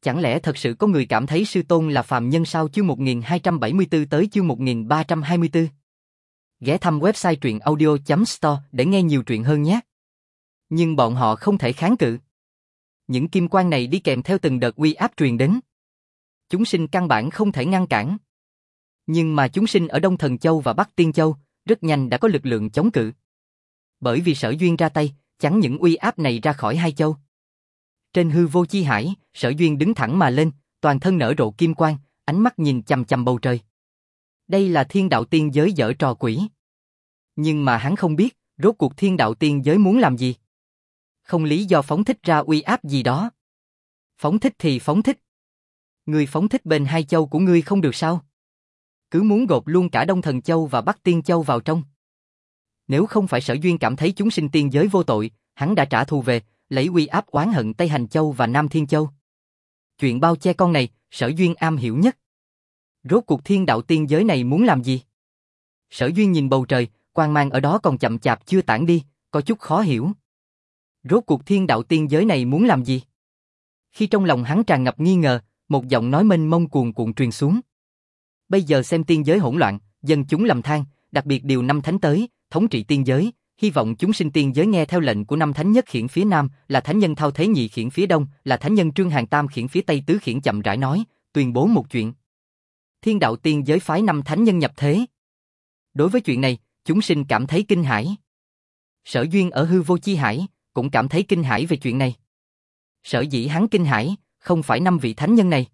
Chẳng lẽ thật sự có người cảm thấy sư tôn là phàm nhân sao? Chương 1274 tới chương 1324. Ghé thăm website truyện audio.store để nghe nhiều truyện hơn nhé. Nhưng bọn họ không thể kháng cự. Những kim quang này đi kèm theo từng đợt uy áp truyền đến. Chúng sinh căn bản không thể ngăn cản. Nhưng mà chúng sinh ở Đông Thần Châu và Bắc Tiên Châu rất nhanh đã có lực lượng chống cự. Bởi vì Sở Duyên ra tay, chắn những uy áp này ra khỏi hai châu. Trên hư vô chi hải, Sở Duyên đứng thẳng mà lên, toàn thân nở rộ kim quang, ánh mắt nhìn chằm chằm bầu trời. Đây là thiên đạo tiên giới giở trò quỷ. Nhưng mà hắn không biết, rốt cuộc thiên đạo tiên giới muốn làm gì. Không lý do phóng thích ra uy áp gì đó. Phóng thích thì phóng thích. Ngươi phóng thích bên hai châu của ngươi không được sao? Cứ muốn gộp luôn cả Đông Thần Châu và Bắc Tiên Châu vào trong. Nếu không phải Sở Duyên cảm thấy chúng sinh tiên giới vô tội, hắn đã trả thù về, lấy uy áp oán hận Tây Hành Châu và Nam Thiên Châu. Chuyện bao che con này, Sở Duyên am hiểu nhất. Rốt cuộc thiên đạo tiên giới này muốn làm gì? Sở Duyên nhìn bầu trời, quang mang ở đó còn chậm chạp chưa tản đi, có chút khó hiểu. Rốt cuộc thiên đạo tiên giới này muốn làm gì? Khi trong lòng hắn tràn ngập nghi ngờ, một giọng nói mênh mông cuồn cuộn truyền xuống. Bây giờ xem tiên giới hỗn loạn, dân chúng lầm than, đặc biệt điều 5 thánh tới, thống trị tiên giới, hy vọng chúng sinh tiên giới nghe theo lệnh của 5 thánh nhất khiển phía nam, là thánh nhân Thao Thế Nhị khiển phía đông, là thánh nhân Trương Hàn Tam khiển phía tây. Tứ khiển chậm rãi nói, tuyên bố một chuyện. Thiên đạo tiên giới phái 5 thánh nhân nhập thế. Đối với chuyện này, chúng sinh cảm thấy kinh hãi. Sở Duyên ở hư vô chi hải cũng cảm thấy kinh hãi về chuyện này. Sở dĩ hắn kinh hãi, không phải 5 vị thánh nhân này,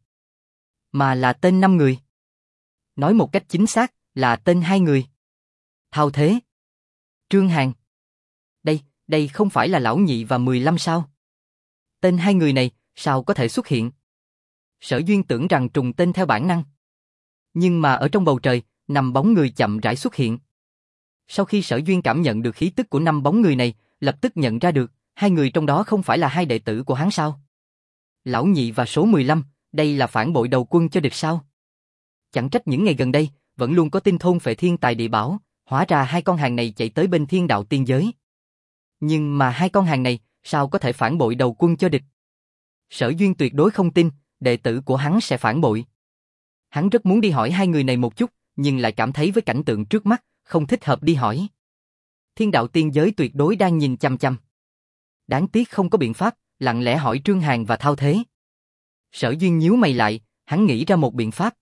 mà là tên 5 người. Nói một cách chính xác, là tên 2 người. Thao Thế, Trương Hàn. Đây không phải là Lão Nhị và 15 sao? Tên 2 người này, sao có thể xuất hiện? Sở Duyên tưởng rằng trùng tên theo bản năng. Nhưng mà ở trong bầu trời, 5 bóng người chậm rãi xuất hiện. Sau khi Sở Duyên cảm nhận được khí tức của 5 bóng người này, lập tức nhận ra được, 2 người trong đó không phải là 2 đệ tử của hắn sao? Lão Nhị và số 15, đây là phản bội đầu quân cho địch sao? Chẳng trách những ngày gần đây, vẫn luôn có tin thôn phệ thiên tài địa bảo, hóa ra 2 con hàng này chạy tới bên thiên đạo tiên giới. Nhưng mà 2 con hàng này, sao có thể phản bội đầu quân cho địch? Sở Duyên tuyệt đối không tin, đệ tử của hắn sẽ phản bội. Hắn rất muốn đi hỏi 2 người này một chút, nhưng lại cảm thấy với cảnh tượng trước mắt, không thích hợp đi hỏi. Thiên đạo tiên giới tuyệt đối đang nhìn chằm chằm. Đáng tiếc không có biện pháp, lặng lẽ hỏi Trương Hàn và Thao Thế. Sở Duyên nhíu mày lại, hắn nghĩ ra một biện pháp.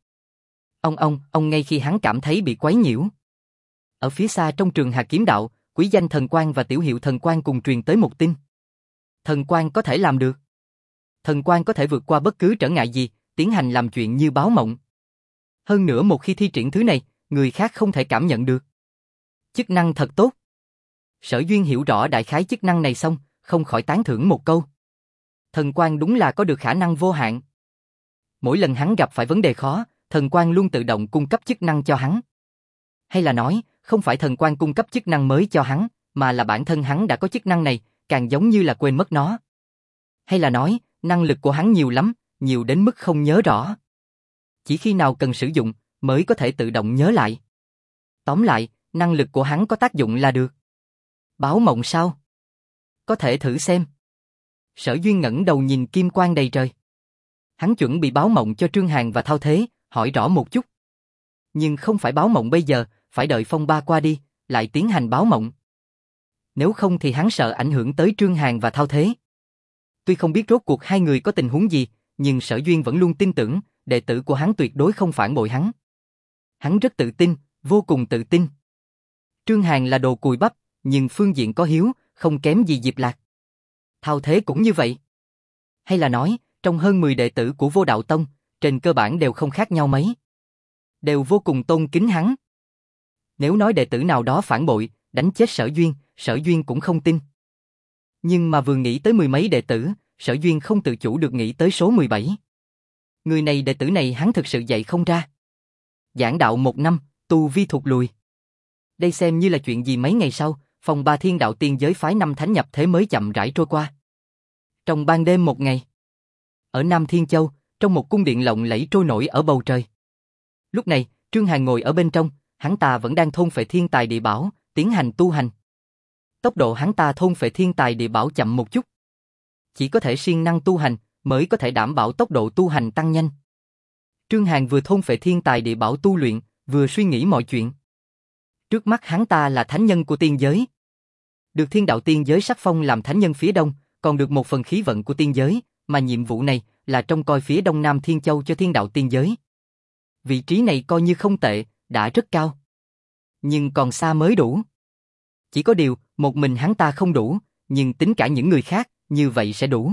Ông ngay khi hắn cảm thấy bị quấy nhiễu. Ở phía xa trong trường Hà Kiếm Đạo, quý danh Thần Quang và tiểu hiệu Thần Quang cùng truyền tới một tin. Thần Quang có thể làm được. Thần Quang có thể vượt qua bất cứ trở ngại gì, tiến hành làm chuyện như báo mộng. Hơn nữa một khi thi triển thứ này, người khác không thể cảm nhận được. Chức năng thật tốt. Sở Duyên hiểu rõ đại khái chức năng này xong, không khỏi tán thưởng một câu. Thần Quang đúng là có được khả năng vô hạn. Mỗi lần hắn gặp phải vấn đề khó, Thần Quang luôn tự động cung cấp chức năng cho hắn. Hay là nói, không phải Thần Quang cung cấp chức năng mới cho hắn, mà là bản thân hắn đã có chức năng này, càng giống như là quên mất nó. Hay là nói, năng lực của hắn nhiều lắm, nhiều đến mức không nhớ rõ. Chỉ khi nào cần sử dụng, mới có thể tự động nhớ lại. Tóm lại, năng lực của hắn có tác dụng là được. Báo mộng sao? Có thể thử xem. Sở Duyên ngẩng đầu nhìn kim quang đầy trời. Hắn chuẩn bị báo mộng cho Trương Hàn và Thao Thế, hỏi rõ một chút. Nhưng không phải báo mộng bây giờ, phải đợi phong ba qua đi, lại tiến hành báo mộng. Nếu không thì hắn sợ ảnh hưởng tới Trương Hàn và Thao Thế. Tuy không biết rốt cuộc 2 người có tình huống gì, nhưng Sở Duyên vẫn luôn tin tưởng, đệ tử của hắn tuyệt đối không phản bội hắn. Hắn rất tự tin, vô cùng tự tin. Trương Hàn là đồ cùi bắp, nhưng phương diện có hiếu, không kém gì Diệp Lạc. Thao Thế cũng như vậy. Hay là nói, trong hơn 10 đệ tử của Vô Đạo Tông, trên cơ bản đều không khác nhau mấy. Đều vô cùng tôn kính hắn. Nếu nói đệ tử nào đó phản bội, đánh chết Sở Duyên cũng không tin. Nhưng mà vừa nghĩ tới 10 mấy đệ tử, Sở Duyên không tự chủ được nghĩ tới số 17. Người này đệ tử này hắn thực sự dạy không ra. Giảng đạo 1 năm, tu vi thụt lùi. Đây xem như là chuyện gì mấy ngày sau, phòng 3 thiên đạo tiên giới phái 5 thánh nhập thế mới chậm rãi trôi qua. Trong ban đêm một ngày, ở Nam Thiên Châu, trong một cung điện lộng lẫy trôi nổi ở bầu trời. Lúc này, Trương Hàn ngồi ở bên trong, hắn ta vẫn đang thôn phệ thiên tài địa bảo, tiến hành tu hành. Tốc độ hắn ta thôn phệ thiên tài địa bảo chậm một chút. Chỉ có thể siêng năng tu hành, mới có thể đảm bảo tốc độ tu hành tăng nhanh. Trương Hàn vừa thôn phệ thiên tài địa bảo tu luyện, vừa suy nghĩ mọi chuyện. Trước mắt hắn ta là thánh nhân của tiên giới. Được thiên đạo tiên giới sắc phong làm thánh nhân phía đông, còn được một phần khí vận của tiên giới, mà nhiệm vụ này là trông coi phía đông nam Thiên Châu cho thiên đạo tiên giới. Vị trí này coi như không tệ, đã rất cao. Nhưng còn xa mới đủ. Chỉ có điều, một mình hắn ta không đủ, nhưng tính cả những người khác, như vậy sẽ đủ.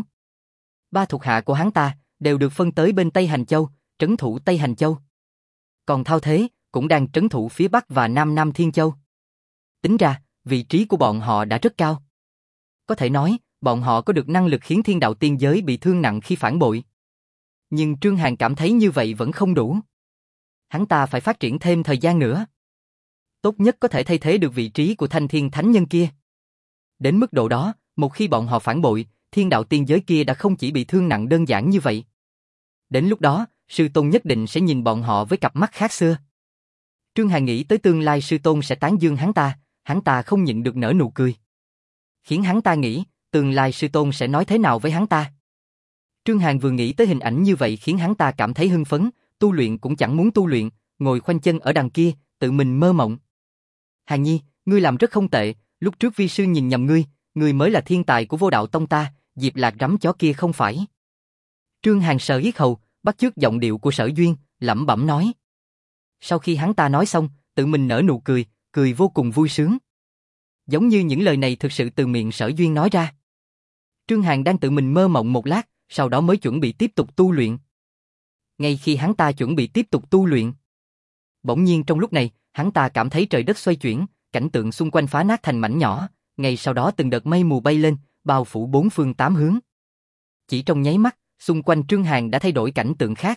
3 thuộc hạ của hắn ta đều được phân tới bên Tây Hành Châu, trấn thủ Tây Hành Châu. Còn Thao Thế cũng đang trấn thủ phía Bắc và Nam Nam Thiên Châu. Tính ra, vị trí của bọn họ đã rất cao. Có thể nói, bọn họ có được năng lực khiến thiên đạo tiên giới bị thương nặng khi phản bội. Nhưng Trương Hàn cảm thấy như vậy vẫn không đủ. Hắn ta phải phát triển thêm thời gian nữa. Tốt nhất có thể thay thế được vị trí của Thanh Thiên Thánh Nhân kia. Đến mức độ đó, một khi bọn họ phản bội, thiên đạo tiên giới kia đã không chỉ bị thương nặng đơn giản như vậy. Đến lúc đó, sư tôn nhất định sẽ nhìn bọn họ với cặp mắt khác xưa. Trương Hàn nghĩ tới tương lai sư tôn sẽ tán dương hắn ta không nhịn được nở nụ cười. Khiến hắn ta nghĩ, tương lai sư tôn sẽ nói thế nào với hắn ta. Trương Hàn vừa nghĩ tới hình ảnh như vậy khiến hắn ta cảm thấy hưng phấn, tu luyện cũng chẳng muốn tu luyện, ngồi khoanh chân ở đằng kia, tự mình mơ mộng. Hàn Nhi, ngươi làm rất không tệ, lúc trước vi sư nhìn nhầm ngươi mới là thiên tài của Vô Đạo Tông ta, Diệp Lạc rắm chó kia không phải. Trương Hàn sờ yết hầu, bắt chước giọng điệu của Sở Duyên, lẩm bẩm nói. Sau khi hắn ta nói xong, tự mình nở nụ cười, cười vô cùng vui sướng. Giống như những lời này thực sự từ miệng Sở Duyên nói ra. Trương Hàn đang tự mình mơ mộng một lát, sau đó mới chuẩn bị tiếp tục tu luyện. Ngay khi hắn ta chuẩn bị tiếp tục tu luyện, bỗng nhiên trong lúc này, hắn ta cảm thấy trời đất xoay chuyển, cảnh tượng xung quanh phá nát thành mảnh nhỏ, ngay sau đó từng đợt mây mù bay lên, bao phủ bốn phương tám hướng. Chỉ trong nháy mắt, xung quanh Trương Hàn đã thay đổi cảnh tượng khác.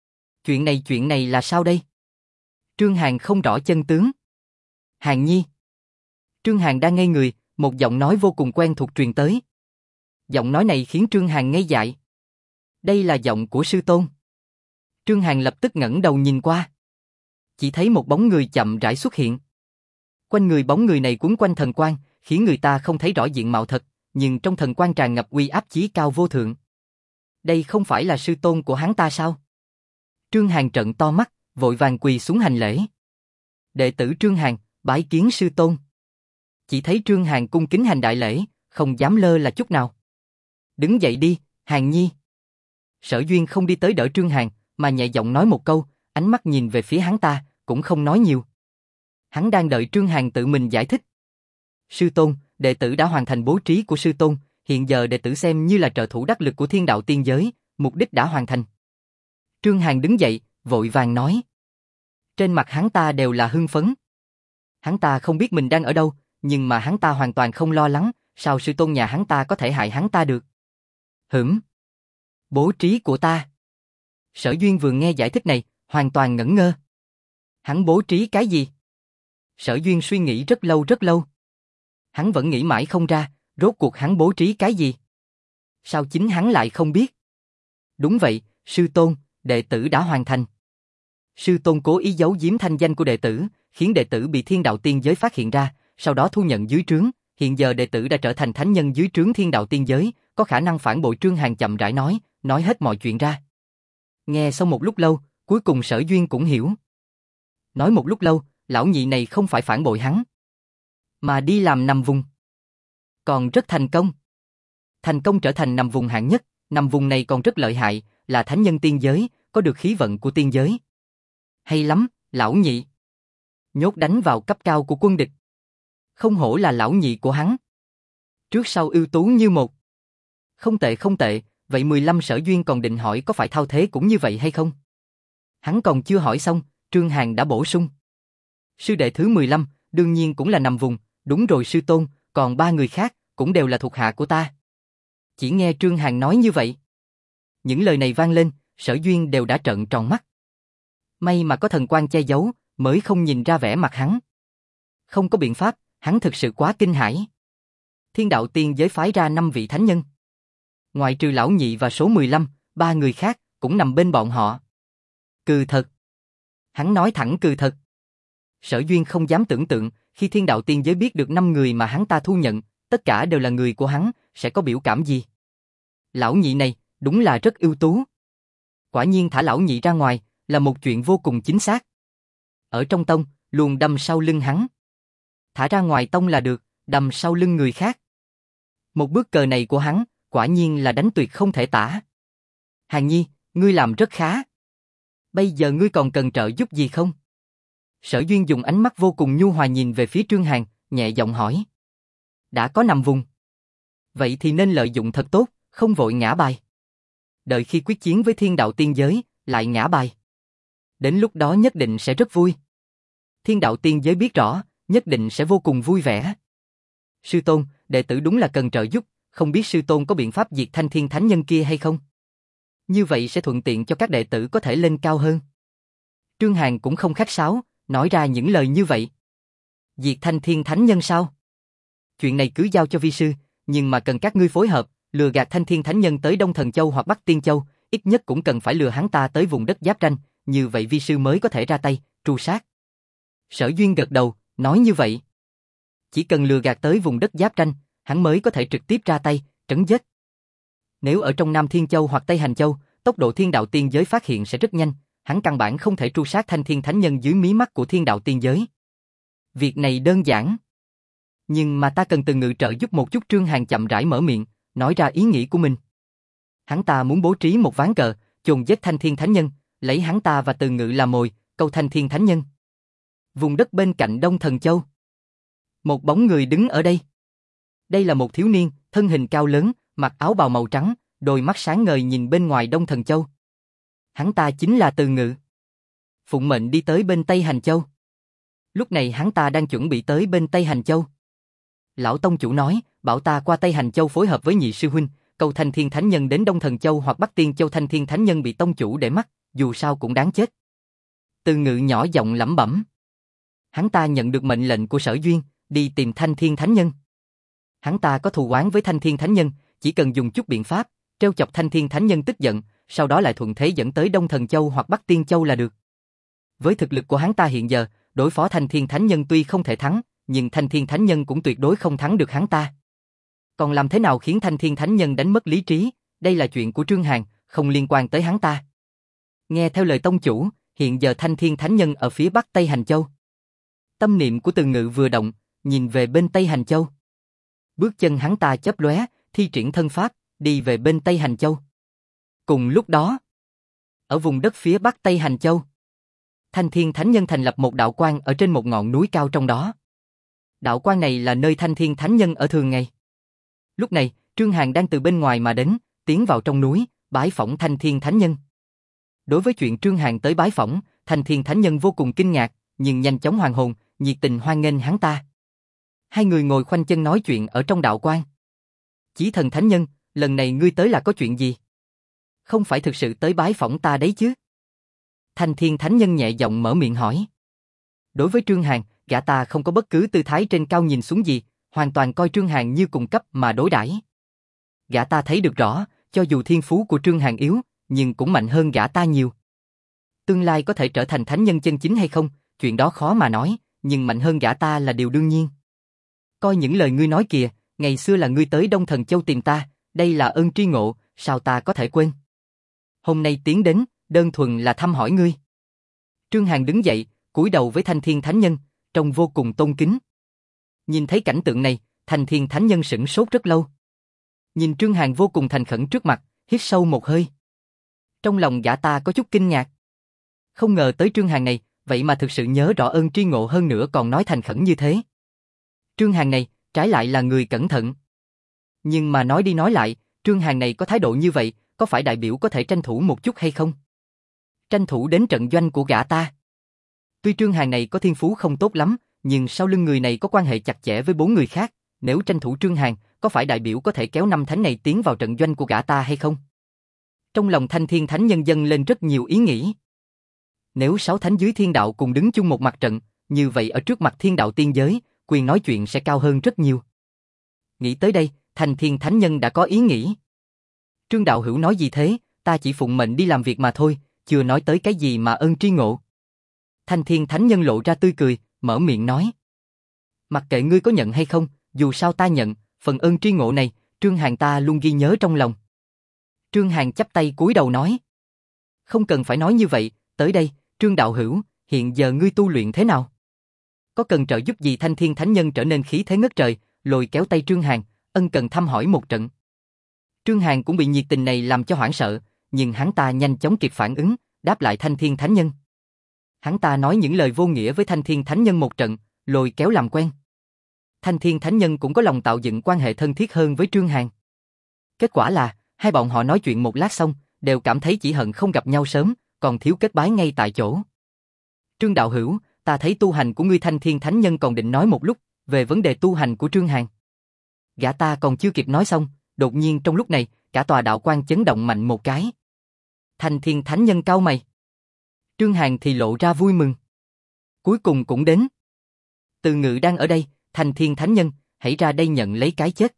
Chuyện này là sao đây? Trương Hàn không rõ chân tướng. Hàn Nhi. Trương Hàn đang ngây người, một giọng nói vô cùng quen thuộc truyền tới. Giọng nói này khiến Trương Hàn ngây dại. Đây là giọng của sư tôn. Trương Hàn lập tức ngẩng đầu nhìn qua. Chỉ thấy một bóng người chậm rãi xuất hiện. Quanh người bóng người này quấn quanh thần quang, khiến người ta không thấy rõ diện mạo thật, nhưng trong thần quang tràn ngập uy áp chí cao vô thượng. Đây không phải là sư tôn của hắn ta sao? Trương Hàn trợn to mắt, vội vàng quỳ xuống hành lễ. Đệ tử Trương Hàn, bái kiến sư tôn. Chỉ thấy Trương Hàn cung kính hành đại lễ, không dám lơ là chút nào. Đứng dậy đi, Hàn Nhi. Sở Duyên không đi tới đỡ Trương Hàn, mà nhẹ giọng nói một câu, ánh mắt nhìn về phía hắn ta, cũng không nói nhiều. Hắn đang đợi Trương Hàn tự mình giải thích. Sư tôn, đệ tử đã hoàn thành bố trí của sư tôn, hiện giờ đệ tử xem như là trợ thủ đắc lực của thiên đạo tiên giới, mục đích đã hoàn thành. Trương Hàn đứng dậy, vội vàng nói. Trên mặt hắn ta đều là hưng phấn. Hắn ta không biết mình đang ở đâu, nhưng mà hắn ta hoàn toàn không lo lắng, sao sư tôn nhà hắn ta có thể hại hắn ta được. Bố trí của ta. Sở Duyên vừa nghe giải thích này, hoàn toàn ngẩn ngơ. Hắn bố trí cái gì? Sở Duyên suy nghĩ rất lâu. Hắn vẫn nghĩ mãi không ra, rốt cuộc hắn bố trí cái gì? Sao chính hắn lại không biết? Đúng vậy, sư tôn, đệ tử đã hoàn thành. Sư tôn cố ý giấu giếm thanh danh của đệ tử, khiến đệ tử bị thiên đạo tiên giới phát hiện ra, sau đó thu nhận dưới trướng. Hiện giờ đệ tử đã trở thành thánh nhân dưới trướng thiên đạo tiên giới, có khả năng phản bội. Trương Hàn chậm rãi nói hết mọi chuyện ra. Nghe xong một lúc lâu, cuối cùng Sở Duyên cũng hiểu. Nói một lúc lâu, lão nhị này không phải phản bội hắn, mà đi làm nằm vùng. Còn rất thành công. Thành công trở thành nằm vùng hạng nhất, nằm vùng này còn rất lợi hại, là thánh nhân tiên giới, có được khí vận của tiên giới. Hay lắm, lão nhị. Nhốt đánh vào cấp cao của quân địch. Không hổ là lão nhị của hắn. Trước sau ưu tú như một. Không tệ, vậy 15 Sở Duyên còn định hỏi có phải Thao Thế cũng như vậy hay không? Hắn còn chưa hỏi xong, Trương Hàn đã bổ sung. Sư đệ thứ 15, đương nhiên cũng là nằm vùng, đúng rồi sư tôn, còn 3 người khác cũng đều là thuộc hạ của ta. Chỉ nghe Trương Hàn nói như vậy. Những lời này vang lên, Sở Duyên đều đã trợn tròn mắt. May mà có thần quang che giấu, mới không nhìn ra vẻ mặt hắn. Không có biện pháp, hắn thực sự quá kinh hãi. Thiên đạo tiên giới phái ra 5 vị thánh nhân. Ngoại trừ lão nhị và số 15, 3 người khác cũng nằm bên bọn họ. Cừ thật. Hắn nói thẳng cừ thật. Sở Duyên không dám tưởng tượng, khi thiên đạo tiên giới biết được 5 người mà hắn ta thu nhận, tất cả đều là người của hắn, sẽ có biểu cảm gì. Lão nhị này, đúng là rất ưu tú. Quả nhiên thả lão nhị ra ngoài, là một chuyện vô cùng chính xác. Ở trong tông, luôn đâm sau lưng hắn. Thả ra ngoài tông là được, đâm sau lưng người khác. Một bước cờ này của hắn, quả nhiên là đánh tuyệt không thể tả. Hàn Nhi, ngươi làm rất khá. Bây giờ ngươi còn cần trợ giúp gì không? Sở Duyên dùng ánh mắt vô cùng nhu hòa nhìn về phía Trương Hàn, nhẹ giọng hỏi. Đã có nằm vùng. Vậy thì nên lợi dụng thật tốt, không vội ngã bài. Đợi khi quyết chiến với thiên đạo tiên giới, lại ngã bài. Đến lúc đó nhất định sẽ rất vui. Thiên đạo tiên giới biết rõ, nhất định sẽ vô cùng vui vẻ. Sư tôn, đệ tử đúng là cần trợ giúp, không biết sư tôn có biện pháp diệt Thanh Thiên Thánh Nhân kia hay không? Như vậy sẽ thuận tiện cho các đệ tử có thể lên cao hơn. Trương Hàn cũng không khách sáo, nói ra những lời như vậy. Diệt Thanh Thiên Thánh Nhân sao? Chuyện này cứ giao cho vi sư, nhưng mà cần các ngươi phối hợp, lừa gạt Thanh Thiên Thánh Nhân tới Đông Thần Châu hoặc Bắc Tiên Châu, ít nhất cũng cần phải lừa hắn ta tới vùng đất giáp ranh, như vậy vi sư mới có thể ra tay, tru sát. Sở Duyên gật đầu, nói như vậy. Chỉ cần lừa gạt tới vùng đất giáp ranh, hắn mới có thể trực tiếp ra tay, trấn giết. Nếu ở trong Nam Thiên Châu hoặc Tây Hành Châu, tốc độ thiên đạo tiên giới phát hiện sẽ rất nhanh, hắn căn bản không thể tru sát Thanh Thiên Thánh Nhân dưới mí mắt của thiên đạo tiên giới. Việc này đơn giản. Nhưng mà ta cần Từ Ngự trợ giúp một chút. Trương Hàn chậm rãi mở miệng, nói ra ý nghĩ của mình. Hắn ta muốn bố trí một ván cờ, chồn giết Thanh Thiên Thánh Nhân, lấy hắn ta và Từ Ngự làm mồi, câu Thanh Thiên Thánh Nhân. Vùng đất bên cạnh Đông Thần Châu. Một bóng người đứng ở đây. Đây là một thiếu niên, thân hình cao lớn, mặc áo bào màu trắng, đôi mắt sáng ngời nhìn bên ngoài Đông Thần Châu. Hắn ta chính là Từ Ngự. Phụng mệnh đi tới bên Tây Hành Châu. Lúc này hắn ta đang chuẩn bị tới bên Tây Hành Châu. Lão tông chủ nói, bảo ta qua Tây Hành Châu phối hợp với nhị sư huynh, câu Thanh Thiên Thánh Nhân đến Đông Thần Châu hoặc Bắc Tiên Châu. Thanh Thiên Thánh Nhân bị tông chủ để mắt, dù sao cũng đáng chết. Từ Ngự nhỏ giọng lẩm bẩm. Hắn ta nhận được mệnh lệnh của Sở Duyên, đi tìm Thanh Thiên Thánh Nhân. Hắn ta có thù oán với Thanh Thiên Thánh Nhân, chỉ cần dùng chút biện pháp, trêu chọc Thanh Thiên Thánh Nhân tức giận, sau đó lại thuận thế dẫn tới Đông Thần Châu hoặc Bắc Tiên Châu là được. Với thực lực của hắn ta hiện giờ, đối phó Thanh Thiên Thánh Nhân tuy không thể thắng, nhưng Thanh Thiên Thánh Nhân cũng tuyệt đối không thắng được hắn ta. Còn làm thế nào khiến Thanh Thiên Thánh Nhân đánh mất lý trí, đây là chuyện của Trương Hàn, không liên quan tới hắn ta. Nghe theo lời tông chủ, hiện giờ Thanh Thiên Thánh Nhân ở phía Bắc Tây Hành Châu. Tâm niệm của Từ Ngự vừa động, nhìn về bên Tây Hành Châu. Bước chân hắn ta chớp lóe, thi triển thân pháp, đi về bên Tây Hành Châu. Cùng lúc đó, ở vùng đất phía Bắc Tây Hành Châu, Thanh Thiên Thánh Nhân thành lập một đạo quan ở trên một ngọn núi cao trong đó. Đạo quan này là nơi Thanh Thiên Thánh Nhân ở thường ngày. Lúc này, Trương Hàn đang từ bên ngoài mà đến, tiến vào trong núi, bái phỏng Thanh Thiên Thánh Nhân. Đối với chuyện Trương Hàn tới bái phỏng, Thanh Thiên Thánh Nhân vô cùng kinh ngạc, nhưng nhanh chóng hoàn hồn, nhiệt tình hoan nghênh hắn ta. Hai người ngồi khoanh chân nói chuyện ở trong đạo quan. Chí Thần Thánh Nhân, lần này ngươi tới là có chuyện gì? Không phải thực sự tới bái phỏng ta đấy chứ? Thanh Thiên Thánh Nhân nhẹ giọng mở miệng hỏi. Đối với Trương Hàn, gã ta không có bất cứ tư thái trên cao nhìn xuống gì, hoàn toàn coi Trương Hàn như cùng cấp mà đối đãi. Gã ta thấy được rõ, cho dù thiên phú của Trương Hàn yếu, nhưng cũng mạnh hơn gã ta nhiều. Tương lai có thể trở thành thánh nhân chân chính hay không, chuyện đó khó mà nói, nhưng mạnh hơn gã ta là điều đương nhiên. Coi những lời ngươi nói kìa, ngày xưa là ngươi tới Đông Thần Châu tìm ta, đây là ơn tri ngộ, sao ta có thể quên? Hôm nay tiến đến, đơn thuần là thăm hỏi ngươi. Trương Hàn đứng dậy, cúi đầu với Thanh Thiên Thánh Nhân, trông vô cùng tôn kính. Nhìn thấy cảnh tượng này, Thanh Thiên Thánh Nhân sửng sốt rất lâu. Nhìn Trương Hàn vô cùng thành khẩn trước mặt, hít sâu một hơi. Trong lòng gã ta có chút kinh ngạc. Không ngờ tới Trương Hàn này, vậy mà thực sự nhớ rõ ơn tri ngộ, hơn nữa còn nói thành khẩn như thế. Trương Hàn này, trái lại là người cẩn thận. Nhưng mà nói đi nói lại, Trương Hàn này có thái độ như vậy, có phải đại biểu có thể tranh thủ một chút hay không? Tranh thủ đến trận doanh của gã ta. Tuy Trương Hàn này có thiên phú không tốt lắm, nhưng sau lưng người này có quan hệ chặt chẽ với 4 người khác, nếu tranh thủ Trương Hàn, có phải đại biểu có thể kéo 5 thánh này tiến vào trận doanh của gã ta hay không? Trong lòng Thanh Thiên Thánh Nhân dâng lên rất nhiều ý nghĩ. Nếu 6 thánh dưới thiên đạo cùng đứng chung một mặt trận, như vậy ở trước mặt thiên đạo tiên giới, quyền nói chuyện sẽ cao hơn rất nhiều. Nghĩ tới đây, Thanh Thiên Thánh Nhân đã có ý nghĩ. Trương đạo hữu nói gì thế, ta chỉ phụng mệnh đi làm việc mà thôi, chưa nói tới cái gì mà ơn tri ngộ. Thanh Thiên Thánh Nhân lộ ra tươi cười, mở miệng nói. Mặc kệ ngươi có nhận hay không, dù sao ta nhận, phần ơn tri ngộ này, Trương Hàn ta luôn ghi nhớ trong lòng. Trương Hàn chắp tay cúi đầu nói. Không cần phải nói như vậy, tới đây, Trương đạo hữu, hiện giờ ngươi tu luyện thế nào? Có cần trợ giúp gì? Thanh Thiên Thánh Nhân trở nên khí thế ngất trời, lôi kéo tay Trương Hàn, ân cần thăm hỏi một trận. Trương Hàn cũng bị nhiệt tình này làm cho hoảng sợ, nhưng hắn ta nhanh chóng kịp phản ứng, đáp lại Thanh Thiên Thánh Nhân. Hắn ta nói những lời vô nghĩa với Thanh Thiên Thánh Nhân một trận, lôi kéo làm quen. Thanh Thiên Thánh Nhân cũng có lòng tạo dựng quan hệ thân thiết hơn với Trương Hàn. Kết quả là, hai bọn họ nói chuyện một lát xong, đều cảm thấy chỉ hận không gặp nhau sớm, còn thiếu kết bái ngay tại chỗ. Trương đạo hữu, ta thấy tu hành của ngươi. Thanh Thiên Thánh Nhân còn định nói một lúc về vấn đề tu hành của Trương Hàn. Gã ta còn chưa kịp nói xong, đột nhiên trong lúc này, cả tòa đạo quan chấn động mạnh một cái. Thanh Thiên Thánh Nhân cau mày. Trương Hàn thì lộ ra vui mừng. Cuối cùng cũng đến. Từ Ngự đang ở đây, Thanh Thiên Thánh Nhân, hãy ra đây nhận lấy cái chết.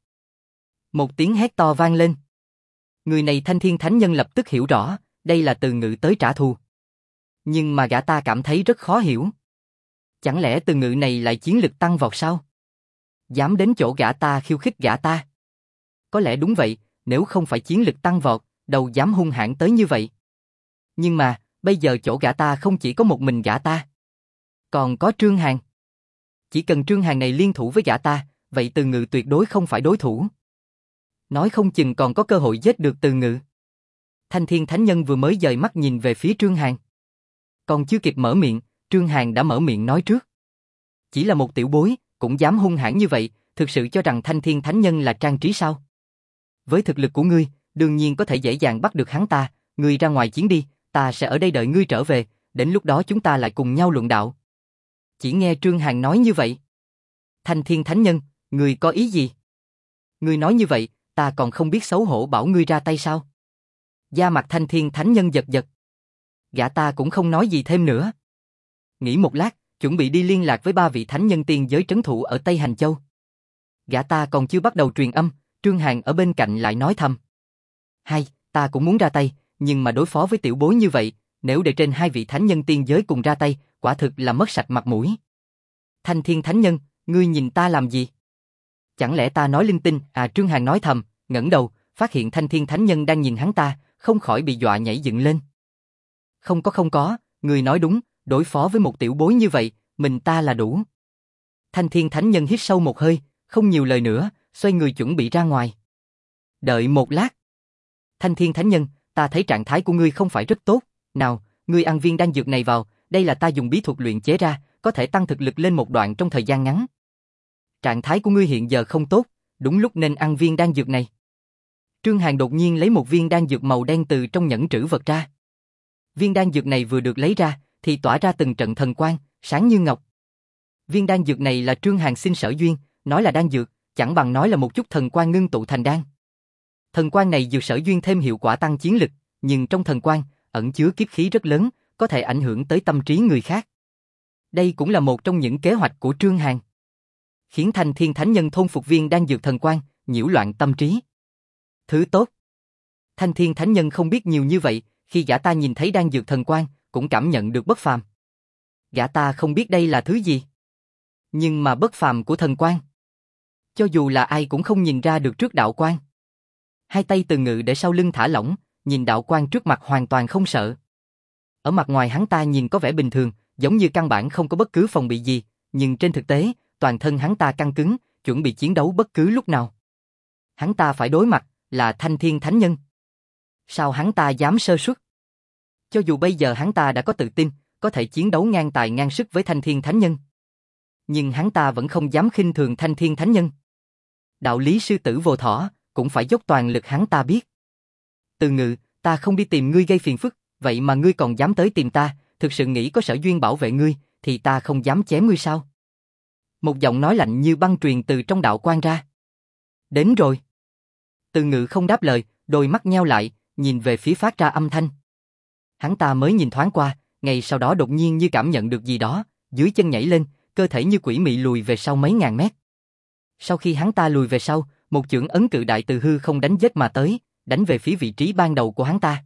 Một tiếng hét to vang lên. Người này Thanh Thiên Thánh Nhân lập tức hiểu rõ, đây là Từ Ngự tới trả thù. Nhưng mà gã ta cảm thấy rất khó hiểu. Chẳng lẽ Từ Ngự này lại chiến lực tăng vọt sao? Dám đến chỗ gã ta khiêu khích gã ta. Có lẽ đúng vậy, nếu không phải chiến lực tăng vọt, đâu dám hung hãn tới như vậy. Nhưng mà, bây giờ chỗ gã ta không chỉ có một mình gã ta. Còn có Trương Hàn. Chỉ cần Trương Hàn này liên thủ với gã ta, vậy Từ Ngự tuyệt đối không phải đối thủ. Nói không chừng còn có cơ hội giết được Từ Ngự. Thanh Thiên Thánh Nhân vừa mới dời mắt nhìn về phía Trương Hàn. Còn chưa kịp mở miệng, Trương Hàn đã mở miệng nói trước. Chỉ là một tiểu bối, cũng dám hung hãn như vậy, thực sự cho rằng Thanh Thiên Thánh Nhân là trang trí sao? Với thực lực của ngươi, đương nhiên có thể dễ dàng bắt được hắn ta, ngươi ra ngoài chiến đi, ta sẽ ở đây đợi ngươi trở về, đến lúc đó chúng ta lại cùng nhau luận đạo. Chỉ nghe Trương Hàn nói như vậy. Thanh Thiên Thánh Nhân, ngươi có ý gì? Ngươi nói như vậy, ta còn không biết xấu hổ bảo ngươi ra tay sao? Da mặt Thanh Thiên Thánh Nhân giật giật. Gã ta cũng không nói gì thêm nữa. Nghĩ một lát, chuẩn bị đi liên lạc với 3 vị thánh nhân tiên giới trấn thủ ở Tây Hành Châu. Gã ta còn chưa bắt đầu truyền âm, Trương Hàn ở bên cạnh lại nói thầm. Hay, ta cũng muốn ra tay, nhưng mà đối phó với tiểu bối như vậy, nếu để trên 2 vị thánh nhân tiên giới cùng ra tay, quả thực là mất sạch mặt mũi. Thanh Thiên Thánh Nhân, ngươi nhìn ta làm gì? Chẳng lẽ ta nói linh tinh? Trương Hàn nói thầm, ngẩng đầu, phát hiện Thanh Thiên Thánh Nhân đang nhìn hắn ta, không khỏi bị dọa nhảy dựng lên. Không có, ngươi nói đúng, đối phó với một tiểu bối như vậy, mình ta là đủ. Thanh Thiên Thánh Nhân hít sâu một hơi, không nhiều lời nữa, xoay người chuẩn bị ra ngoài. Đợi một lát. Thanh Thiên Thánh Nhân, ta thấy trạng thái của ngươi không phải rất tốt, nào, ngươi ăn viên đan dược này vào, đây là ta dùng bí thuật luyện chế ra, có thể tăng thực lực lên một đoạn trong thời gian ngắn. Trạng thái của ngươi hiện giờ không tốt, đúng lúc nên ăn viên đan dược này. Trương Hàn đột nhiên lấy một viên đan dược màu đen từ trong nhẫn trữ vật ra. Viên đan dược này vừa được lấy ra, thì tỏa ra từng trận thần quang, sáng như ngọc. Viên đan dược này là Trương Hàn xin Sở Duyên, nói là đan dược, chẳng bằng nói là một chút thần quang ngưng tụ thành đan. Thần quang này dược Sở Duyên thêm hiệu quả tăng chiến lực, nhưng trong thần quang ẩn chứa kiếp khí rất lớn, có thể ảnh hưởng tới tâm trí người khác. Đây cũng là một trong những kế hoạch của Trương Hàn. Khiến Thanh Thiên Thánh Nhân thôn phục viên đan dược thần quang, nhiễu loạn tâm trí. Thứ tốt. Thanh Thiên Thánh Nhân không biết nhiều như vậy, khi gã ta nhìn thấy đan dược thần quang, cũng cảm nhận được bất phàm. Gã ta không biết đây là thứ gì. Nhưng mà bất phàm của thần quang, cho dù là ai cũng không nhìn ra được trước đạo quang. Hai tay Từ Ngự để sau lưng thả lỏng, nhìn đạo quang trước mặt hoàn toàn không sợ. Ở mặt ngoài hắn ta nhìn có vẻ bình thường, giống như căn bản không có bất cứ phòng bị gì, nhưng trên thực tế, toàn thân hắn ta căng cứng, chuẩn bị chiến đấu bất cứ lúc nào. Hắn ta phải đối mặt là Thanh Thiên Thánh Nhân. Sao hắn ta dám sơ suất? Cho dù bây giờ hắn ta đã có tự tin, có thể chiến đấu ngang tài ngang sức với Thanh Thiên Thánh Nhân, nhưng hắn ta vẫn không dám khinh thường Thanh Thiên Thánh Nhân. Đạo lý sư tử vô thỏ, cũng phải dốc toàn lực hắn ta biết. Từ Ngự, ta không đi tìm ngươi gây phiền phức, vậy mà ngươi còn dám tới tìm ta, thực sự nghĩ có Sở Duyên bảo vệ ngươi, thì ta không dám chém ngươi sao? Một giọng nói lạnh như băng truyền từ trong đạo quan ra. Đến rồi. Từ Ngự không đáp lời, đôi mắt nheo lại, nhìn về phía phát ra âm thanh. Hắn ta mới nhìn thoáng qua, ngay sau đó đột nhiên như cảm nhận được gì đó, dưới chân nhảy lên, cơ thể như quỷ mị lùi về sau mấy ngàn mét. Sau khi hắn ta lùi về sau, một chưởng ấn cự đại từ hư không đánh giết mà tới, đánh về phía vị trí ban đầu của hắn ta.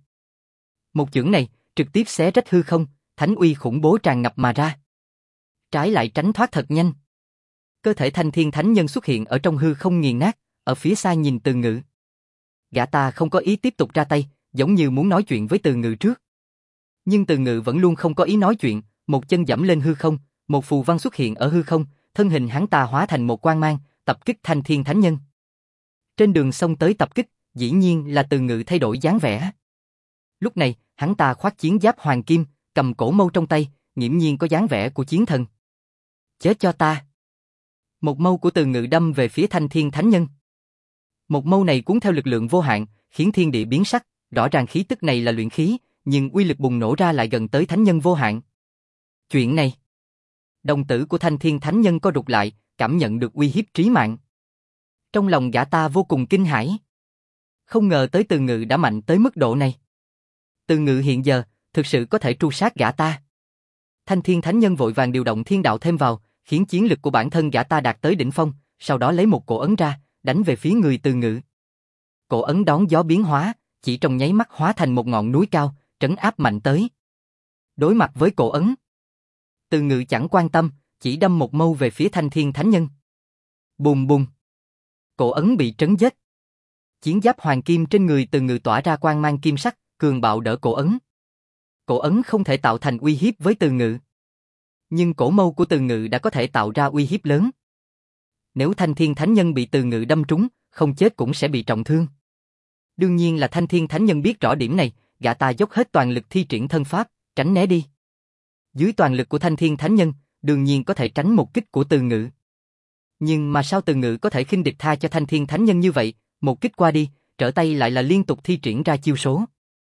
Một chưởng này, trực tiếp xé rách hư không, thánh uy khủng bố tràn ngập mà ra. Trái lại tránh thoát thật nhanh. Cơ thể Thanh Thiên Thánh Nhân xuất hiện ở trong hư không nghiền nát, ở phía xa nhìn Từ Ngự. Gã ta không có ý tiếp tục ra tay, giống như muốn nói chuyện với Từ Ngự trước. Nhưng Từ Ngự vẫn luôn không có ý nói chuyện, một chân giẫm lên hư không, một phù văn xuất hiện ở hư không, thân hình hắn ta hóa thành một quang mang, tập kích Thanh Thiên Thánh Nhân. Trên đường xông tới tập kích, dĩ nhiên là Từ Ngự thay đổi dáng vẻ. Lúc này, hắn ta khoác chiến giáp hoàng kim, cầm cổ mâu trong tay, nghiễm nhiên có dáng vẻ của chiến thần. Chết cho ta! Một mâu của Từ Ngự đâm về phía Thanh Thiên Thánh Nhân. Một mâu này cuốn theo lực lượng vô hạn, khiến thiên địa biến sắc, rõ ràng khí tức này là luyện khí, nhưng uy lực bùng nổ ra lại gần tới thánh nhân vô hạn. Chuyện này, đồng tử của Thanh Thiên Thánh Nhân co rụt lại, cảm nhận được uy hiếp trí mạng. Trong lòng gã ta vô cùng kinh hãi. Không ngờ tới Từ Ngự đã mạnh tới mức độ này. Từ Ngự hiện giờ, thực sự có thể tru sát gã ta. Thanh Thiên Thánh Nhân vội vàng điều động thiên đạo thêm vào, khiến chiến lực của bản thân gã ta đạt tới đỉnh phong, sau đó lấy một cổ ấn ra, đánh về phía người Từ Ngự. Cổ ấn đón gió biến hóa, chỉ trong nháy mắt hóa thành một ngọn núi cao, trấn áp mạnh tới. Đối mặt với cổ ấn, Từ Ngự chẳng quan tâm, chỉ đâm một mâu về phía Thanh Thiên Thánh Nhân. Bùm bùm. Cổ ấn bị trấn chết. Chiến giáp hoàng kim trên người Từ Ngự tỏa ra quang mang kim sắc, cường bạo đỡ cổ ấn. Cổ ấn không thể tạo thành uy hiếp với Từ Ngự. Nhưng cổ mâu của Từ Ngự đã có thể tạo ra uy hiếp lớn. Nếu Thanh Thiên Thánh Nhân bị Từ Ngự đâm trúng, không chết cũng sẽ bị trọng thương. Đương nhiên là Thanh Thiên Thánh Nhân biết rõ điểm này, gã ta dốc hết toàn lực thi triển thân pháp, tránh né đi. Dưới toàn lực của Thanh Thiên Thánh Nhân, đương nhiên có thể tránh một kích của Từ Ngự. Nhưng mà sao Từ Ngự có thể khinh địch tha cho Thanh Thiên Thánh Nhân như vậy, một kích qua đi, trở tay lại là liên tục thi triển ra chiêu số.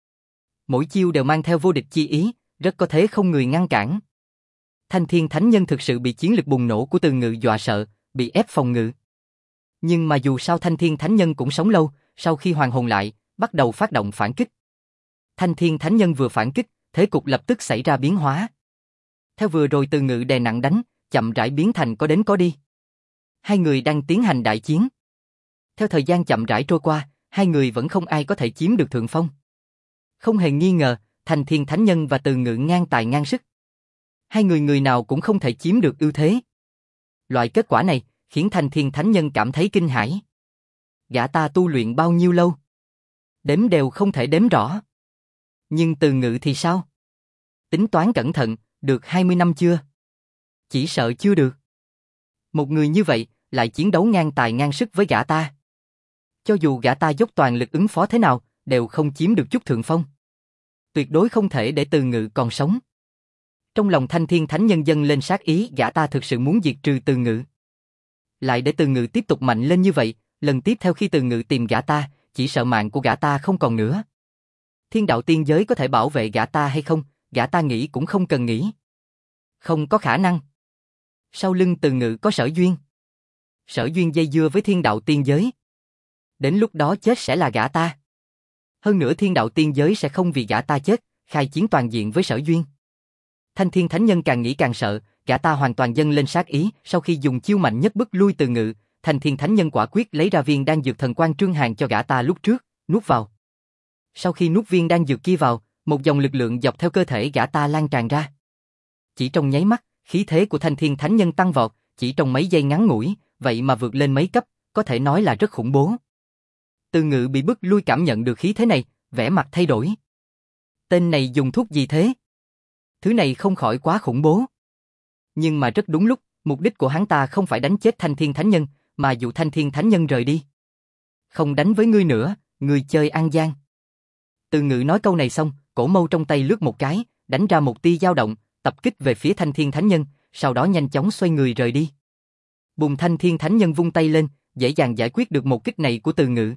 Mỗi chiêu đều mang theo vô địch chi ý, rất có thế không người ngăn cản. Thanh Thiên Thánh Nhân thực sự bị chiến lực bùng nổ của Từ Ngự dọa sợ, bị ép phòng ngự. Nhưng mà dù sao Thanh Thiên Thánh Nhân cũng sống lâu, sau khi hoàn hồn lại, bắt đầu phát động phản kích. Thanh Thiên Thánh Nhân vừa phản kích, thế cục lập tức xảy ra biến hóa. Theo vừa rồi Từ Ngự đè nặng đánh, chậm rãi biến thành có đến có đi. Hai người đang tiến hành đại chiến. Theo thời gian chậm rãi trôi qua, hai người vẫn không ai có thể chiếm được thượng phong. Không hề nghi ngờ, Thanh Thiên Thánh Nhân và Từ Ngự ngang tài ngang sức. Hai người người nào cũng không thể chiếm được ưu thế. Loại kết quả này khiến Thanh Thiên Thánh Nhân cảm thấy kinh hãi. Gã ta tu luyện bao nhiêu lâu? Đếm đều không thể đếm rõ. Nhưng Từ Ngự thì sao? Tính toán cẩn thận, được 20 năm chưa? Chỉ sợ chưa được. Một người như vậy lại chiến đấu ngang tài ngang sức với gã ta. Cho dù gã ta dốc toàn lực ứng phó thế nào, đều không chiếm được chút thượng phong. Tuyệt đối không thể để Từ Ngự còn sống. Trong lòng Thanh Thiên Thánh Nhân dâng lên sát ý, gã ta thực sự muốn diệt trừ Từ Ngự. Lại để Từ Ngự tiếp tục mạnh lên như vậy, lần tiếp theo khi Từ Ngự tìm gã ta, chỉ sợ mạng của gã ta không còn nữa. Thiên đạo tiên giới có thể bảo vệ gã ta hay không, gã ta nghĩ cũng không cần nghĩ. Không có khả năng. Sau lưng Từ Ngự có Sở Duyên. Sở Duyên dây dưa với thiên đạo tiên giới. Đến lúc đó chết sẽ là gã ta. Hơn nữa thiên đạo tiên giới sẽ không vì gã ta chết, khai chiến toàn diện với Sở Duyên. Thanh Thiên Thánh Nhân càng nghĩ càng sợ, gã ta hoàn toàn dâng lên sát ý, sau khi dùng chiêu mạnh nhất bức lui Từ Ngự, Thanh Thiên Thánh Nhân quả quyết lấy ra viên đan dược thần quang trương hàng cho gã ta lúc trước, nuốt vào. Sau khi nuốt viên đan dược kia vào, một dòng lực lượng dọc theo cơ thể gã ta lan tràn ra. Chỉ trong nháy mắt, khí thế của Thanh Thiên Thánh Nhân tăng vọt, chỉ trong mấy giây ngắn ngủi, vậy mà vượt lên mấy cấp, có thể nói là rất khủng bố. Từ Ngự bị bức lui cảm nhận được khí thế này, vẻ mặt thay đổi. Tên này dùng thuốc gì thế? Thứ này không khỏi quá khủng bố. Nhưng mà rất đúng lúc, mục đích của hắn ta không phải đánh chết Thanh Thiên Thánh Nhân, mà dụ Thanh Thiên Thánh Nhân rời đi. Không đánh với ngươi nữa, ngươi chơi ăn gian. Từ Ngự nói câu này xong, cổ mâu trong tay lướt một cái, đánh ra một tia dao động, tập kích về phía Thanh Thiên Thánh Nhân, sau đó nhanh chóng xoay người rời đi. Bùm, Thanh Thiên Thánh Nhân vung tay lên, dễ dàng giải quyết được một kích này của Từ Ngự.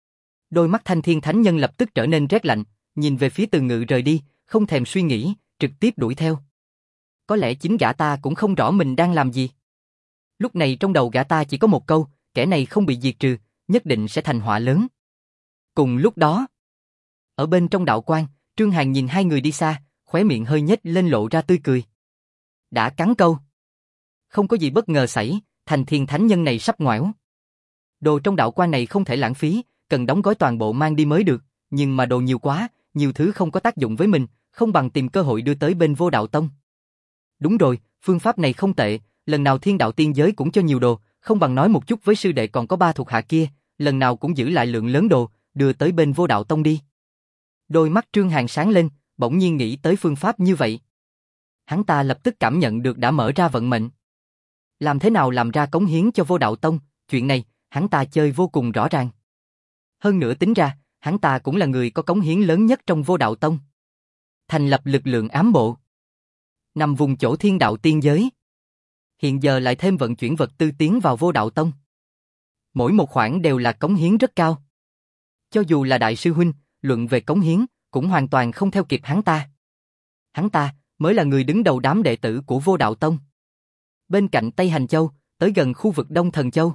Đôi mắt Thanh Thiên Thánh Nhân lập tức trở nên rét lạnh, nhìn về phía Từ Ngự rời đi, không thèm suy nghĩ, trực tiếp đuổi theo. Có lẽ chính gã ta cũng không rõ mình đang làm gì. Lúc này trong đầu gã ta chỉ có một câu, kẻ này không bị diệt trừ, nhất định sẽ thành họa lớn. Cùng lúc đó, ở bên trong đạo quan, Trương Hàn nhìn hai người đi xa, khóe miệng hơi nhếch lên lộ ra tươi cười. Đã cắn câu. Không có gì bất ngờ xảy, Thanh Thiên Thánh Nhân này sắp ngoẻo. Đồ trong đạo quan này không thể lãng phí, cần đóng gói toàn bộ mang đi mới được, nhưng mà đồ nhiều quá, nhiều thứ không có tác dụng với mình, không bằng tìm cơ hội đưa tới bên Vô Đạo Tông. Đúng rồi, phương pháp này không tệ, lần nào thiên đạo tiên giới cũng cho nhiều đồ, không bằng nói một chút với sư đệ còn có 3 thuộc hạ kia, lần nào cũng giữ lại lượng lớn đồ, đưa tới bên Vô Đạo Tông đi. Đôi mắt Trương Hàn sáng lên, bỗng nhiên nghĩ tới phương pháp như vậy. Hắn ta lập tức cảm nhận được đã mở ra vận mệnh. Làm thế nào làm ra cống hiến cho Vô Đạo Tông, chuyện này, hắn ta chơi vô cùng rõ ràng. Hơn nữa tính ra, hắn ta cũng là người có cống hiến lớn nhất trong Vô Đạo Tông. Thành lập lực lượng ám bộ. Nằm vùng chỗ thiên đạo tiên giới. Hiện giờ lại thêm vận chuyển vật tư tiến vào Vô Đạo Tông. Mỗi một khoản đều là cống hiến rất cao. Cho dù là đại sư huynh, luận về cống hiến, cũng hoàn toàn không theo kịp hắn ta. Hắn ta mới là người đứng đầu đám đệ tử của Vô Đạo Tông. Bên cạnh Tây Hành Châu, tới gần khu vực Đông Thần Châu.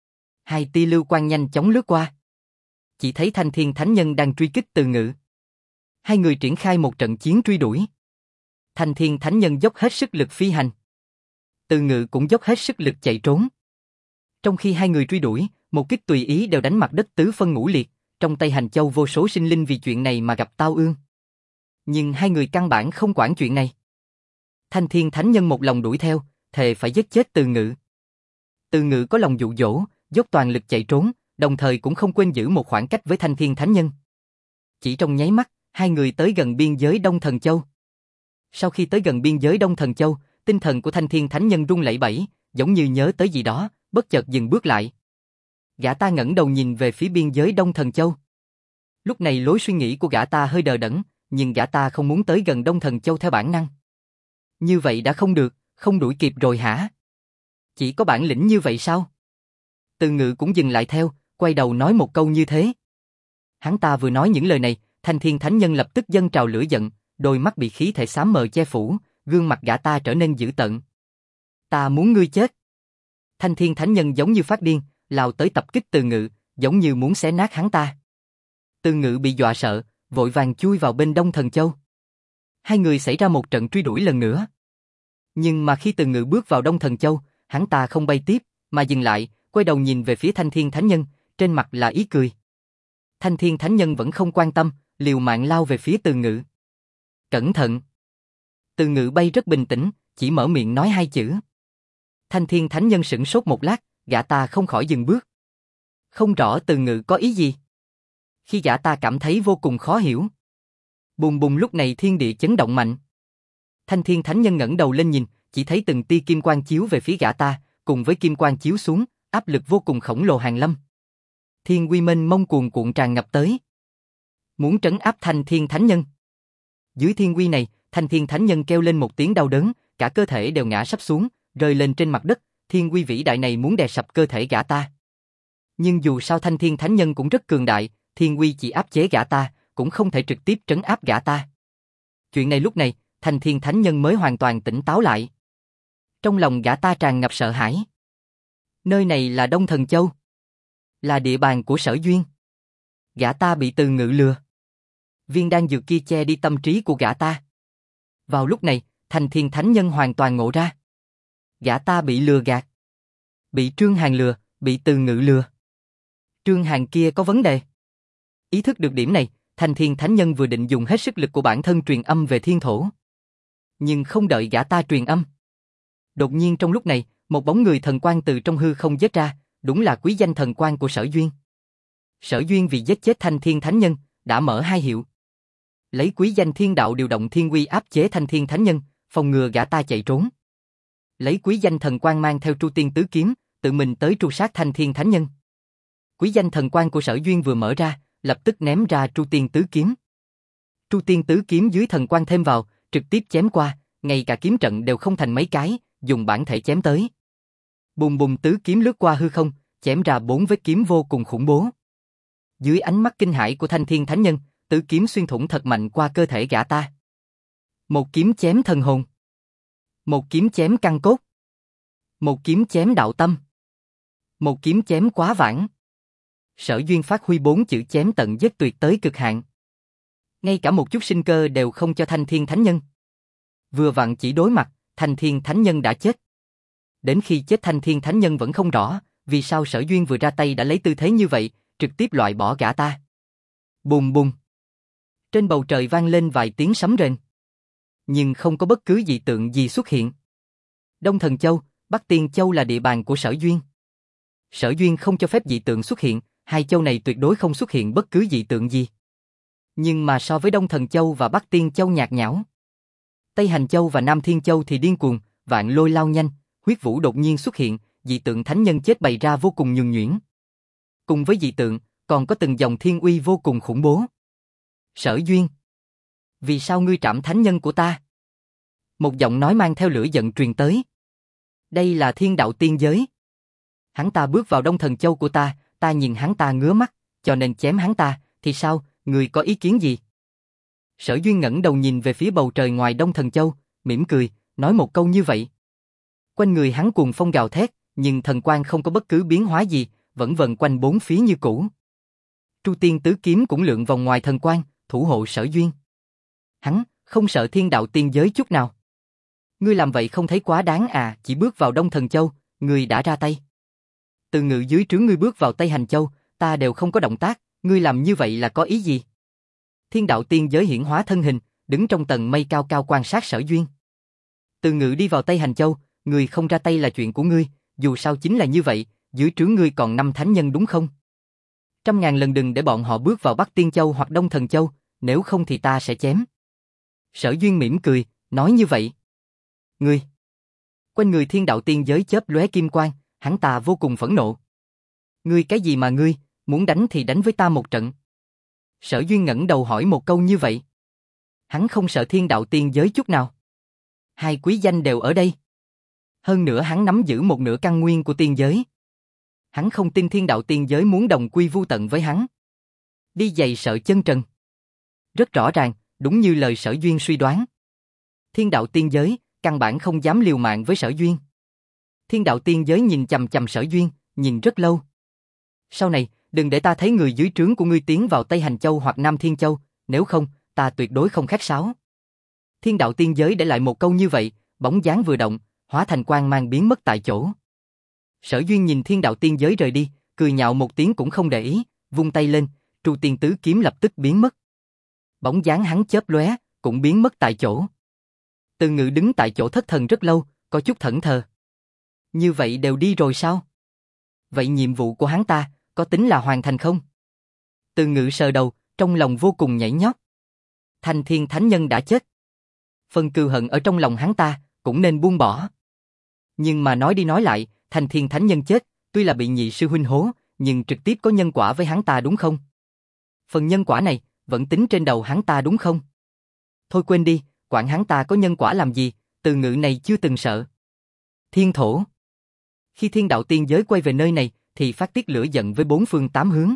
Hai tia lưu quang nhanh chóng lướt qua. Chỉ thấy Thanh Thiên Thánh Nhân đang truy kích Từ Ngự. Hai người triển khai một trận chiến truy đuổi. Thanh Thiên Thánh Nhân dốc hết sức lực phi hành. Từ Ngự cũng dốc hết sức lực chạy trốn. Trong khi hai người truy đuổi, một kích tùy ý đều đánh mặt đất tứ phân ngũ liệt, trong Tây Hành Châu vô số sinh linh vì chuyện này mà gặp tao ương. Nhưng hai người căn bản không quản chuyện này. Thanh Thiên Thánh Nhân một lòng đuổi theo, thề phải giết chết Từ Ngự. Từ Ngự có lòng dụ dỗ, dốc toàn lực chạy trốn, đồng thời cũng không quên giữ một khoảng cách với Thanh Thiên Thánh Nhân. Chỉ trong nháy mắt, hai người tới gần biên giới Đông Thần Châu. Sau khi tới gần biên giới Đông Thần Châu, tinh thần của Thanh Thiên Thánh Nhân rung lẩy bẩy, giống như nhớ tới gì đó, bất chợt dừng bước lại. Gã ta ngẩng đầu nhìn về phía biên giới Đông Thần Châu. Lúc này lối suy nghĩ của gã ta hơi đờ đẫn, nhưng gã ta không muốn tới gần Đông Thần Châu theo bản năng. Như vậy đã không được, không đuổi kịp rồi hả? Chỉ có bản lĩnh như vậy sao? Từ Ngự cũng dừng lại theo, quay đầu nói một câu như thế. Hắn ta vừa nói những lời này, Thanh Thiên Thánh Nhân lập tức dâng trào lửa giận, đôi mắt bị khí thể xám mờ che phủ, gương mặt gã ta trở nên dữ tợn. Ta muốn ngươi chết. Thanh Thiên Thánh Nhân giống như phát điên, lao tới tập kích Từ Ngự, giống như muốn xé nát hắn ta. Từ Ngự bị dọa sợ, vội vàng chui vào bên Đông Thần Châu. Hai người xảy ra một trận truy đuổi lần nữa. Nhưng mà khi Từ Ngự bước vào Đông Thần Châu, hắn ta không bay tiếp, mà dừng lại, quay đầu nhìn về phía Thanh Thiên Thánh Nhân, trên mặt là ý cười. Thanh Thiên Thánh Nhân vẫn không quan tâm, liều mạng lao về phía Từ Ngự. Cẩn thận! Từ Ngự bay rất bình tĩnh, chỉ mở miệng nói hai chữ. Thanh Thiên Thánh Nhân sửng sốt một lát, gã ta không khỏi dừng bước. Không rõ Từ Ngự có ý gì. Khi gã ta cảm thấy vô cùng khó hiểu. Bùng bùng lúc này thiên địa chấn động mạnh. Thanh Thiên Thánh Nhân ngẩng đầu lên nhìn, chỉ thấy từng tia kim quang chiếu về phía gã ta, cùng với kim quang chiếu xuống, áp lực vô cùng khổng lồ hàng lâm. Thiên uy mênh mông cuồn cuộn tràn ngập tới. Muốn trấn áp Thanh Thiên Thánh Nhân. Dưới thiên uy này, Thanh Thiên Thánh Nhân kêu lên một tiếng đau đớn, cả cơ thể đều ngã sắp xuống, rơi lên trên mặt đất, thiên uy vĩ đại này muốn đè sập cơ thể gã ta. Nhưng dù sao Thanh Thiên Thánh Nhân cũng rất cường đại, thiên uy chỉ áp chế gã ta, cũng không thể trực tiếp trấn áp gã ta. Chuyện này lúc này, Thanh Thiên Thánh Nhân mới hoàn toàn tỉnh táo lại. Trong lòng gã ta tràn ngập sợ hãi. Nơi này là Đông Thần Châu. Là địa bàn của Sở Duyên. Gã ta bị Từ Ngự lừa. Viên đan dược kia che đi tâm trí của gã ta. Vào lúc này, Thanh Thiên Thánh Nhân hoàn toàn ngộ ra. Gã ta bị lừa gạt. Bị Trương Hàn lừa, bị Từ Ngự lừa. Trương Hàn kia có vấn đề. Ý thức được điểm này, Thanh Thiên Thánh Nhân vừa định dùng hết sức lực của bản thân truyền âm về thiên thổ. Nhưng không đợi gã ta truyền âm. Đột nhiên trong lúc này, một bóng người thần quang từ trong hư không giết ra, đúng là quý danh thần quang của Sở Duyên. Sở Duyên vì giết chết Thanh Thiên Thánh Nhân, đã mở hai hiệu. Lấy quý danh thiên đạo điều động thiên uy áp chế Thanh Thiên Thánh Nhân, phòng ngừa gã ta chạy trốn. Lấy quý danh thần quang mang theo Tru Tiên Tứ Kiếm, tự mình tới tru sát Thanh Thiên Thánh Nhân. Quý danh thần quang của Sở Duyên vừa mở ra, lập tức ném ra Tru Tiên Tứ Kiếm. Tru Tiên Tứ Kiếm dưới thần quang thêm vào, trực tiếp chém qua, ngay cả kiếm trận đều không thành mấy cái, dùng bản thể chém tới. Bùng bùng tứ kiếm lướt qua hư không, chém ra 4 vết kiếm vô cùng khủng bố. Dưới ánh mắt kinh hãi của Thanh Thiên Thánh Nhân, tứ kiếm xuyên thủng thật mạnh qua cơ thể gã ta. Một kiếm chém thần hồn. Một kiếm chém căn cốt. Một kiếm chém đạo tâm. Một kiếm chém quá vãng. Sở Duyên phát huy 4 chữ chém tận giết tuyệt tới cực hạn. Ngay cả một chút sinh cơ đều không cho Thanh Thiên Thánh Nhân. Vừa vặn chỉ đối mặt, Thanh Thiên Thánh Nhân đã chết. Đến khi chết Thanh Thiên Thánh Nhân vẫn không rõ, vì sao Sở Duyên vừa ra tay đã lấy tư thế như vậy, trực tiếp loại bỏ gã ta. Bùng bùng. Trên bầu trời vang lên vài tiếng sấm rền. Nhưng không có bất cứ dị tượng gì xuất hiện. Đông Thần Châu, Bắc Tiên Châu là địa bàn của Sở Duyên. Sở Duyên không cho phép dị tượng xuất hiện, Hai châu này tuyệt đối không xuất hiện bất cứ dị tượng gì. Nhưng mà so với Đông Thần Châu và Bắc Tiên Châu nhạt nhẽo, Tây Hành Châu và Nam Thiên Châu thì điên cuồng, vạn lôi lao nhanh, huyết vũ đột nhiên xuất hiện, dị tượng thánh nhân chết bày ra vô cùng nhuần nhuyễn. Cùng với dị tượng, còn có từng dòng thiên uy vô cùng khủng bố. Sở Duyên, vì sao ngươi trảm thánh nhân của ta? Một giọng nói mang theo lửa giận truyền tới. Đây là thiên đạo tiên giới. Hắn ta bước vào Đông Thần Châu của ta, ta nhìn hắn ta ngứa mắt, cho nên chém hắn ta, thì sao, ngươi có ý kiến gì? Sở Duyên ngẩng đầu nhìn về phía bầu trời ngoài Đông Thần Châu, mỉm cười, nói một câu như vậy. Quanh người hắn cuồng phong gào thét, nhưng thần quang không có bất cứ biến hóa gì, vẫn vần quanh bốn phía như cũ. Tru Tiên Tứ Kiếm cũng lượn vòng ngoài thần quang, thủ hộ Sở Duyên. Hắn không sợ thiên đạo tiên giới chút nào. Ngươi làm vậy không thấy quá đáng à? Chỉ bước vào Đông Thần Châu, ngươi đã ra tay. Từ ngự dưới trướng ngươi bước vào Tây Hành Châu, ta đều không có động tác, ngươi làm như vậy là có ý gì? Thiên đạo tiên giới hiển hóa thân hình, đứng trong tầng mây cao cao quan sát Sở Duyên. Từ ngự đi vào Tây Hành Châu, ngươi không ra tay là chuyện của ngươi, dù sao chính là như vậy, dưới trướng ngươi còn 5 thánh nhân đúng không? 100.000 lần đừng để bọn họ bước vào Bắc Tiên Châu hoặc Đông Thần Châu, nếu không thì ta sẽ chém. Sở Duyên mỉm cười, nói như vậy. Ngươi! Quanh người thiên đạo tiên giới chớp lóe kim quang, hắn ta vô cùng phẫn nộ. Ngươi cái gì mà ngươi, muốn đánh thì đánh với ta một trận. Sở Duyên ngẩng đầu hỏi một câu như vậy. Hắn không sợ thiên đạo tiên giới chút nào. Hai quý danh đều ở đây. Hơn nữa hắn nắm giữ một nửa căn nguyên của tiên giới. Hắn không tin thiên đạo tiên giới muốn đồng quy vu tận với hắn. Đi giày sợ chân trần. Rất rõ ràng, đúng như lời Sở Duyên suy đoán. Thiên đạo tiên giới, căn bản không dám liều mạng với Sở Duyên. Thiên đạo tiên giới nhìn chằm chằm Sở Duyên, nhìn rất lâu. Sau này, đừng để ta thấy người dưới trướng của ngươi tiến vào Tây Hành Châu hoặc Nam Thiên Châu, nếu không, ta tuyệt đối không khách sáo. Thiên đạo tiên giới để lại một câu như vậy, bóng dáng vừa động, hóa thành quang mang biến mất tại chỗ. Sở Duyên nhìn thiên đạo tiên giới rời đi, cười nhạo một tiếng cũng không để ý, vung tay lên, Tru Tiên Tứ Kiếm lập tức biến mất. Bóng dáng hắn chớp lóe, cũng biến mất tại chỗ. Từ Ngự đứng tại chỗ thất thần rất lâu, có chút thẫn thờ. Như vậy đều đi rồi sao? Vậy nhiệm vụ của hắn ta, có tính là hoàn thành không? Từ Ngự sờ đầu, trong lòng vô cùng nhảy nhót. Thanh Thiên Thánh Nhân đã chết. Phần cừu hận ở trong lòng hắn ta, cũng nên buông bỏ. Nhưng mà nói đi nói lại, Thanh Thiên Thánh Nhân chết, tuy là bị nhị sư huynh hố, nhưng trực tiếp có nhân quả với hắn ta đúng không? Phần nhân quả này, vẫn tính trên đầu hắn ta đúng không? Thôi quên đi, quản hắn ta có nhân quả làm gì, Từ Ngự này chưa từng sợ. Thiên thổ. Khi thiên đạo tiên giới quay về nơi này, thì phát tiết lửa giận với bốn phương tám hướng.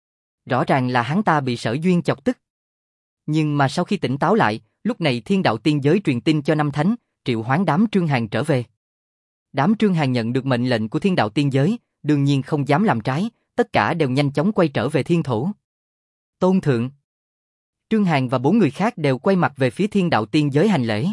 Rõ ràng là hắn ta bị Sở Duyên chọc tức. Nhưng mà sau khi tỉnh táo lại, lúc này thiên đạo tiên giới truyền tin cho năm thánh, triệu hoán đám Trương Hàn trở về. Đám Trương Hàn nhận được mệnh lệnh của thiên đạo tiên giới, đương nhiên không dám làm trái, tất cả đều nhanh chóng quay trở về thiên thổ. Tôn thượng. Trương Hàn và 4 người khác đều quay mặt về phía thiên đạo tiên giới hành lễ.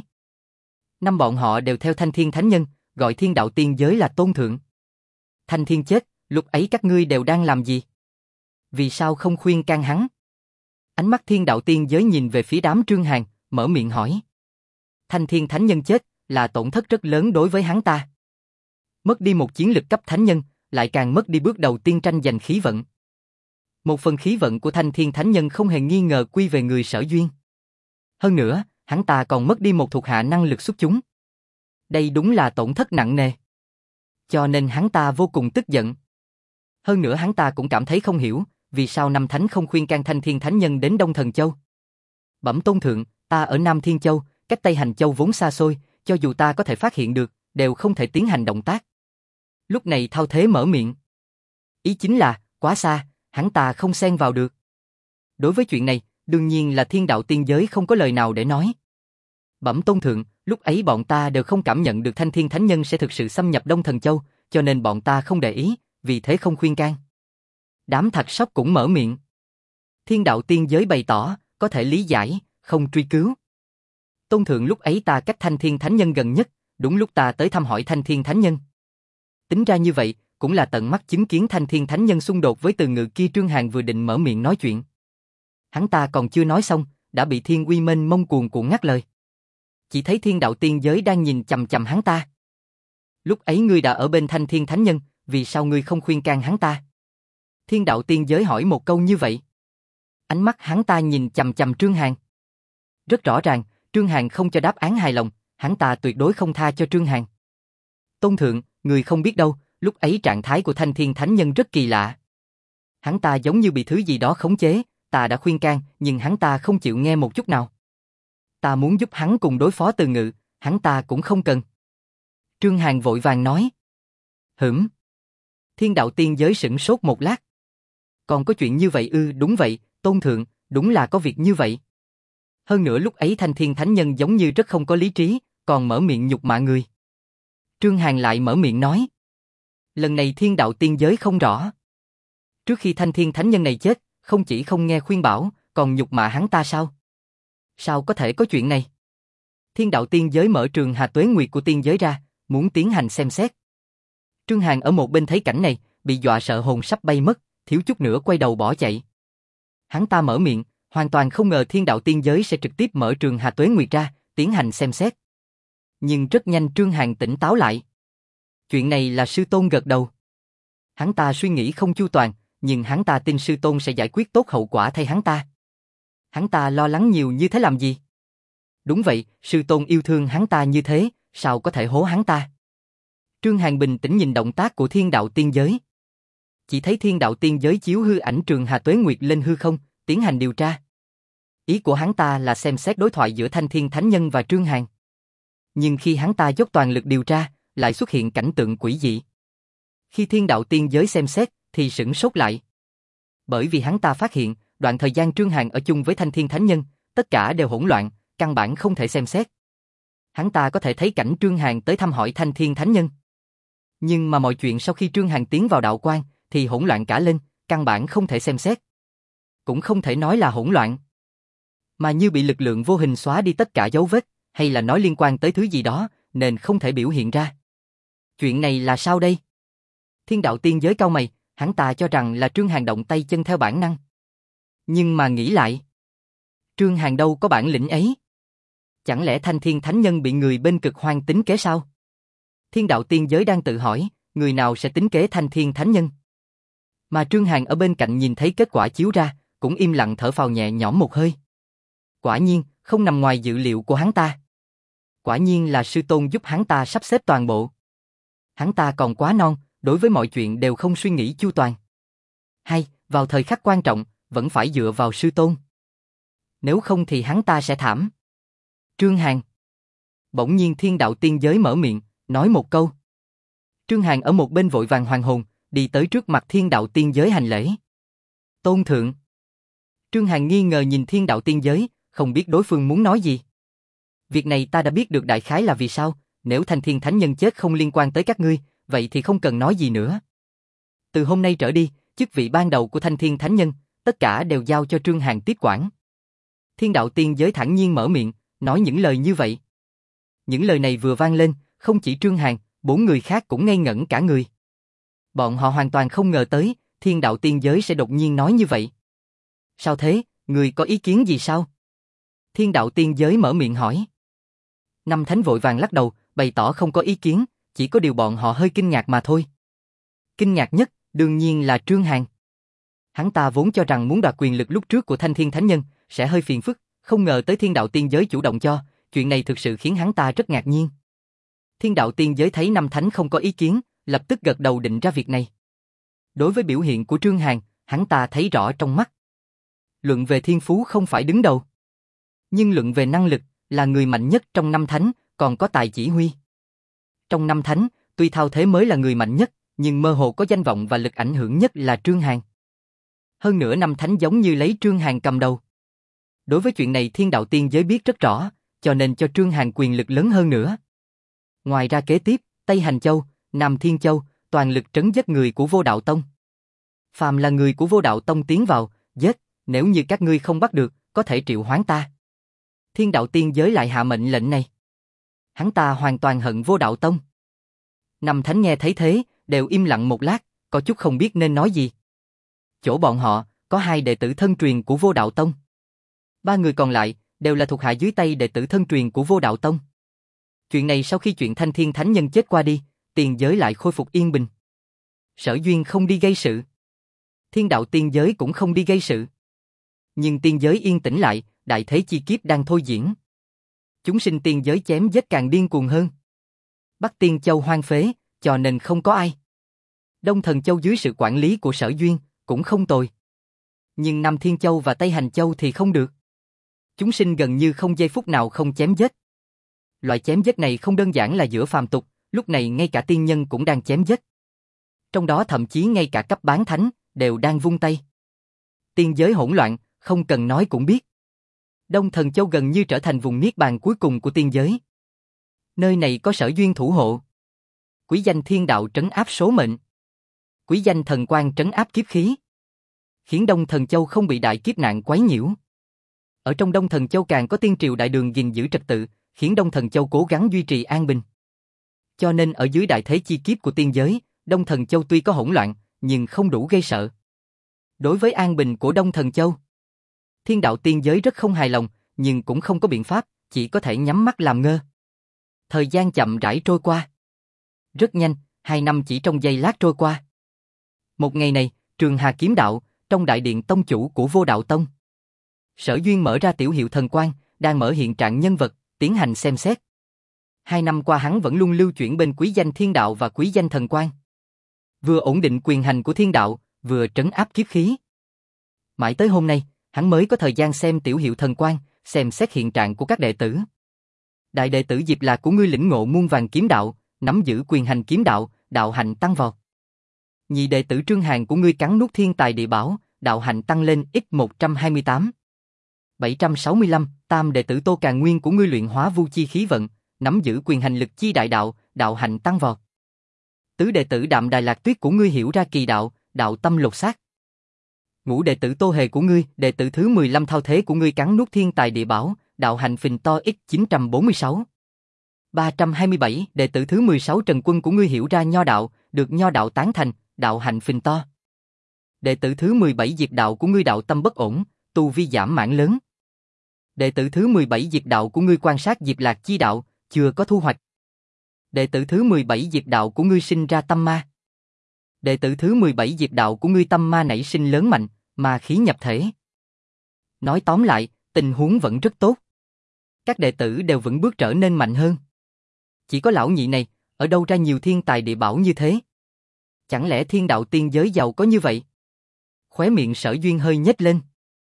5 bọn họ đều theo Thanh Thiên Thánh Nhân, gọi thiên đạo tiên giới là tôn thượng. Thanh Thiên chết, lúc ấy các ngươi đều đang làm gì? Vì sao không khuyên can hắn? Ánh mắt thiên đạo tiên giới nhìn về phía đám Trương Hàn, mở miệng hỏi. Thanh Thiên Thánh Nhân chết, là tổn thất rất lớn đối với hắn ta. Mất đi một chiến lực cấp thánh nhân, lại càng mất đi bước đầu tiên tranh giành khí vận. Một phần khí vận của Thanh Thiên Thánh Nhân không hề nghi ngờ quy về người Sở Duyên. Hơn nữa, hắn ta còn mất đi một thuộc hạ năng lực xuất chúng. Đây đúng là tổn thất nặng nề. Cho nên hắn ta vô cùng tức giận. Hơn nữa hắn ta cũng cảm thấy không hiểu, vì sao năm thánh không khuyên can Thanh Thiên Thánh Nhân đến Đông Thần Châu. Bẩm tôn thượng, ta ở Nam Thiên Châu, cách Tây Hành Châu vốn xa xôi, cho dù ta có thể phát hiện được, đều không thể tiến hành động tác. Lúc này Thao Thế mở miệng. Ý chính là, quá xa, hắn ta không xen vào được. Đối với chuyện này, đương nhiên là thiên đạo tiên giới không có lời nào để nói. Bẩm tôn thượng, lúc ấy bọn ta đều không cảm nhận được Thanh Thiên Thánh Nhân sẽ thực sự xâm nhập Đông Thần Châu, cho nên bọn ta không để ý, vì thế không khuyên can. Đám Thạch Sóc cũng mở miệng. Thiên đạo tiên giới bày tỏ, có thể lý giải, không truy cứu. Tôn thượng lúc ấy ta cách Thanh Thiên Thánh Nhân gần nhất, đúng lúc ta tới thăm hỏi Thanh Thiên Thánh Nhân. Tính ra như vậy, cũng là tận mắt chứng kiến Thanh Thiên Thánh Nhân xung đột với Từ Ngự kia. Trương Hàn vừa định mở miệng nói chuyện. Hắn ta còn chưa nói xong, đã bị thiên uy mênh mông cuồn cuộn ngắt lời. Chỉ thấy thiên đạo tiên giới đang nhìn chằm chằm hắn ta. Lúc ấy ngươi đã ở bên Thanh Thiên Thánh Nhân, vì sao ngươi không khuyên can hắn ta? Thiên đạo tiên giới hỏi một câu như vậy. Ánh mắt hắn ta nhìn chằm chằm Trương Hàn. Rất rõ ràng, Trương Hàn không cho đáp án hài lòng, hắn ta tuyệt đối không tha cho Trương Hàn. Tôn thượng, người không biết đâu, lúc ấy trạng thái của Thanh Thiên Thánh Nhân rất kỳ lạ. Hắn ta giống như bị thứ gì đó khống chế, ta đã khuyên can, nhưng hắn ta không chịu nghe một chút nào. Ta muốn giúp hắn cùng đối phó Từ Ngự, hắn ta cũng không cần. Trương Hàn vội vàng nói. Thiên đạo tiên giới sửng sốt một lát. Còn có chuyện như vậy ư? Đúng vậy, Tôn thượng, đúng là có việc như vậy. Hơn nữa lúc ấy Thanh Thiên Thánh Nhân giống như rất không có lý trí, còn mở miệng nhục mạ người. Trương Hàn lại mở miệng nói. Lần này thiên đạo tiên giới không rõ. Trước khi Thanh Thiên Thánh Nhân này chết, không chỉ không nghe khuyên bảo, còn nhục mạ hắn ta sao? Sao có thể có chuyện này? Thiên đạo tiên giới mở trường Hà Tuế Nguyệt của tiên giới ra, muốn tiến hành xem xét. Trương Hàn ở một bên thấy cảnh này, bị dọa sợ hồn sắp bay mất, thiếu chút nữa quay đầu bỏ chạy. Hắn ta mở miệng, hoàn toàn không ngờ thiên đạo tiên giới sẽ trực tiếp mở trường Hà Tuế Nguyệt ra, tiến hành xem xét. Nhưng rất nhanh Trương Hàn tỉnh táo lại. Chuyện này là sư tôn gật đầu. Hắn ta suy nghĩ không chu toàn, nhưng hắn ta tin sư tôn sẽ giải quyết tốt hậu quả thay hắn ta. Hắn ta lo lắng nhiều như thế làm gì? Đúng vậy, sư tôn yêu thương hắn ta như thế, sao có thể hố hắn ta? Trương Hàn bình tĩnh nhìn động tác của thiên đạo tiên giới. Chỉ thấy thiên đạo tiên giới chiếu hư ảnh trường Hà Tuế Nguyệt lên hư không, tiến hành điều tra. Ý của hắn ta là xem xét đối thoại giữa Thanh Thiên Thánh Nhân và Trương Hàn. Nhưng khi hắn ta dốc toàn lực điều tra, lại xuất hiện cảnh tượng quỷ dị. Khi thiên đạo tiên giới xem xét, thì sửng sốt lại. Bởi vì hắn ta phát hiện, đoạn thời gian Trương Hàn ở chung với Thanh Thiên Thánh Nhân, tất cả đều hỗn loạn, căn bản không thể xem xét. Hắn ta có thể thấy cảnh Trương Hàn tới thăm hỏi Thanh Thiên Thánh Nhân. Nhưng mà mọi chuyện sau khi Trương Hàn tiến vào đạo quan, thì hỗn loạn cả lên, căn bản không thể xem xét. Cũng không thể nói là hỗn loạn, mà như bị lực lượng vô hình xóa đi tất cả dấu vết, hay là nói liên quan tới thứ gì đó, nên không thể biểu hiện ra. Chuyện này là sao đây? Thiên đạo tiên giới cau mày, hắn ta cho rằng là Trương Hàn động tay chân theo bản năng. Nhưng mà nghĩ lại, Trương Hàn đâu có bản lĩnh ấy. Chẳng lẽ Thanh Thiên Thánh Nhân bị người bên cực hoang tính kế sao? Thiên đạo tiên giới đang tự hỏi, người nào sẽ tính kế Thanh Thiên Thánh Nhân? Mà Trương Hàn ở bên cạnh nhìn thấy kết quả chiếu ra, cũng im lặng thở phào nhẹ nhõm một hơi. Quả nhiên, không nằm ngoài dự liệu của hắn ta. Quả nhiên là sư tôn giúp hắn ta sắp xếp toàn bộ. Hắn ta còn quá non, đối với mọi chuyện đều không suy nghĩ chu toàn. Hay, vào thời khắc quan trọng, vẫn phải dựa vào sư tôn. Nếu không thì hắn ta sẽ thảm. Trương Hàn. Bỗng nhiên thiên đạo tiên giới mở miệng, nói một câu. Trương Hàn ở một bên vội vàng hoàn hồn, đi tới trước mặt thiên đạo tiên giới hành lễ. Tôn thượng. Trương Hàn nghi ngờ nhìn thiên đạo tiên giới, không biết đối phương muốn nói gì. Việc này ta đã biết được đại khái là vì sao, nếu Thanh Thiên Thánh Nhân chết không liên quan tới các ngươi, vậy thì không cần nói gì nữa. Từ hôm nay trở đi, chức vị ban đầu của Thanh Thiên Thánh Nhân, tất cả đều giao cho Trương Hàn tiếp quản. Thiên đạo tiên giới thản nhiên mở miệng, nói những lời như vậy. Những lời này vừa vang lên, không chỉ Trương Hàn, 4 người khác cũng ngây ngẩn cả người. Bọn họ hoàn toàn không ngờ tới, thiên đạo tiên giới sẽ đột nhiên nói như vậy. Sao thế, người có ý kiến gì sao? Thiên đạo tiên giới mở miệng hỏi. Năm thánh vội vàng lắc đầu, bày tỏ không có ý kiến, chỉ có điều bọn họ hơi kinh ngạc mà thôi. Kinh ngạc nhất, đương nhiên là Trương Hàn. Hắn ta vốn cho rằng muốn đoạt quyền lực lúc trước của Thanh Thiên Thánh Nhân sẽ hơi phiền phức, không ngờ tới thiên đạo tiên giới chủ động cho, chuyện này thực sự khiến hắn ta rất ngạc nhiên. Thiên đạo tiên giới thấy năm thánh không có ý kiến, lập tức gật đầu định ra việc này. Đối với biểu hiện của Trương Hàn, hắn ta thấy rõ trong mắt. Luận về thiên phú không phải đứng đầu, nhưng luận về năng lực, là người mạnh nhất trong năm thánh, còn có tài chỉ huy. Trong năm thánh, tuy Thao Thế mới là người mạnh nhất, nhưng mơ hồ có danh vọng và lực ảnh hưởng nhất là Trương Hàn. Hơn nữa năm thánh giống như lấy Trương Hàn cầm đầu. Đối với chuyện này thiên đạo tiên giới biết rất rõ, cho nên cho Trương Hàn quyền lực lớn hơn nữa. Ngoài ra kế tiếp, Tây Hành Châu, Nam Thiên Châu, toàn lực trấn giết người của Vô Đạo Tông. Phàm là người của Vô Đạo Tông tiến vào, giết, nếu như các ngươi không bắt được, có thể triệu hoán ta. Thiên đạo tiên giới lại hạ mệnh lệnh này. Hắn ta hoàn toàn hận Vô Đạo Tông. Năm thánh nghe thấy thế, đều im lặng một lát, có chút không biết nên nói gì. Chỗ bọn họ, có 2 đệ tử thân truyền của Vô Đạo Tông. 3 người còn lại, đều là thuộc hạ dưới tay đệ tử thân truyền của Vô Đạo Tông. Chuyện này sau khi chuyện Thanh Thiên Thánh Nhân chết qua đi, tiền giới lại khôi phục yên bình. Sở Duyên không đi gây sự. Thiên đạo tiên giới cũng không đi gây sự. Nhưng tiên giới yên tĩnh lại, đại thế chi kiếp đang thôi diễn. Chúng sinh tiên giới chém giết càng điên cuồng hơn. Bắc Tiên Châu hoang phế, cho nên không có ai. Đông Thần Châu dưới sự quản lý của Sở Duyên, cũng không tồi. Nhưng Nam Thiên Châu và Tây Hành Châu thì không được. Chúng sinh gần như không giây phút nào không chém giết. Loại chém giết này không đơn giản là giữa phàm tục, lúc này ngay cả tiên nhân cũng đang chém giết. Trong đó thậm chí ngay cả cấp bán thánh, đều đang vung tay. Tiên giới hỗn loạn, không cần nói cũng biết. Đông Thần Châu gần như trở thành vùng niết bàn cuối cùng của tiên giới. Nơi này có Sở Duyên thủ hộ. Quý danh thiên đạo trấn áp số mệnh. Quý danh thần quang trấn áp kiếp khí. Khiến Đông Thần Châu không bị đại kiếp nạn quấy nhiễu. Ở trong Đông Thần Châu càng có tiên triều đại đường gìn giữ trật tự, khiến Đông Thần Châu cố gắng duy trì an bình. Cho nên ở dưới đại thế chi kiếp của tiên giới, Đông Thần Châu tuy có hỗn loạn, nhưng không đủ gây sợ. Đối với an bình của Đông Thần Châu, thiên đạo tiên giới rất không hài lòng, nhưng cũng không có biện pháp, chỉ có thể nhắm mắt làm ngơ. Thời gian chậm rãi trôi qua. Rất nhanh, 2 năm chỉ trong giây lát trôi qua. Một ngày này, Trường Hà Kiếm Đạo, trong đại điện tông chủ của Vô Đạo Tông. Sở Duyên mở ra tiểu hiệu thần quang, đang mở hiện trạng nhân vật, tiến hành xem xét. 2 năm qua hắn vẫn luôn lưu chuyển bên quý danh thiên đạo và quý danh thần quang. Vừa ổn định quyền hành của thiên đạo, vừa trấn áp kiếp khí. Mãi tới hôm nay, hắn mới có thời gian xem tiểu hiệu thần quang, xem xét hiện trạng của các đệ tử. Đại đệ tử Diệp Lạc của ngươi lĩnh ngộ muôn vàng kiếm đạo, nắm giữ quyền hành kiếm đạo, đạo hạnh tăng vọt. Nhị đệ tử Trương Hàn của ngươi cắn nuốt thiên tài địa bảo, đạo hạnh tăng lên x128. 765, tam đệ tử Tô Càn Nguyên của ngươi luyện hóa vu chi khí vận, nắm giữ quyền hành lực chi đại đạo, đạo hạnh tăng vọt. Tứ đệ tử Đạm Đài Lạc Tuyết của ngươi hiểu ra kỳ đạo, đạo tâm lột xác. Ngũ đệ tử Tô Hề của ngươi, đệ tử thứ 15 Thao Thế của ngươi cắn nuốt thiên tài địa bảo, đạo hành phình to x946. 327, đệ tử thứ 16 Trần Quân của ngươi hiểu ra nho đạo, được nho đạo tán thành, đạo hành phình to. Đệ tử thứ 17 Diệp Đạo của ngươi đạo tâm bất ổn, tu vi giảm mãn lớn. Đệ tử thứ 17 Diệp Đạo của ngươi quan sát Diệp Lạc chi đạo, chưa có thu hoạch. Đệ tử thứ 17 Diệp Đạo của ngươi sinh ra tâm ma. Đệ tử thứ 17 Diệp Đạo của ngươi tâm ma nảy sinh lớn mạnh, ma khí nhập thể. Nói tóm lại, tình huống vẫn rất tốt. Các đệ tử đều vững bước trở nên mạnh hơn. Chỉ có lão nhị này, ở đâu ra nhiều thiên tài địa bảo như thế? Chẳng lẽ thiên đạo tiên giới giàu có như vậy? Khóe miệng Sở Duyên hơi nhếch lên.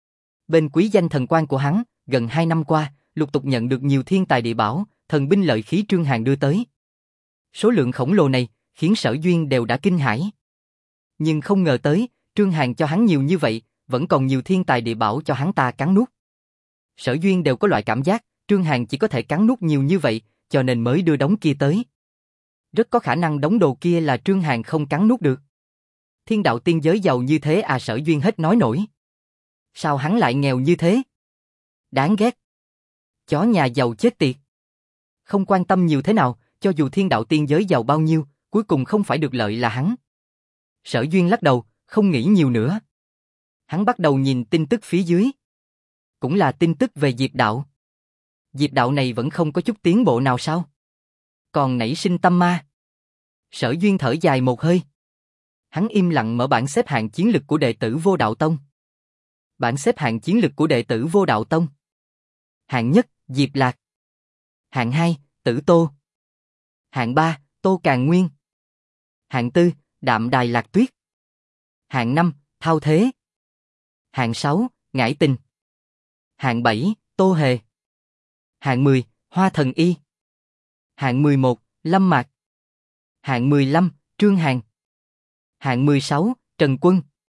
Bên quý danh thần quan của hắn, gần 2 năm qua, lục tục nhận được nhiều thiên tài địa bảo, thần binh lợi khí Trương Hàn đưa tới. Số lượng khổng lồ này, khiến Sở Duyên đều đã kinh hãi. Nhưng không ngờ tới, Trương Hàn cho hắn nhiều như vậy, vẫn còn nhiều thiên tài địa bảo cho hắn ta cắn nuốt. Sở Duyên đều có loại cảm giác, Trương Hàn chỉ có thể cắn nuốt nhiều như vậy, cho nên mới đưa đống kia tới. Rất có khả năng đống đồ kia là Trương Hàn không cắn nuốt được. Thiên đạo tiên giới giàu như thế à? Sở Duyên hết nói nổi. Sao hắn lại nghèo như thế? Đáng ghét. Chó nhà giàu chết tiệt. Không quan tâm nhiều thế nào, cho dù thiên đạo tiên giới giàu bao nhiêu, cuối cùng không phải được lợi là hắn. Sở Duyên lắc đầu, không nghĩ nhiều nữa. Hắn bắt đầu nhìn tin tức phía dưới. Cũng là tin tức về Diệp Đạo. Diệp Đạo này vẫn không có chút tiến bộ nào sao? Còn nảy sinh tâm ma. Sở Duyên thở dài một hơi. Hắn im lặng mở bảng xếp hạng chiến lực của đệ tử Vô Đạo Tông. Bảng xếp hạng chiến lực của đệ tử Vô Đạo Tông. Hạng nhất, Diệp Lạc. Hạng 2, Tử Tô. Hạng 3, Tô Càn Nguyên. Hạng 4, Đạm Đài Lạc Tuyết. Hạng 5, Thao Thế. Hạng 6, Ngải Tình. Hạng 7, Tô Hề. Hạng 10, Hoa Thần Y. Hạng 11, Lâm Mạc. Hạng 15, Trương Hàn. Hạng 16, Trần Quân.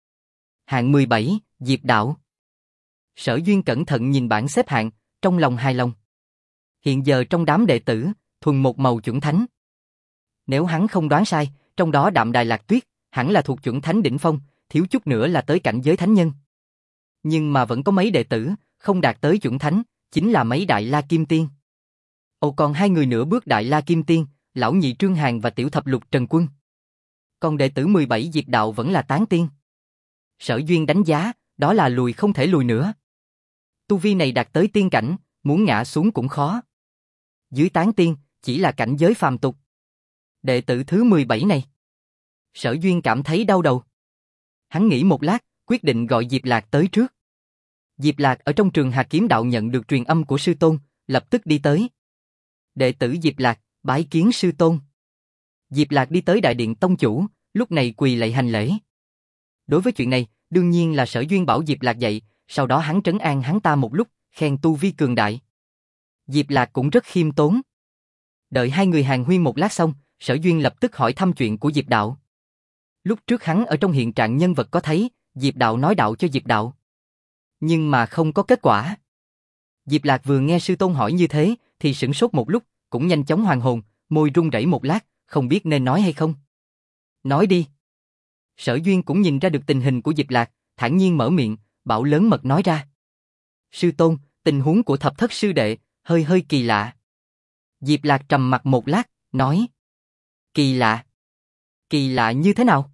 Hạng 17, Diệp Đạo. Sở Duyên cẩn thận nhìn bảng xếp hạng, trong lòng hài lòng. Hiện giờ trong đám đệ tử, thuần một màu chuẩn thánh. Nếu hắn không đoán sai, trong đó Đạm Đài Lạc Tuyết, hẳn là thuộc chuẩn thánh đỉnh phong, thiếu chút nữa là tới cảnh giới thánh nhân. Nhưng mà vẫn có mấy đệ tử, không đạt tới chuẩn thánh, chính là mấy Đại La Kim Tiên. Ồ, còn 2 người nữa bước Đại La Kim Tiên, lão nhị Trương Hàn và tiểu thập lục Trần Quân. Còn đệ tử 17 Diệp Đạo vẫn là tán tiên. Sở Duyên đánh giá, đó là lùi không thể lùi nữa. Tu vi này đạt tới tiên cảnh, muốn ngã xuống cũng khó. Dưới tán tiên, chỉ là cảnh giới phàm tục. Đệ tử thứ 17 này. Sở Duyên cảm thấy đau đầu. Hắn nghĩ một lát, quyết định gọi Diệp Lạc tới trước. Diệp Lạc ở trong trường Hà Kiếm Đạo nhận được truyền âm của sư tôn, lập tức đi tới. Đệ tử Diệp Lạc, bái kiến sư tôn. Diệp Lạc đi tới đại điện tông chủ, lúc này quỳ lạy hành lễ. Đối với chuyện này, đương nhiên là Sở Duyên bảo Diệp Lạc dậy, sau đó hắn trấn an hắn ta một lúc, khen tu vi cường đại. Diệp Lạc cũng rất khiêm tốn. Đợi hai người hàn huyên một lát xong, Sở Duyên lập tức hỏi thăm chuyện của Diệp Đạo. Lúc trước hắn ở trong hiện trạng nhân vật có thấy, Diệp Đạo nói đạo cho Diệp Đạo. Nhưng mà không có kết quả. Diệp Lạc vừa nghe sư tôn hỏi như thế, thì sửng sốt một lúc, cũng nhanh chóng hoàn hồn, môi run rẩy một lát, không biết nên nói hay không. Nói đi. Sở Duyên cũng nhìn ra được tình hình của Diệp Lạc, thản nhiên mở miệng, bảo lớn mật nói ra. Sư tôn, tình huống của thập thất sư đệ, hơi kỳ lạ. Diệp Lạc trầm mặt một lát, nói. Kỳ lạ? Kỳ lạ như thế nào?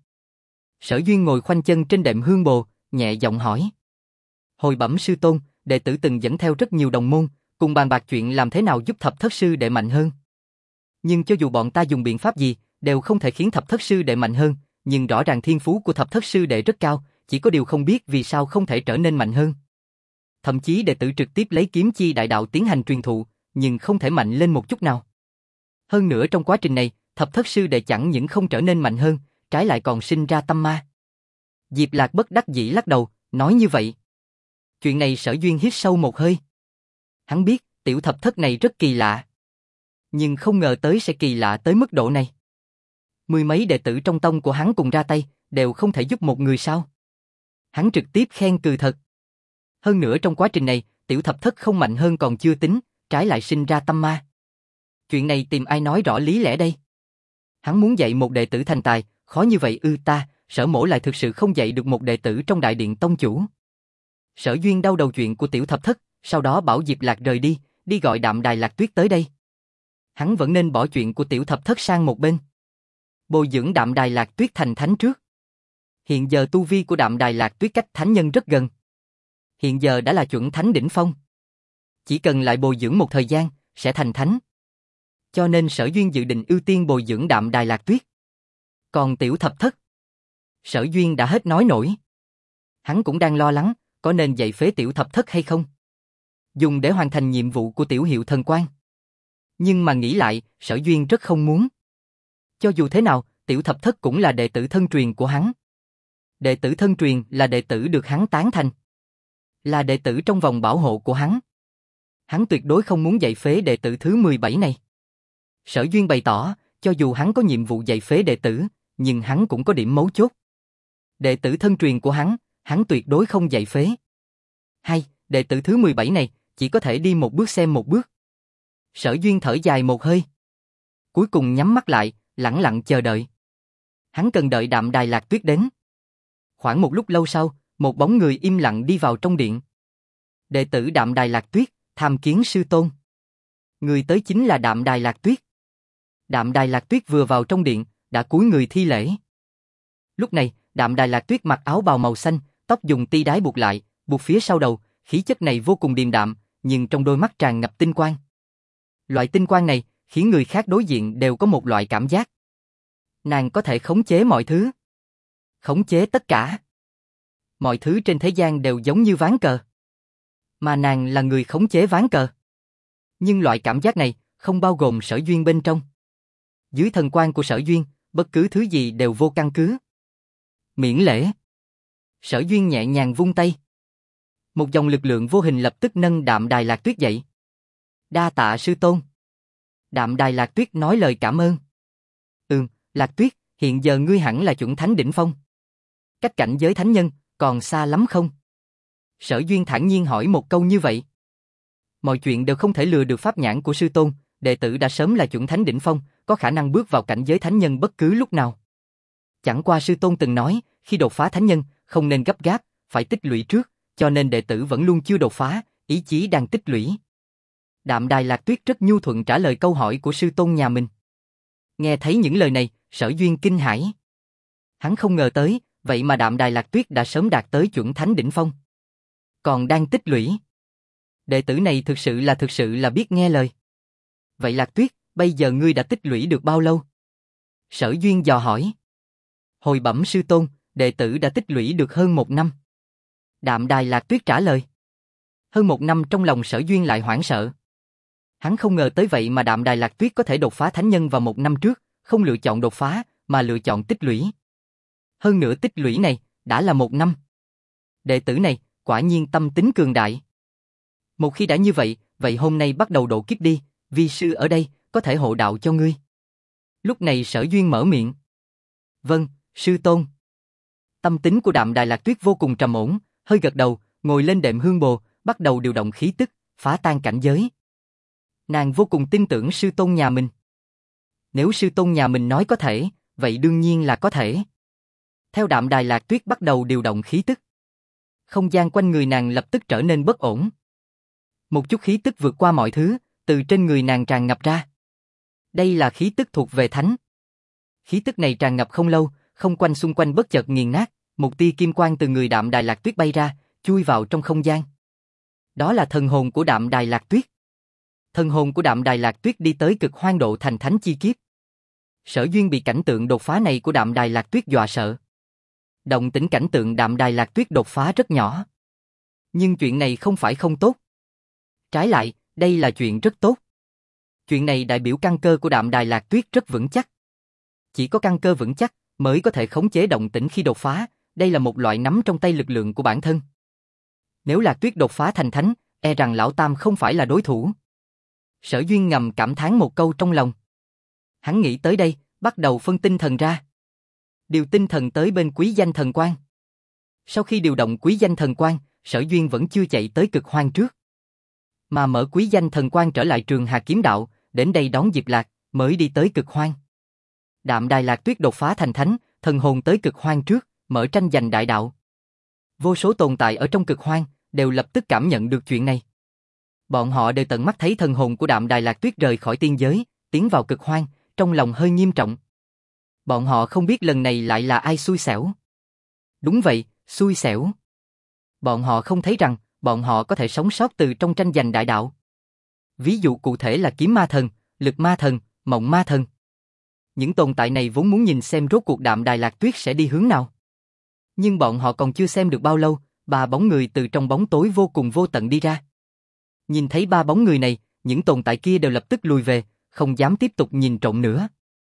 Sở Duyên ngồi khoanh chân trên đệm hương bồ, nhẹ giọng hỏi. Hồi bẩm sư tôn, đệ tử từng dẫn theo rất nhiều đồng môn, cùng bàn bạc chuyện làm thế nào giúp thập thất sư đệ mạnh hơn. Nhưng cho dù bọn ta dùng biện pháp gì, đều không thể khiến thập thất sư đệ mạnh hơn, nhưng rõ ràng thiên phú của thập thất sư đệ rất cao, chỉ có điều không biết vì sao không thể trở nên mạnh hơn. Thậm chí đệ tử trực tiếp lấy kiếm chi đại đạo tiến hành truyền thụ, nhưng không thể mạnh lên một chút nào. Hơn nữa trong quá trình này, thập thất sư đệ chẳng những không trở nên mạnh hơn, trái lại còn sinh ra tâm ma. Diệp Lạc bất đắc dĩ lắc đầu, nói như vậy. Chuyện này Sở Duyên hít sâu một hơi. Hắn biết, tiểu thập thất này rất kỳ lạ. Nhưng không ngờ tới sẽ kỳ lạ tới mức độ này. Mười mấy đệ tử trong tông của hắn cùng ra tay, đều không thể giúp một người sao. Hắn trực tiếp khen cừ thật. Hơn nữa trong quá trình này, tiểu thập thất không mạnh hơn còn chưa tính, trái lại sinh ra tâm ma. Chuyện này tìm ai nói rõ lý lẽ đây? Hắn muốn dạy một đệ tử thành tài, khó như vậy ta, Sở mỗ lại thực sự không dạy được một đệ tử trong đại điện tông chủ. Sở Duyên đau đầu chuyện của tiểu thập thất, sau đó bảo Diệp Lạc rời đi, đi gọi Đạm Đài Lạc Tuyết tới đây. Hắn vẫn nên bỏ chuyện của tiểu thập thất sang một bên. Bồi dưỡng Đạm Đài Lạc Tuyết thành thánh trước. Hiện giờ tu vi của Đạm Đài Lạc Tuyết cách thánh nhân rất gần. Hiện giờ đã là chuẩn thánh đỉnh phong. Chỉ cần lại bồi dưỡng một thời gian, sẽ thành thánh. Cho nên Sở Duyên dự định ưu tiên bồi dưỡng Đạm Đài Lạc Tuyết. Còn tiểu thập thất, Sở Duyên đã hết nói nổi. Hắn cũng đang lo lắng, có nên dạy phế tiểu thập thất hay không? Dùng để hoàn thành nhiệm vụ của tiểu hiệu thần quan. Nhưng mà nghĩ lại, Sở Duyên rất không muốn. Cho dù thế nào, tiểu thập thất cũng là đệ tử thân truyền của hắn. Đệ tử thân truyền là đệ tử được hắn tán thành. Là đệ tử trong vòng bảo hộ của hắn. Hắn tuyệt đối không muốn dạy phế đệ tử thứ 17 này. Sở Duyên bày tỏ, cho dù hắn có nhiệm vụ dạy phế đệ tử, nhưng hắn cũng có điểm mấu chốt. Đệ tử thân truyền của hắn tuyệt đối không dạy phế. Hay, đệ tử thứ 17 này, chỉ có thể đi một bước xem một bước. Sở Duyên thở dài một hơi. Cuối cùng nhắm mắt lại, lẳng lặng chờ đợi. Hắn cần đợi Đạm Đài Lạc Tuyết đến. Khoảng một lúc lâu sau, một bóng người im lặng đi vào trong điện. Đệ tử Đạm Đài Lạc Tuyết, tham kiến sư tôn. Người tới chính là Đạm Đài Lạc Tuyết. Đạm Đài Lạc Tuyết vừa vào trong điện, đã cúi người thi lễ. Lúc này, Đạm Đài Lạc Tuyết mặc áo bào màu xanh, tóc dùng ti đái buộc lại, buộc phía sau đầu, khí chất này vô cùng điềm đạm, nhưng trong đôi mắt tràn ngập tinh quang. Loại tinh quang này, khiến người khác đối diện đều có một loại cảm giác. Nàng có thể khống chế mọi thứ. Khống chế tất cả. Mọi thứ trên thế gian đều giống như ván cờ. Mà nàng là người khống chế ván cờ. Nhưng loại cảm giác này, không bao gồm Sở Duyên bên trong. Dưới thần quang của Sở Duyên, bất cứ thứ gì đều vô căn cứ. Miễn lễ. Sở Duyên nhẹ nhàng vung tay. Một dòng lực lượng vô hình lập tức nâng Đạm Đài Lạc Tuyết dậy. Đa tạ sư tôn. Đạm Đài Lạc Tuyết nói lời cảm ơn. Lạc Tuyết, hiện giờ ngươi hẳn là chuẩn thánh đỉnh phong. Cách cảnh giới thánh nhân, còn xa lắm không? Sở Duyên thản nhiên hỏi một câu như vậy. Mọi chuyện đều không thể lừa được pháp nhãn của sư tôn, đệ tử đã sớm là chuẩn thánh đỉnh phong, có khả năng bước vào cảnh giới thánh nhân bất cứ lúc nào. Chẳng qua sư tôn từng nói, khi đột phá thánh nhân, không nên gấp gáp, phải tích lũy trước, cho nên đệ tử vẫn luôn chưa đột phá, ý chí đang tích lũy. Đạm Đài Lạc Tuyết rất nhu thuận trả lời câu hỏi của sư tôn nhà mình. Nghe thấy những lời này, Sở Duyên kinh hãi. Hắn không ngờ tới, vậy mà Đạm Đài Lạc Tuyết đã sớm đạt tới chuẩn thánh đỉnh phong. Còn đang tích lũy. Đệ tử này thực sự là biết nghe lời. Vậy Lạc Tuyết, bây giờ ngươi đã tích lũy được bao lâu? Sở Duyên dò hỏi. Hồi bẩm sư tôn, đệ tử đã tích lũy được hơn 1 năm. Đạm Đài Lạc Tuyết trả lời. Hơn 1 năm trong lòng Sở Duyên lại hoảng sợ. Hắn không ngờ tới vậy mà Đạm Đài Lạc Tuyết có thể đột phá thánh nhân vào 1 năm trước, không lựa chọn đột phá, mà lựa chọn tích lũy. Hơn nữa tích lũy này, đã là 1 năm. Đệ tử này, quả nhiên tâm tính cường đại. Một khi đã như vậy, vậy hôm nay bắt đầu độ kiếp đi, vi sư ở đây, có thể hộ đạo cho ngươi. Lúc này Sở Duyên mở miệng. Vâng, sư tôn. Tâm tính của Đạm Đài Lạc Tuyết vô cùng trầm ổn, hơi gật đầu, ngồi lên đệm hương bồ, bắt đầu điều động khí tức, phá tan cảnh giới. Nàng vô cùng tin tưởng sư tôn nhà mình. Nếu sư tôn nhà mình nói có thể, vậy đương nhiên là có thể. Theo Đạm Đài Lạc Tuyết bắt đầu điều động khí tức, không gian quanh người nàng lập tức trở nên bất ổn. Một chút khí tức vượt qua mọi thứ, từ trên người nàng tràn ngập ra. Đây là khí tức thuộc về thánh. Khí tức này tràn ngập không lâu, không quanh xung quanh bất chợt nghiền nát, một tia kim quang từ người Đạm Đài Lạc Tuyết bay ra, chui vào trong không gian. Đó là thần hồn của Đạm Đài Lạc Tuyết. Thần hồn của Đạm Đài Lạc Tuyết đi tới cực hoang độ thành thánh chi kiếp. Sở Duyên bị cảnh tượng đột phá này của Đạm Đài Lạc Tuyết dọa sợ. Động tĩnh cảnh tượng Đạm Đài Lạc Tuyết đột phá rất nhỏ. Nhưng chuyện này không phải không tốt. Trái lại, đây là chuyện rất tốt. Chuyện này đại biểu căn cơ của Đạm Đài Lạc Tuyết rất vững chắc. Chỉ có căn cơ vững chắc mới có thể khống chế động tĩnh khi đột phá, đây là một loại nắm trong tay lực lượng của bản thân. Nếu Lạc Tuyết đột phá thành thánh, e rằng lão tam không phải là đối thủ. Sở Duyên ngầm cảm thán một câu trong lòng. Hắn nghĩ tới đây, bắt đầu phân tinh thần ra. Điều tinh thần tới bên Quý Danh Thần Quang. Sau khi điều động Quý Danh Thần Quang, Sở Duyên vẫn chưa chạy tới cực hoang trước, mà mở Quý Danh Thần Quang trở lại Trường Hà Kiếm Đạo, đến đây đón Diệp Lạc, mới đi tới cực hoang. Đạm Đài Lạc Tuyết đột phá thành thánh, thần hồn tới cực hoang trước, mở tranh giành đại đạo. Vô số tồn tại ở trong cực hoang đều lập tức cảm nhận được chuyện này. Bọn họ đều tận mắt thấy thần hồn của Đạm Đài Lạc Tuyết rời khỏi tiên giới, tiến vào cực hoang, trong lòng hơi nghiêm trọng. Bọn họ không biết lần này lại là ai xui xẻo. Đúng vậy, xui xẻo. Bọn họ không thấy rằng bọn họ có thể sống sót từ trong tranh giành đại đạo. Ví dụ cụ thể là Kiếm Ma Thần, Lực Ma Thần, Mộng Ma Thần. Những tồn tại này vốn muốn nhìn xem rốt cuộc Đạm Đài Lạc Tuyết sẽ đi hướng nào. Nhưng bọn họ còn chưa xem được bao lâu, 3 bóng người từ trong bóng tối vô cùng vô tận đi ra. Nhìn thấy 3 bóng người này, những tồn tại kia đều lập tức lùi về, không dám tiếp tục nhìn trộm nữa.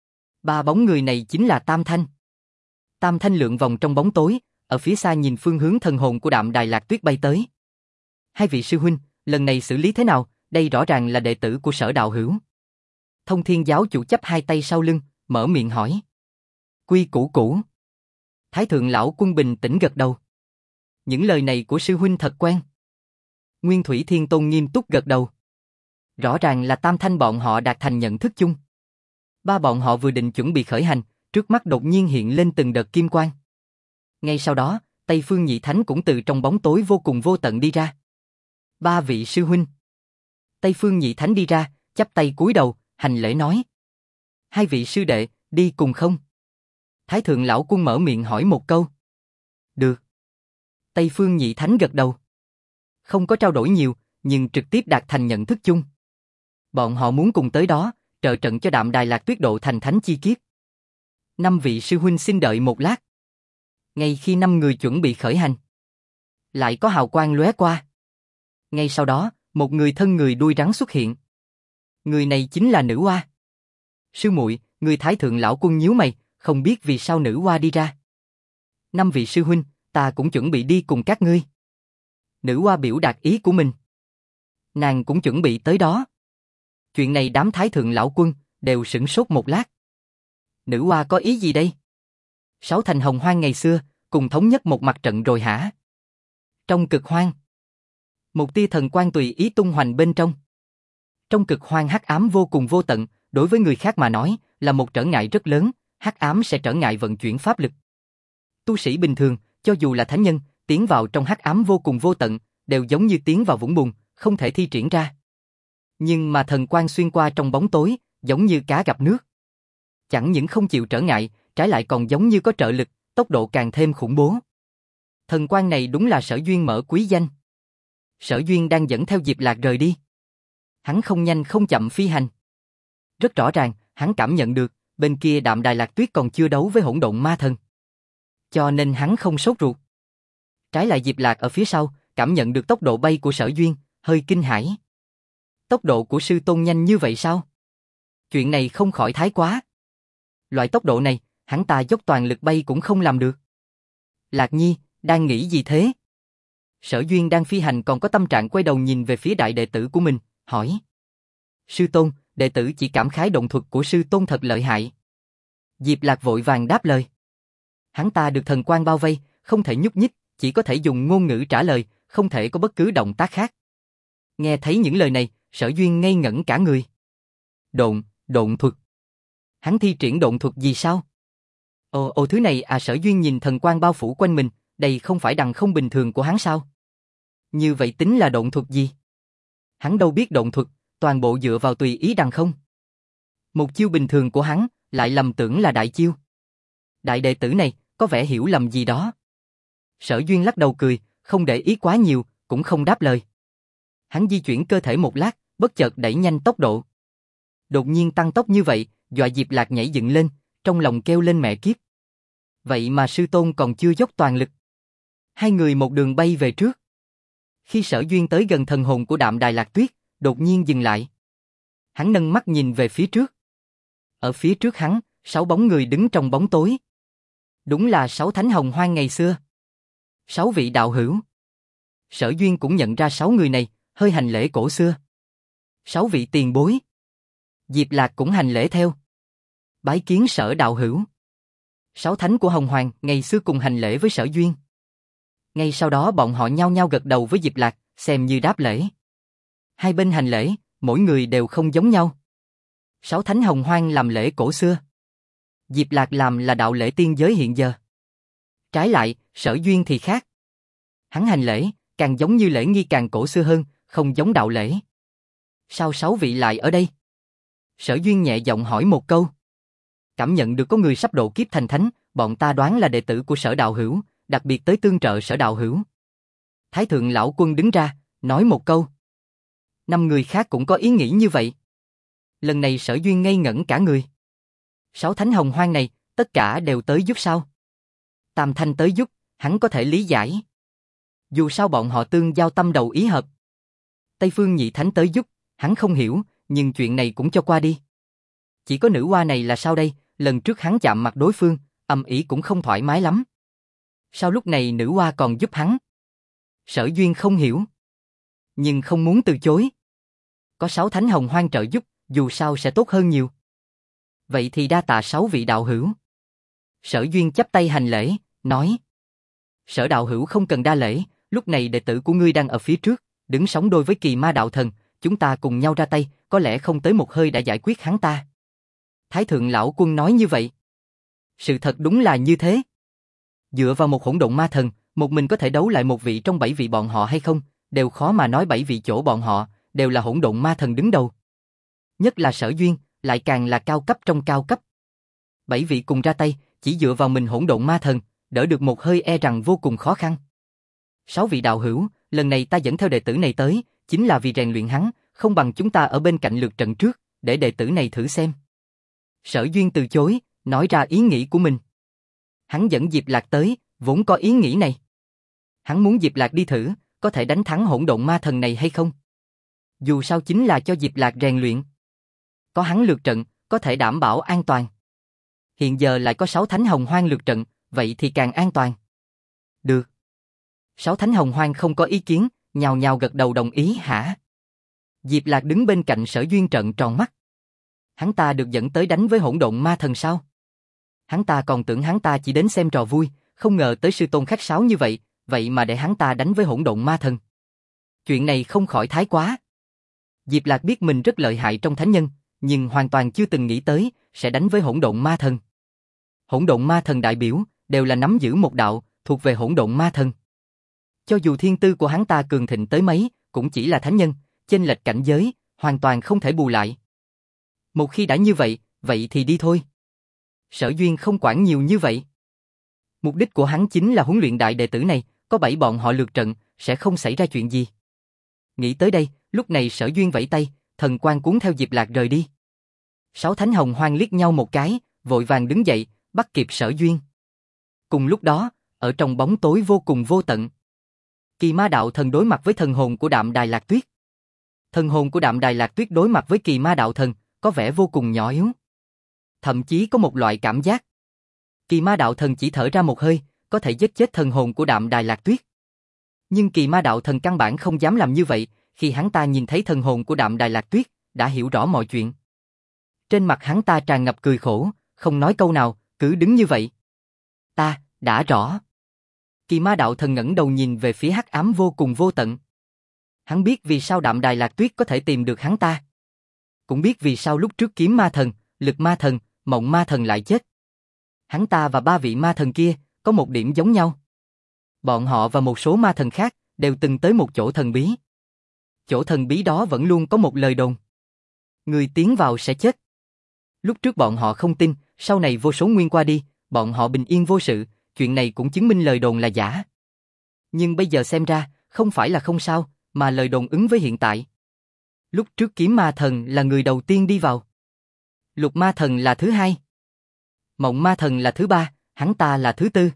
3 bóng người này chính là Tam Thanh. Tam Thanh lượn vòng trong bóng tối, ở phía xa nhìn phương hướng thần hồn của Đạm Đài Lạc Tuyết bay tới. Hai vị sư huynh, lần này xử lý thế nào? Đây rõ ràng là đệ tử của Sở đạo hữu. Thông Thiên giáo chủ chắp hai tay sau lưng, mở miệng hỏi. Quy củ cũ. Thái thượng lão quân bình tĩnh gật đầu. Những lời này của sư huynh thật quen. Nguyên Thủy Thiên Tôn nghiêm túc gật đầu. Rõ ràng là Tam Thanh bọn họ đạt thành nhận thức chung. 3 bọn họ vừa định chuẩn bị khởi hành, trước mắt đột nhiên hiện lên từng đợt kim quang. Ngay sau đó, Tây Phương Nhị Thánh cũng từ trong bóng tối vô cùng vô tận đi ra. 3 vị sư huynh. Tây Phương Nhị Thánh đi ra, chắp tay cúi đầu, hành lễ nói. 2 vị sư đệ, đi cùng không? Thái thượng lão quân mở miệng hỏi một câu. Được. Tây Phương Nhị Thánh gật đầu. Không có trao đổi nhiều, nhưng trực tiếp đạt thành nhận thức chung. Bọn họ muốn cùng tới đó, trợ trận cho Đạm Đài Lạc Tuyết độ thành thánh chi kiếp. 5 vị sư huynh xin đợi một lát. Ngay khi 5 người chuẩn bị khởi hành, lại có hào quang lóe qua. Ngay sau đó, một người thân người đuôi rắn xuất hiện. Người này chính là nữ oa. Sư muội, người Thái thượng lão quân nhíu mày, không biết vì sao nữ oa đi ra. 5 vị sư huynh, ta cũng chuẩn bị đi cùng các ngươi. Nữ oa biểu đạt ý của mình. Nàng cũng chuẩn bị tới đó. Chuyện này đám Thái thượng lão quân đều sửng sốt một lát. Nữ oa có ý gì đây? 6 thành hồng hoang ngày xưa, cùng thống nhất một mặt trận rồi hả? Trong cực hoang, một tia thần quang tùy ý tung hoành bên trong. Trong cực hoang hắc ám vô cùng vô tận, đối với người khác mà nói, là một trở ngại rất lớn, hắc ám sẽ trở ngại vận chuyển pháp lực. Tu sĩ bình thường, cho dù là thánh nhân, tiến vào trong hắc ám vô cùng vô tận, đều giống như tiến vào vũng bùn, không thể thi triển ra. Nhưng mà thần quang xuyên qua trong bóng tối, giống như cá gặp nước. Chẳng những không chịu trở ngại, trái lại còn giống như có trợ lực, tốc độ càng thêm khủng bố. Thần quang này đúng là Sở Duyên mở Quý Danh. Sở Duyên đang dẫn theo Diệp Lạc rời đi. Hắn không nhanh không chậm phi hành. Rất rõ ràng, hắn cảm nhận được, bên kia Đạm Đài Lạc Tuyết còn chưa đấu với Hỗn Độn Ma Thần. cho nên hắn không sốt ruột. Trái lại Diệp Lạc ở phía sau, cảm nhận được tốc độ bay của Sở Duyên, hơi kinh hãi. Tốc độ của sư tôn nhanh như vậy sao? Chuyện này không khỏi thái quá. Loại tốc độ này, hắn ta dốc toàn lực bay cũng không làm được. Lạc Nhi, đang nghĩ gì thế? Sở Duyên đang phi hành còn có tâm trạng quay đầu nhìn về phía đại đệ tử của mình, hỏi. Sư tôn, đệ tử chỉ cảm khái động thuật của sư tôn thật lợi hại. Diệp Lạc vội vàng đáp lời. Hắn ta được thần quang bao vây, không thể nhúc nhích, chỉ có thể dùng ngôn ngữ trả lời, không thể có bất cứ động tác khác. Nghe thấy những lời này, Sở Duyên ngây ngẩn cả người. Độn thuật. Hắn thi triển độn thuật gì sao? Ồ thứ này à, Sở Duyên nhìn thần quang bao phủ quanh mình, đây không phải đằng không bình thường của hắn sao? Như vậy tính là độn thuật gì? Hắn đâu biết độn thuật, toàn bộ dựa vào tùy ý đằng không. Một chiêu bình thường của hắn, lại lầm tưởng là đại chiêu. Đại đệ tử này, có vẻ hiểu lầm gì đó. Sở Duyên lắc đầu cười, không để ý quá nhiều, cũng không đáp lời. Hắn di chuyển cơ thể một lát, bất chợt đẩy nhanh tốc độ. Đột nhiên tăng tốc như vậy, dọa Diệp Lạc nhảy dựng lên, trong lòng kêu lên mẹ kiếp. Vậy mà sư tôn còn chưa dốc toàn lực. Hai người một đường bay về trước. Khi Sở Duyên tới gần thần hồn của Đạm Đài Lạc Tuyết, đột nhiên dừng lại. Hắn nâng mắt nhìn về phía trước. Ở phía trước hắn, 6 bóng người đứng trong bóng tối. Đúng là 6 thánh hồng hoang ngày xưa. 6 vị đạo hữu. Sở Duyên cũng nhận ra 6 người này, hơi hành lễ cổ xưa. 6 vị tiền bối. Diệp Lạc cũng hành lễ theo. Bái kiến Sở đạo hữu. 6 thánh của Hồng Hoàng ngày xưa cùng hành lễ với Sở Duyên. Ngay sau đó bọn họ nhao nhao gật đầu với Diệp Lạc, xem như đáp lễ. Hai bên hành lễ, mỗi người đều không giống nhau. 6 thánh Hồng Hoang làm lễ cổ xưa. Diệp Lạc làm là đạo lễ tiên giới hiện giờ. Trái lại, Sở Duyên thì khác. Hắn hành lễ, càng giống như lễ nghi càng cổ xưa hơn, không giống đạo lễ. Sao 6 vị lại ở đây? Sở Duyên nhẹ giọng hỏi một câu. Cảm nhận được có người sắp độ kiếp thành thánh, bọn ta đoán là đệ tử của Sở đạo hữu, đặc biệt tới tương trợ Sở đạo hữu. Thái thượng lão quân đứng ra, nói một câu. 5 người khác cũng có ý nghĩ như vậy. Lần này Sở Duyên ngây ngẩn cả người. 6 thánh hồng hoang này, tất cả đều tới giúp sao? Tam Thanh tới giúp, hắn có thể lý giải. Dù sao bọn họ tương giao tâm đầu ý hợp. Tây Phương Nhị Thánh tới giúp, hắn không hiểu, nhưng chuyện này cũng cho qua đi. Chỉ có nữ hoa này là sao đây, lần trước hắn chạm mặt đối phương, âm ỉ cũng không thoải mái lắm. Sao lúc này nữ hoa còn giúp hắn? Sở Duyên không hiểu. Nhưng không muốn từ chối. Có 6 thánh hồng hoang trợ giúp, dù sao sẽ tốt hơn nhiều. Vậy thì đa tạ 6 vị đạo hữu. Sở Duyên chắp tay hành lễ, nói. Sở đạo hữu không cần đa lễ, lúc này đệ tử của ngươi đang ở phía trước, đứng sóng đôi với Kỳ Ma đạo thần, chúng ta cùng nhau ra tay, có lẽ không tới một hơi đã giải quyết hắn ta. Thái thượng lão quân nói như vậy. Sự thật đúng là như thế. Dựa vào một hỗn độn ma thần, một mình có thể đấu lại một vị trong 7 vị bọn họ hay không, đều khó mà nói. 7 vị chỗ bọn họ, đều là hỗn độn ma thần đứng đầu. Nhất là Sở Duyên, lại càng là cao cấp trong cao cấp. 7 vị cùng ra tay, chỉ dựa vào mình hỗn độn ma thần, đỡ được một hơi e rằng vô cùng khó khăn. 6 vị đạo hữu, lần này ta dẫn theo đệ tử này tới, chính là vì rèn luyện hắn, không bằng chúng ta ở bên cạnh lượt trận trước, để đệ tử này thử xem. Sở Duyên từ chối, nói ra ý nghĩ của mình. Hắn dẫn Diệp Lạc tới, vốn có ý nghĩ này. Hắn muốn Diệp Lạc đi thử, có thể đánh thắng hỗn độn ma thần này hay không. Dù sao chính là cho Diệp Lạc rèn luyện. Có hắn lượt trận, có thể đảm bảo an toàn. Hiện giờ lại có 6 thánh hồng hoang lượt trận, vậy thì càng an toàn. Được. 6 thánh hồng hoang không có ý kiến, nhào nhào gật đầu đồng ý hả? Diệp Lạc đứng bên cạnh Sở Duyên trợn tròn mắt. Hắn ta được dẫn tới đánh với hỗn độn ma thần sao? Hắn ta còn tưởng hắn ta chỉ đến xem trò vui, không ngờ tới sư tôn khách sáo như vậy, vậy mà để hắn ta đánh với hỗn độn ma thần. Chuyện này không khỏi thái quá. Diệp Lạc biết mình rất lợi hại trong thánh nhân, nhưng hoàn toàn chưa từng nghĩ tới sẽ đánh với hỗn độn ma thần. Hỗn độn ma thần đại biểu đều là nắm giữ một đạo thuộc về hỗn độn ma thần. Cho dù thiên tư của hắn ta cường thịnh tới mấy, cũng chỉ là thánh nhân, chênh lệch cảnh giới, hoàn toàn không thể bù lại. Một khi đã như vậy, vậy thì đi thôi. Sở Duyên không quản nhiều như vậy. Mục đích của hắn chính là huấn luyện đại đệ tử này, có 7 bọn họ lượt trận, sẽ không xảy ra chuyện gì. Nghĩ tới đây, lúc này Sở Duyên vẫy tay, thần quang cuốn theo Diệp Lạc rời đi. 6 thánh hồng hoang liếc nhau một cái, vội vàng đứng dậy, bắt kịp Sở Duyên. Cùng lúc đó, ở trong bóng tối vô cùng vô tận, Kỳ Ma Đạo Thần đối mặt với thần hồn của Đạm Đài Lạc Tuyết. Thần hồn của Đạm Đài Lạc Tuyết đối mặt với Kỳ Ma Đạo Thần, có vẻ vô cùng nhỏ yếu. Thậm chí có một loại cảm giác. Kỳ Ma Đạo Thần chỉ thở ra một hơi, có thể giết chết thần hồn của Đạm Đài Lạc Tuyết. Nhưng Kỳ Ma Đạo Thần căn bản không dám làm như vậy, khi hắn ta nhìn thấy thần hồn của Đạm Đài Lạc Tuyết, đã hiểu rõ mọi chuyện. Trên mặt hắn ta tràn ngập cười khổ, không nói câu nào, cứ đứng như vậy. Ta, đã rõ. Kỳ Ma Đạo Thần ngẩng đầu nhìn về phía hắc ám vô cùng vô tận. Hắn biết vì sao Đạm Đài Lạc Tuyết có thể tìm được hắn ta. Cũng biết vì sao lúc trước Kiếm Ma Thần, Lực Ma Thần, Mộng Ma Thần lại chết. Hắn ta và ba vị ma thần kia có một điểm giống nhau. Bọn họ và một số ma thần khác đều từng tới một chỗ thần bí. Chỗ thần bí đó vẫn luôn có một lời đồn. Người tiến vào sẽ chết. Lúc trước bọn họ không tin, sau này vô số nguyên qua đi, bọn họ bình yên vô sự, chuyện này cũng chứng minh lời đồn là giả. Nhưng bây giờ xem ra, không phải là không sao, mà lời đồn ứng với hiện tại. Lúc trước Kiếm Ma Thần là người đầu tiên đi vào. Lục Ma Thần là thứ hai. Mộng Ma Thần là thứ ba, hắn ta là thứ tư.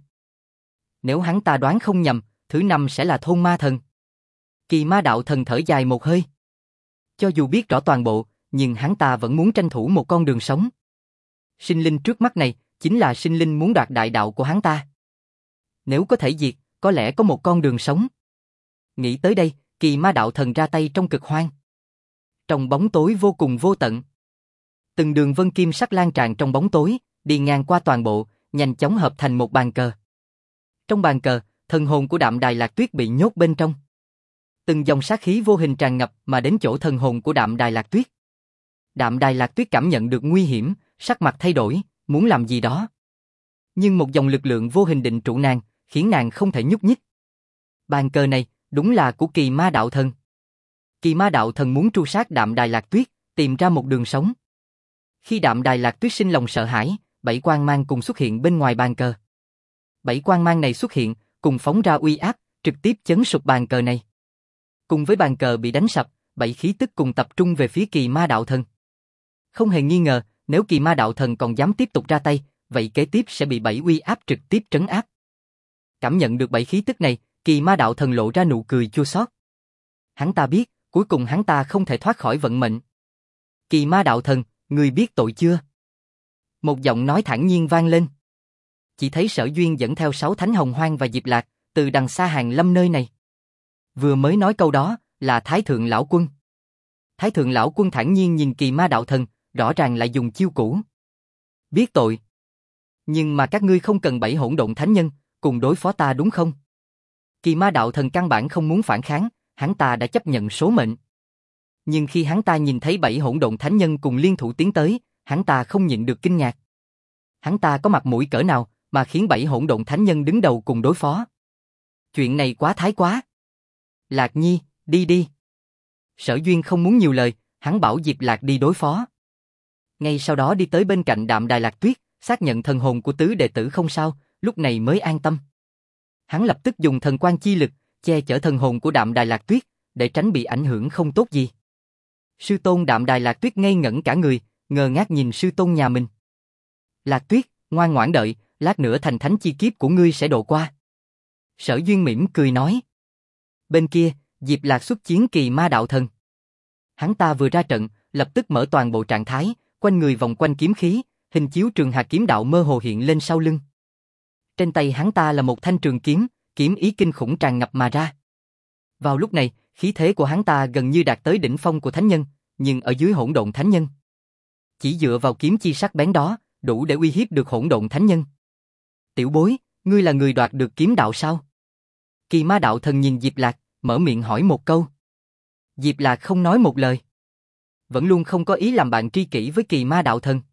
Nếu hắn ta đoán không nhầm, thứ năm sẽ là Thôn Ma Thần. Kỳ Ma Đạo Thần thở dài một hơi. Cho dù biết rõ toàn bộ, nhưng hắn ta vẫn muốn tranh thủ một con đường sống. Sinh linh trước mắt này, chính là sinh linh muốn đoạt đại đạo của hắn ta. Nếu có thể diệt, có lẽ có một con đường sống. Nghĩ tới đây, Kỳ Ma Đạo Thần ra tay trong cực hoang. Trong bóng tối vô cùng vô tận. Từng đường vân kim sắc lan tràn trong bóng tối, đi ngang qua toàn bộ, nhanh chóng hợp thành một bàn cờ. Trong bàn cờ, thần hồn của Đạm Đài Lạc Tuyết bị nhốt bên trong. Từng dòng sát khí vô hình tràn ngập mà đến chỗ thần hồn của Đạm Đài Lạc Tuyết. Đạm Đài Lạc Tuyết cảm nhận được nguy hiểm, sắc mặt thay đổi, muốn làm gì đó. Nhưng một dòng lực lượng vô hình định trụ nàng, khiến nàng không thể nhúc nhích. Bàn cờ này, đúng là của Kỳ Ma Đạo Thần. Kỳ Ma Đạo Thần muốn tru sát Đạm Đài Lạc Tuyết, tìm ra một đường sống. Khi Đạm Đài Lạc Tuyết sinh lòng sợ hãi, 7 quang mang cùng xuất hiện bên ngoài bàn cờ. 7 quang mang này xuất hiện, cùng phóng ra uy áp, trực tiếp chấn sụp bàn cờ này. Cùng với bàn cờ bị đánh sập, 7 khí tức cùng tập trung về phía Kỳ Ma Đạo Thần. Không hề nghi ngờ, nếu Kỳ Ma Đạo Thần còn dám tiếp tục ra tay, vậy kế tiếp sẽ bị 7 uy áp trực tiếp trấn áp. Cảm nhận được 7 khí tức này, Kỳ Ma Đạo Thần lộ ra nụ cười chua xót. Hắn ta biết, cuối cùng hắn ta không thể thoát khỏi vận mệnh. Kỳ Ma Đạo Thần, ngươi biết tội chưa? Một giọng nói thản nhiên vang lên. Chỉ thấy Sở Duyên dẫn theo 6 thánh hồng hoang và Diệp Lạc, từ đằng xa hàng lâm nơi này. Vừa mới nói câu đó, là Thái Thượng Lão Quân. Thái Thượng Lão Quân thản nhiên nhìn Kỳ Ma Đạo Thần, rõ ràng lại dùng chiêu cũ. Biết tội. Nhưng mà các ngươi không cần 7 hỗn độn thánh nhân, cùng đối phó ta đúng không? Kỳ Ma Đạo Thần căn bản không muốn phản kháng, hắn ta đã chấp nhận số mệnh. Nhưng khi hắn ta nhìn thấy 7 hỗn độn thánh nhân cùng liên thủ tiến tới, hắn ta không nhịn được kinh ngạc. Hắn ta có mặt mũi cỡ nào mà khiến 7 hỗn độn thánh nhân đứng đầu cùng đối phó? Chuyện này quá thái quá. Lạc Nhi, đi đi. Sở Duyên không muốn nhiều lời, hắn bảo Diệp Lạc đi đối phó. Ngay sau đó đi tới bên cạnh Đạm Đài Lạc Tuyết, xác nhận thần hồn của tứ đệ tử không sao, lúc này mới an tâm. Hắn lập tức dùng thần quan chi lực, che chở thần hồn của Đạm Đài Lạc Tuyết, để tránh bị ảnh hưởng không tốt gì. Sư tôn Đạm Đài Lạc Tuyết ngây ngẩn cả người, ngơ ngác nhìn sư tôn nhà mình. Lạc Tuyết, ngoan ngoãn đợi, lát nữa thành thánh chi kiếp của ngươi sẽ độ qua. Sở Duyên mỉm cười nói. Bên kia, Diệp Lạc xuất chiến Kỳ Ma Đạo Thần. Hắn ta vừa ra trận, lập tức mở toàn bộ trạng thái, quanh người vòng quanh kiếm khí, hình chiếu trường hà kiếm đạo mơ hồ hiện lên sau lưng. Trên tay hắn ta là một thanh trường kiếm, kiếm ý kinh khủng tràn ngập mà ra. Vào lúc này, khí thế của hắn ta gần như đạt tới đỉnh phong của thánh nhân, nhưng ở dưới hỗn độn thánh nhân. Chỉ dựa vào kiếm chi sắc bén đó, đủ để uy hiếp được hỗn độn thánh nhân. Tiểu bối, ngươi là người đoạt được kiếm đạo sao? Kỳ Ma Đạo Thần nhìn Diệp Lạc, mở miệng hỏi một câu. Diệp Lạc không nói một lời. Vẫn luôn không có ý làm bạn tri kỷ với Kỳ Ma Đạo Thần.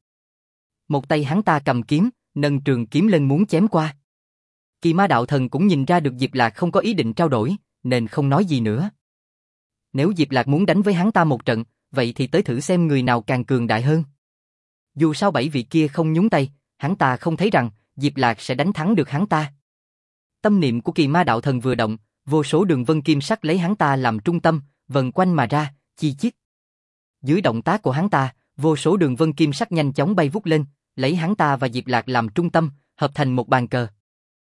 Một tay hắn ta cầm kiếm, nâng trường kiếm lên muốn chém qua. Kỳ Ma Đạo Thần cũng nhìn ra được Diệp Lạc không có ý định trao đổi, nên không nói gì nữa. Nếu Diệp Lạc muốn đánh với hắn ta một trận, vậy thì tới thử xem người nào càng cường đại hơn. Dù sao 7 vị kia không nhúng tay, hắn ta không thấy rằng Diệp Lạc sẽ đánh thắng được hắn ta. Tâm niệm của Kỳ Ma Đạo Thần vừa động, vô số đường vân kim sắc lấy hắn ta làm trung tâm, vần quanh mà ra, chi chít. Dưới động tác của hắn ta, vô số đường vân kim sắc nhanh chóng bay vút lên, lấy hắn ta và Diệp Lạc làm trung tâm, hợp thành một bàn cờ.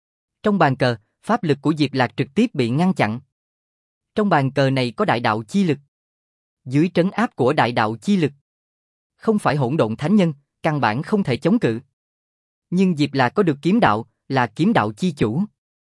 Trong bàn cờ, pháp lực của Diệp Lạc trực tiếp bị ngăn chặn. Trong bàn cờ này có đại đạo chi lực. Dưới trấn áp của đại đạo chi lực, không phải hỗn độn thánh nhân, căn bản không thể chống cự. Nhưng Diệp Lạc có được kiếm đạo, là kiếm đạo chi chủ.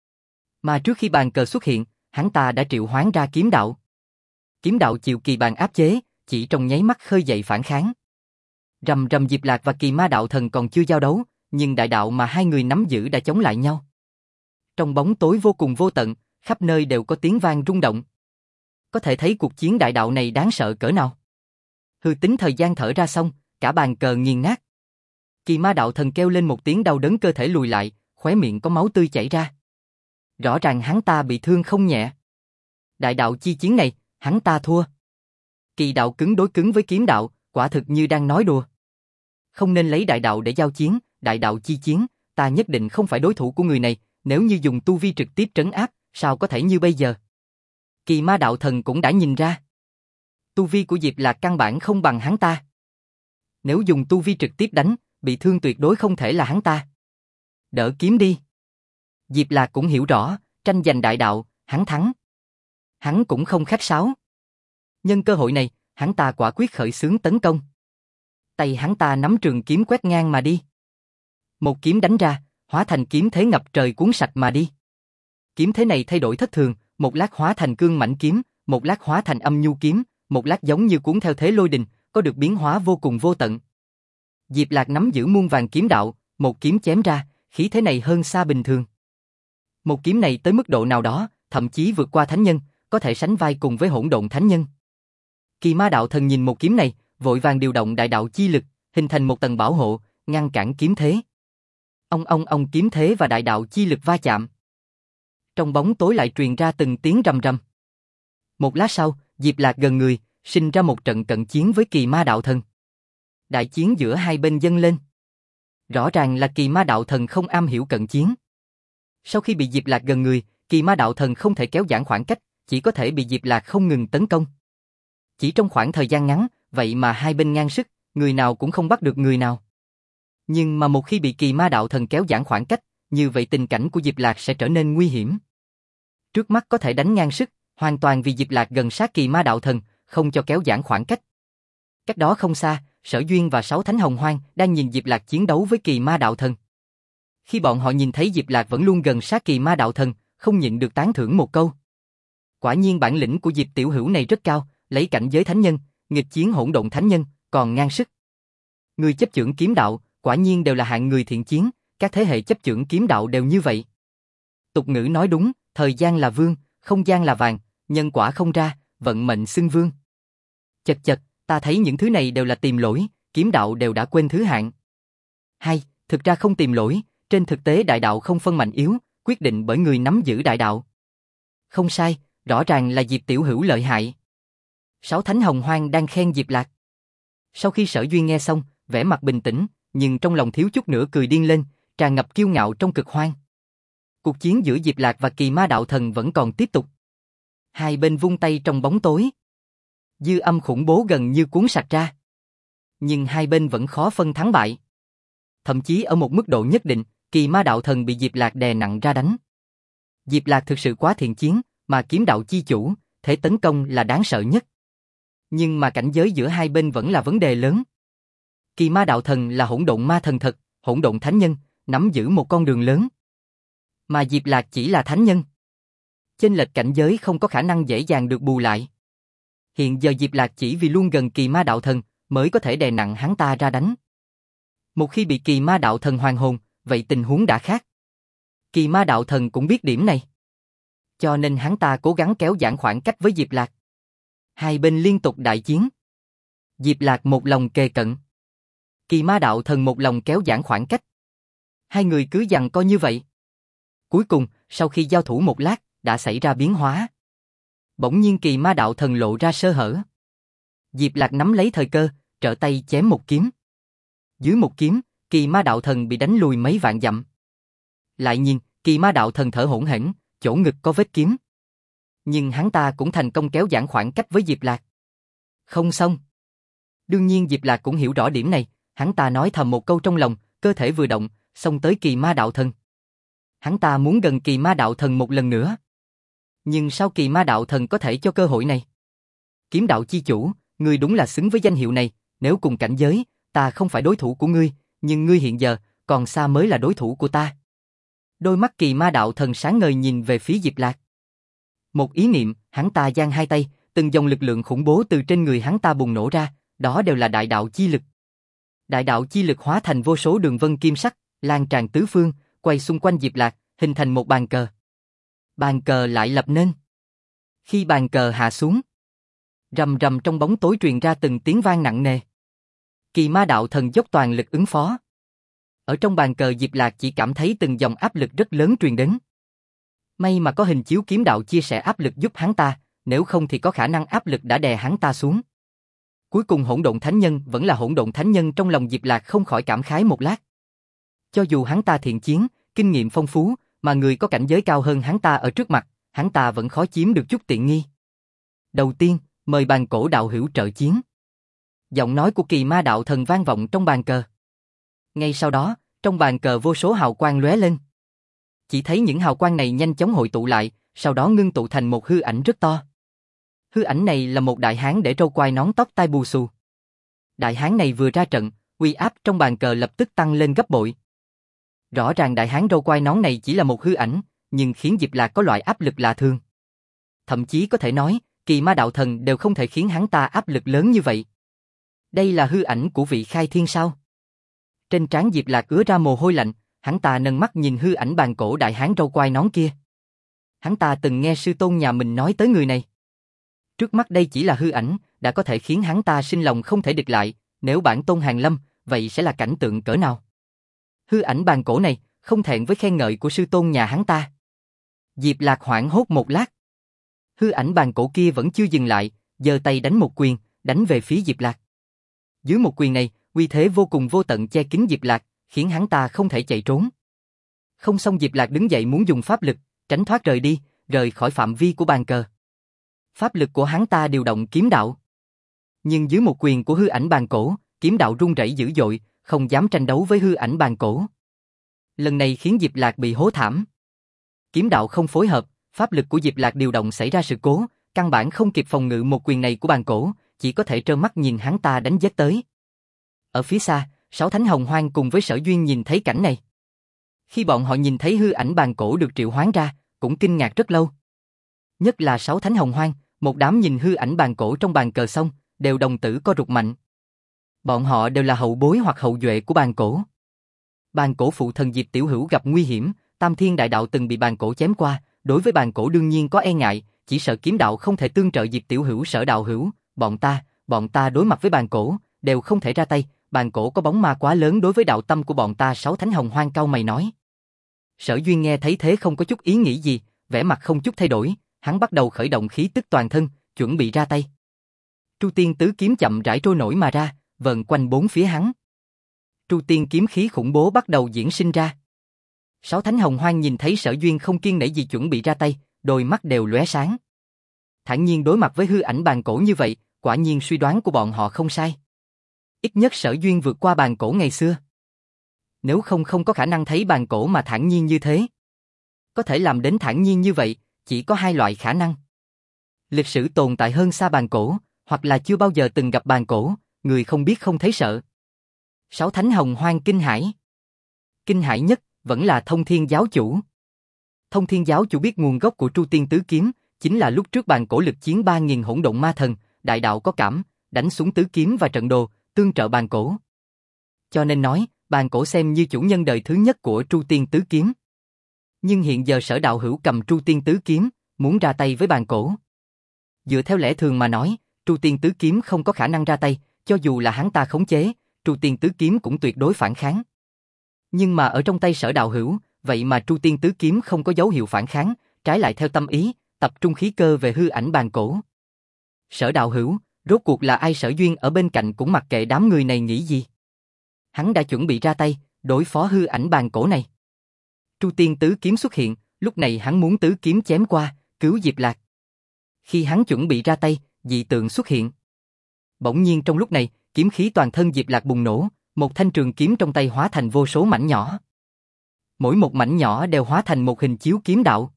Mà trước khi bàn cờ xuất hiện, hắn ta đã triệu hoán ra kiếm đạo. Kiếm đạo chịu kỳ bàn áp chế, chỉ trong nháy mắt khơi dậy phản kháng. Rầm rầm, Diệp Lạc và Kỳ Ma Đạo Thần còn chưa giao đấu, nhưng đại đạo mà hai người nắm giữ đã chống lại nhau. Trong bóng tối vô cùng vô tận, khắp nơi đều có tiếng vang rung động. Có thể thấy cuộc chiến đại đạo này đáng sợ cỡ nào. Hư tính thời gian thở ra xong, cả bàn cờ nghiền nát. Kỳ Ma Đạo Thần kêu lên một tiếng đau đớn, cơ thể lùi lại, khóe miệng có máu tươi chảy ra. Rõ ràng hắn ta bị thương không nhẹ. Đại đạo chi chiến này, hắn ta thua. Kỳ đạo cứng đối cứng với kiếm đạo, quả thực như đang nói đùa. Không nên lấy đại đạo để giao chiến, đại đạo chi chiến, ta nhất định không phải đối thủ của người này, nếu như dùng tu vi trực tiếp trấn áp, sao có thể như bây giờ. Kỳ Ma Đạo Thần cũng đã nhìn ra. Tu vi của Diệp Lạc căn bản không bằng hắn ta. Nếu dùng tu vi trực tiếp đánh, bị thương tuyệt đối không thể là hắn ta. Đỡ kiếm đi. Diệp Lạc cũng hiểu rõ, tranh giành đại đạo, hắn thắng. Hắn cũng không khách sáo. Nhân cơ hội này, hắn ta quả quyết khởi xướng tấn công. Tay hắn ta nắm trường kiếm quét ngang mà đi. Một kiếm đánh ra, hóa thành kiếm thế ngập trời cuốn sạch mà đi. Kiếm thế này thay đổi thất thường, một lát hóa thành cương mãnh kiếm, một lát hóa thành âm nhu kiếm, một lát giống như cuốn theo thế lôi đình, có được biến hóa vô cùng vô tận. Diệp Lạc nắm giữ muôn vàng kiếm đạo, một kiếm chém ra, khí thế này hơn xa bình thường. Một kiếm này tới mức độ nào đó, thậm chí vượt qua thánh nhân, có thể sánh vai cùng với hỗn độn thánh nhân. Kỳ Ma Đạo Thần nhìn một kiếm này, vội vàng điều động đại đạo chi lực, hình thành một tầng bảo hộ, ngăn cản kiếm thế. Ông kiếm thế và đại đạo chi lực va chạm. Trong bóng tối lại truyền ra từng tiếng rầm rầm. Một lát sau, Diệp Lạc gần người, sinh ra một trận cận chiến với Kỳ Ma Đạo Thần. Đại chiến giữa hai bên dâng lên. Rõ ràng là Kỳ Ma Đạo Thần không am hiểu cận chiến. Sau khi bị Diệp Lạc gần người, Kỳ Ma Đạo Thần không thể kéo giãn khoảng cách, chỉ có thể bị Diệp Lạc không ngừng tấn công. Chỉ trong khoảng thời gian ngắn, vậy mà hai bên ngang sức, người nào cũng không bắt được người nào. Nhưng mà một khi bị Kỳ Ma Đạo Thần kéo giãn khoảng cách, như vậy tình cảnh của Diệp Lạc sẽ trở nên nguy hiểm. Trước mắt có thể đánh ngang sức, hoàn toàn vì Diệp Lạc gần sát Kỳ Ma Đạo Thần, không cho kéo giãn khoảng cách. Cách đó không xa, Sở Duyên và Sáu Thánh Hồng Hoang đang nhìn Diệp Lạc chiến đấu với Kỳ Ma Đạo Thần. Khi bọn họ nhìn thấy Diệp Lạc vẫn luôn gần sát Kỳ Ma Đạo Thần, không nhịn được tán thưởng một câu. Quả nhiên bản lĩnh của Diệp tiểu hữu này rất cao, lấy cảnh giới thánh nhân, nghịch chiến hỗn độn thánh nhân, còn ngang sức. Người chấp chưởng kiếm đạo, quả nhiên đều là hạng người thiện chiến, các thế hệ chấp chưởng kiếm đạo đều như vậy. Tục ngữ nói đúng, thời gian là vương, không gian là vàng, nhân quả không ra, vận mệnh xưng vương. Chật chật, ta thấy những thứ này đều là tìm lỗi, kiếm đạo đều đã quên thứ hạng. Hay, thực ra không tìm lỗi, trên thực tế đại đạo không phân mạnh yếu, quyết định bởi người nắm giữ đại đạo. Không sai, rõ ràng là Diệp tiểu hữu lợi hại. Sáu Thánh Hồng Hoang đang khen Diệp Lạc. Sau khi Sở Duyên nghe xong, vẻ mặt bình tĩnh, nhưng trong lòng thiếu chút nữa cười điên lên, tràn ngập kiêu ngạo trong cực hoang. Cuộc chiến giữa Diệp Lạc và Kỳ Ma Đạo Thần vẫn còn tiếp tục. Hai bên vung tay trong bóng tối. Dư âm khủng bố gần như cuốn sạch ra. Nhưng hai bên vẫn khó phân thắng bại. Thậm chí ở một mức độ nhất định, Kỳ Ma Đạo Thần bị Diệp Lạc đè nặng ra đánh. Diệp Lạc thực sự quá thiện chiến, mà kiếm đạo chi chủ, thể tấn công là đáng sợ nhất. Nhưng mà cảnh giới giữa hai bên vẫn là vấn đề lớn. Kỳ Ma Đạo Thần là hỗn độn ma thần thật, hỗn độn thánh nhân, nắm giữ một con đường lớn. Mà Diệp Lạc chỉ là thánh nhân. Chênh lệch cảnh giới không có khả năng dễ dàng được bù lại. Hiện giờ Diệp Lạc chỉ vì luôn gần Kỳ Ma Đạo Thần mới có thể đè nặng hắn ta ra đánh. Một khi bị Kỳ Ma Đạo Thần hoàn hồn, vậy tình huống đã khác. Kỳ Ma Đạo Thần cũng biết điểm này. Cho nên hắn ta cố gắng kéo giãn khoảng cách với Diệp Lạc. Hai bên liên tục đại chiến. Diệp Lạc một lòng kề cận. Kỳ Ma Đạo Thần một lòng kéo giãn khoảng cách. Hai người cứ giằng co như vậy. Cuối cùng, sau khi giao thủ một lát, đã xảy ra biến hóa. Bỗng nhiên Kỳ Ma Đạo Thần lộ ra sơ hở. Diệp Lạc nắm lấy thời cơ, trở tay chém một kiếm. Dưới một kiếm, Kỳ Ma Đạo Thần bị đánh lùi mấy vạn dặm. Lại nhìn, Kỳ Ma Đạo Thần thở hổn hển, chỗ ngực có vết kiếm. Nhưng hắn ta cũng thành công kéo giãn khoảng cách với Diệp Lạc. Không xong. Đương nhiên Diệp Lạc cũng hiểu rõ điểm này, hắn ta nói thầm một câu trong lòng, cơ thể vừa động, xông tới Kỳ Ma Đạo Thần. Hắn ta muốn gần Kỳ Ma Đạo Thần một lần nữa. Nhưng sao Kỳ Ma Đạo Thần có thể cho cơ hội này? Kiếm đạo chi chủ, ngươi đúng là xứng với danh hiệu này, nếu cùng cảnh giới, ta không phải đối thủ của ngươi, nhưng ngươi hiện giờ, còn xa mới là đối thủ của ta. Đôi mắt Kỳ Ma Đạo Thần sáng ngời nhìn về phía Diệp Lạc. Một ý niệm, hắn ta giang hai tay, từng dòng lực lượng khủng bố từ trên người hắn ta bùng nổ ra, đó đều là đại đạo chi lực. Đại đạo chi lực hóa thành vô số đường vân kim sắc, lan tràn tứ phương, quay xung quanh Diệp Lạc, hình thành một bàn cờ. Bàn cờ lại lập nên. Khi bàn cờ hạ xuống, rầm rầm trong bóng tối truyền ra từng tiếng vang nặng nề. Kỳ Ma Đạo Thần dốc toàn lực ứng phó. Ở trong bàn cờ Diệp Lạc chỉ cảm thấy từng dòng áp lực rất lớn truyền đến. May mà có hình chiếu kiếm đạo chia sẻ áp lực giúp hắn ta, nếu không thì có khả năng áp lực đã đè hắn ta xuống. Cuối cùng Hỗn Độn Thánh Nhân vẫn là Hỗn Độn Thánh Nhân, trong lòng Diệp Lạc không khỏi cảm khái một lát. Cho dù hắn ta thiện chiến, kinh nghiệm phong phú, mà người có cảnh giới cao hơn hắn ta ở trước mặt, hắn ta vẫn khó chiếm được chút tiện nghi. Đầu tiên, mời bàn cổ đạo hữu trợ chiến. Giọng nói của Kỳ Ma Đạo Thần vang vọng trong bàn cờ. Ngay sau đó, trong bàn cờ vô số hào quang lóe lên. Chỉ thấy những hào quang này nhanh chóng hội tụ lại, sau đó ngưng tụ thành một hư ảnh rất to. Hư ảnh này là một đại hán để râu quai nón tóc tai bù xù. Đại hán này vừa ra trận, uy áp trong bàn cờ lập tức tăng lên gấp bội. Rõ ràng đại hán râu quai nón này chỉ là một hư ảnh, nhưng khiến Diệp Lạc có loại áp lực lạ thường. Thậm chí có thể nói, Kỳ Ma Đạo Thần đều không thể khiến hắn ta áp lực lớn như vậy. Đây là hư ảnh của vị khai thiên sao? Trên trán Diệp Lạc ứa ra mồ hôi lạnh, hắn ta nâng mắt nhìn hư ảnh bàn cổ đại hán râu quai nón kia. Hắn ta từng nghe sư tôn nhà mình nói tới người này. Trước mắt đây chỉ là hư ảnh, đã có thể khiến hắn ta sinh lòng không thể địch lại, nếu bản tôn hàng lâm, vậy sẽ là cảnh tượng cỡ nào? Hư ảnh bàn cổ này, không thẹn với khen ngợi của sư tôn nhà hắn ta. Diệp Lạc hoảng hốt một lát. Hư ảnh bàn cổ kia vẫn chưa dừng lại, giơ tay đánh một quyền, đánh về phía Diệp Lạc. Dưới một quyền này, uy thế vô cùng vô tận che kín Diệp Lạc, khiến hắn ta không thể chạy trốn. Không xong, Diệp Lạc đứng dậy muốn dùng pháp lực, tránh thoát rời đi, rời khỏi phạm vi của bàn cờ. Pháp lực của hắn ta điều động kiếm đạo. Nhưng dưới một quyền của hư ảnh bàn cổ, kiếm đạo rung rẩy dữ dội, không dám tranh đấu với hư ảnh bàn cổ. Lần này khiến Diệp Lạc bị hố thảm. Kiếm đạo không phối hợp, pháp lực của Diệp Lạc điều động xảy ra sự cố, căn bản không kịp phòng ngự một quyền này của bàn cổ, chỉ có thể trơ mắt nhìn hắn ta đánh giết tới. Ở phía xa, Sáu Thánh Hồng Hoang cùng với Sở Duyên nhìn thấy cảnh này. Khi bọn họ nhìn thấy hư ảnh bàn cổ được triệu hoán ra, cũng kinh ngạc rất lâu. Nhất là Sáu Thánh Hồng Hoang, một đám nhìn hư ảnh bàn cổ trong bàn cờ xong, đều đồng tử co rụt mạnh. Bọn họ đều là hậu bối hoặc hậu duệ của bàn cổ. Bàn cổ phụ thần Diệp Tiểu Hữu gặp nguy hiểm, Tam Thiên Đại Đạo từng bị bàn cổ chém qua, đối với bàn cổ đương nhiên có e ngại, chỉ sợ kiếm đạo không thể tương trợ Diệp Tiểu Hữu. Sở đạo hữu, bọn ta đối mặt với bàn cổ, đều không thể ra tay, bàn cổ có bóng ma quá lớn đối với đạo tâm của bọn ta. Sáu Thánh Hồng Hoang cau mày nói. Sở Duyên nghe thấy thế không có chút ý nghĩ gì, vẻ mặt không chút thay đổi, hắn bắt đầu khởi động khí tức toàn thân, chuẩn bị ra tay. Tru Tiên tứ kiếm chậm rãi trôi nổi mà ra, vần quanh bốn phía hắn. Tru Tiên kiếm khí khủng bố bắt đầu diễn sinh ra. Sáu Thánh Hồng Hoang nhìn thấy Sở Duyên không kiêng nể gì chuẩn bị ra tay, đôi mắt đều lóe sáng. Thản nhiên đối mặt với hư ảnh bàn cổ như vậy, quả nhiên suy đoán của bọn họ không sai. Ít nhất Sở Duyên vượt qua bàn cổ ngày xưa. Nếu không có khả năng thấy bàn cổ mà thản nhiên như thế. Có thể làm đến thản nhiên như vậy, chỉ có hai loại khả năng. Lịch sử tồn tại hơn xa bàn cổ, hoặc là chưa bao giờ từng gặp bàn cổ, người không biết không thấy sợ. Sáu Thánh Hồng Hoang kinh hãi. Kinh hãi nhất vẫn là Thông Thiên giáo chủ. Thông Thiên giáo chủ biết nguồn gốc của Tru Tiên tứ kiếm, chính là lúc trước bàn cổ lực chiến 3000 hỗn độn ma thần, đại đạo có cảm, đánh xuống tứ kiếm và trận đồ, tương trợ bàn cổ. Cho nên nói, bàn cổ xem như chủ nhân đời thứ nhất của Tru Tiên tứ kiếm. Nhưng hiện giờ Sở đạo hữu cầm Tru Tiên tứ kiếm, muốn ra tay với bàn cổ. Dựa theo lẽ thường mà nói, Tru Tiên tứ kiếm không có khả năng ra tay, cho dù là hắn ta khống chế, Tru Tiên tứ kiếm cũng tuyệt đối phản kháng. Nhưng mà ở trong tay Sở đạo hữu, vậy mà Tru Tiên tứ kiếm không có dấu hiệu phản kháng, trái lại theo tâm ý, tập trung khí cơ về hư ảnh bàn cổ. Sở đạo hữu, rốt cuộc là ai? Sở Duyên ở bên cạnh cũng mặc kệ đám người này nghĩ gì. Hắn đã chuẩn bị ra tay, đối phó hư ảnh bàn cổ này. Tru Tiên tứ kiếm xuất hiện, lúc này hắn muốn tứ kiếm chém qua, cứu Diệp Lạc. Khi hắn chuẩn bị ra tay, dị tượng xuất hiện. Bỗng nhiên trong lúc này, kiếm khí toàn thân Diệp Lạc bùng nổ, một thanh trường kiếm trong tay hóa thành vô số mảnh nhỏ. Mỗi một mảnh nhỏ đều hóa thành một hình chiếu kiếm đạo.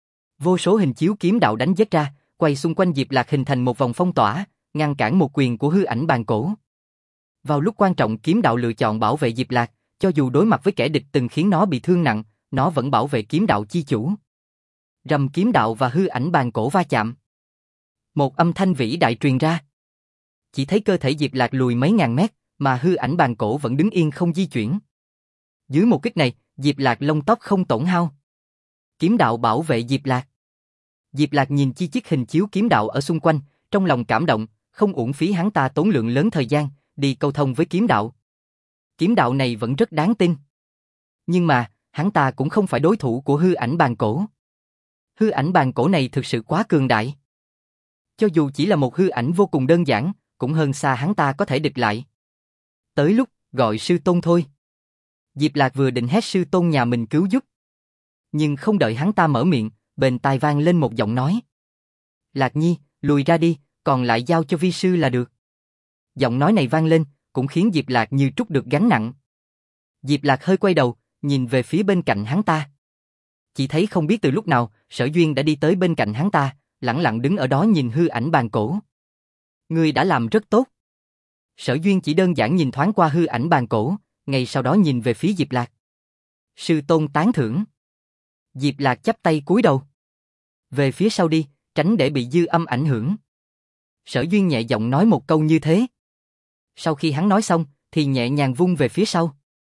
Vô số hình chiếu kiếm đạo đánh giết ra, quay xung quanh Diệp Lạc hình thành một vòng phong tỏa, ngăn cản một quyền của hư ảnh bàn cổ. Vào lúc quan trọng kiếm đạo lựa chọn bảo vệ Diệp Lạc, cho dù đối mặt với kẻ địch từng khiến nó bị thương nặng, nó vẫn bảo vệ kiếm đạo chi chủ. Rầm kiếm đạo và hư ảnh bàn cổ va chạm. Một âm thanh vĩ đại truyền ra. Chỉ thấy cơ thể Diệp Lạc lùi mấy ngàn mét, mà hư ảnh bàn cổ vẫn đứng yên không di chuyển. Dưới một kích này, Diệp Lạc lông tóc không tổn hao. Kiếm đạo bảo vệ Diệp Lạc. Diệp Lạc nhìn chi chiết hình chiếu kiếm đạo ở xung quanh, trong lòng cảm động, không uổng phí hắn ta tốn lượng lớn thời gian, đi câu thông với kiếm đạo. Kiếm đạo này vẫn rất đáng tin. Nhưng mà, hắn ta cũng không phải đối thủ của hư ảnh bàn cổ. Hư ảnh bàn cổ này thực sự quá cường đại. Cho dù chỉ là một hư ảnh vô cùng đơn giản, cũng hơn xa hắn ta có thể địch lại. Tới lúc, gọi sư tôn thôi. Diệp Lạc vừa định hét sư tôn nhà mình cứu giúp. Nhưng không đợi hắn ta mở miệng, bên tai vang lên một giọng nói. Lạc Nhi, lùi ra đi, còn lại giao cho vi sư là được. Giọng nói này vang lên, cũng khiến Diệp Lạc như trút được gánh nặng. Diệp Lạc hơi quay đầu, nhìn về phía bên cạnh hắn ta. Chỉ thấy không biết từ lúc nào, Sở Duyên đã đi tới bên cạnh hắn ta, lẳng lặng đứng ở đó nhìn hư ảnh bàn cổ. Ngươi đã làm rất tốt. Sở Duyên chỉ đơn giản nhìn thoáng qua hư ảnh bàn cổ, ngay sau đó nhìn về phía Diệp Lạc. Sư tôn tán thưởng. Diệp Lạc chắp tay cúi đầu. Về phía sau đi, tránh để bị dư âm ảnh hưởng. Sở Duyên nhẹ giọng nói một câu như thế. Sau khi hắn nói xong, thì nhẹ nhàng vung về phía sau.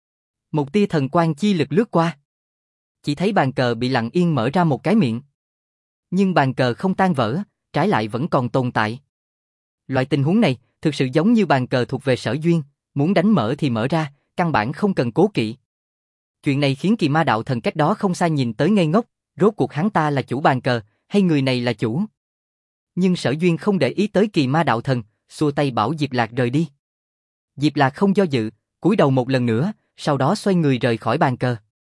Một tia thần quang chi lực lướt qua. Chỉ thấy bàn cờ bị lặng yên mở ra một cái miệng. Nhưng bàn cờ không tan vỡ, trái lại vẫn còn tồn tại. Loại tình huống này, thực sự giống như bàn cờ thuộc về Sở Duyên, muốn đánh mở thì mở ra, căn bản không cần cố kỵ. Chuyện này khiến Kỳ Ma Đạo Thần cách đó không xa nhìn tới ngây ngốc, rốt cuộc hắn ta là chủ bàn cờ, hay người này là chủ? Nhưng Sở Duyên không để ý tới Kỳ Ma Đạo Thần, xua tay bảo Diệp Lạc rời đi. Diệp Lạc không do dự, cúi đầu một lần nữa, sau đó xoay người rời khỏi bàn cờ.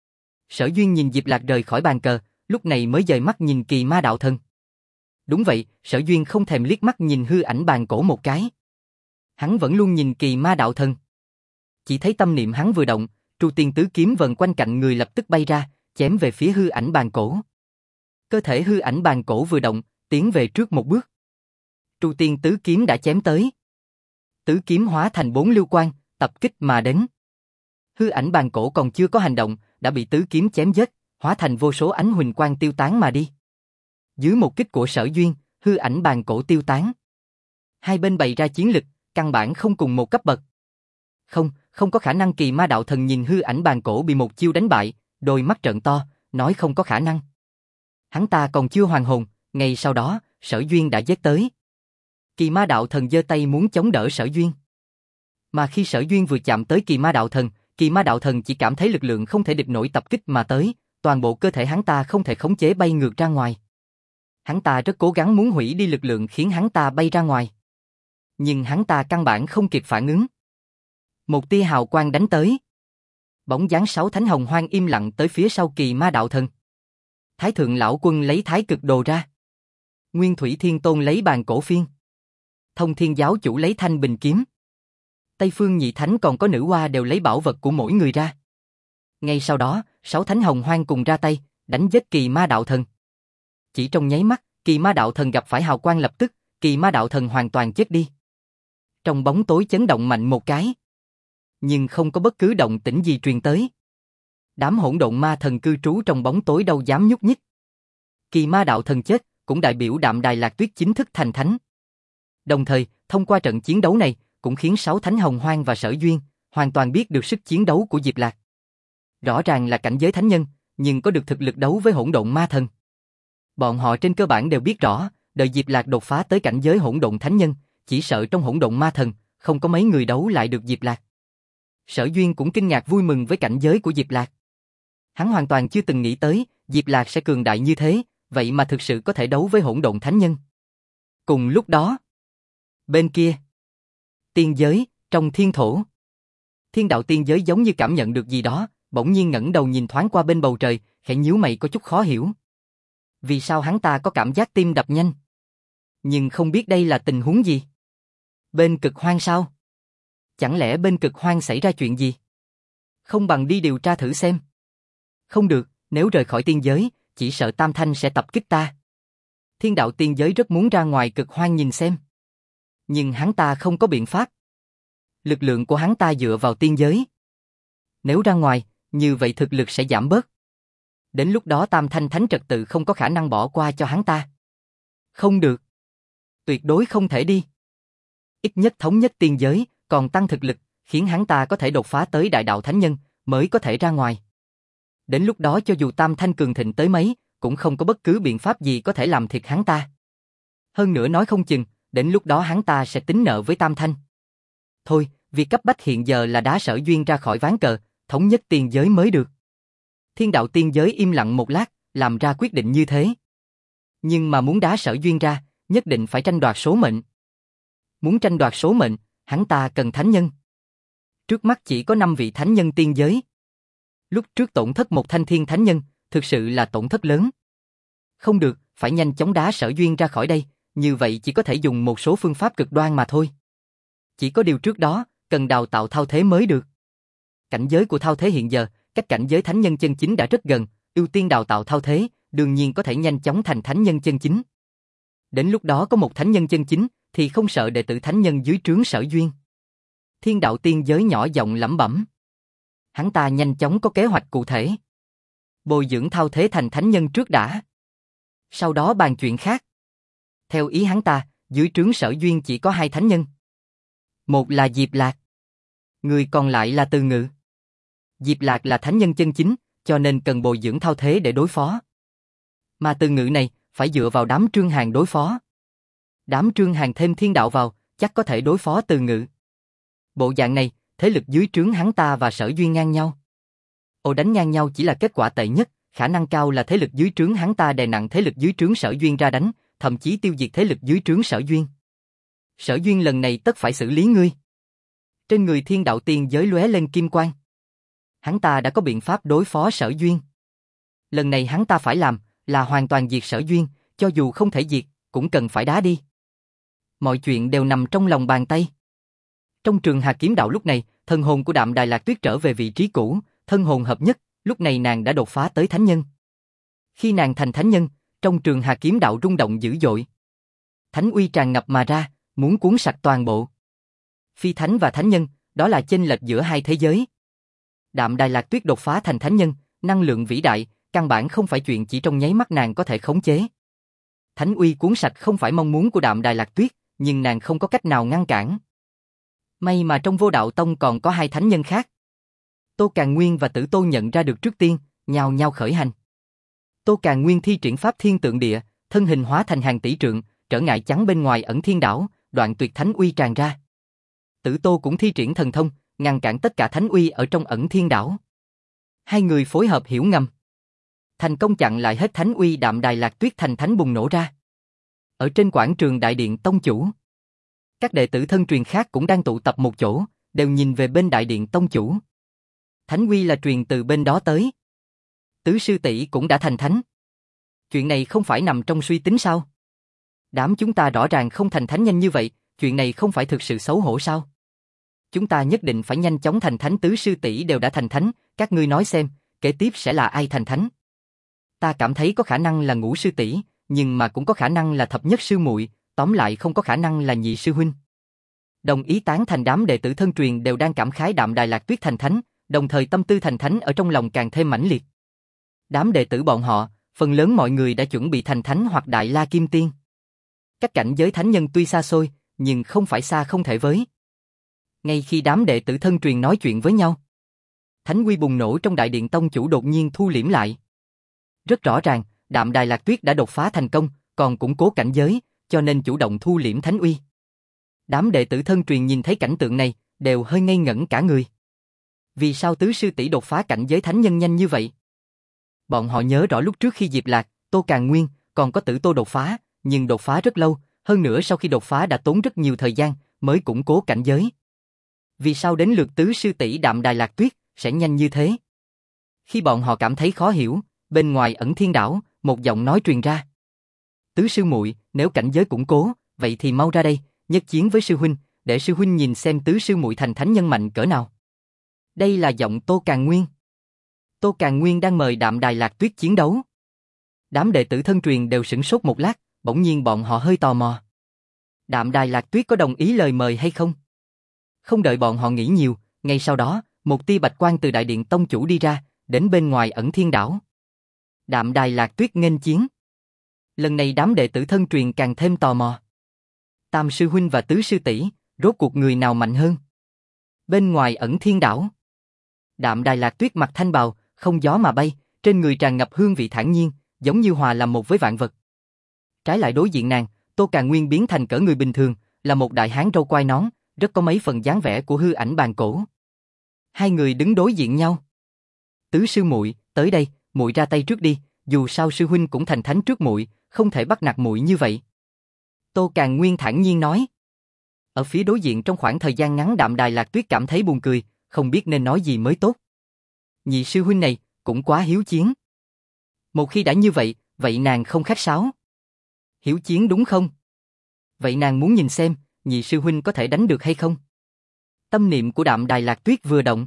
Sở Duyên nhìn Diệp Lạc rời khỏi bàn cờ, lúc này mới dời mắt nhìn Kỳ Ma Đạo Thần. Đúng vậy, Sở Duyên không thèm liếc mắt nhìn hư ảnh bàn cổ một cái. Hắn vẫn luôn nhìn Kỳ Ma Đạo Thần. Chỉ thấy tâm niệm hắn vừa động, Tru Tiên Tứ Kiếm vần quanh cạnh người lập tức bay ra, chém về phía hư ảnh bàn cổ. Cơ thể hư ảnh bàn cổ vừa động, tiến về trước một bước. Tru Tiên Tứ Kiếm đã chém tới. Tứ kiếm hóa thành 4 lưu quang, tập kích mà đến. Hư ảnh bàn cổ còn chưa có hành động, đã bị tứ kiếm chém giết, hóa thành vô số ánh huỳnh quang tiêu tán mà đi. Dưới một kích của Sở Duyên, hư ảnh bàn cổ tiêu tán. Hai bên bày ra chiến lực, căn bản không cùng một cấp bậc. Không có khả năng. Kỳ Ma Đạo Thần nhìn hư ảnh bàn cổ bị một chiêu đánh bại, đôi mắt trợn to, nói không có khả năng. Hắn ta còn chưa hoàn hồn, ngay sau đó, Sở Duyên đã giết tới. Kỳ Ma Đạo Thần giơ tay muốn chống đỡ Sở Duyên. Mà khi Sở Duyên vừa chạm tới Kỳ Ma Đạo Thần, Kỳ Ma Đạo Thần chỉ cảm thấy lực lượng không thể địch nổi tập kích mà tới, toàn bộ cơ thể hắn ta không thể khống chế bay ngược ra ngoài. Hắn ta rất cố gắng muốn hủy đi lực lượng khiến hắn ta bay ra ngoài. Nhưng hắn ta căn bản không kịp phản ứng. Một tia hào quang đánh tới. Bóng dáng 6 thánh hồng hoang im lặng tới phía sau Kỳ Ma Đạo Thần. Thái Thượng Lão Quân lấy Thái Cực Đồ ra. Nguyên Thủy Thiên Tôn lấy Bàn Cổ Phiên. Thông Thiên Giáo Chủ lấy Thanh Bình Kiếm. Tây Phương Nhị Thánh còn có Nữ Hoa đều lấy bảo vật của mỗi người ra. Ngay sau đó, 6 thánh hồng hoang cùng ra tay, đánh giết Kỳ Ma Đạo Thần. Chỉ trong nháy mắt, Kỳ Ma Đạo Thần gặp phải hào quang lập tức, Kỳ Ma Đạo Thần hoàn toàn chết đi. Trong bóng tối chấn động mạnh một cái. Nhưng không có bất cứ động tĩnh gì truyền tới. Đám hỗn độn ma thần cư trú trong bóng tối đâu dám nhúc nhích. Kỳ Ma Đạo Thần chết, cũng đại biểu Đạm Đài Lạc Tuyết chính thức thành thánh. Đồng thời, thông qua trận chiến đấu này, cũng khiến 6 thánh hồng hoang và Sở Duyên hoàn toàn biết được sức chiến đấu của Diệp Lạc. Rõ ràng là cảnh giới thánh nhân, nhưng có được thực lực đấu với hỗn độn ma thần. Bọn họ trên cơ bản đều biết rõ, đợi Diệp Lạc đột phá tới cảnh giới hỗn độn thánh nhân, chỉ sợ trong hỗn độn ma thần, không có mấy người đấu lại được Diệp Lạc. Sở Duyên cũng kinh ngạc vui mừng với cảnh giới của Diệp Lạc. Hắn hoàn toàn chưa từng nghĩ tới, Diệp Lạc sẽ cường đại như thế, vậy mà thực sự có thể đấu với hỗn độn thánh nhân. Cùng lúc đó, bên kia, tiên giới, trong thiên thổ. Thiên đạo tiên giới giống như cảm nhận được gì đó, bỗng nhiên ngẩng đầu nhìn thoáng qua bên bầu trời, khẽ nhíu mày có chút khó hiểu. Vì sao hắn ta có cảm giác tim đập nhanh? Nhưng không biết đây là tình huống gì? Bên Cực Hoang sao? Chẳng lẽ bên Cực Hoang xảy ra chuyện gì? Không bằng đi điều tra thử xem. Không được, nếu rời khỏi tiên giới, chỉ sợ Tam Thanh sẽ tập kích ta. Thiên đạo tiên giới rất muốn ra ngoài cực hoang nhìn xem. Nhưng hắn ta không có biện pháp. Lực lượng của hắn ta dựa vào tiên giới. Nếu ra ngoài, như vậy thực lực sẽ giảm bớt. Đến lúc đó Tam Thanh Thánh trật tự không có khả năng bỏ qua cho hắn ta. Không được. Tuyệt đối không thể đi. Ít nhất thống nhất tiên giới, còn tăng thực lực, khiến hắn ta có thể đột phá tới đại đạo thánh nhân, mới có thể ra ngoài. Đến lúc đó cho dù Tam Thanh cường thịnh tới mấy, cũng không có bất cứ biện pháp gì có thể làm thiệt hắn ta. Hơn nữa nói không chừng, đến lúc đó hắn ta sẽ tính nợ với Tam Thanh. Thôi, việc cấp bách hiện giờ là đá Sở Duyên ra khỏi ván cờ, thống nhất tiên giới mới được. Thiên đạo tiên giới im lặng một lát, làm ra quyết định như thế. Nhưng mà muốn đá Sở Duyên ra, nhất định phải tranh đoạt số mệnh. Muốn tranh đoạt số mệnh, hắn ta cần thánh nhân. Trước mắt chỉ có 5 vị thánh nhân tiên giới. Lúc trước tổn thất một thanh thiên thánh nhân, thực sự là tổn thất lớn. Không được, phải nhanh chóng đá Sở Duyên ra khỏi đây, như vậy chỉ có thể dùng một số phương pháp cực đoan mà thôi. Chỉ có điều trước đó, cần đào tạo Thao Thế mới được. Cảnh giới của Thao Thế hiện giờ, cách cảnh giới thánh nhân chân chính đã rất gần, ưu tiên đào tạo Thao Thế, đương nhiên có thể nhanh chóng thành thánh nhân chân chính. Đến lúc đó có một thánh nhân chân chính, thì không sợ đệ tử thánh nhân dưới trướng Sở Duyên. Thiên đạo tiên giới nhỏ giọng lẩm bẩm. Hắn ta nhanh chóng có kế hoạch cụ thể. Bồi dưỡng Thao Thế thành thánh nhân trước đã. Sau đó bàn chuyện khác. Theo ý hắn ta, dưới trướng Sở Duyên chỉ có 2 thánh nhân. Một là Diệp Lạc. Người còn lại là Từ Ngự. Diệp Lạc là thánh nhân chân chính, cho nên cần bồi dưỡng Thao Thế để đối phó. Mà Từ Ngự này, phải dựa vào đám Trương Hàn đối phó. Đám Trương Hàn thêm thiên đạo vào, chắc có thể đối phó Từ Ngự. Bộ dạng này, thế lực dưới trướng hắn ta và Sở Duyên ngang nhau. Ồ, đánh ngang nhau chỉ là kết quả tệ nhất, khả năng cao là thế lực dưới trướng hắn ta đè nặng thế lực dưới trướng Sở Duyên ra đánh, thậm chí tiêu diệt thế lực dưới trướng Sở Duyên. Sở Duyên lần này tất phải xử lý ngươi. Trên người thiên đạo tiên giới lóe lên kim quang. Hắn ta đã có biện pháp đối phó Sở Duyên. Lần này hắn ta phải làm là hoàn toàn diệt Sở Duyên, cho dù không thể diệt, cũng cần phải đá đi. Mọi chuyện đều nằm trong lòng bàn tay. Trong trường Hà Kiếm Đạo lúc này, thân hồn của Đạm Đài Lạc Tuyết trở về vị trí cũ, thân hồn hợp nhất, lúc này nàng đã đột phá tới thánh nhân. Khi nàng thành thánh nhân, trong trường Hà Kiếm Đạo rung động dữ dội. Thánh uy tràn ngập mà ra, muốn cuốn sạch toàn bộ. Phi thánh và thánh nhân, đó là chênh lệch giữa hai thế giới. Đạm Đài Lạc Tuyết đột phá thành thánh nhân, năng lượng vĩ đại, căn bản không phải chuyện chỉ trong nháy mắt nàng có thể khống chế. Thánh uy cuốn sạch không phải mong muốn của Đạm Đài Lạc Tuyết, nhưng nàng không có cách nào ngăn cản. May mà trong Vô Đạo Tông còn có 2 thánh nhân khác. Tô Càn Nguyên và Tử Tô nhận ra được trước tiên, nhao nhao khởi hành. Tô Càn Nguyên thi triển pháp thiên tượng địa, thân hình hóa thành hàng tỷ trượng, trở ngại chắn bên ngoài ẩn thiên đảo, đoạn tuyệt thánh uy tràn ra. Tử Tô cũng thi triển thần thông, ngăn cản tất cả thánh uy ở trong ẩn thiên đảo. Hai người phối hợp hiểu ngầm, thành công chặn lại hết thánh uy. Đạm Đài Lạc Tuyết thành thánh bùng nổ ra. Ở trên quảng trường đại điện tông chủ, các đệ tử thân truyền khác cũng đang tụ tập một chỗ, đều nhìn về bên đại điện tông chủ. Thánh uy là truyền từ bên đó tới. Tứ sư tỷ cũng đã thành thánh. Chuyện này không phải nằm trong suy tính sao? Đám chúng ta rõ ràng không thành thánh nhanh như vậy, chuyện này không phải thực sự xấu hổ sao? Chúng ta nhất định phải nhanh chóng thành thánh. Tứ sư tỷ đều đã thành thánh, các ngươi nói xem, kế tiếp sẽ là ai thành thánh? Ta cảm thấy có khả năng là Ngũ sư tỷ, nhưng mà cũng có khả năng là Thập nhất sư muội, tóm lại không có khả năng là Nhị sư huynh. Đồng ý tán thành đám đệ tử thân truyền đều đang cảm khái Đạm Đài Lạc Tuyết thành thánh, đồng thời tâm tư thành thánh ở trong lòng càng thêm mãnh liệt. Đám đệ tử bọn họ, phần lớn mọi người đã chuẩn bị thành thánh hoặc Đại La Kim Tiên. Cách cảnh giới thánh nhân tuy xa xôi, nhưng không phải xa không thể với. Ngay khi đám đệ tử thân truyền nói chuyện với nhau, thánh uy bùng nổ trong đại điện tông chủ đột nhiên thu liễm lại. Rất rõ ràng, Đạm Đài Lạc Tuyết đã đột phá thành công, còn củng cố cảnh giới, cho nên chủ động thu liễm thánh uy. Đám đệ tử thân truyền nhìn thấy cảnh tượng này, đều hơi ngây ngẩn cả người. Vì sao tứ sư tỷ đột phá cảnh giới thánh nhân nhanh như vậy? Bọn họ nhớ rõ lúc trước khi Diệp Lạc, Tô Càn Nguyên, còn có Tử Tô đột phá, nhưng đột phá rất lâu, hơn nữa sau khi đột phá đã tốn rất nhiều thời gian, mới củng cố cảnh giới. Vì sao đến lượt tứ sư tỷ Đạm Đài Lạc Tuyết, sẽ nhanh như thế? Khi bọn họ cảm thấy khó hiểu, bên ngoài ẩn thiên đảo, một giọng nói truyền ra. Tứ sư muội, nếu cảnh giới củng cố, vậy thì mau ra đây, nhất chiến với sư huynh, để sư huynh nhìn xem tứ sư muội thành thánh nhân mạnh cỡ nào. Đây là giọng Tô Càn Nguyên. Tô Càn Nguyên đang mời Đạm Đài Lạc Tuyết chiến đấu. Đám đệ tử thân truyền đều sửng sốt một lát, bỗng nhiên bọn họ hơi tò mò. Đạm Đài Lạc Tuyết có đồng ý lời mời hay không? Không đợi bọn họ nghĩ nhiều, ngay sau đó, một tia bạch quang từ đại điện tông chủ đi ra, đến bên ngoài Ẩn Thiên Đảo. Đạm Đài Lạc Tuyết nghênh chiến. Lần này đám đệ tử thân truyền càng thêm tò mò. Tam sư huynh và tứ sư tỷ, rốt cuộc người nào mạnh hơn? Bên ngoài Ẩn Thiên Đảo, Đạm Đài Lạc Tuyết mặc thanh bào, không gió mà bay, trên người tràn ngập hương vị thản nhiên, giống như hòa làm một với vạn vật. Trái lại đối diện nàng, Tô Càn Nguyên biến thành cỡ người bình thường, là một đại hán râu quai nón, rất có mấy phần dáng vẻ của hư ảnh bàn cổ. Hai người đứng đối diện nhau. Tứ sư muội, tới đây, muội ra tay trước đi, dù sao sư huynh cũng thành thánh trước muội, không thể bắt nạt muội như vậy. Tô Càn Nguyên thản nhiên nói. Ở phía đối diện trong khoảng thời gian ngắn Đạm Đài Lạc Tuyết cảm thấy buồn cười, không biết nên nói gì mới tốt. Nhị sư huynh này, cũng quá hiếu chiến. Một khi đã như vậy, vậy nàng không khách sáo. Hiếu chiến đúng không? Vậy nàng muốn nhìn xem, nhị sư huynh có thể đánh được hay không? Tâm niệm của Đạm Đài Lạc Tuyết vừa động.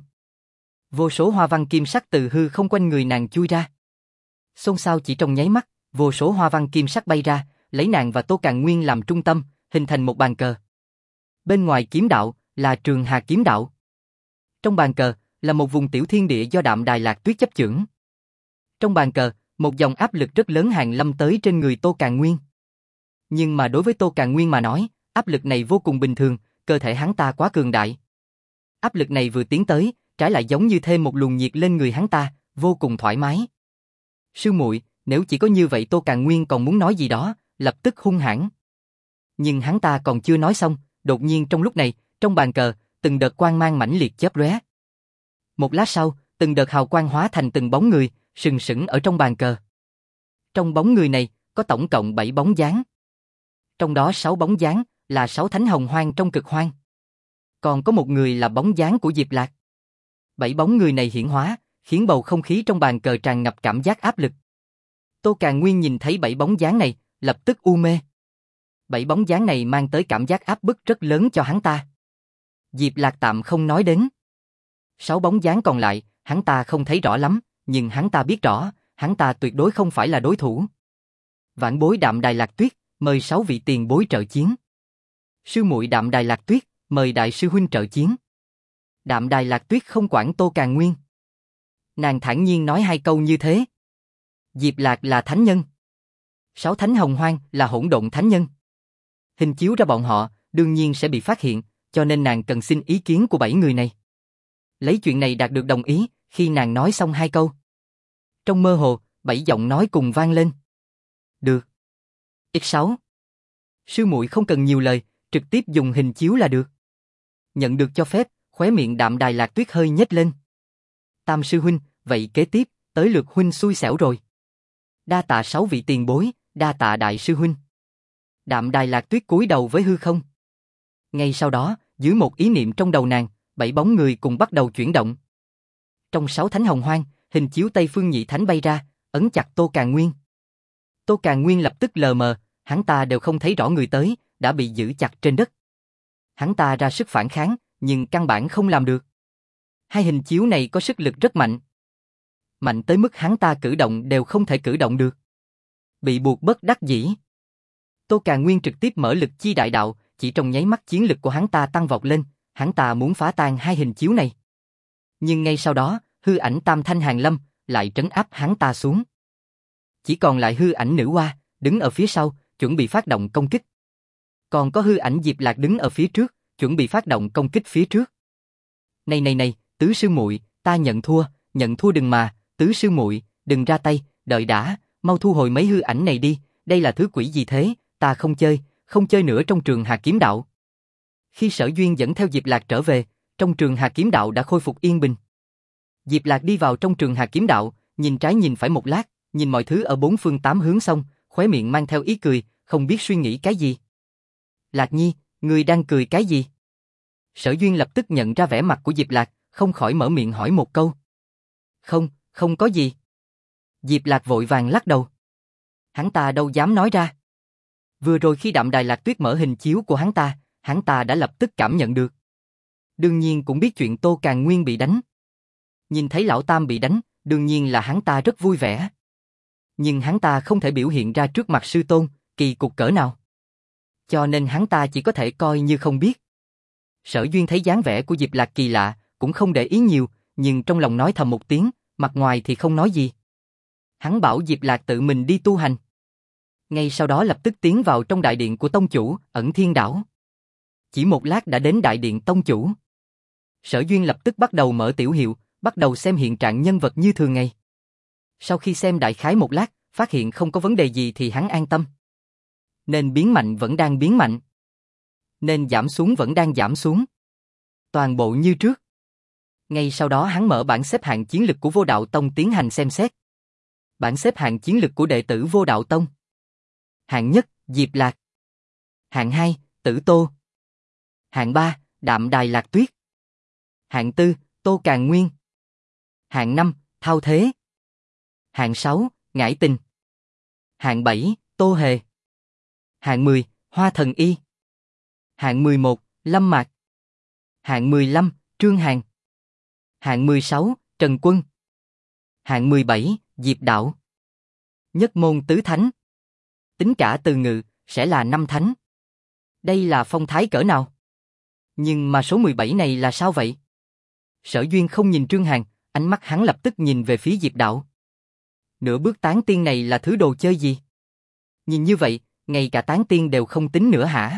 Vô số hoa văn kim sắc từ hư không quanh người nàng chui ra. Xôn xao chỉ trong nháy mắt, vô số hoa văn kim sắc bay ra, lấy nàng và Tô Càn Nguyên làm trung tâm, hình thành một bàn cờ. Bên ngoài kiếm đạo, là Trường Hà kiếm đạo. Trong bàn cờ, là một vùng tiểu thiên địa do Đạm Đài Lạc Tuyết chấp chưởng. Trong bàn cờ, một dòng áp lực rất lớn hàng lâm tới trên người Tô Càn Nguyên. Nhưng mà đối với Tô Càn Nguyên mà nói, áp lực này vô cùng bình thường, cơ thể hắn ta quá cường đại. Áp lực này vừa tiến tới, trái lại giống như thêm một luồng nhiệt lên người hắn ta, vô cùng thoải mái. Sư muội, nếu chỉ có như vậy Tô Càn Nguyên còn muốn nói gì đó, lập tức hung hãn. Nhưng hắn ta còn chưa nói xong, đột nhiên trong lúc này, trong bàn cờ, từng đợt quang mang mãnh liệt chớp lóe. Một lát sau, từng đợt hào quang hóa thành từng bóng người, sừng sững ở trong bàn cờ. Trong bóng người này, có tổng cộng 7 bóng dáng. Trong đó 6 bóng dáng, là 6 thánh hồng hoang trong cực hoang. Còn có một người là bóng dáng của Diệp Lạc. 7 bóng người này hiển hóa, khiến bầu không khí trong bàn cờ tràn ngập cảm giác áp lực. Tô Càn Nguyên nhìn thấy 7 bóng dáng này, lập tức u mê. 7 bóng dáng này mang tới cảm giác áp bức rất lớn cho hắn ta. Diệp Lạc tạm không nói đến. 6 bóng dáng còn lại, hắn ta không thấy rõ lắm, nhưng hắn ta biết rõ, hắn ta tuyệt đối không phải là đối thủ. Vãn bối Đạm Đài Lạc Tuyết, mời 6 vị tiền bối trợ chiến. Sư muội Đạm Đài Lạc Tuyết, mời đại sư huynh trợ chiến. Đạm Đài Lạc Tuyết không quản Tô Càn Nguyên. Nàng thản nhiên nói 2 câu như thế. Diệp Lạc là thánh nhân. 6 thánh hồng hoang là hỗn độn thánh nhân. Hình chiếu ra bọn họ, đương nhiên sẽ bị phát hiện, cho nên nàng cần xin ý kiến của 7 người này. Lấy chuyện này đạt được đồng ý, khi nàng nói xong 2 câu. Trong mơ hồ, 7 giọng nói cùng vang lên. Được. X6. Sư muội không cần nhiều lời, trực tiếp dùng hình chiếu là được. Nhận được cho phép, khóe miệng Đạm Đài Lạc Tuyết hơi nhếch lên. Tam sư huynh, vậy kế tiếp, tới lượt huynh xui xẻo rồi. Đa tạ 6 vị tiền bối, đa tạ đại sư huynh. Đạm Đài Lạc Tuyết cúi đầu với hư không. Ngay sau đó, dưới một ý niệm trong đầu nàng, 7 bóng người cùng bắt đầu chuyển động. Trong 6 thánh hồng hoang, hình chiếu Tây Phương Nhị Thánh bay ra, ấn chặt Tô Càn Nguyên. Tô Càn Nguyên lập tức lờ mờ, hắn ta đều không thấy rõ người tới, đã bị giữ chặt trên đất. Hắn ta ra sức phản kháng, nhưng căn bản không làm được. 2 hình chiếu này có sức lực rất mạnh. Mạnh tới mức hắn ta cử động đều không thể cử động được. Bị buộc bất đắc dĩ. Tô Càn Nguyên trực tiếp mở lực chi đại đạo, chỉ trong nháy mắt chiến lực của hắn ta tăng vọt lên, hắn ta muốn phá tan 2 hình chiếu này. Nhưng ngay sau đó, hư ảnh Tam Thanh hàng lâm, lại trấn áp hắn ta xuống. Chỉ còn lại hư ảnh Nữ Hoa, đứng ở phía sau, chuẩn bị phát động công kích. Còn có hư ảnh Diệp Lạc đứng ở phía trước, chuẩn bị phát động công kích phía trước. Này, tứ sư muội, ta nhận thua đừng mà, tứ sư muội, đừng ra tay, đợi đã, mau thu hồi mấy hư ảnh này đi, đây là thứ quỷ gì thế, ta không chơi nữa trong Trường Hà kiếm đạo. Khi Sở Duyên dẫn theo Diệp Lạc trở về, trong Trường Hà kiếm đạo đã khôi phục yên bình. Diệp Lạc đi vào trong Trường Hà kiếm đạo, nhìn trái nhìn phải một lát, nhìn mọi thứ ở 4 phương 8 hướng xong, khóe miệng mang theo ý cười, không biết suy nghĩ cái gì. Lạc Nhi, ngươi đang cười cái gì? Sở Duyên lập tức nhận ra vẻ mặt của Diệp Lạc, không khỏi mở miệng hỏi một câu. Không có gì. Diệp Lạc vội vàng lắc đầu. Hắn ta đâu dám nói ra. Vừa rồi khi Đạm Đài Lạc Tuyết mở hình chiếu của hắn ta đã lập tức cảm nhận được. Đương nhiên cũng biết chuyện Tô Càn Nguyên bị đánh. Nhìn thấy lão tam bị đánh, đương nhiên là hắn ta rất vui vẻ. Nhưng hắn ta không thể biểu hiện ra trước mặt sư tôn, kỳ cục cỡ nào. Cho nên hắn ta chỉ có thể coi như không biết. Sở Duyên thấy dáng vẻ của Diệp Lạc kỳ lạ, cũng không để ý nhiều, nhưng trong lòng nói thầm một tiếng, mặt ngoài thì không nói gì. Hắn bảo Diệp Lạc tự mình đi tu hành. Ngay sau đó lập tức tiến vào trong đại điện của tông chủ, Ẩn Thiên Đảo. Chỉ một lát đã đến đại điện tông chủ. Sở Duyên lập tức bắt đầu mở tiểu hiệu, bắt đầu xem hiện trạng nhân vật như thường ngày. Sau khi xem đại khái một lát, phát hiện không có vấn đề gì thì hắn an tâm. Nên biến mạnh vẫn đang biến mạnh. Nên giảm xuống vẫn đang giảm xuống. Toàn bộ như trước. Ngay sau đó hắn mở bảng xếp hạng chiến lực của Vô Đạo Tông tiến hành xem xét. Bảng xếp hạng chiến lực của đệ tử Vô Đạo Tông. Hạng nhất, Diệp Lạc. Hạng 2, Tử Tô. Hạng 3, Đạm Đài Lạc Tuyết. Hạng 4, Tô Càn Nguyên. Hạng 5, Thao Thế. Hạng 6, Ngải Tình. Hạng 7, Tô Hề. Hạng 10, Hoa Thần Y. Hạng 11, Lâm Mạc. Hạng 15, Trương Hàn. Hạng 16, Trần Quân. Hạng 17, Diệp Đạo. Nhất môn tứ thánh. Tính cả từ ngự, sẽ là 5 thánh. Đây là phong thái cỡ nào? Nhưng mà số 17 này là sao vậy? Sở Duyên không nhìn Trương Hàn, ánh mắt hắn lập tức nhìn về phía Diệp Đạo. Nửa bước tán tiên này là thứ đồ chơi gì? Nhìn như vậy, ngay cả tán tiên đều không tính nữa hả?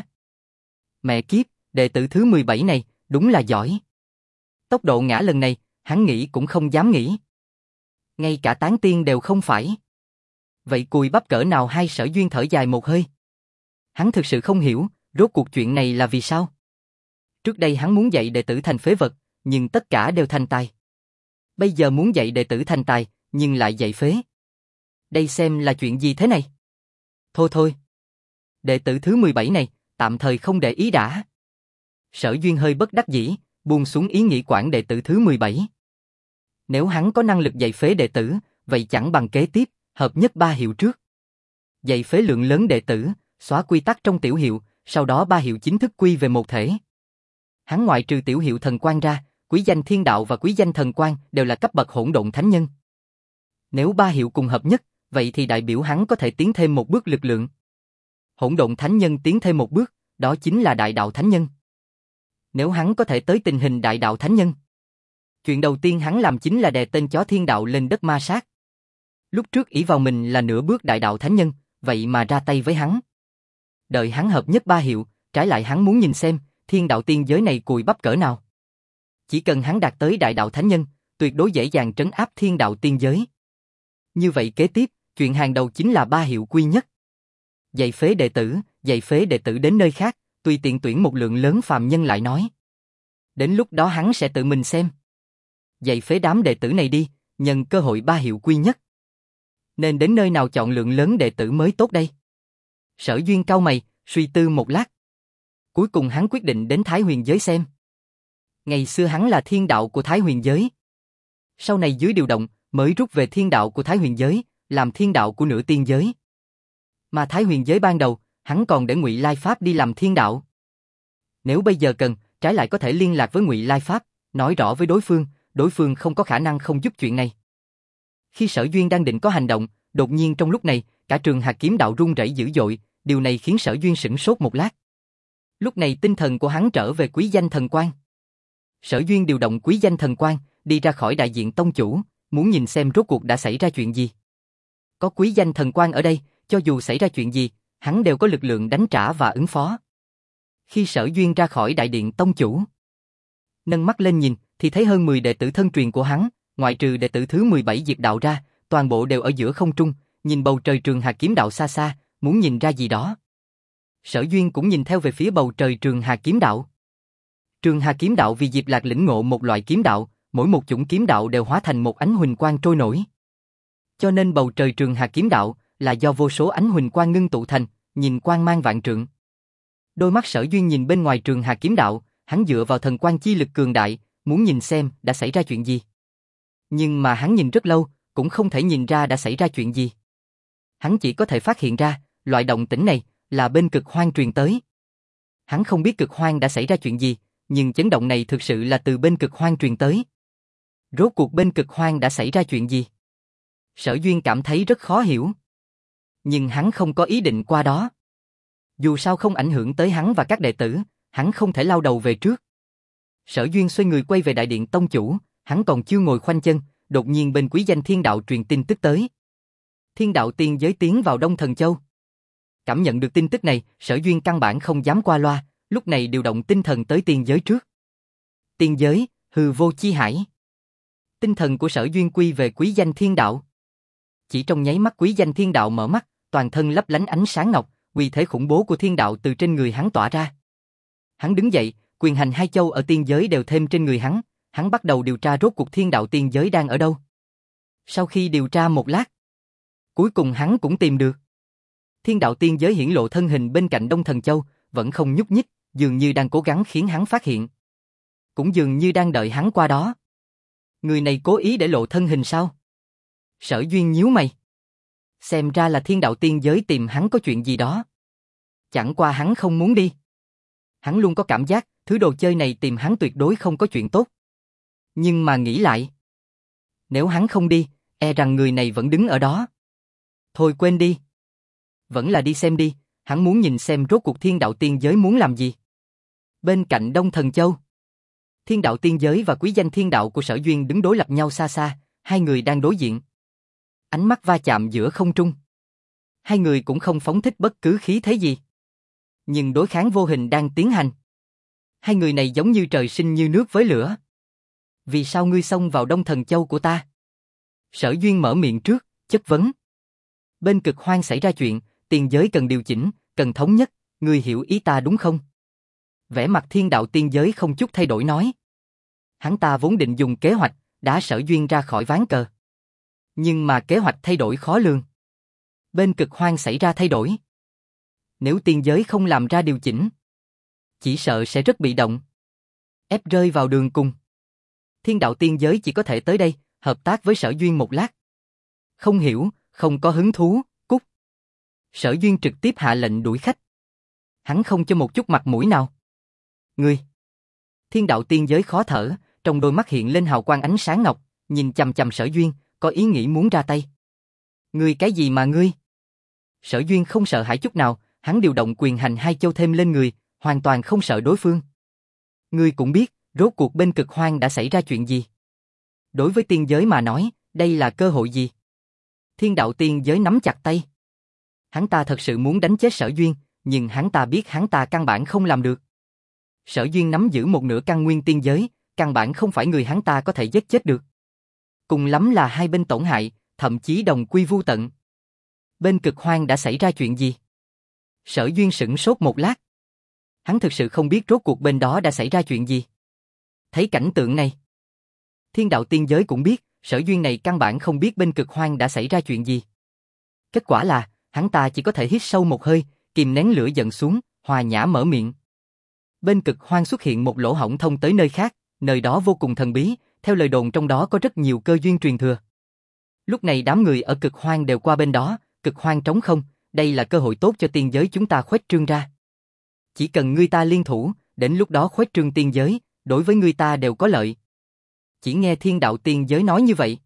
Mẹ kiếp, đệ tử thứ 17 này, đúng là giỏi. Tốc độ ngã lần này, hắn nghĩ cũng không dám nghĩ. Ngay cả tán tiên đều không phải. Vậy cùi bắp cỡ nào? Hai Sở Duyên thở dài một hơi. Hắn thực sự không hiểu, rốt cuộc chuyện này là vì sao? Trước đây hắn muốn dạy đệ tử thành phế vật, nhưng tất cả đều thành tài. Bây giờ muốn dạy đệ tử thành tài, nhưng lại dạy phế. Đây xem là chuyện gì thế này? Thôi thôi. Đệ tử thứ 17 này, tạm thời không để ý đã. Sở Duyên hơi bất đắc dĩ, buông xuống ý nghĩ quản đệ tử thứ 17. Nếu hắn có năng lực dạy phế đệ tử, vậy chẳng bằng kế tiếp, hợp nhất 3 hiệu trước. Dạy phế lượng lớn đệ tử, xóa quy tắc trong tiểu hiệu, sau đó 3 hiệu chính thức quy về một thể. Hắn ngoại trừ tiểu hiệu thần quan ra, quý danh thiên đạo và quý danh thần quan đều là cấp bậc hỗn độn thánh nhân. Nếu 3 hiệu cùng hợp nhất, vậy thì đại biểu hắn có thể tiến thêm một bước lực lượng. Hỗn độn thánh nhân tiến thêm một bước, đó chính là đại đạo thánh nhân. Nếu hắn có thể tới tình hình đại đạo thánh nhân, chuyện đầu tiên hắn làm chính là đè tên chó thiên đạo lên đất ma sát. Lúc trước ỷ vào mình là nửa bước đại đạo thánh nhân, vậy mà ra tay với hắn. Đợi hắn hợp nhất 3 hiệu, trái lại hắn muốn nhìn xem, thiên đạo tiên giới này cùi bắp cỡ nào. Chỉ cần hắn đạt tới đại đạo thánh nhân, tuyệt đối dễ dàng trấn áp thiên đạo tiên giới. Như vậy kế tiếp, chuyện hàng đầu chính là 3 hiệu quy nhất. Dạy phế đệ tử đến nơi khác, tùy tiện tuyển một lượng lớn phàm nhân lại nói. Đến lúc đó hắn sẽ tự mình xem. Dạy phế đám đệ tử này đi, nhân cơ hội 3 hiệu quy nhất. Nên đến nơi nào chọn lượng lớn đệ tử mới tốt đây? Sở Duyên cau mày, suy tư một lát. Cuối cùng hắn quyết định đến Thái Huyền giới xem. Ngày xưa hắn là thiên đạo của Thái Huyền giới. Sau này dưới điều động, mới rút về thiên đạo của Thái Huyền giới, làm thiên đạo của nửa tiên giới. Mà Thái Huyền giới ban đầu, hắn còn để Ngụy Lai Pháp đi làm thiên đạo. Nếu bây giờ cần, trái lại có thể liên lạc với Ngụy Lai Pháp, nói rõ với đối phương không có khả năng không giúp chuyện này. Khi Sở Duyên đang định có hành động, đột nhiên trong lúc này, cả trường Hạt Kiếm Đạo rung rẩy dữ dội, điều này khiến Sở Duyên sửng sốt một lát. Lúc này tinh thần của hắn trở về quý danh thần quan. Sở Duyên điều động quý danh thần quan, đi ra khỏi đại diện tông chủ, muốn nhìn xem rốt cuộc đã xảy ra chuyện gì. Có quý danh thần quan ở đây, cho dù xảy ra chuyện gì, hắn đều có lực lượng đánh trả và ứng phó. Khi Sở Duyên ra khỏi đại điện tông chủ, nâng mắt lên nhìn, thì thấy hơn 10 đệ tử thân truyền của hắn, ngoại trừ đệ tử thứ 17 Diệp Đạo ra, toàn bộ đều ở giữa không trung, nhìn bầu trời trường Hà Kiếm Đạo xa xa, muốn nhìn ra gì đó. Sở Duyên cũng nhìn theo về phía bầu trời trường Hà Kiếm Đạo. Trường Hà Kiếm Đạo vì Diệp Lạc lĩnh ngộ một loại kiếm đạo, mỗi một chủng kiếm đạo đều hóa thành một ánh huỳnh quang trôi nổi. Cho nên bầu trời trường Hà Kiếm Đạo là do vô số ánh huỳnh quang ngưng tụ thành, nhìn quang mang vạn trượng. Đôi mắt Sở Duyên nhìn bên ngoài trường Hà Kiếm Đạo, hắn dựa vào thần quang chi lực cường đại, muốn nhìn xem đã xảy ra chuyện gì. Nhưng mà hắn nhìn rất lâu, cũng không thể nhìn ra đã xảy ra chuyện gì. Hắn chỉ có thể phát hiện ra, loại động tĩnh này là bên cực hoang truyền tới. Hắn không biết cực hoang đã xảy ra chuyện gì, nhưng chấn động này thực sự là từ bên cực hoang truyền tới. Rốt cuộc bên Cực Hoang đã xảy ra chuyện gì? Sở Duyên cảm thấy rất khó hiểu. Nhưng hắn không có ý định qua đó. Dù sao không ảnh hưởng tới hắn và các đệ tử, hắn không thể lao đầu về trước. Sở Duyên xoay người quay về đại điện tông chủ, hắn còn chưa ngồi khoanh chân, đột nhiên bên Quý Danh Thiên Đạo truyền tin tức tới. Thiên đạo tiên giới tiến vào Đông Thần Châu. Cảm nhận được tin tức này, Sở Duyên căn bản không dám qua loa, lúc này điều động tinh thần tới tiên giới trước. Tiên giới, hư vô chi hải. Tinh thần của Sở Duyên quy về Quý Danh Thiên Đạo. Chỉ trong nháy mắt Quý Danh Thiên Đạo mở mắt, toàn thân lấp lánh ánh sáng ngọc, uy thế khủng bố của thiên đạo từ trên người hắn tỏa ra. Hắn đứng dậy, quyền hành hai châu ở tiên giới đều thêm trên người hắn bắt đầu điều tra rốt cuộc thiên đạo tiên giới đang ở đâu. Sau khi điều tra một lát, cuối cùng hắn cũng tìm được. Thiên đạo tiên giới hiển lộ thân hình bên cạnh Đông Thần Châu, vẫn không nhúc nhích, dường như đang cố gắng khiến hắn phát hiện. Cũng dường như đang đợi hắn qua đó. Người này cố ý để lộ thân hình sao? Sở Duyên nhíu mày. Xem ra là thiên đạo tiên giới tìm hắn có chuyện gì đó. Chẳng qua hắn không muốn đi. Hắn luôn có cảm giác, thứ đồ chơi này tìm hắn tuyệt đối không có chuyện tốt. Nhưng mà nghĩ lại. Nếu hắn không đi, e rằng người này vẫn đứng ở đó. Thôi quên đi. Vẫn là đi xem đi, hắn muốn nhìn xem rốt cuộc thiên đạo tiên giới muốn làm gì. Bên cạnh Đông Thần Châu, thiên đạo tiên giới và Quý Danh Thiên Đạo của Sở Duyên đứng đối lập nhau xa xa, hai người đang đối diện. Ánh mắt va chạm giữa không trung. Hai người cũng không phóng thích bất cứ khí thế gì. Nhưng đối kháng vô hình đang tiến hành. Hai người này giống như trời sinh như nước với lửa. Vì sao ngươi xông vào Đông Thần Châu của ta? Sở Duyên mở miệng trước, chất vấn. Bên Cực Hoang xảy ra chuyện, tiên giới cần điều chỉnh, cần thống nhất, ngươi hiểu ý ta đúng không? Vẻ mặt thiên đạo tiên giới không chút thay đổi nói. Hắn ta vốn định dùng kế hoạch, đá Sở Duyên ra khỏi ván cờ. Nhưng mà kế hoạch thay đổi khó lường. Bên Cực Hoang xảy ra thay đổi. Nếu tiên giới không làm ra điều chỉnh, chỉ sợ sẽ rất bị động. Ép rơi vào đường cùng. Thiên đạo tiên giới chỉ có thể tới đây, hợp tác với Sở Duyên một lát. Không hiểu, không có hứng thú, cút. Sở Duyên trực tiếp hạ lệnh đuổi khách. Hắn không cho một chút mặt mũi nào. Ngươi. Thiên đạo tiên giới khó thở, trong đôi mắt hiện lên hào quang ánh sáng ngọc, nhìn chằm chằm Sở Duyên, có ý nghĩ muốn ra tay. Ngươi cái gì mà ngươi? Sở Duyên không sợ hãi chút nào, hắn điều động quyền hành hai châu thêm lên người, hoàn toàn không sợ đối phương. Ngươi cũng biết, rốt cuộc bên Cực Hoang đã xảy ra chuyện gì. Đối với tiên giới mà nói, đây là cơ hội gì? Thiên đạo tiên giới nắm chặt tay. Hắn ta thật sự muốn đánh chết Sở Duyên, nhưng hắn ta biết hắn ta căn bản không làm được. Sở Duyên nắm giữ một nửa căn nguyên tiên giới, căn bản không phải người hắn ta có thể giết chết được. Cùng lắm là hai bên tổn hại, thậm chí đồng quy vu tận. Bên Cực Hoang đã xảy ra chuyện gì? Sở Duyên sửng sốt một lát. Hắn thực sự không biết rốt cuộc bên đó đã xảy ra chuyện gì. Thấy cảnh tượng này, thiên đạo tiên giới cũng biết, Sở Duyên này căn bản không biết bên Cực Hoang đã xảy ra chuyện gì. Kết quả là, hắn ta chỉ có thể hít sâu một hơi, kìm nén lửa giận xuống, hòa nhã mở miệng. Bên Cực Hoang xuất hiện một lỗ hổng thông tới nơi khác, nơi đó vô cùng thần bí, theo lời đồn trong đó có rất nhiều cơ duyên truyền thừa. Lúc này đám người ở Cực Hoang đều qua bên đó, Cực Hoang trống không, đây là cơ hội tốt cho tiên giới chúng ta khuếch trương ra. Chỉ cần người ta liên thủ, đến lúc đó khuếch trương tiên giới, đối với người ta đều có lợi. Chỉ nghe thiên đạo tiên giới nói như vậy.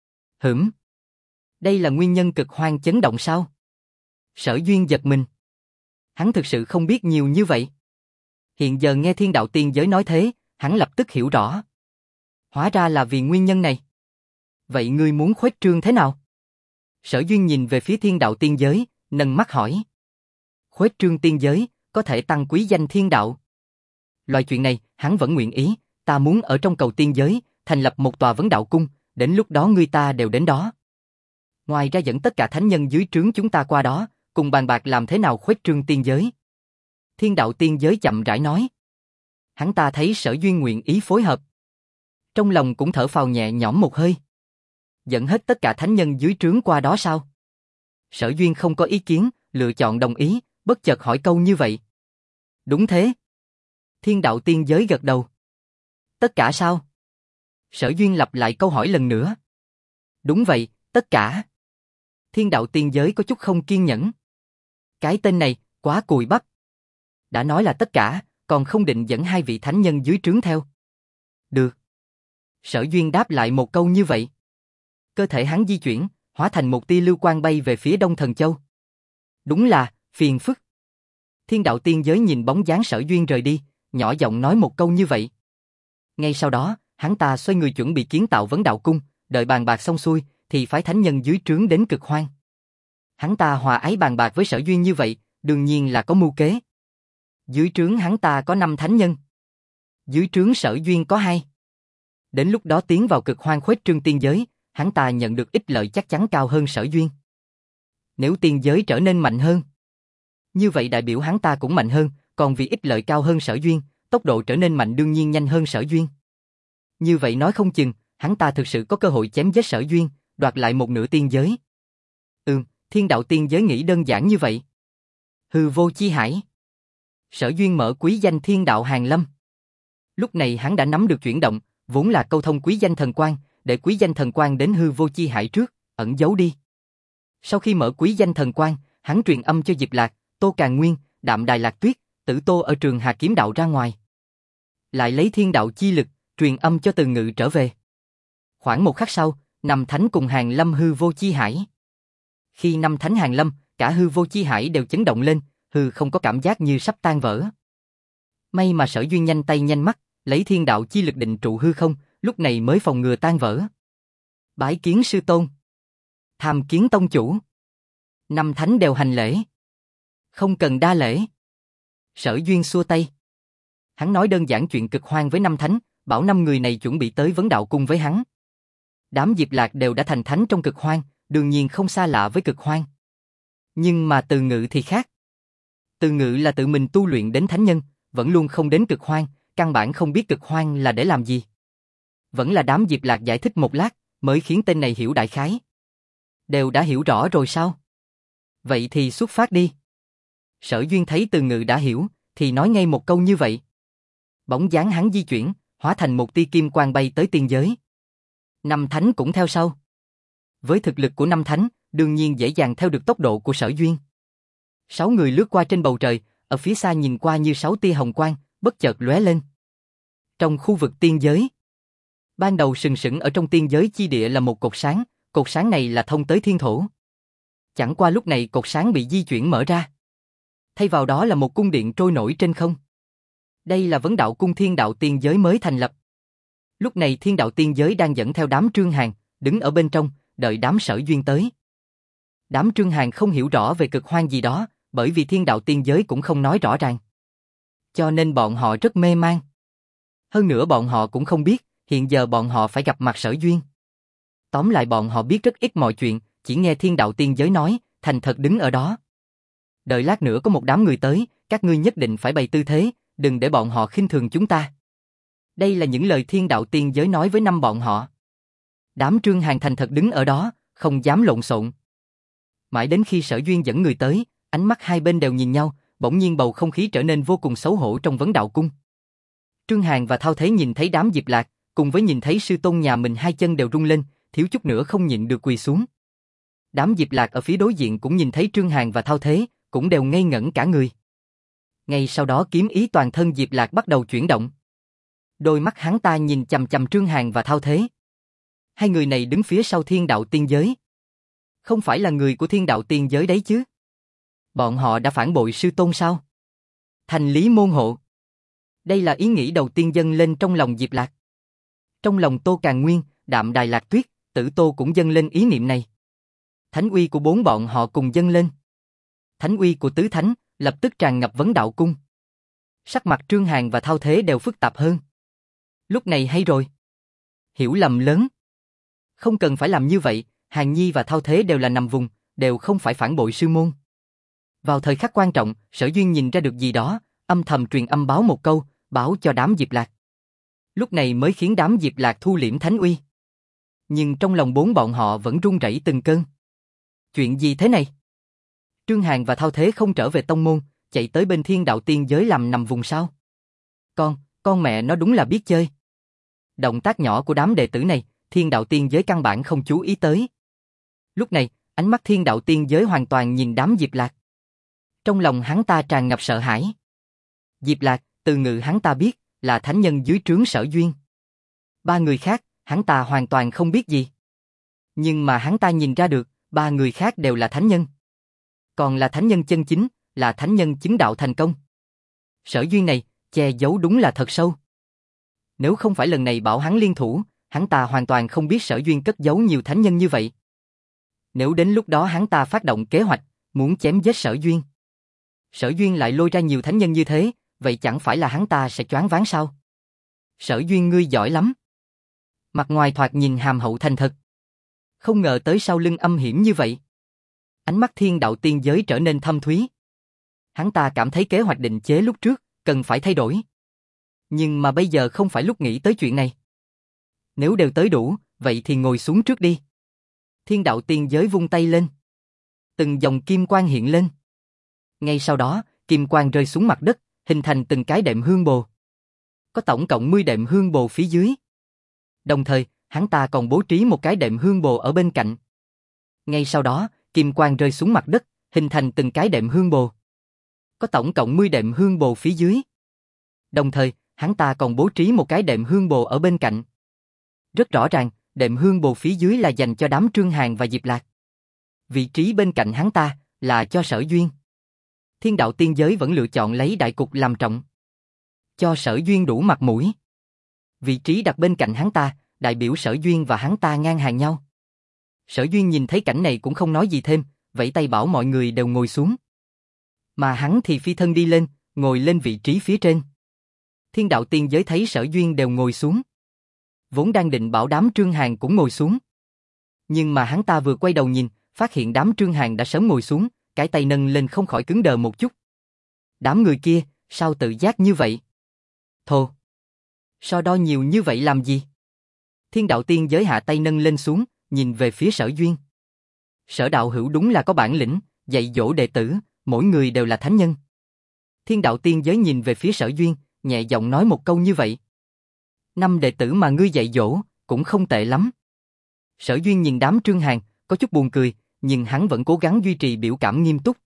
Đây là nguyên nhân Cực Hoang chấn động sao? Sở Duyên giật mình. Hắn thực sự không biết nhiều như vậy. Hiện giờ nghe thiên đạo tiên giới nói thế, hắn lập tức hiểu rõ. Hóa ra là vì nguyên nhân này. Vậy ngươi muốn khuếch trương thế nào? Sở Duyên nhìn về phía thiên đạo tiên giới, nâng mắt hỏi. Khuếch trương tiên giới, có thể tăng quý danh thiên đạo. Loại chuyện này, hắn vẫn nguyện ý, ta muốn ở trong cầu tiên giới, thành lập một tòa vấn đạo cung, đến lúc đó người ta đều đến đó. Ngoài ra dẫn tất cả thánh nhân dưới trướng chúng ta qua đó, cùng bàn bạc làm thế nào khuếch trương tiên giới. Thiên đạo tiên giới chậm rãi nói. Hắn ta thấy Sở Duyên nguyện ý phối hợp. Trong lòng cũng thở phào nhẹ nhõm một hơi. Dẫn hết tất cả thánh nhân dưới trướng qua đó sao? Sở Duyên không có ý kiến, lựa chọn đồng ý, bất chợt hỏi câu như vậy. Đúng thế. Thiên đạo tiên giới gật đầu. Tất cả sao? Sở Duyên lặp lại câu hỏi lần nữa. Đúng vậy, tất cả. Thiên đạo tiên giới có chút không kiên nhẫn. Cái tên này, quá cùi bắp. Đã nói là tất cả, còn không định dẫn hai vị thánh nhân dưới trướng theo. Được. Sở Duyên đáp lại một câu như vậy. Cơ thể hắn di chuyển, hóa thành một tia lưu quang bay về phía Đông Thần Châu. Đúng là, phiền phức. Thiên đạo tiên giới nhìn bóng dáng Sở Duyên rời đi, nhỏ giọng nói một câu như vậy. Ngay sau đó, hắn ta xoay người chuẩn bị kiến tạo vấn đạo cung, đợi bàn bạc xong xuôi, thì phái thánh nhân dưới trướng đến Cực Hoang. Hắn ta hòa ái bàn bạc với Sở Duyên như vậy, đương nhiên là có mưu kế. Dưới trướng hắn ta có 5 thánh nhân. Dưới trướng Sở Duyên có 2. Đến lúc đó tiến vào Cực Hoang khuếch trương tiên giới, hắn ta nhận được ích lợi chắc chắn cao hơn Sở Duyên. Nếu tiên giới trở nên mạnh hơn, như vậy đại biểu hắn ta cũng mạnh hơn, còn vì ích lợi cao hơn Sở Duyên, tốc độ trở nên mạnh đương nhiên nhanh hơn Sở Duyên. Như vậy nói không chừng, hắn ta thực sự có cơ hội chém giết Sở Duyên, đoạt lại một nửa tiên giới. Thiên đạo tiên giới nghĩ đơn giản như vậy. Hư vô chi hải. Sở Duyên mở quý danh Thiên đạo Hàn Lâm. Lúc này hắn đã nắm được chuyển động, vốn là câu thông quý danh thần quang, để quý danh thần quang đến hư vô chi hải trước, ẩn giấu đi. Sau khi mở quý danh thần quang, hắn truyền âm cho Diệp Lạc, Tô Càn Nguyên, Đạm Đài Lạc Tuyết, Tử Tô ở trường Hà Kiếm Đạo ra ngoài. Lại lấy thiên đạo chi lực, truyền âm cho Từ Ngự trở về. Khoảng một khắc sau, Năm Thánh cùng Hàn Lâm hư vô chi hải. Khi Năm Thánh Hàn Lâm, cả hư vô chi hải đều chấn động lên, hư không có cảm giác như sắp tan vỡ. May mà Sở Duyên nhanh tay nhanh mắt, lấy thiên đạo chi lực định trụ hư không, lúc này mới phòng ngừa tan vỡ. Bái kiến sư tôn. Tham kiến tông chủ. Năm Thánh đều hành lễ. Không cần đa lễ. Sở Duyên xua tay. Hắn nói đơn giản chuyện Cực Hoang với Năm Thánh, bảo 5 người này chuẩn bị tới vấn đạo cung với hắn. Đám Diệp Lạc đều đã thành thánh trong Cực Hoang, đương nhiên không xa lạ với Cực Hoang. Nhưng mà Từ Ngự thì khác. Từ Ngự là tự mình tu luyện đến thánh nhân, vẫn luôn không đến Cực Hoang, căn bản không biết Cực Hoang là để làm gì. Vẫn là đám Diệp Lạc giải thích một lát, mới khiến tên này hiểu đại khái. Đều đã hiểu rõ rồi sao? Vậy thì xuất phát đi. Sở Duyên thấy Từ Ngự đã hiểu, thì nói ngay một câu như vậy. Bóng dáng hắn di chuyển, hóa thành một tia kim quang bay tới tiên giới. Năm Thánh cũng theo sau. Với thực lực của Năm Thánh, đương nhiên dễ dàng theo được tốc độ của Sở Duyên. 6 người lướt qua trên bầu trời, ở phía xa nhìn qua như 6 tia hồng quang, bất chợt lóe lên. Trong khu vực tiên giới, ban đầu sừng sững ở trong tiên giới chi địa là một cột sáng này là thông tới thiên thổ. Chẳng qua lúc này cột sáng bị di chuyển mở ra. Thay vào đó là một cung điện trôi nổi trên không. Đây là vấn đạo cung thiên đạo tiên giới mới thành lập. Lúc này thiên đạo tiên giới đang dẫn theo đám Trương Hàn, đứng ở bên trong, đợi đám Sở Duyên tới. Đám Trương Hàn không hiểu rõ về Cực Hoang gì đó, bởi vì thiên đạo tiên giới cũng không nói rõ ràng. Cho nên bọn họ rất mê man. Hơn nữa bọn họ cũng không biết, hiện giờ bọn họ phải gặp mặt Sở Duyên. Tóm lại bọn họ biết rất ít mọi chuyện, chỉ nghe thiên đạo tiên giới nói, thành thật đứng ở đó. Đợi lát nữa có một đám người tới, các ngươi nhất định phải bày tư thế, đừng để bọn họ khinh thường chúng ta. Đây là những lời thiên đạo tiên giới nói với 5 bọn họ. Đám Trương Hàn thành thật đứng ở đó, không dám lộn xộn. Mãi đến khi Sở Duyên dẫn người tới, ánh mắt hai bên đều nhìn nhau, bỗng nhiên bầu không khí trở nên vô cùng xấu hổ trong vấn đạo cung. Trương Hàn và Thao Thế nhìn thấy đám Diệp Lạc, cùng với nhìn thấy sư tôn nhà mình hai chân đều rung lên, thiếu chút nữa không nhịn được quỳ xuống. Đám Diệp Lạc ở phía đối diện cũng nhìn thấy Trương Hàn và Thao Thế, cũng đều ngây ngẩn cả người. Ngay sau đó kiếm ý toàn thân Diệp Lạc bắt đầu chuyển động. Đôi mắt hắn ta nhìn chằm chằm Trương Hàn và Thao Thế. Hai người này đứng phía sau thiên đạo tiên giới. Không phải là người của thiên đạo tiên giới đấy chứ? Bọn họ đã phản bội sư tôn sao? Thành lý môn hộ. Đây là ý nghĩ đầu tiên dâng lên trong lòng Diệp Lạc. Trong lòng Tô Càn Nguyên, Đạm Đài Lạc Tuyết, Tử Tô cũng dâng lên ý niệm này. Thánh uy của 4 bọn họ cùng dâng lên. Thánh uy của tứ thánh lập tức tràn ngập vấn đạo cung. Sắc mặt Trương Hàn và Thao Thế đều phức tạp hơn. Lúc này hay rồi. Hiểu lầm lớn. Không cần phải làm như vậy, Hàn Nhi và Thao Thế đều là nằm vùng, đều không phải phản bội sư môn. Vào thời khắc quan trọng, Sở Duyên nhìn ra được gì đó, âm thầm truyền âm báo một câu, báo cho đám Diệp Lạc. Lúc này mới khiến đám Diệp Lạc thu liễm thánh uy. Nhưng trong lòng 4 bọn họ vẫn run rẩy từng cơn. Chuyện gì thế này? Trương Hàn và Thao Thế không trở về tông môn, chạy tới bên thiên đạo tiên giới làm nằm vùng sao? Con mẹ nó đúng là biết chơi. Động tác nhỏ của đám đệ tử này, thiên đạo tiên giới căn bản không chú ý tới. Lúc này, ánh mắt thiên đạo tiên giới hoàn toàn nhìn đám Diệp Lạc. Trong lòng hắn ta tràn ngập sợ hãi. Diệp Lạc, Từ Ngự hắn ta biết, là thánh nhân dưới trướng Sở Duyên. 3 người khác, hắn ta hoàn toàn không biết gì. Nhưng mà hắn ta nhìn ra được, ba người khác đều là thánh nhân. Còn là thánh nhân chân chính, là thánh nhân chứng đạo thành công. Sở duyên này, che giấu đúng là thật sâu. Nếu không phải lần này bảo hắn liên thủ, hắn ta hoàn toàn không biết Sở Duyên cất giấu nhiều thánh nhân như vậy. Nếu đến lúc đó hắn ta phát động kế hoạch, muốn chém giết Sở Duyên. Sở Duyên lại lôi ra nhiều thánh nhân như thế, vậy chẳng phải là hắn ta sẽ choáng váng sao? Sở Duyên ngươi giỏi lắm. Mặt ngoài thoạt nhìn hàm hậu thành thật. Không ngờ tới sau lưng âm hiểm như vậy. Ánh mắt Thiên Đạo Tiên Giới trở nên thâm thúy. Hắn ta cảm thấy kế hoạch định chế lúc trước, cần phải thay đổi. Nhưng mà bây giờ không phải lúc nghĩ tới chuyện này. Nếu đều tới đủ, vậy thì ngồi xuống trước đi. Thiên Đạo Tiên Giới vung tay lên. Từng dòng kim quang hiện lên. Ngay sau đó, kim quang rơi xuống mặt đất, hình thành từng cái đệm hương bồ. Có tổng cộng 10 đệm hương bồ phía dưới. Đồng thời, hắn ta còn bố trí một cái đệm hương bồ ở bên cạnh. Ngay sau đó, kim quang rơi xuống mặt đất, hình thành từng cái đệm hương bồ. Có tổng cộng 10 đệm hương bồ phía dưới. Đồng thời, hắn ta còn bố trí một cái đệm hương bồ ở bên cạnh. Rất rõ ràng, đệm hương bồ phía dưới là dành cho đám Trương Hàn và Diệp Lạc. Vị trí bên cạnh hắn ta là cho Sở Duyên. Thiên Đạo Tiên Giới vẫn lựa chọn lấy đại cục làm trọng. Cho Sở Duyên đủ mặt mũi. Vị trí đặt bên cạnh hắn ta, đại biểu Sở Duyên và hắn ta ngang hàng nhau. Sở Duyên nhìn thấy cảnh này cũng không nói gì thêm, vẫy tay bảo mọi người đều ngồi xuống. Mà hắn thì phi thân đi lên, ngồi lên vị trí phía trên. Thiên Đạo Tiên Giới thấy Sở Duyên đều ngồi xuống. Vốn đang định bảo đám Trương Hàn cũng ngồi xuống. Nhưng mà hắn ta vừa quay đầu nhìn, phát hiện đám Trương Hàn đã sớm ngồi xuống, cái tay nâng lên không khỏi cứng đờ một chút. Đám người kia, sao tự giác như vậy? Thồ! So đo nhiều như vậy làm gì? Thiên Đạo Tiên Giới hạ tay nâng lên xuống, nhìn về phía Sở Duyên. Sở đạo hữu đúng là có bản lĩnh, dạy dỗ đệ tử, mỗi người đều là thánh nhân. Thiên Đạo Tiên Giới nhìn về phía Sở Duyên, nhẹ giọng nói một câu như vậy. 5 đệ tử mà ngươi dạy dỗ, cũng không tệ lắm. Sở Duyên nhìn đám Trương Hàn, có chút buồn cười, nhưng hắn vẫn cố gắng duy trì biểu cảm nghiêm túc.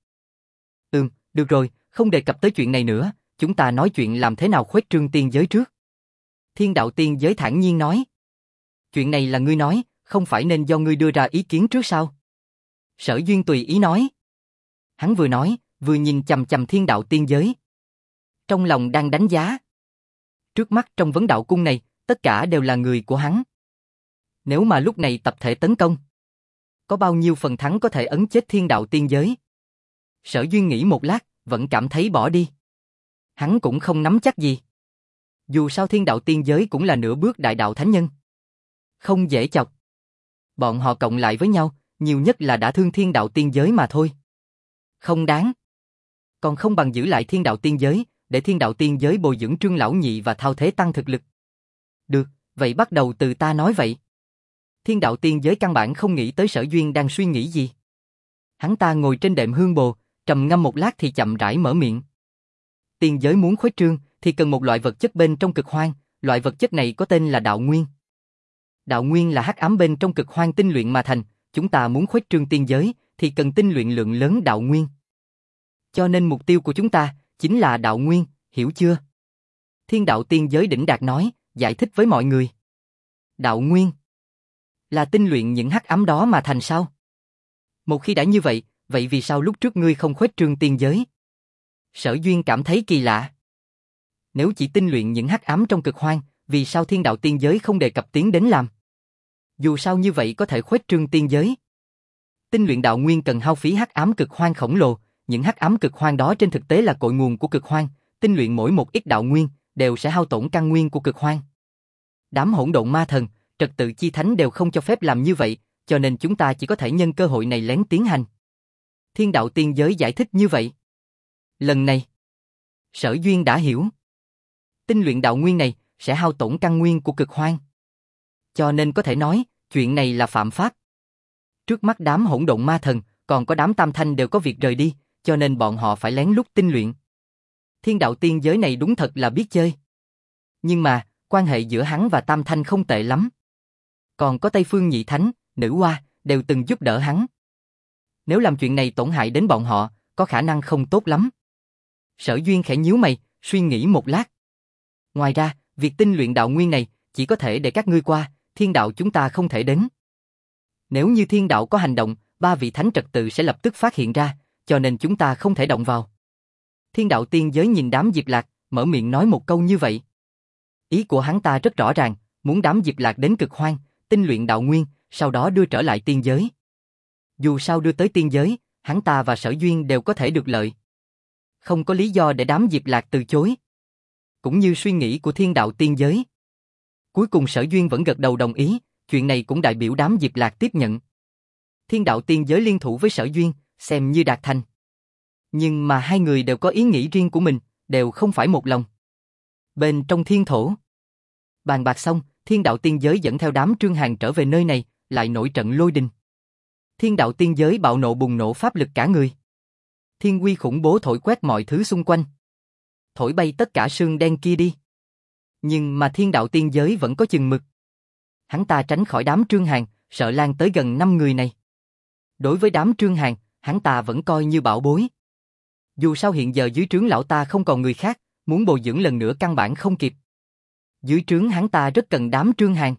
Được rồi, không đề cập tới chuyện này nữa, chúng ta nói chuyện làm thế nào khuếch trương tiên giới trước. Thiên Đạo Tiên Giới thản nhiên nói. Chuyện này là ngươi nói, không phải nên do ngươi đưa ra ý kiến trước sao? Sở Duyên tùy ý nói. Hắn vừa nói, vừa nhìn chằm chằm Thiên Đạo Tiên Giới. Trong lòng đang đánh giá. Trước mắt trong vấn đạo cung này, tất cả đều là người của hắn. Nếu mà lúc này tập thể tấn công, có bao nhiêu phần thắng có thể ấn chết Thiên Đạo Tiên Giới? Sở Duyên nghĩ một lát, vẫn cảm thấy bỏ đi. Hắn cũng không nắm chắc gì. Dù sao Thiên Đạo Tiên Giới cũng là nửa bước đại đạo thánh nhân. Không dễ chọc. Bọn họ cộng lại với nhau, nhiều nhất là đã thương Thiên Đạo Tiên Giới mà thôi. Không đáng. Còn không bằng giữ lại Thiên Đạo Tiên Giới, để Thiên Đạo Tiên Giới bồi dưỡng Trương Lão Nhị và Thao Thế tăng thực lực. Được, vậy bắt đầu từ ta nói vậy. Thiên Đạo Tiên Giới căn bản không nghĩ tới Sở Duyên đang suy nghĩ gì. Hắn ta ngồi trên đệm hương bồ, trầm ngâm một lát thì chậm rãi mở miệng. Tiên giới muốn khuếch trương thì cần một loại vật chất bên trong cực hoang, loại vật chất này có tên là đạo nguyên. Đạo nguyên là hắc ám bên trong cực hoang tinh luyện mà thành, chúng ta muốn khuếch trương tiên giới thì cần tinh luyện lượng lớn đạo nguyên. Cho nên mục tiêu của chúng ta chính là đạo nguyên, hiểu chưa? Thiên Đạo Tiên Giới đỉnh đạt nói, giải thích với mọi người. Đạo nguyên là tinh luyện những hắc ám đó mà thành sao? Một khi đã như vậy, vậy vì sao lúc trước ngươi không khuếch trương tiên giới? Sở Duyên cảm thấy kỳ lạ. Nếu chỉ tinh luyện những hắc ám trong cực hoang, vì sao Thiên Đạo Tiên Giới không đề cập tiến đến làm? Dù sao như vậy có thể khuếch trương tiên giới. Tinh luyện đạo nguyên cần hao phí hắc ám cực hoang khổng lồ, những hắc ám cực hoang đó trên thực tế là cội nguồn của cực hoang, tinh luyện mỗi một ít đạo nguyên đều sẽ hao tổn căn nguyên của cực hoang. Đám hỗn độn ma thần, trật tự chi thánh đều không cho phép làm như vậy, cho nên chúng ta chỉ có thể nhân cơ hội này lén tiến hành. Thiên Đạo Tiên Giới giải thích như vậy. Lần này, Sở Duyên đã hiểu. Tinh luyện đạo nguyên này sẽ hao tổn căn nguyên của cực hoang. Cho nên có thể nói, chuyện này là phạm pháp. Trước mắt đám hỗn độn ma thần, còn có đám tam thanh đều có việc rời đi, cho nên bọn họ phải lén lút tinh luyện. Thiên Đạo Tiên Giới này đúng thật là biết chơi. Nhưng mà, quan hệ giữa hắn và tam thanh không tệ lắm. Còn có Tây Phương Nhị Thánh, Nữ Hoa, đều từng giúp đỡ hắn. Nếu làm chuyện này tổn hại đến bọn họ, có khả năng không tốt lắm. Sở Duyên khẽ nhíu mày, suy nghĩ một lát. Ngoài ra, việc tinh luyện đạo nguyên này, chỉ có thể để các ngươi qua, thiên đạo chúng ta không thể đến. Nếu như thiên đạo có hành động, ba vị thánh trật tự sẽ lập tức phát hiện ra, cho nên chúng ta không thể động vào. Thiên đạo tiên giới nhìn đám Diệp Lạc, mở miệng nói một câu như vậy. Ý của hắn ta rất rõ ràng, muốn đám Diệp Lạc đến cực hoang, tinh luyện đạo nguyên, sau đó đưa trở lại tiên giới. Dù sao đưa tới tiên giới, hắn ta và Sở Duyên đều có thể được lợi. Không có lý do để đám Diệp Lạc từ chối. Cũng như suy nghĩ của thiên đạo tiên giới. Cuối cùng Sở Duyên vẫn gật đầu đồng ý, chuyện này cũng đại biểu đám Diệp Lạc tiếp nhận. Thiên đạo tiên giới liên thủ với Sở Duyên, xem như đạt thành. Nhưng mà hai người đều có ý nghĩ riêng của mình, đều không phải một lòng. Bên trong thiên thổ. Bàn bạc xong, thiên đạo tiên giới dẫn theo đám Trương Hàn trở về nơi này, lại nổi trận lôi đình. Thiên đạo tiên giới bạo nộ bùng nổ pháp lực cả người. Thiên uy khủng bố thổi quét mọi thứ xung quanh. Thổi bay tất cả sương đen kia đi. Nhưng mà thiên đạo tiên giới vẫn có chừng mực. Hắn ta tránh khỏi đám Trương Hàn, sợ lan tới gần 5 người này. Đối với đám Trương Hàn, hắn ta vẫn coi như bảo bối. Dù sao hiện giờ dưới trướng lão ta không còn người khác, muốn bồi dưỡng lần nữa căn bản không kịp. Dưới trướng hắn ta rất cần đám Trương Hàn.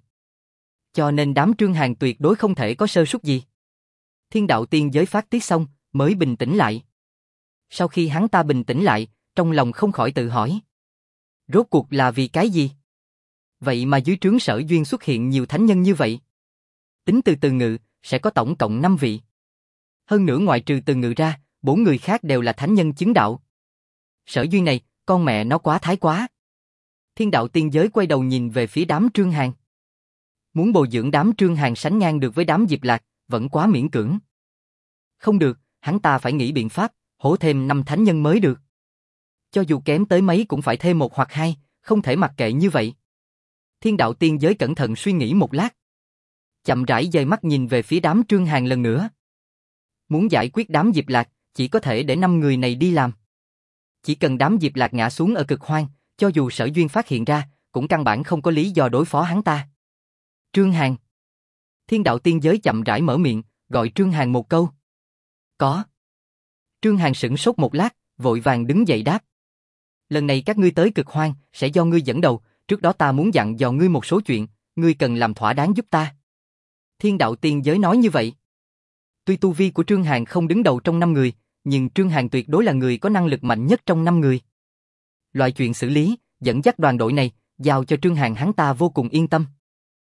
Cho nên đám Trương Hàn tuyệt đối không thể có sơ suất gì. Thiên đạo tiên giới phát tiết xong, mới bình tĩnh lại. Sau khi hắn ta bình tĩnh lại, trong lòng không khỏi tự hỏi. Rốt cuộc là vì cái gì? Vậy mà dưới trướng Sở Duyên xuất hiện nhiều thánh nhân như vậy. Tính từ Từ Ngự, sẽ có tổng cộng 5 vị. Hơn nữa ngoại trừ Từ Ngự ra, 4 người khác đều là thánh nhân chứng đạo. Sở Duyên này, con mẹ nó quá thái quá. Thiên đạo tiên giới quay đầu nhìn về phía đám Trương Hàn. Muốn bồi dưỡng đám Trương Hàn sánh ngang được với đám Diệp Lạc, vẫn quá miễn cưỡng. Không được, hắn ta phải nghĩ biện pháp, hổ thêm 5 thánh nhân mới được. Cho dù kém tới mấy cũng phải thêm 1 hoặc 2, không thể mặc kệ như vậy. Thiên đạo tiên giới cẩn thận suy nghĩ một lát. Chậm rãi dời mắt nhìn về phía đám Trương Hàn lần nữa. Muốn giải quyết đám Diệp Lạc, chỉ có thể để 5 người này đi làm. Chỉ cần đám Diệp Lạc ngã xuống ở cực hoang, cho dù Sở Duyên phát hiện ra, cũng căn bản không có lý do đối phó hắn ta. Trương Hàn. Thiên đạo tiên giới chậm rãi mở miệng, gọi Trương Hàn một câu. Có. Trương Hàn sửng sốt một lát, vội vàng đứng dậy đáp. Lần này các ngươi tới cực hoang, sẽ do ngươi dẫn đầu, trước đó ta muốn dặn dò ngươi một số chuyện, ngươi cần làm thỏa đáng giúp ta. Thiên đạo tiên giới nói như vậy. Tuy tu vi của Trương Hàn không đứng đầu trong 5 người, nhưng Trương Hàn tuyệt đối là người có năng lực mạnh nhất trong 5 người. Loại chuyện xử lý, dẫn dắt đoàn đội này, giao cho Trương Hàn hắn ta vô cùng yên tâm.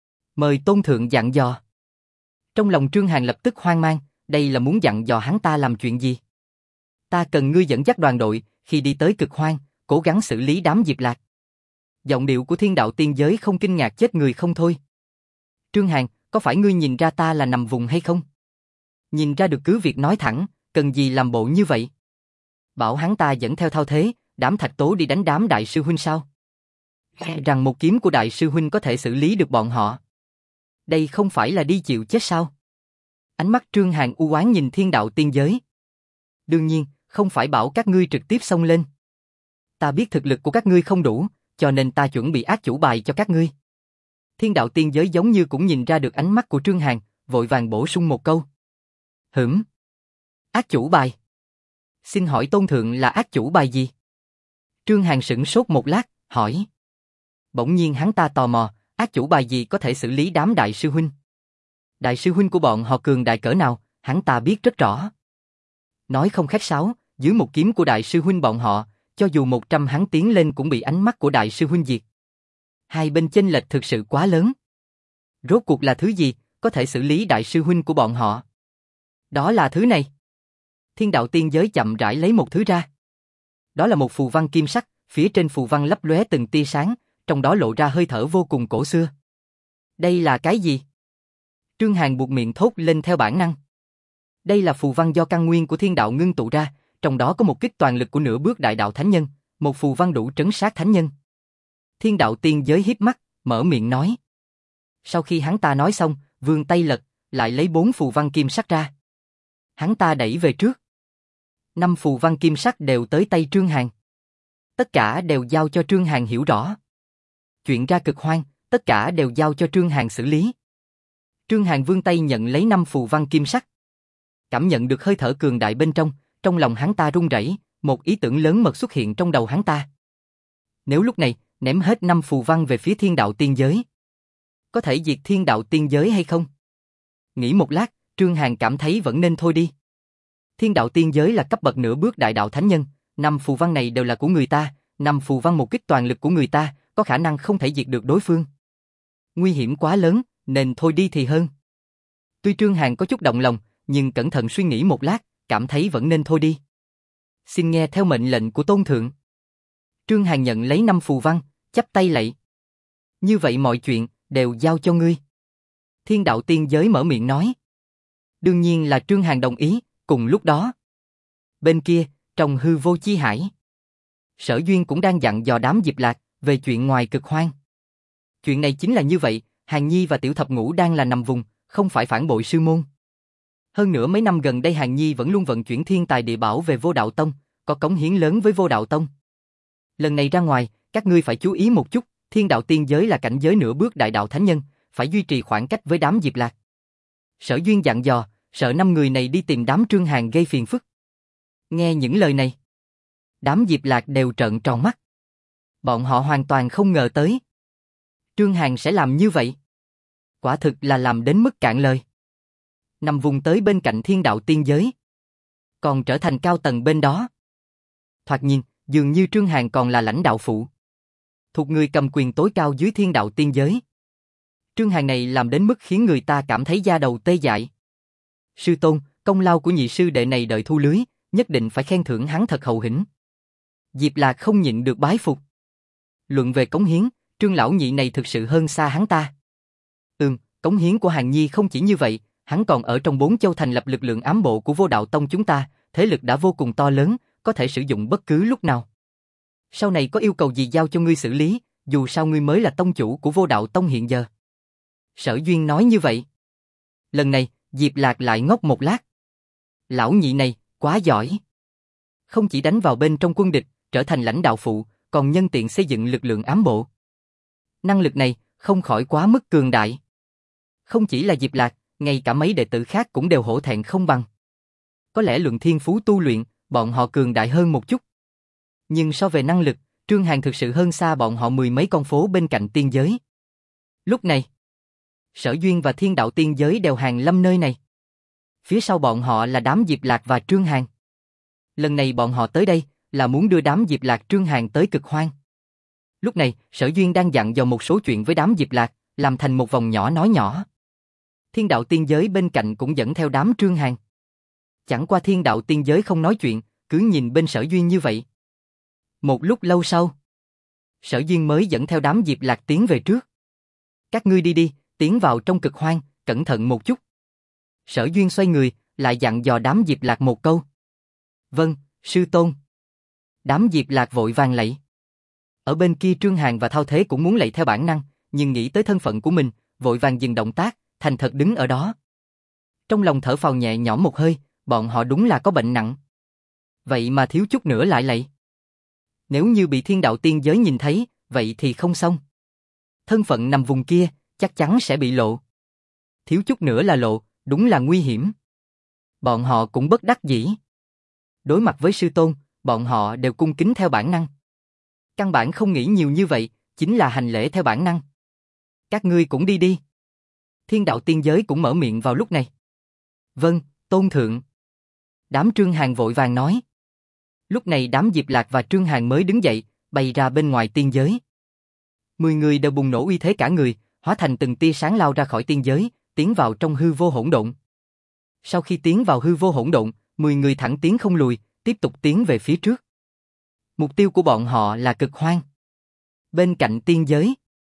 Mời Tôn Thượng dặn dò. Trong lòng Trương Hàn lập tức hoang mang, đây là muốn dặn dò hắn ta làm chuyện gì? Ta cần ngươi dẫn dắt đoàn đội, khi đi tới cực hoang, cố gắng xử lý đám Diệp Lạc. Giọng điệu của thiên đạo tiên giới không kinh ngạc chết người không thôi. Trương Hàn, có phải ngươi nhìn ra ta là nằm vùng hay không? Nhìn ra được cứ việc nói thẳng, cần gì làm bộ như vậy? Bảo hắn ta dẫn theo thao thế, đám Thạch Tố đi đánh đám đại sư huynh sao? Rằng một kiếm của đại sư huynh có thể xử lý được bọn họ. Đây không phải là đi chịu chết sao? Ánh mắt Trương Hàn u oán nhìn thiên đạo tiên giới. Đương nhiên, không phải bảo các ngươi trực tiếp xông lên. Ta biết thực lực của các ngươi không đủ, cho nên ta chuẩn bị ác chủ bài cho các ngươi. Thiên đạo tiên giới giống như cũng nhìn ra được ánh mắt của Trương Hàn, vội vàng bổ sung một câu. Ác chủ bài? Xin hỏi Tôn Thượng là ác chủ bài gì? Trương Hàn sửng sốt một lát, hỏi. Bỗng nhiên hắn ta tò mò, ác chủ bài gì có thể xử lý đám đại sư huynh? Đại sư huynh của bọn họ cường đại cỡ nào, hắn ta biết rất rõ. Nói không khách sáo, dưới một kiếm của đại sư huynh bọn họ, cho dù 100 hắn tiến lên cũng bị ánh mắt của đại sư huynh diệt. Hai bên chênh lệch thực sự quá lớn. Rốt cuộc là thứ gì, có thể xử lý đại sư huynh của bọn họ? Đó là thứ này. Thiên đạo tiên giới chậm rãi lấy một thứ ra. Đó là một phù văn kim sắc, phía trên phù văn lấp lóe từng tia sáng, trong đó lộ ra hơi thở vô cùng cổ xưa. Đây là cái gì? Trương Hàn buột miệng thốt lên theo bản năng. Đây là phù văn do căn nguyên của thiên đạo ngưng tụ ra, trong đó có một kích toàn lực của nửa bước đại đạo thánh nhân, một phù văn đủ trấn sát thánh nhân. Thiên đạo tiên giới híp mắt, mở miệng nói. Sau khi hắn ta nói xong, vươn tay lật, lại lấy 4 phù văn kim sắc ra. Hắn ta đẩy về trước. 5 phù văn kim sắc đều tới tay Trương Hàn. Tất cả đều giao cho Trương Hàn hiểu rõ. Chuyện ra cực hoang, tất cả đều giao cho Trương Hàn xử lý. Trương Hàn vươn tay nhận lấy 5 phù văn kim sắc. Cảm nhận được hơi thở cường đại bên trong lòng hắn ta run rẩy, một ý tưởng lớn mật xuất hiện trong đầu hắn ta. Nếu lúc này, ném hết 5 phù văn về phía thiên đạo tiên giới. Có thể diệt thiên đạo tiên giới hay không? Nghĩ một lát, Trương Hàn cảm thấy vẫn nên thôi đi. Thiên đạo tiên giới là cấp bậc nửa bước đại đạo thánh nhân, 5 phù văn này đều là của người ta, 5 phù văn một kích toàn lực của người ta, có khả năng không thể diệt được đối phương. Nguy hiểm quá lớn, nên thôi đi thì hơn. Tuy Trương Hàn có chút động lòng, nhưng cẩn thận suy nghĩ một lát, cảm thấy vẫn nên thôi đi. Xin nghe theo mệnh lệnh của Tôn Thượng. Trương Hàn nhận lấy 5 phù văn, chắp tay lạy. Như vậy mọi chuyện đều giao cho ngươi. Thiên đạo tiên giới mở miệng nói. Đương nhiên là Trương Hàn đồng ý, cùng lúc đó. Bên kia, trong hư vô chi hải, Sở Duyên cũng đang dặn dò đám Diệp Lạc về chuyện ngoài cực hoang. Chuyện này chính là như vậy, Hàn Nhi và Tiểu Thập Ngũ đang là nằm vùng, không phải phản bội sư môn. Hơn nữa mấy năm gần đây Hàn Nhi vẫn luôn vận chuyển thiên tài địa bảo về Vô Đạo Tông, có cống hiến lớn với Vô Đạo Tông. Lần này ra ngoài, các ngươi phải chú ý một chút, thiên đạo tiên giới là cảnh giới nửa bước đại đạo thánh nhân, phải duy trì khoảng cách với đám Diệp Lạc. Sở Duyên dặn dò, sợ 5 người này đi tìm đám Trương Hàn gây phiền phức. Nghe những lời này, đám Diệp Lạc đều trợn tròn mắt. Bọn họ hoàn toàn không ngờ tới Trương Hàn sẽ làm như vậy. Quả thực là làm đến mức cạn lời. Nằm vùng tới bên cạnh thiên đạo tiên giới, còn trở thành cao tầng bên đó. Thoạt nhìn, dường như Trương Hàn còn là lãnh đạo phụ, thuộc người cầm quyền tối cao dưới thiên đạo tiên giới. Trương Hàn này làm đến mức khiến người ta cảm thấy da đầu tê dại. Sư tôn, công lao của nhị sư đệ này đợi thu lưới, nhất định phải khen thưởng hắn thật hậu hĩnh. Diệp Lạc không nhịn được bái phục. Luận về cống hiến, Trương lão nhị này thực sự hơn xa hắn ta. Cống hiến của Hàn Nhi không chỉ như vậy, hắn còn ở trong 4 châu thành lập lực lượng ám bộ của Vô Đạo Tông chúng ta, thế lực đã vô cùng to lớn, có thể sử dụng bất cứ lúc nào. Sau này có yêu cầu gì giao cho ngươi xử lý, dù sao ngươi mới là tông chủ của Vô Đạo Tông hiện giờ. Sở Duyên nói như vậy. Lần này, Diệp Lạc lại ngốc một lát. Lão nhị này, quá giỏi. Không chỉ đánh vào bên trong quân địch, trở thành lãnh đạo phụ, còn nhân tiện xây dựng lực lượng ám bộ. Năng lực này, không khỏi quá mức cường đại. Không chỉ là Diệp Lạc, ngay cả mấy đệ tử khác cũng đều hổ thẹn không bằng. Có lẽ luận thiên phú tu luyện, bọn họ cường đại hơn một chút. Nhưng so về năng lực, Trương Hàn thực sự hơn xa bọn họ 10 mấy con phố bên cạnh tiên giới. Lúc này, Sở Duyên và thiên đạo tiên giới đều hàng lâm nơi này. Phía sau bọn họ là đám Diệp Lạc và Trương Hàn. Lần này bọn họ tới đây là muốn đưa đám Diệp Lạc Trương Hàn tới cực hoang. Lúc này, Sở Duyên đang dặn dò một số chuyện với đám Diệp Lạc, làm thành một vòng nhỏ nói nhỏ. Thiên đạo tiên giới bên cạnh cũng dẫn theo đám Trương Hàn. Chẳng qua thiên đạo tiên giới không nói chuyện, cứ nhìn bên Sở Duyên như vậy. Một lúc lâu sau, Sở Duyên mới dẫn theo đám Diệp Lạc tiến về trước. Các ngươi đi đi, tiến vào trong cực hoang, cẩn thận một chút. Sở Duyên xoay người, lại dặn dò đám Diệp Lạc một câu. Vâng, sư tôn. Đám Diệp Lạc vội vàng lạy. Ở bên kia Trương Hàn và Thao Thế cũng muốn lạy theo bản năng, nhưng nghĩ tới thân phận của mình, vội vàng dừng động tác, thành thật đứng ở đó. Trong lòng thở phào nhẹ nhõm một hơi, bọn họ đúng là có bệnh nặng. Vậy mà thiếu chút nữa lại lạy. Nếu như bị thiên đạo tiên giới nhìn thấy, vậy thì không xong. Thân phận nằm vùng kia, chắc chắn sẽ bị lộ. Thiếu chút nữa là lộ, đúng là nguy hiểm. Bọn họ cũng bất đắc dĩ. Đối mặt với sư tôn, bọn họ đều cung kính theo bản năng. Căn bản không nghĩ nhiều như vậy, chính là hành lễ theo bản năng. Các ngươi cũng đi đi. Thiên đạo tiên giới cũng mở miệng vào lúc này. Vâng, tôn thượng. Đám Trương Hàn vội vàng nói. Lúc này đám Diệp Lạc và Trương Hàn mới đứng dậy, bay ra bên ngoài tiên giới. 10 người đều bùng nổ uy thế cả người, hóa thành từng tia sáng lao ra khỏi tiên giới, tiến vào trong hư vô hỗn độn. Sau khi tiến vào hư vô hỗn độn, 10 người thẳng tiến không lùi, tiếp tục tiến về phía trước. Mục tiêu của bọn họ là cực hoang. Bên cạnh tiên giới,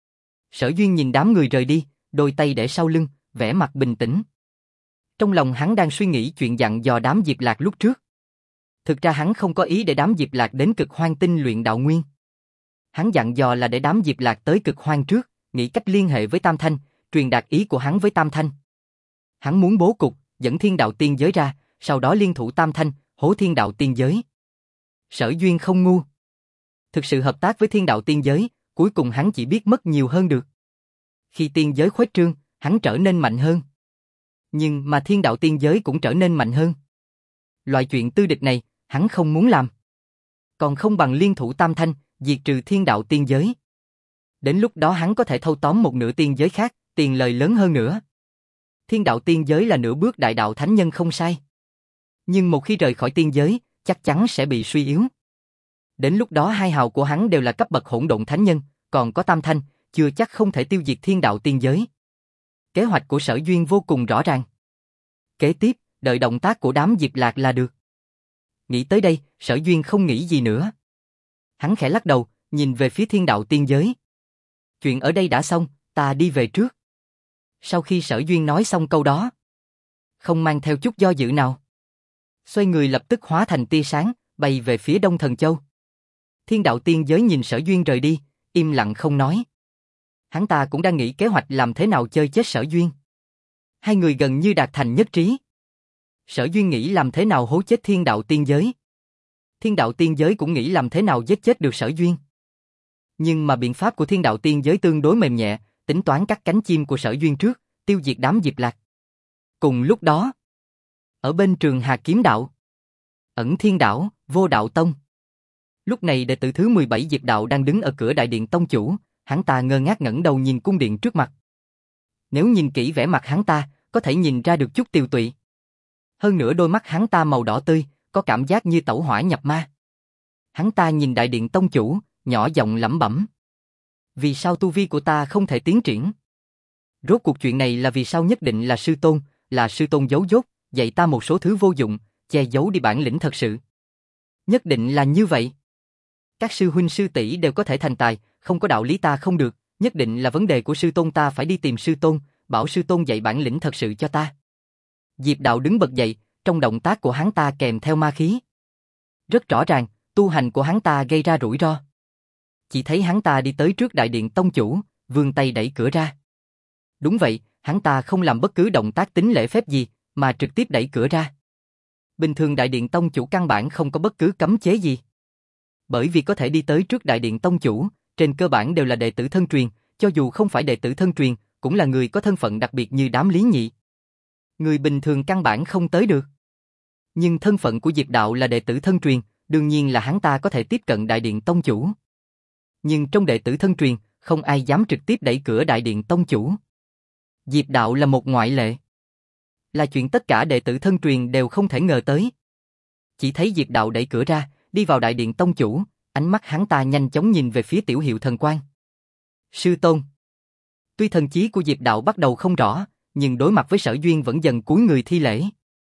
Sở Duyên nhìn đám người rời đi, đôi tay để sau lưng, vẻ mặt bình tĩnh. Trong lòng hắn đang suy nghĩ chuyện dặn dò đám Diệp Lạc lúc trước. Thực ra hắn không có ý để đám Diệp Lạc đến cực hoang tinh luyện đạo nguyên. Hắn dặn dò là để đám Diệp Lạc tới cực hoang trước, nghĩ cách liên hệ với Tam Thanh, truyền đạt ý của hắn với Tam Thanh. Hắn muốn bố cục, dẫn thiên đạo tiên giới ra, sau đó liên thủ Tam Thanh, hố thiên đạo tiên giới. Sở Duyên không ngu. Thực sự hợp tác với thiên đạo tiên giới, cuối cùng hắn chỉ biết mất nhiều hơn được. Khi tiên giới khuếch trương, hắn trở nên mạnh hơn. Nhưng mà thiên đạo tiên giới cũng trở nên mạnh hơn. Loại chuyện tư địch này, hắn không muốn làm. Còn không bằng liên thủ Tam Thanh, diệt trừ thiên đạo tiên giới. Đến lúc đó hắn có thể thâu tóm một nửa tiên giới khác, Tiền lời lớn hơn nữa. Thiên đạo tiên giới là nửa bước đại đạo thánh nhân không sai. Nhưng một khi rời khỏi tiên giới, chắc chắn sẽ bị suy yếu. Đến lúc đó hai hào của hắn đều là cấp bậc hỗn độn thánh nhân, còn có Tam Thanh, chưa chắc không thể tiêu diệt thiên đạo tiên giới. Kế hoạch của Sở Duyên vô cùng rõ ràng. Kế tiếp, đợi động tác của đám Diệp Lạc là được. Nghĩ tới đây, Sở Duyên không nghĩ gì nữa. Hắn khẽ lắc đầu, nhìn về phía thiên đạo tiên giới. Chuyện ở đây đã xong, ta đi về trước. Sau khi Sở Duyên nói xong câu đó, không mang theo chút do dự nào, xoay người lập tức hóa thành tia sáng, bay về phía Đông Thần Châu. Thiên đạo tiên giới nhìn Sở Duyên rời đi, im lặng không nói. Hắn ta cũng đang nghĩ kế hoạch làm thế nào chơi chết Sở Duyên. Hai người gần như đạt thành nhất trí. Sở Duyên nghĩ làm thế nào hố chết thiên đạo tiên giới. Thiên đạo tiên giới cũng nghĩ làm thế nào giết chết được Sở Duyên. Nhưng mà biện pháp của thiên đạo tiên giới tương đối mềm nhẹ, tính toán cắt cánh chim của Sở Duyên trước, tiêu diệt đám Diệp Lạc. Cùng lúc đó, ở bên Trường Hà Kiếm Đạo, Ẩn Thiên Đảo, Vô Đạo Tông. Lúc này đệ tử thứ 17 Diệp Đạo đang đứng ở cửa đại điện tông chủ, hắn ta ngơ ngác ngẩng đầu nhìn cung điện trước mặt. Nếu nhìn kỹ vẻ mặt hắn ta, có thể nhìn ra được chút tiều tụy. Hơn nữa đôi mắt hắn ta màu đỏ tươi, có cảm giác như tẩu hỏa nhập ma. Hắn ta nhìn đại điện tông chủ, nhỏ giọng lẩm bẩm. Vì sao tu vi của ta không thể tiến triển? Rốt cuộc chuyện này là vì sao nhất định là sư tôn giấu dốt, dạy ta một số thứ vô dụng, che giấu đi bản lĩnh thật sự. Nhất định là như vậy. Các sư huynh sư tỷ đều có thể thành tài, không có đạo lý ta không được, nhất định là vấn đề của sư tôn, ta phải đi tìm sư tôn, bảo sư tôn dạy bản lĩnh thật sự cho ta. Diệp Đạo đứng bật dậy, trong động tác của hắn ta kèm theo ma khí. Rất rõ ràng, tu hành của hắn ta gây ra rủi ro. Chỉ thấy hắn ta đi tới trước đại điện tông chủ, vươn tay đẩy cửa ra. Đúng vậy, hắn ta không làm bất cứ động tác tính lễ phép gì, mà trực tiếp đẩy cửa ra. Bình thường đại điện tông chủ căn bản không có bất cứ cấm chế gì. Bởi vì có thể đi tới trước đại điện tông chủ, trên cơ bản đều là đệ tử thân truyền, cho dù không phải đệ tử thân truyền, cũng là người có thân phận đặc biệt như đám Lý Nhị. Người bình thường căn bản không tới được. Nhưng thân phận của Diệp Đạo là đệ tử thân truyền, đương nhiên là hắn ta có thể tiếp cận đại điện tông chủ. Nhưng trong đệ tử thân truyền, không ai dám trực tiếp đẩy cửa đại điện tông chủ. Diệp Đạo là một ngoại lệ. Là chuyện tất cả đệ tử thân truyền đều không thể ngờ tới. Chỉ thấy Diệp Đạo đẩy cửa ra, đi vào đại điện tông chủ, ánh mắt hắn ta nhanh chóng nhìn về phía Tiểu Hiệu Thần Quang. Sư tôn. Tuy thần chí của Diệp Đạo bắt đầu không rõ, nhưng đối mặt với Sở Duyên vẫn dần cúi người thi lễ.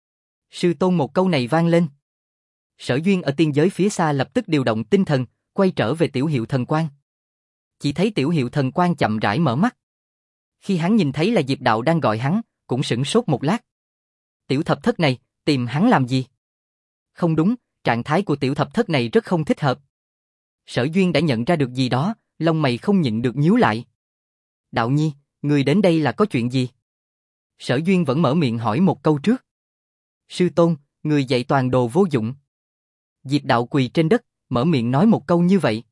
Sư tôn, một câu này vang lên. Sở Duyên ở tiên giới phía xa lập tức điều động tinh thần, quay trở về Tiểu Hiệu Thần Quang. Chỉ thấy Tiểu Hiệu Thần Quang chậm rãi mở mắt. Khi hắn nhìn thấy là Diệp Đạo đang gọi hắn, cũng sửng sốt một lát. Tiểu thập thất này, tìm hắn làm gì? Không đúng, trạng thái của tiểu thập thất này rất không thích hợp. Sở Duyên đã nhận ra được gì đó, lông mày không nhịn được nhíu lại. Đạo Nhi, người đến đây là có chuyện gì? Sở Duyên vẫn mở miệng hỏi một câu trước. Sư tôn, người dạy toàn đồ vô dụng. Diệp Đạo quỳ trên đất, mở miệng nói một câu như vậy.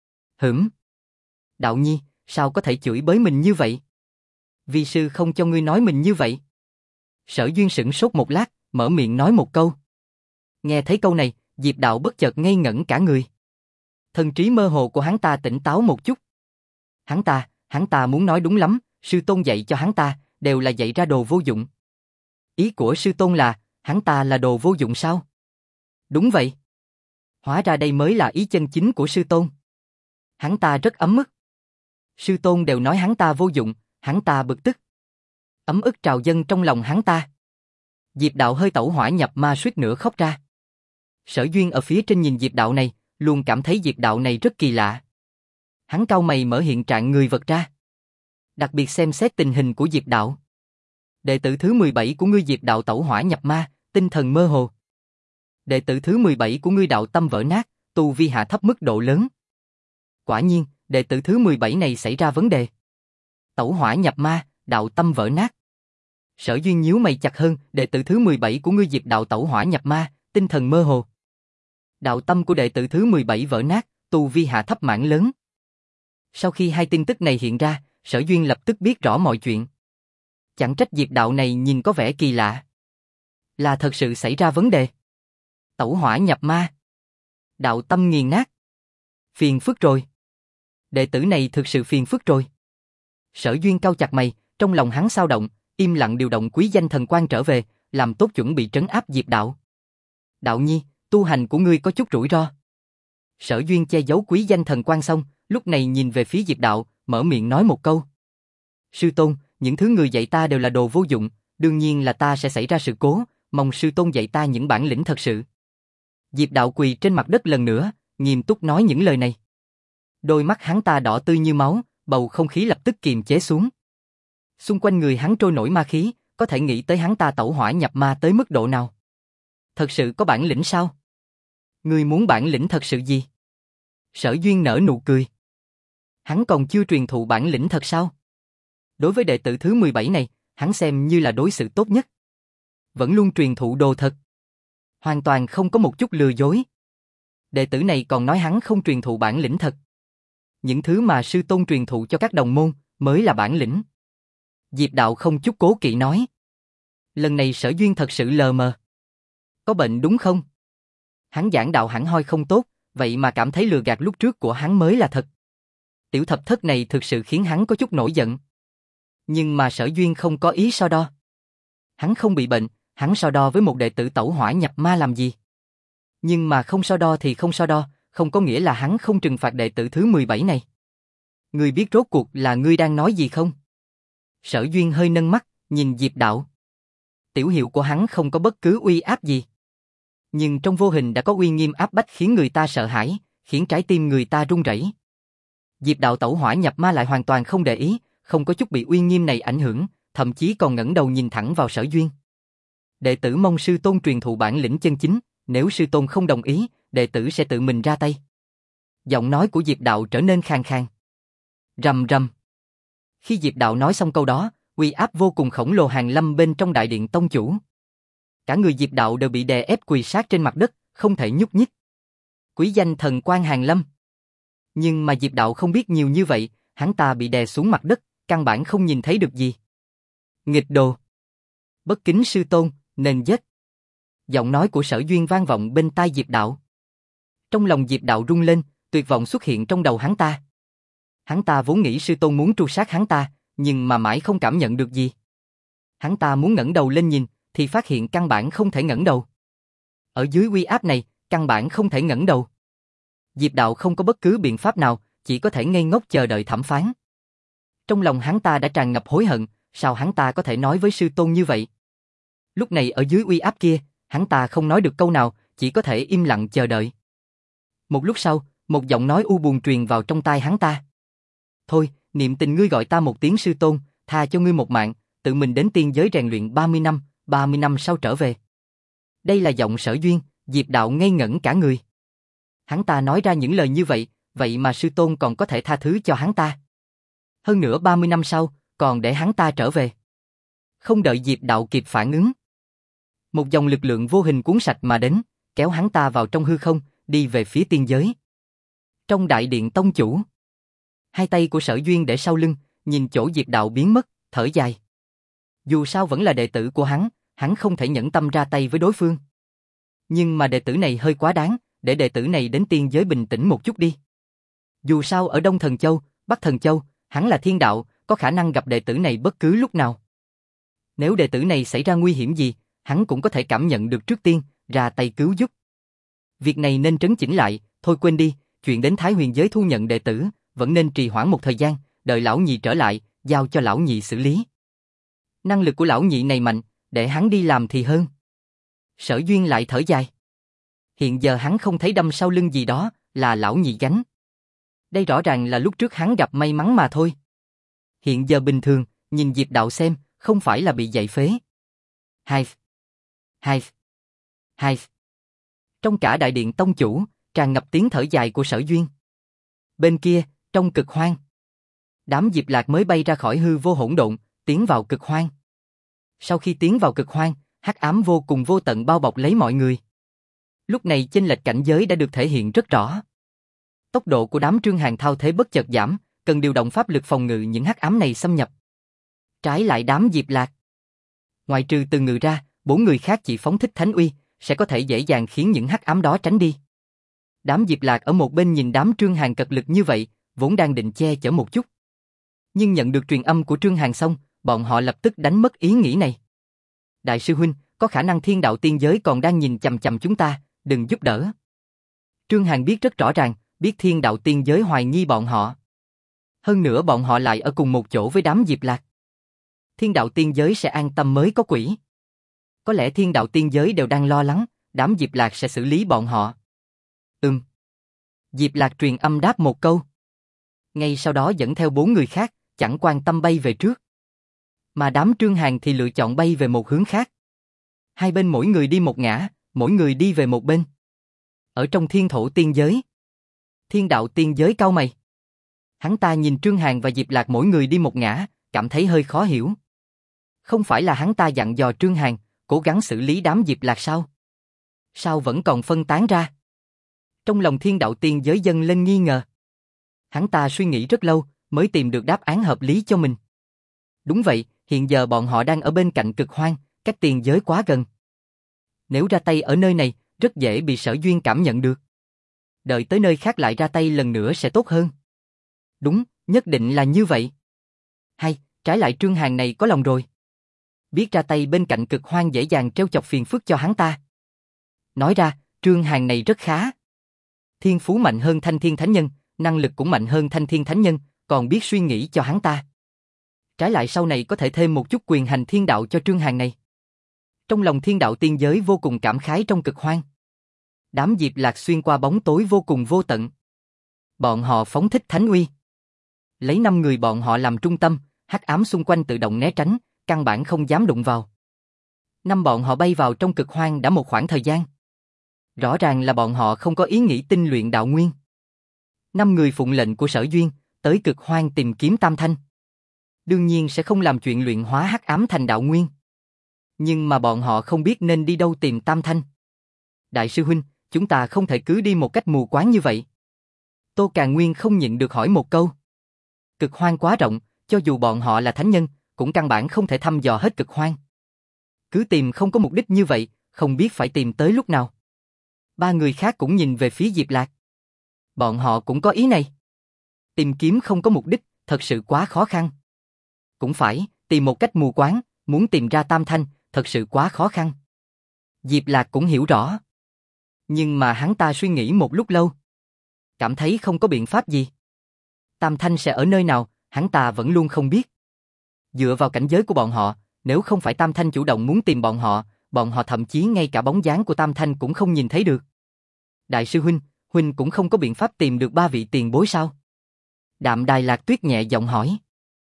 Đạo Nhi, sao có thể chửi bới mình như vậy? Vi sư không cho ngươi nói mình như vậy. Sở Duyên sửng sốt một lát, mở miệng nói một câu. Nghe thấy câu này, Diệp Đạo bất chợt ngây ngẩn cả người. Thần trí mơ hồ của hắn ta tỉnh táo một chút. Hắn ta muốn nói đúng lắm, sư tôn dạy cho hắn ta, đều là dạy ra đồ vô dụng. Ý của sư tôn là, hắn ta là đồ vô dụng sao? Đúng vậy. Hóa ra đây mới là ý chân chính của sư tôn. Hắn ta rất ấm ức. Sư tôn đều nói hắn ta vô dụng, hắn ta bực tức. Ấm ức trào dâng trong lòng hắn ta. Diệp Đạo hơi tẩu hỏa nhập ma suýt nữa khóc ra. Sở Duyên ở phía trên nhìn Diệp Đạo này, luôn cảm thấy Diệp Đạo này rất kỳ lạ. Hắn cau mày mở hiện trạng người vật ra. Đặc biệt xem xét tình hình của Diệp Đạo. Đệ tử thứ 17 của ngươi Diệp Đạo tẩu hỏa nhập ma, tinh thần mơ hồ. Đệ tử thứ 17 của ngươi đạo tâm vỡ nát, tu vi hạ thấp mức độ lớn. Quả nhiên, đệ tử thứ 17 này xảy ra vấn đề. Tẩu hỏa nhập ma, đạo tâm vỡ nát. Sở Duyên nhíu mày chặt hơn, đệ tử thứ 17 của ngươi Diệp Đạo tẩu hỏa nhập ma, tinh thần mơ hồ. Đạo tâm của đệ tử thứ 17 vỡ nát, tu vi hạ thấp mảng lớn. Sau khi hai tin tức này hiện ra, Sở Duyên lập tức biết rõ mọi chuyện. Chẳng trách Diệp Đạo này nhìn có vẻ kỳ lạ. Là thật sự xảy ra vấn đề. Tẩu hỏa nhập ma. Đạo tâm nghiền nát. Phiền phức rồi. Đệ tử này thực sự phiền phức rồi. Sở Duyên cau chặt mày, trong lòng hắn xao động, im lặng điều động quý danh thần quan trở về, làm tốt chuẩn bị trấn áp Diệp Đạo. Đạo nhi, tu hành của ngươi có chút rủi ro. Sở Duyên che giấu quý danh thần quan xong, lúc này nhìn về phía Diệp Đạo, mở miệng nói một câu. Sư tôn, những thứ người dạy ta đều là đồ vô dụng, đương nhiên là ta sẽ xảy ra sự cố, mong sư tôn dạy ta những bản lĩnh thật sự. Diệp Đạo quỳ trên mặt đất lần nữa, nghiêm túc nói những lời này. Đôi mắt hắn ta đỏ tươi như máu, bầu không khí lập tức kiềm chế xuống. Xung quanh người hắn trôi nổi ma khí, có thể nghĩ tới hắn ta tẩu hỏa nhập ma tới mức độ nào. Thật sự có bản lĩnh sao? Ngươi muốn bản lĩnh thật sự gì? Sở Duyên nở nụ cười. Hắn còn chưa truyền thụ bản lĩnh thật sao? Đối với đệ tử thứ 17 này, hắn xem như là đối xử tốt nhất. Vẫn luôn truyền thụ đồ thật. Hoàn toàn không có một chút lừa dối. Đệ tử này còn nói hắn không truyền thụ bản lĩnh thật. Những thứ mà sư tôn truyền thụ cho các đồng môn mới là bản lĩnh. Diệp Đạo không chút cố kỵ nói. Lần này Sở Duyên thật sự lờ mờ. Có bệnh đúng không? Hắn giảng đạo hẳn hoi không tốt, vậy mà cảm thấy lừa gạt lúc trước của hắn mới là thật. Tiểu thập thất này thực sự khiến hắn có chút nổi giận. Nhưng mà Sở Duyên không có ý so đo. Hắn không bị bệnh, hắn so đo với một đệ tử tẩu hỏa nhập ma làm gì? Nhưng mà không so đo thì không so đo, không có nghĩa là hắn không trừng phạt đệ tử thứ 17 này. Ngươi biết rốt cuộc là ngươi đang nói gì không? Sở Duyên hơi nâng mắt, nhìn Diệp Đạo. Tiểu hiệu của hắn không có bất cứ uy áp gì. Nhưng trong vô hình đã có uy nghiêm áp bách khiến người ta sợ hãi, khiến trái tim người ta run rẩy. Diệp Đạo tẩu hỏa nhập ma lại hoàn toàn không để ý, không có chút bị uy nghiêm này ảnh hưởng, thậm chí còn ngẩng đầu nhìn thẳng vào Sở Duyên. Đệ tử mong sư tôn truyền thụ bản lĩnh chân chính, nếu sư tôn không đồng ý, đệ tử sẽ tự mình ra tay. Giọng nói của Diệp Đạo trở nên khàn khàn. Rầm rầm. Khi Diệp Đạo nói xong câu đó, uy áp vô cùng khổng lồ hàng lâm bên trong đại điện tông chủ. Cả người Diệp Đạo đều bị đè ép quỳ sát trên mặt đất, không thể nhúc nhích. Quý danh thần quan hàng lâm. Nhưng mà Diệp Đạo không biết nhiều như vậy, hắn ta bị đè xuống mặt đất, căn bản không nhìn thấy được gì. Nghịch đồ. Bất kính sư tôn, nên giết. Giọng nói của Sở Duyên vang vọng bên tai Diệp Đạo. Trong lòng Diệp Đạo rung lên, tuyệt vọng xuất hiện trong đầu hắn ta. Hắn ta vốn nghĩ sư tôn muốn tru sát hắn ta, nhưng mà mãi không cảm nhận được gì. Hắn ta muốn ngẩng đầu lên nhìn, thì phát hiện căn bản không thể ngẩng đầu. Ở dưới uy áp này, căn bản không thể ngẩng đầu. Diệp Đạo không có bất cứ biện pháp nào, chỉ có thể ngây ngốc chờ đợi thẩm phán. Trong lòng hắn ta đã tràn ngập hối hận, sao hắn ta có thể nói với sư tôn như vậy? Lúc này ở dưới uy áp kia, hắn ta không nói được câu nào, chỉ có thể im lặng chờ đợi. Một lúc sau, một giọng nói u buồn truyền vào trong tai hắn ta. Thôi, niệm tình ngươi gọi ta một tiếng sư tôn, tha cho ngươi một mạng, tự mình đến tiên giới rèn luyện 30 năm sau trở về. Đây là giọng Sở Duyên, Diệp Đạo ngây ngẩn cả người. Hắn ta nói ra những lời như vậy, vậy mà sư tôn còn có thể tha thứ cho hắn ta. Hơn nữa 30 năm sau, còn để hắn ta trở về. Không đợi Diệp Đạo kịp phản ứng. Một dòng lực lượng vô hình cuốn sạch mà đến, kéo hắn ta vào trong hư không, đi về phía tiên giới. Trong đại điện tông chủ, hai tay của Sở Duyên để sau lưng, nhìn chỗ Diệp Đạo biến mất, thở dài. Dù sao vẫn là đệ tử của hắn không thể nhẫn tâm ra tay với đối phương. Nhưng mà đệ tử này hơi quá đáng, để đệ tử này đến tiên giới bình tĩnh một chút đi. Dù sao ở Đông Thần Châu, Bắc Thần Châu, hắn là thiên đạo, có khả năng gặp đệ tử này bất cứ lúc nào. Nếu đệ tử này xảy ra nguy hiểm gì, hắn cũng có thể cảm nhận được trước tiên, ra tay cứu giúp. Việc này nên trấn chỉnh lại, thôi quên đi, chuyện đến Thái Huyền giới thu nhận đệ tử, vẫn nên trì hoãn một thời gian, đợi lão nhị trở lại, giao cho lão nhị xử lý. Năng lực của lão nhị này mạnh, để hắn đi làm thì hơn. Sở Duyên lại thở dài. Hiện giờ hắn không thấy đâm sau lưng gì đó, là lão nhị gánh. Đây rõ ràng là lúc trước hắn gặp may mắn mà thôi. Hiện giờ bình thường, nhìn Diệp Đạo xem, không phải là bị dạy phế. Hai. Trong cả đại điện tông chủ, tràn ngập tiếng thở dài của Sở Duyên. Bên kia, trong cực hoang, đám Diệp Lạc mới bay ra khỏi hư vô hỗn độn, tiến vào cực hoang. Sau khi tiến vào cực hoang, hắc ám vô cùng vô tận bao bọc lấy mọi người. Lúc này chênh lệch cảnh giới đã được thể hiện rất rõ. Tốc độ của đám Trương Hàn thao thế bất chợt giảm, cần điều động pháp lực phòng ngự những hắc ám này xâm nhập. Trái lại đám Diệp Lạc, ngoại trừ Từ Ngự ra, 4 người khác chỉ phóng thích thánh uy, sẽ có thể dễ dàng khiến những hắc ám đó tránh đi. Đám Diệp Lạc ở một bên nhìn đám Trương Hàn cật lực như vậy, vốn đang định che chở một chút. Nhưng nhận được truyền âm của Trương Hàn xong, bọn họ lập tức đánh mất ý nghĩ này. Đại sư huynh, có khả năng thiên đạo tiên giới còn đang nhìn chằm chằm chúng ta, đừng giúp đỡ. Trương Hàn biết rất rõ ràng, biết thiên đạo tiên giới hoài nghi bọn họ. Hơn nữa bọn họ lại ở cùng một chỗ với đám Diệp Lạc. Thiên đạo tiên giới sẽ an tâm mới có quỷ. Có lẽ thiên đạo tiên giới đều đang lo lắng, đám Diệp Lạc sẽ xử lý bọn họ. Diệp Lạc truyền âm đáp một câu. Ngay sau đó dẫn theo 4 người khác, chẳng quan tâm bay về trước. Mà đám Trương Hàn thì lựa chọn bay về một hướng khác. Hai bên mỗi người đi một ngã, mỗi người đi về một bên. Ở trong thiên thổ tiên giới, thiên đạo tiên giới cau mày. Hắn ta nhìn Trương Hàn và Diệp Lạc mỗi người đi một ngã, cảm thấy hơi khó hiểu. Không phải là hắn ta dặn dò Trương Hàn, cố gắng xử lý đám Diệp Lạc sao? Sao vẫn còn phân tán ra? Trong lòng thiên đạo tiên giới dâng lên nghi ngờ. Hắn ta suy nghĩ rất lâu, mới tìm được đáp án hợp lý cho mình. Đúng vậy, hiện giờ bọn họ đang ở bên cạnh cực hoang, cách tiền giới quá gần. Nếu ra tay ở nơi này, rất dễ bị Sở Duyên cảm nhận được. Đợi tới nơi khác lại ra tay lần nữa sẽ tốt hơn. Đúng, nhất định là như vậy. Hay, trái lại Trương Hàn này có lòng rồi. Biết ra tay bên cạnh cực hoang dễ dàng trêu chọc phiền phức cho hắn ta. Nói ra, Trương Hàn này rất khá. Thiên phú mạnh hơn Thanh Thiên Thánh Nhân, năng lực cũng mạnh hơn Thanh Thiên Thánh Nhân, còn biết suy nghĩ cho hắn ta. Trái lại sau này có thể thêm một chút quyền hành thiên đạo cho Trương Hàn này. Trong lòng thiên đạo tiên giới vô cùng cảm khái trong cực hoang. Đám Diệp Lạc xuyên qua bóng tối vô cùng vô tận. Bọn họ phóng thích thánh uy. Lấy 5 người bọn họ làm trung tâm, hắc ám xung quanh tự động né tránh, căn bản không dám đụng vào. 5 bọn họ bay vào trong cực hoang đã một khoảng thời gian. Rõ ràng là bọn họ không có ý nghĩ tinh luyện đạo nguyên. 5 người phụng lệnh của Sở Duyên, tới cực hoang tìm kiếm Tam Thanh. Đương nhiên sẽ không làm chuyện luyện hóa hắc ám thành đạo nguyên. Nhưng mà bọn họ không biết nên đi đâu tìm Tam Thanh. Đại sư huynh, chúng ta không thể cứ đi một cách mù quáng như vậy. Tô Càn Nguyên không nhịn được hỏi một câu. Cực hoang quá rộng, cho dù bọn họ là thánh nhân, cũng căn bản không thể thăm dò hết cực hoang. Cứ tìm không có mục đích như vậy, không biết phải tìm tới lúc nào. 3 người khác cũng nhìn về phía Diệp Lạc. Bọn họ cũng có ý này. Tìm kiếm không có mục đích, thật sự quá khó khăn. Cũng phải, tìm một cách mù quáng, muốn tìm ra Tam Thanh, thật sự quá khó khăn. Diệp Lạc cũng hiểu rõ. Nhưng mà hắn ta suy nghĩ một lúc lâu. Cảm thấy không có biện pháp gì. Tam Thanh sẽ ở nơi nào, hắn ta vẫn luôn không biết. Dựa vào cảnh giới của bọn họ, nếu không phải Tam Thanh chủ động muốn tìm bọn họ thậm chí ngay cả bóng dáng của Tam Thanh cũng không nhìn thấy được. Đại sư huynh, huynh cũng không có biện pháp tìm được 3 vị tiền bối sao? Đạm Đài Lạc Tuyết nhẹ giọng hỏi.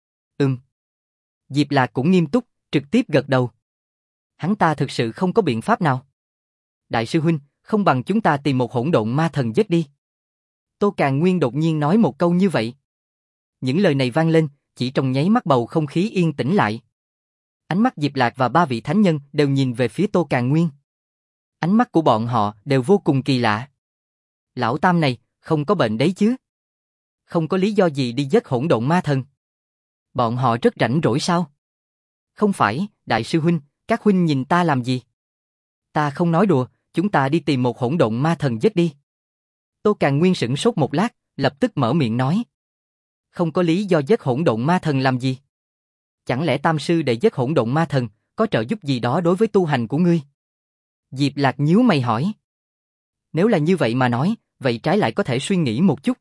Diệp Lạc cũng nghiêm túc, trực tiếp gật đầu. Hắn ta thực sự không có biện pháp nào. Đại sư huynh, không bằng chúng ta tìm một hỗn độn ma thần giết đi. Tô Càn Nguyên đột nhiên nói một câu như vậy. Những lời này vang lên, chỉ trong nháy mắt bầu không khí yên tĩnh lại. Ánh mắt Diệp Lạc và 3 vị thánh nhân đều nhìn về phía Tô Càn Nguyên. Ánh mắt của bọn họ đều vô cùng kỳ lạ. Lão Tam này, không có bệnh đấy chứ? Không có lý do gì đi giết hỗn độn ma thần? Bọn họ rất rảnh rỗi sao? Không phải, đại sư huynh, các huynh nhìn ta làm gì? Ta không nói đùa, chúng ta đi tìm một hỗn độn ma thần giết đi. Tô Càn Nguyên sửng sốt một lát, lập tức mở miệng nói. Không có lý do giết hỗn độn ma thần làm gì? Chẳng lẽ Tam sư đệ giết hỗn độn ma thần, có trợ giúp gì đó đối với tu hành của ngươi? Diệp Lạc nhíu mày hỏi. Nếu là như vậy mà nói, vậy trái lại có thể suy nghĩ một chút.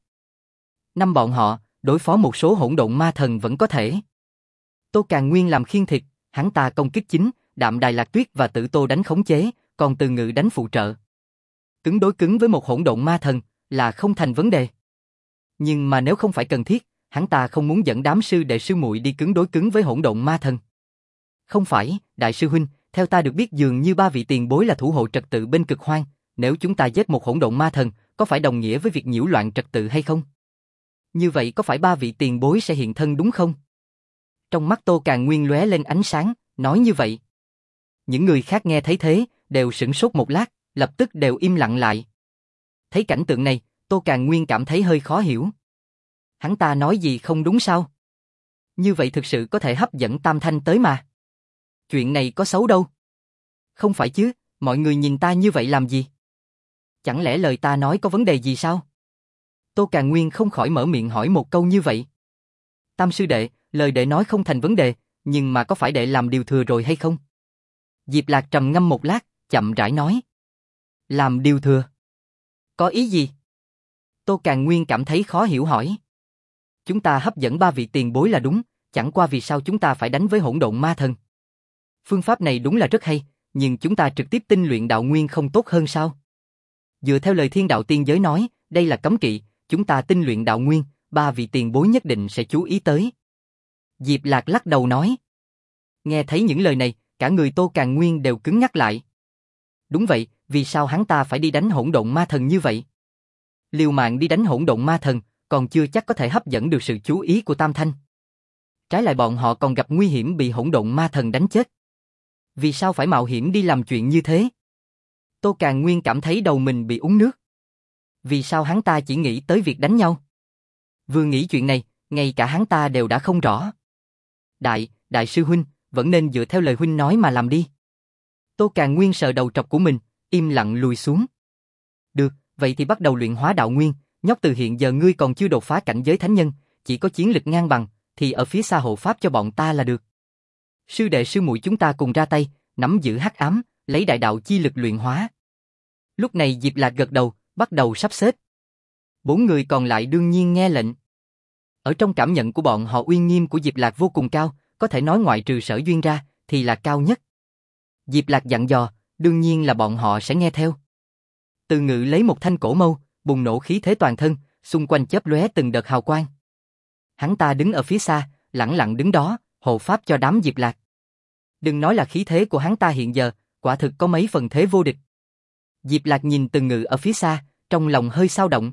5 bọn họ, đối phó một số hỗn độn ma thần vẫn có thể. Tô Càn Nguyên làm khiên thịt, hắn ta công kích chính, Đạm Đài Lạc Tuyết và Tử Tô đánh khống chế, còn Từ Ngự đánh phụ trợ. Cứng đối cứng với một hỗn độn ma thần là không thành vấn đề. Nhưng mà nếu không phải cần thiết, hắn ta không muốn dẫn đám sư đệ sư muội đi cứng đối cứng với hỗn độn ma thần. Không phải, đại sư huynh, theo ta được biết dường như 3 vị tiền bối là thủ hộ trật tự bên cực hoang, nếu chúng ta giết một hỗn độn ma thần, có phải đồng nghĩa với việc nhiễu loạn trật tự hay không? Như vậy có phải 3 vị tiền bối sẽ hiện thân đúng không? Trong mắt Tô Càn Nguyên lóe lên ánh sáng, nói như vậy. Những người khác nghe thấy thế, đều sửng sốt một lát, lập tức đều im lặng lại. Thấy cảnh tượng này, Tô Càn Nguyên cảm thấy hơi khó hiểu. Hắn ta nói gì không đúng sao? Như vậy thực sự có thể hấp dẫn Tam Thanh tới mà. Chuyện này có xấu đâu. Không phải chứ, mọi người nhìn ta như vậy làm gì? Chẳng lẽ lời ta nói có vấn đề gì sao? Tô Càn Nguyên không khỏi mở miệng hỏi một câu như vậy. Tam sư đệ, lời đệ nói không thành vấn đề, nhưng mà có phải đệ làm điều thừa rồi hay không? Diệp Lạc trầm ngâm một lát, chậm rãi nói. Làm điều thừa? Có ý gì? Tô Càn Nguyên cảm thấy khó hiểu hỏi. Chúng ta hấp dẫn ba vị tiền bối là đúng, chẳng qua vì sao chúng ta phải đánh với hỗn độn ma thần? Phương pháp này đúng là rất hay, nhưng chúng ta trực tiếp tinh luyện đạo nguyên không tốt hơn sao? Dựa theo lời thiên đạo tiên giới nói, đây là cấm kỵ, chúng ta tinh luyện đạo nguyên, ba vị tiền bối nhất định sẽ chú ý tới. Diệp Lạc lắc đầu nói. Nghe thấy những lời này, cả người Tô Càn Nguyên đều cứng nhắc lại. Đúng vậy, vì sao hắn ta phải đi đánh hỗn độn ma thần như vậy? Liều mạng đi đánh hỗn độn ma thần, còn chưa chắc có thể hấp dẫn được sự chú ý của Tam Thanh. Trái lại bọn họ còn gặp nguy hiểm bị hỗn độn ma thần đánh chết. Vì sao phải mạo hiểm đi làm chuyện như thế? Tô Càn Nguyên cảm thấy đầu mình bị uống nước. Vì sao hắn ta chỉ nghĩ tới việc đánh nhau? Vừa nghĩ chuyện này, ngay cả hắn ta đều đã không rõ. Đại sư huynh, vẫn nên dựa theo lời huynh nói mà làm đi. Tô Càn Nguyên sờ đầu trọc của mình, im lặng lùi xuống. Được, vậy thì bắt đầu luyện hóa đạo nguyên, nhóc từ hiện giờ ngươi còn chưa đột phá cảnh giới thánh nhân, chỉ có chiến lực ngang bằng, thì ở phía xa hộ pháp cho bọn ta là được. Sư đệ sư muội chúng ta cùng ra tay, nắm giữ hắc ám, lấy đại đạo chi lực luyện hóa. Lúc này Diệp Lạc gật đầu, bắt đầu sắp xếp. 4 người còn lại đương nhiên nghe lệnh. Ở trong cảm nhận của bọn họ uy nghiêm của Diệp Lạc vô cùng cao, có thể nói ngoại trừ Sở Duyên ra, thì là cao nhất. Diệp Lạc dặn dò, đương nhiên là bọn họ sẽ nghe theo. Từ Ngự lấy một thanh cổ mâu, bùng nổ khí thế toàn thân, xung quanh chớp lóe từng đợt hào quang. Hắn ta đứng ở phía xa, lẳng lặng đứng đó, hộ pháp cho đám Diệp Lạc. Đừng nói là khí thế của hắn ta hiện giờ, quả thực có mấy phần thế vô địch. Diệp Lạc nhìn Từ Ngự ở phía xa, trong lòng hơi xao động.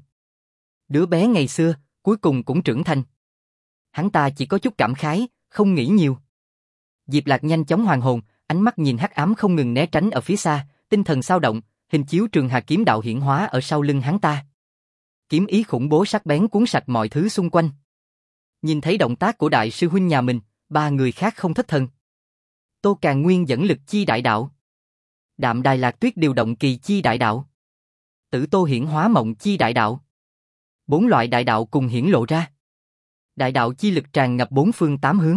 Đứa bé ngày xưa, cuối cùng cũng trưởng thành. Hắn ta chỉ có chút cảm khái, không nghĩ nhiều. Diệp Lạc nhanh chóng hoàn hồn, ánh mắt nhìn hắc ám không ngừng né tránh ở phía xa, tinh thần xao động, hình chiếu Trường Hà kiếm đạo hiển hóa ở sau lưng hắn ta. Kiếm ý khủng bố sắc bén cuốn sạch mọi thứ xung quanh. Nhìn thấy động tác của đại sư huynh nhà mình, ba người khác không thất thần. Tô Càn Nguyên dẫn lực chi đại đạo. Đạm Đài Lạc Tuyết điều động kỳ chi đại đạo. Tử Tô hiển hóa mộng chi đại đạo. 4 loại đại đạo cùng hiển lộ ra. Đại đạo chi lực tràn ngập 4 phương 8 hướng.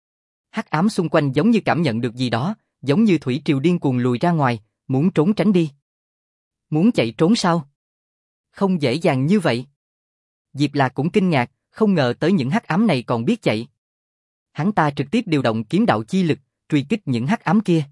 Hắc ám xung quanh giống như cảm nhận được gì đó, giống như thủy triều điên cuồng lùi ra ngoài, muốn trốn tránh đi. Muốn chạy trốn sao? Không dễ dàng như vậy. Diệp Lạc cũng kinh ngạc, không ngờ tới những hắc ám này còn biết chạy. Hắn ta trực tiếp điều động kiếm đạo chi lực, truy kích những hắc ám kia.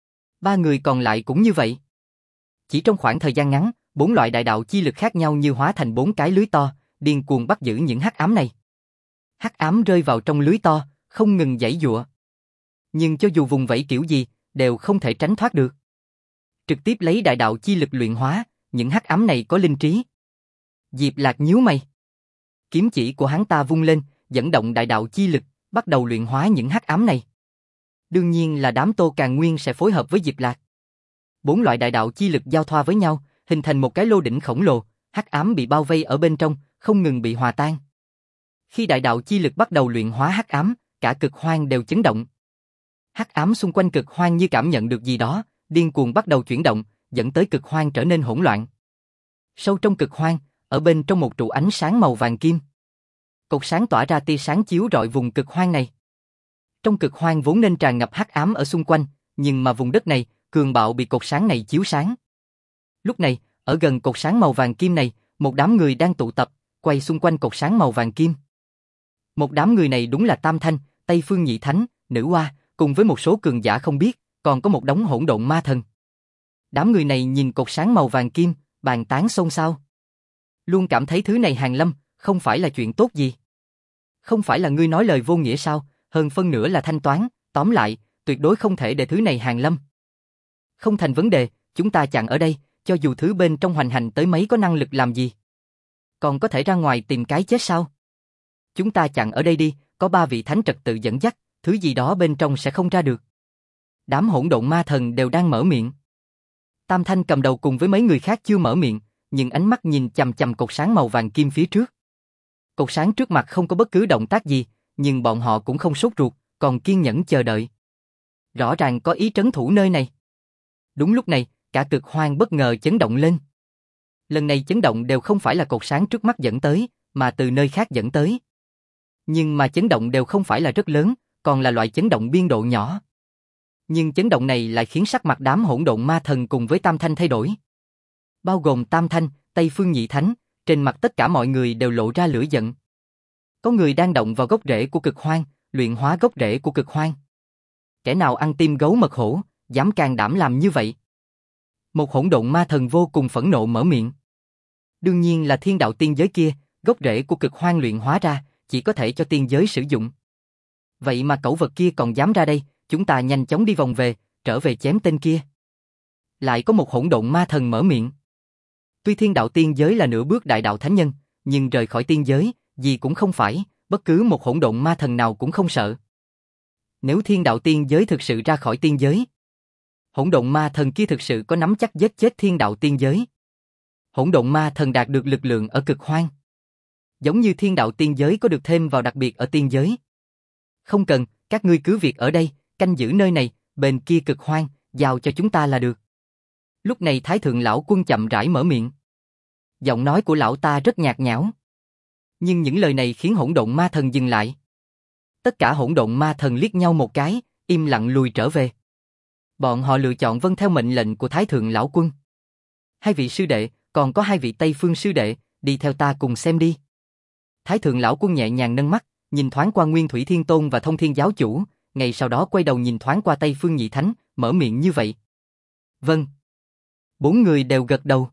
3 người còn lại cũng như vậy. Chỉ trong khoảng thời gian ngắn, 4 loại đại đạo chi lực khác nhau như hóa thành 4 cái lưới to, điên cuồng bắt giữ những hắc ám này. Hắc ám rơi vào trong lưới to, không ngừng giãy giụa. Nhưng cho dù vùng vẫy kiểu gì, đều không thể tránh thoát được. Trực tiếp lấy đại đạo chi lực luyện hóa, những hắc ám này có linh trí. Diệp Lạc nhíu mày. Kiếm chỉ của hắn ta vung lên, dẫn động đại đạo chi lực, bắt đầu luyện hóa những hắc ám này. Đương nhiên là đám Tô Càn Nguyên sẽ phối hợp với Diệp Lạc. 4 loại đại đạo chi lực giao thoa với nhau, hình thành một cái lô đỉnh khổng lồ, hắc ám bị bao vây ở bên trong, không ngừng bị hòa tan. Khi đại đạo chi lực bắt đầu luyện hóa hắc ám, cả cực hoang đều chấn động. Hắc ám xung quanh cực hoang như cảm nhận được gì đó, điên cuồng bắt đầu chuyển động, dẫn tới cực hoang trở nên hỗn loạn. Sâu trong cực hoang, ở bên trong một trụ ánh sáng màu vàng kim. Cột sáng tỏa ra tia sáng chiếu rọi vùng cực hoang này. Trong cực hoang vốn nên tràn ngập hắc ám ở xung quanh, nhưng mà vùng đất này, cường bạo bị cột sáng này chiếu sáng. Lúc này, ở gần cột sáng màu vàng kim này, một đám người đang tụ tập, quay xung quanh cột sáng màu vàng kim. Một đám người này đúng là Tam Thanh, Tây Phương Nhị Thánh, Nữ Hoa, cùng với một số cường giả không biết, còn có một đống hỗn độn ma thần. Đám người này nhìn cột sáng màu vàng kim, bàn tán xôn xao. Luôn cảm thấy thứ này Hàn Lâm, không phải là chuyện tốt gì. Không phải là ngươi nói lời vô nghĩa sao, hơn phân nửa là thanh toán, tóm lại, tuyệt đối không thể để thứ này Hàn Lâm. Không thành vấn đề, chúng ta chặn ở đây, cho dù thứ bên trong hoành hành tới mấy có năng lực làm gì. Còn có thể ra ngoài tìm cái chết sao? Chúng ta chặn ở đây đi, có 3 vị thánh trật tự dẫn dắt, thứ gì đó bên trong sẽ không ra được. Đám hỗn độn ma thần đều đang mở miệng. Tam Thanh cầm đầu cùng với mấy người khác chưa mở miệng, nhưng ánh mắt nhìn chằm chằm cột sáng màu vàng kim phía trước. Cột sáng trước mặt không có bất cứ động tác gì, nhưng bọn họ cũng không sốt ruột, còn kiên nhẫn chờ đợi. Rõ ràng có ý trấn thủ nơi này. Đúng lúc này, cả cực hoang bất ngờ chấn động lên. Lần này chấn động đều không phải là cột sáng trước mắt dẫn tới, mà từ nơi khác dẫn tới. Nhưng mà chấn động đều không phải là rất lớn, còn là loại chấn động biên độ nhỏ. Nhưng chấn động này lại khiến sắc mặt đám hỗn độn ma thần cùng với Tam Thanh thay đổi. Bao gồm Tam Thanh, Tây Phương Nhị Thánh, trên mặt tất cả mọi người đều lộ ra lửa giận. Có người đang động vào gốc rễ của cực hoang, luyện hóa gốc rễ của cực hoang. Kẻ nào ăn tim gấu mật hổ, dám can đảm làm như vậy? Một hỗn độn ma thần vô cùng phẫn nộ mở miệng. Đương nhiên là thiên đạo tiên giới kia, gốc rễ của cực hoang luyện hóa ra, chỉ có thể cho tiên giới sử dụng. Vậy mà cẩu vật kia còn dám ra đây, chúng ta nhanh chóng đi vòng về, trở về chém tên kia. Lại có một hỗn độn ma thần mở miệng. Tuy thiên đạo tiên giới là nửa bước đại đạo thánh nhân, nhưng rời khỏi tiên giới, gì cũng không phải, bất cứ một hỗn độn ma thần nào cũng không sợ. Nếu thiên đạo tiên giới thực sự ra khỏi tiên giới, hỗn độn ma thần kia thực sự có nắm chắc giết chết thiên đạo tiên giới. Hỗn độn ma thần đạt được lực lượng ở cực hoang. Giống như thiên đạo tiên giới có được thêm vào đặc biệt ở tiên giới. Không cần, các ngươi cứ việc ở đây, canh giữ nơi này, bên kia cực hoang, giao cho chúng ta là được. Lúc này Thái Thượng Lão Quân chậm rãi mở miệng. Giọng nói của lão ta rất nhạt nhẽo. Nhưng những lời này khiến hỗn độn ma thần dừng lại. Tất cả hỗn độn ma thần liếc nhau một cái, im lặng lùi trở về. Bọn họ lựa chọn vâng theo mệnh lệnh của Thái Thượng Lão Quân. Hai vị sư đệ, còn có hai vị Tây Phương sư đệ, đi theo ta cùng xem đi. Thái Thượng Lão Quân nhẹ nhàng nâng mắt, nhìn thoáng qua Nguyên Thủy Thiên Tôn và Thông Thiên Giáo Chủ, ngay sau đó quay đầu nhìn thoáng qua Tây Phương Nhị Thánh, mở miệng như vậy. Vâng. 4 người đều gật đầu.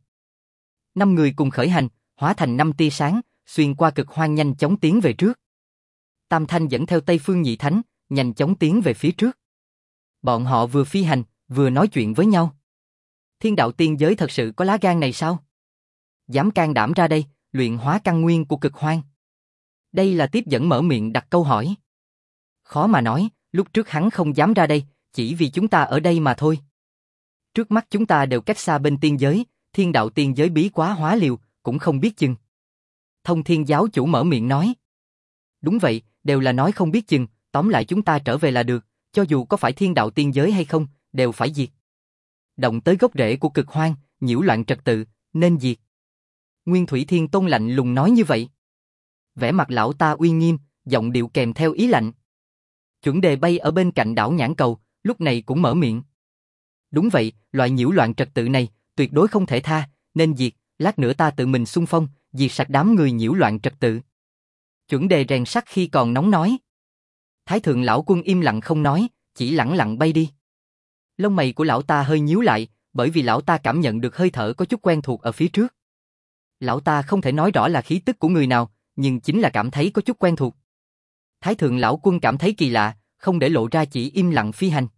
5 người cùng khởi hành, hóa thành 5 tia sáng, xuyên qua cực hoang nhanh chóng tiến về trước. Tam Thanh dẫn theo Tây Phương Nhị Thánh, nhanh chóng tiến về phía trước. Bọn họ vừa phi hành, vừa nói chuyện với nhau. Thiên đạo tiên giới thật sự có lá gan này sao? Dám can đảm ra đây, luyện hóa căn nguyên của cực hoang. Đây là tiếp dẫn mở miệng đặt câu hỏi. Khó mà nói, lúc trước hắn không dám ra đây, chỉ vì chúng ta ở đây mà thôi. Trước mắt chúng ta đều cách xa bên tiên giới, thiên đạo tiên giới bí quá hóa liều, cũng không biết chừng. Thông Thiên Giáo Chủ mở miệng nói. Đúng vậy, đều là nói không biết chừng, tóm lại chúng ta trở về là được, cho dù có phải thiên đạo tiên giới hay không, đều phải diệt. Động tới gốc rễ của cực hoang, nhiễu loạn trật tự, nên diệt. Nguyên Thủy Thiên Tôn lạnh lùng nói như vậy. Vẻ mặt lão ta uy nghiêm, giọng điệu kèm theo ý lạnh. Chuẩn Đề bay ở bên cạnh đảo Nhãn Cầu, lúc này cũng mở miệng. Đúng vậy, loại nhiễu loạn trật tự này, tuyệt đối không thể tha, nên diệt, lát nữa ta tự mình xung phong, diệt sạch đám người nhiễu loạn trật tự. Chuẩn Đề rèn sắt khi còn nóng nói. Thái Thượng Lão Quân im lặng không nói, chỉ lẳng lặng bay đi. Lông mày của lão ta hơi nhíu lại, bởi vì lão ta cảm nhận được hơi thở có chút quen thuộc ở phía trước. Lão ta không thể nói rõ là khí tức của người nào, nhưng chính là cảm thấy có chút quen thuộc. Thái Thượng Lão Quân cảm thấy kỳ lạ, không để lộ ra chỉ im lặng phi hành.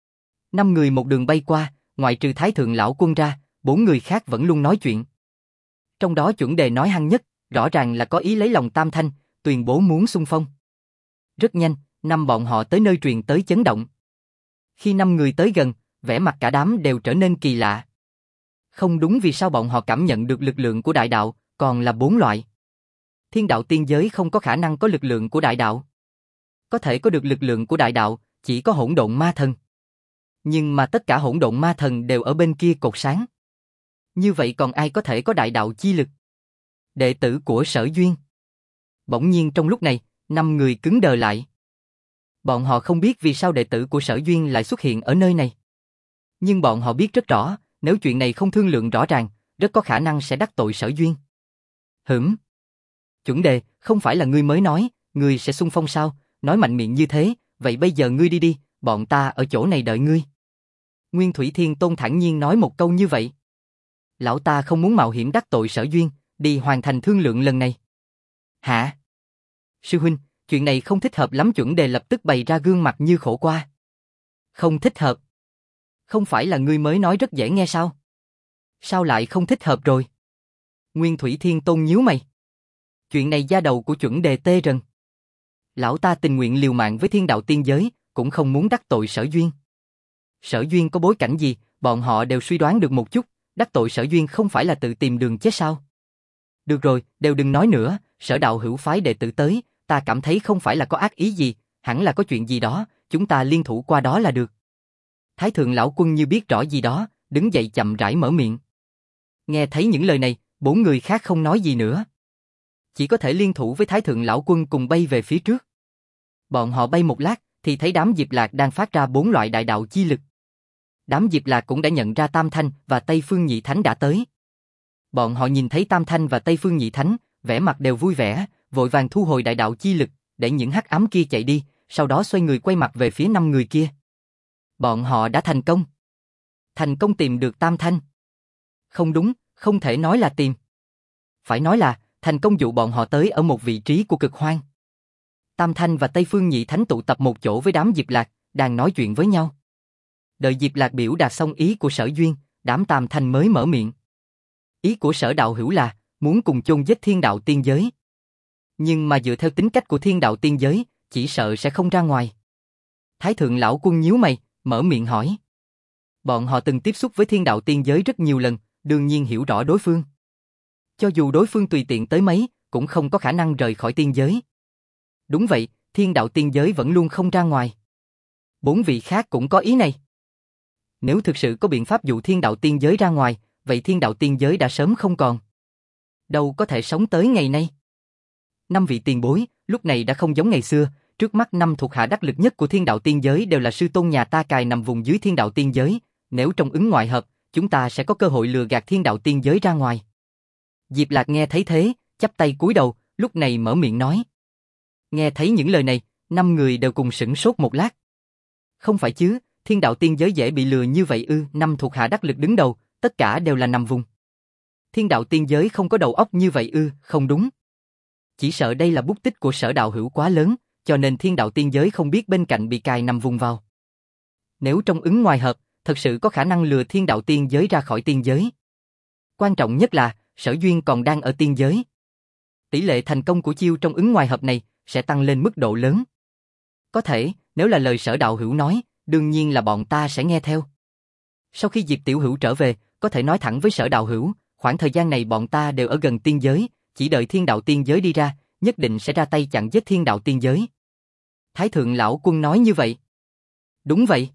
5 người một đường bay qua, ngoại trừ Thái Thượng Lão Quân ra, 4 người khác vẫn luôn nói chuyện. Trong đó Chuẩn Đề nói hăng nhất, rõ ràng là có ý lấy lòng Tam Thanh, tuyên bố muốn xung phong. Rất nhanh, 5 bọn họ tới nơi truyền tới chấn động. Khi 5 người tới gần, vẻ mặt cả đám đều trở nên kỳ lạ. Không đúng vì sao bọn họ cảm nhận được lực lượng của đại đạo, còn là 4 loại. Thiên đạo tiên giới không có khả năng có lực lượng của đại đạo. Có thể có được lực lượng của đại đạo, chỉ có hỗn độn ma thần. Nhưng mà tất cả hỗn độn ma thần đều ở bên kia cột sáng. Như vậy còn ai có thể có đại đạo chi lực? Đệ tử của Sở Duyên. Bỗng nhiên trong lúc này, 5 người cứng đờ lại. Bọn họ không biết vì sao đệ tử của Sở Duyên lại xuất hiện ở nơi này. Nhưng bọn họ biết rất rõ, nếu chuyện này không thương lượng rõ ràng, rất có khả năng sẽ đắc tội Sở Duyên. Chuẩn Đề, không phải là ngươi mới nói, ngươi sẽ xung phong sao, nói mạnh miệng như thế, vậy bây giờ ngươi đi đi, bọn ta ở chỗ này đợi ngươi. Nguyên Thủy Thiên Tôn thản nhiên nói một câu như vậy. Lão ta không muốn mạo hiểm đắc tội Sở Duyên, đi hoàn thành thương lượng lần này. Hả? Sư huynh, chuyện này không thích hợp lắm. Chuẩn Đề lập tức bày ra gương mặt như khổ qua. Không thích hợp? Không phải là ngươi mới nói rất dễ nghe sao? Sao lại không thích hợp rồi? Nguyên Thủy Thiên Tôn nhíu mày. Chuyện này da đầu của Chuẩn Đề tê rần. Lão ta tình nguyện liều mạng với thiên đạo tiên giới, cũng không muốn đắc tội Sở Duyên. Sở Duyên có bối cảnh gì, bọn họ đều suy đoán được một chút, đắc tội Sở Duyên không phải là tự tìm đường chết sao? Được rồi, đều đừng nói nữa, Sở đạo hữu phái đệ tử tới, ta cảm thấy không phải là có ác ý gì, hẳn là có chuyện gì đó, chúng ta liên thủ qua đó là được. Thái Thượng Lão Quân như biết rõ gì đó, đứng dậy chậm rãi mở miệng. Nghe thấy những lời này, 4 người khác không nói gì nữa. Chỉ có thể liên thủ với Thái Thượng Lão Quân cùng bay về phía trước. Bọn họ bay một lát, thì thấy đám Diệp Lạc đang phát ra 4 loại đại đạo chi lực. Đám Diệp Lạc cũng đã nhận ra Tam Thanh và Tây Phương Nhị Thánh đã tới. Bọn họ nhìn thấy Tam Thanh và Tây Phương Nhị Thánh, vẻ mặt đều vui vẻ, vội vàng thu hồi đại đạo chi lực, để những hắc ám kia chạy đi, sau đó xoay người quay mặt về phía 5 người kia. Bọn họ đã thành công. Thành công tìm được Tam Thanh. Không đúng, không thể nói là tìm. Phải nói là, thành công dụ bọn họ tới ở một vị trí của cực hoang. Tam Thanh và Tây Phương Nhị Thánh tụ tập một chỗ với đám Diệp Lạc, đang nói chuyện với nhau. Đợi Diệp Lạc biểu đạt xong ý của Sở Duyên, đám Tam Thanh mới mở miệng. Ý của Sở đạo hữu là, muốn cùng chôn giết thiên đạo tiên giới. Nhưng mà dựa theo tính cách của thiên đạo tiên giới, chỉ sợ sẽ không ra ngoài. Thái thượng lão quân nhíu mày, mở miệng hỏi. Bọn họ từng tiếp xúc với thiên đạo tiên giới rất nhiều lần, đương nhiên hiểu rõ đối phương. Cho dù đối phương tùy tiện tới mấy, cũng không có khả năng rời khỏi tiên giới. Đúng vậy, thiên đạo tiên giới vẫn luôn không ra ngoài. 4 vị khác cũng có ý này. Nếu thực sự có biện pháp dụ thiên đạo tiên giới ra ngoài, vậy thiên đạo tiên giới đã sớm không còn. Đâu có thể sống tới ngày nay. 5 vị tiền bối, lúc này đã không giống ngày xưa, trước mắt 5 thuộc hạ đắc lực nhất của thiên đạo tiên giới đều là sư tôn nhà ta cài nằm vùng dưới thiên đạo tiên giới, nếu trong ứng ngoại hợp, chúng ta sẽ có cơ hội lừa gạt thiên đạo tiên giới ra ngoài. Diệp Lạc nghe thấy thế, chắp tay cúi đầu, lúc này mở miệng nói. Nghe thấy những lời này, 5 người đều cùng sửng sốt một lát. Không phải chứ, thiên đạo tiên giới dễ bị lừa như vậy ư? 5 thuộc hạ đắc lực đứng đầu, tất cả đều là nằm vùng. Thiên đạo tiên giới không có đầu óc như vậy ư? Không đúng. Chỉ sợ đây là bút tích của Sở đạo hữu quá lớn, cho nên thiên đạo tiên giới không biết bên cạnh bị cài nằm vùng vào. Nếu trong ứng ngoài hợp, thật sự có khả năng lừa thiên đạo tiên giới ra khỏi tiên giới. Quan trọng nhất là, Sở Duyên còn đang ở tiên giới. Tỷ lệ thành công của chiêu trong ứng ngoài hợp này sẽ tăng lên mức độ lớn. Có thể, nếu là lời Sở đạo hữu nói, đương nhiên là bọn ta sẽ nghe theo. Sau khi Diệp tiểu hữu trở về, có thể nói thẳng với Sở đạo hữu, khoảng thời gian này bọn ta đều ở gần tiên giới, chỉ đợi thiên đạo tiên giới đi ra, nhất định sẽ ra tay chặn giết thiên đạo tiên giới. Thái thượng lão quân nói như vậy. Đúng vậy.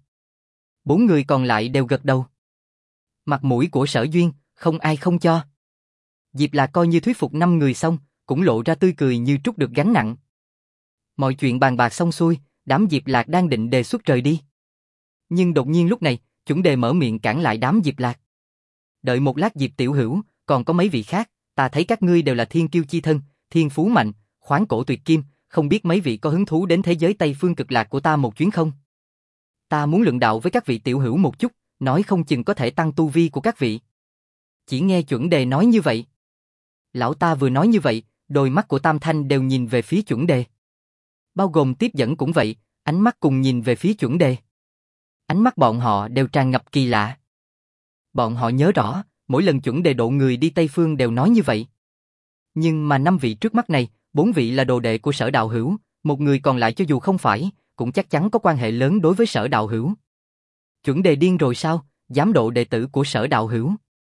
4 người còn lại đều gật đầu. Mặt mũi của Sở Duyên, không ai không cho. Diệp Lạc coi như thuyết phục 5 người xong, cũng lộ ra tươi cười như trút được gánh nặng. Mọi chuyện bàn bạc xong xuôi, đám Diệp Lạc đang định đề xuất rời đi. Nhưng đột nhiên lúc này, chuẩn đề mở miệng cản lại đám Diệp Lạc. Đợi một lát Diệp tiểu hữu, còn có mấy vị khác, ta thấy các ngươi đều là thiên kiêu chi thân, thiên phú mạnh, khoáng cổ tuyệt kim, không biết mấy vị có hứng thú đến thế giới Tây Phương Cực Lạc của ta một chuyến không? Ta muốn luận đạo với các vị tiểu hữu một chút, nói không chừng có thể tăng tu vi của các vị. Chỉ nghe chuẩn đề nói như vậy. Lão ta vừa nói như vậy, đôi mắt của Tam Thanh đều nhìn về phía chuẩn đề. Bao gồm tiếp dẫn cũng vậy, ánh mắt cùng nhìn về phía chuẩn đề. Ánh mắt bọn họ đều tràn ngập kỳ lạ. Bọn họ nhớ rõ, mỗi lần chuẩn đề độ người đi Tây Phương đều nói như vậy. Nhưng mà 5 vị trước mắt này, 4 vị là đồ đệ của Sở đạo hữu, một người còn lại cho dù không phải, cũng chắc chắn có quan hệ lớn đối với Sở đạo hữu. Chuẩn đề điên rồi sao, dám độ đệ tử của Sở đạo hữu?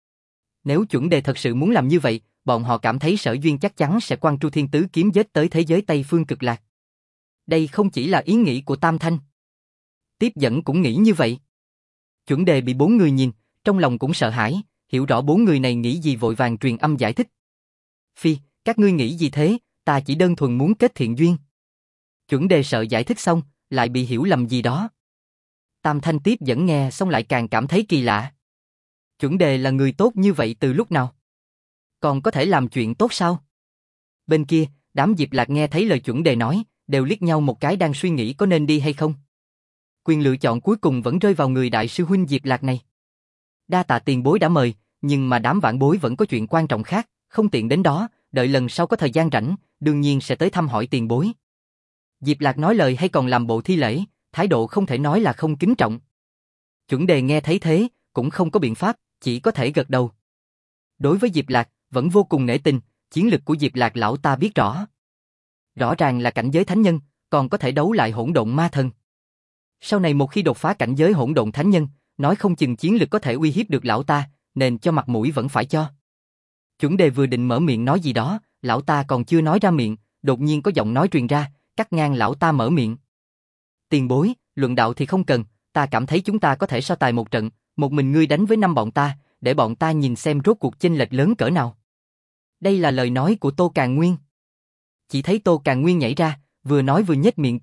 Nếu chuẩn đề thật sự muốn làm như vậy, bọn họ cảm thấy Sở Duyên chắc chắn sẽ quăng Tru Thiên Tứ kiếm giết tới thế giới Tây Phương Cực Lạc. Đây không chỉ là ý nghĩ của Tam Thanh. Tiếp dẫn cũng nghĩ như vậy. Chuẩn đề bị 4 người nhìn, trong lòng cũng sợ hãi, hiểu rõ 4 người này nghĩ gì vội vàng truyền âm giải thích. Phi, các ngươi nghĩ gì thế, ta chỉ đơn thuần muốn kết thiện duyên. Chuẩn đề sợ giải thích xong, lại bị hiểu lầm gì đó. Tam Thanh tiếp dẫn nghe xong lại càng cảm thấy kỳ lạ. Chuẩn đề là người tốt như vậy từ lúc nào? Còn có thể làm chuyện tốt sao? Bên kia, đám Diệp Lạc nghe thấy lời chuẩn đề nói, đều liếc nhau một cái đang suy nghĩ có nên đi hay không. Quyền lựa chọn cuối cùng vẫn rơi vào người đại sư huynh Diệp Lạc này. Đa tạ tiền bối đã mời, nhưng mà đám vãn bối vẫn có chuyện quan trọng khác, không tiện đến đó, đợi lần sau có thời gian rảnh, đương nhiên sẽ tới thăm hỏi tiền bối. Diệp Lạc nói lời hay còn làm bộ thi lễ, thái độ không thể nói là không kính trọng. Chuẩn đề nghe thấy thế, cũng không có biện pháp, chỉ có thể gật đầu. Đối với Diệp Lạc, vẫn vô cùng nể tình, chiến lực của Diệp Lạc lão ta biết rõ. Rõ ràng là cảnh giới thánh nhân, còn có thể đấu lại hỗn độn ma thần. Sau này một khi đột phá cảnh giới hỗn độn thánh nhân, nói không chừng chiến lực có thể uy hiếp được lão ta, nên cho mặt mũi vẫn phải cho. Chuẩn đề vừa định mở miệng nói gì đó, lão ta còn chưa nói ra miệng, đột nhiên có giọng nói truyền ra, cắt ngang lão ta mở miệng. Tiền bối, luận đạo thì không cần, ta cảm thấy chúng ta có thể so tài một trận, một mình ngươi đánh với 5 bọn ta, để bọn ta nhìn xem rốt cuộc chênh lệch lớn cỡ nào. Đây là lời nói của Tô Càn Nguyên. Chỉ thấy Tô Càn Nguyên nhảy ra, vừa nói vừa nhếch miệng cười,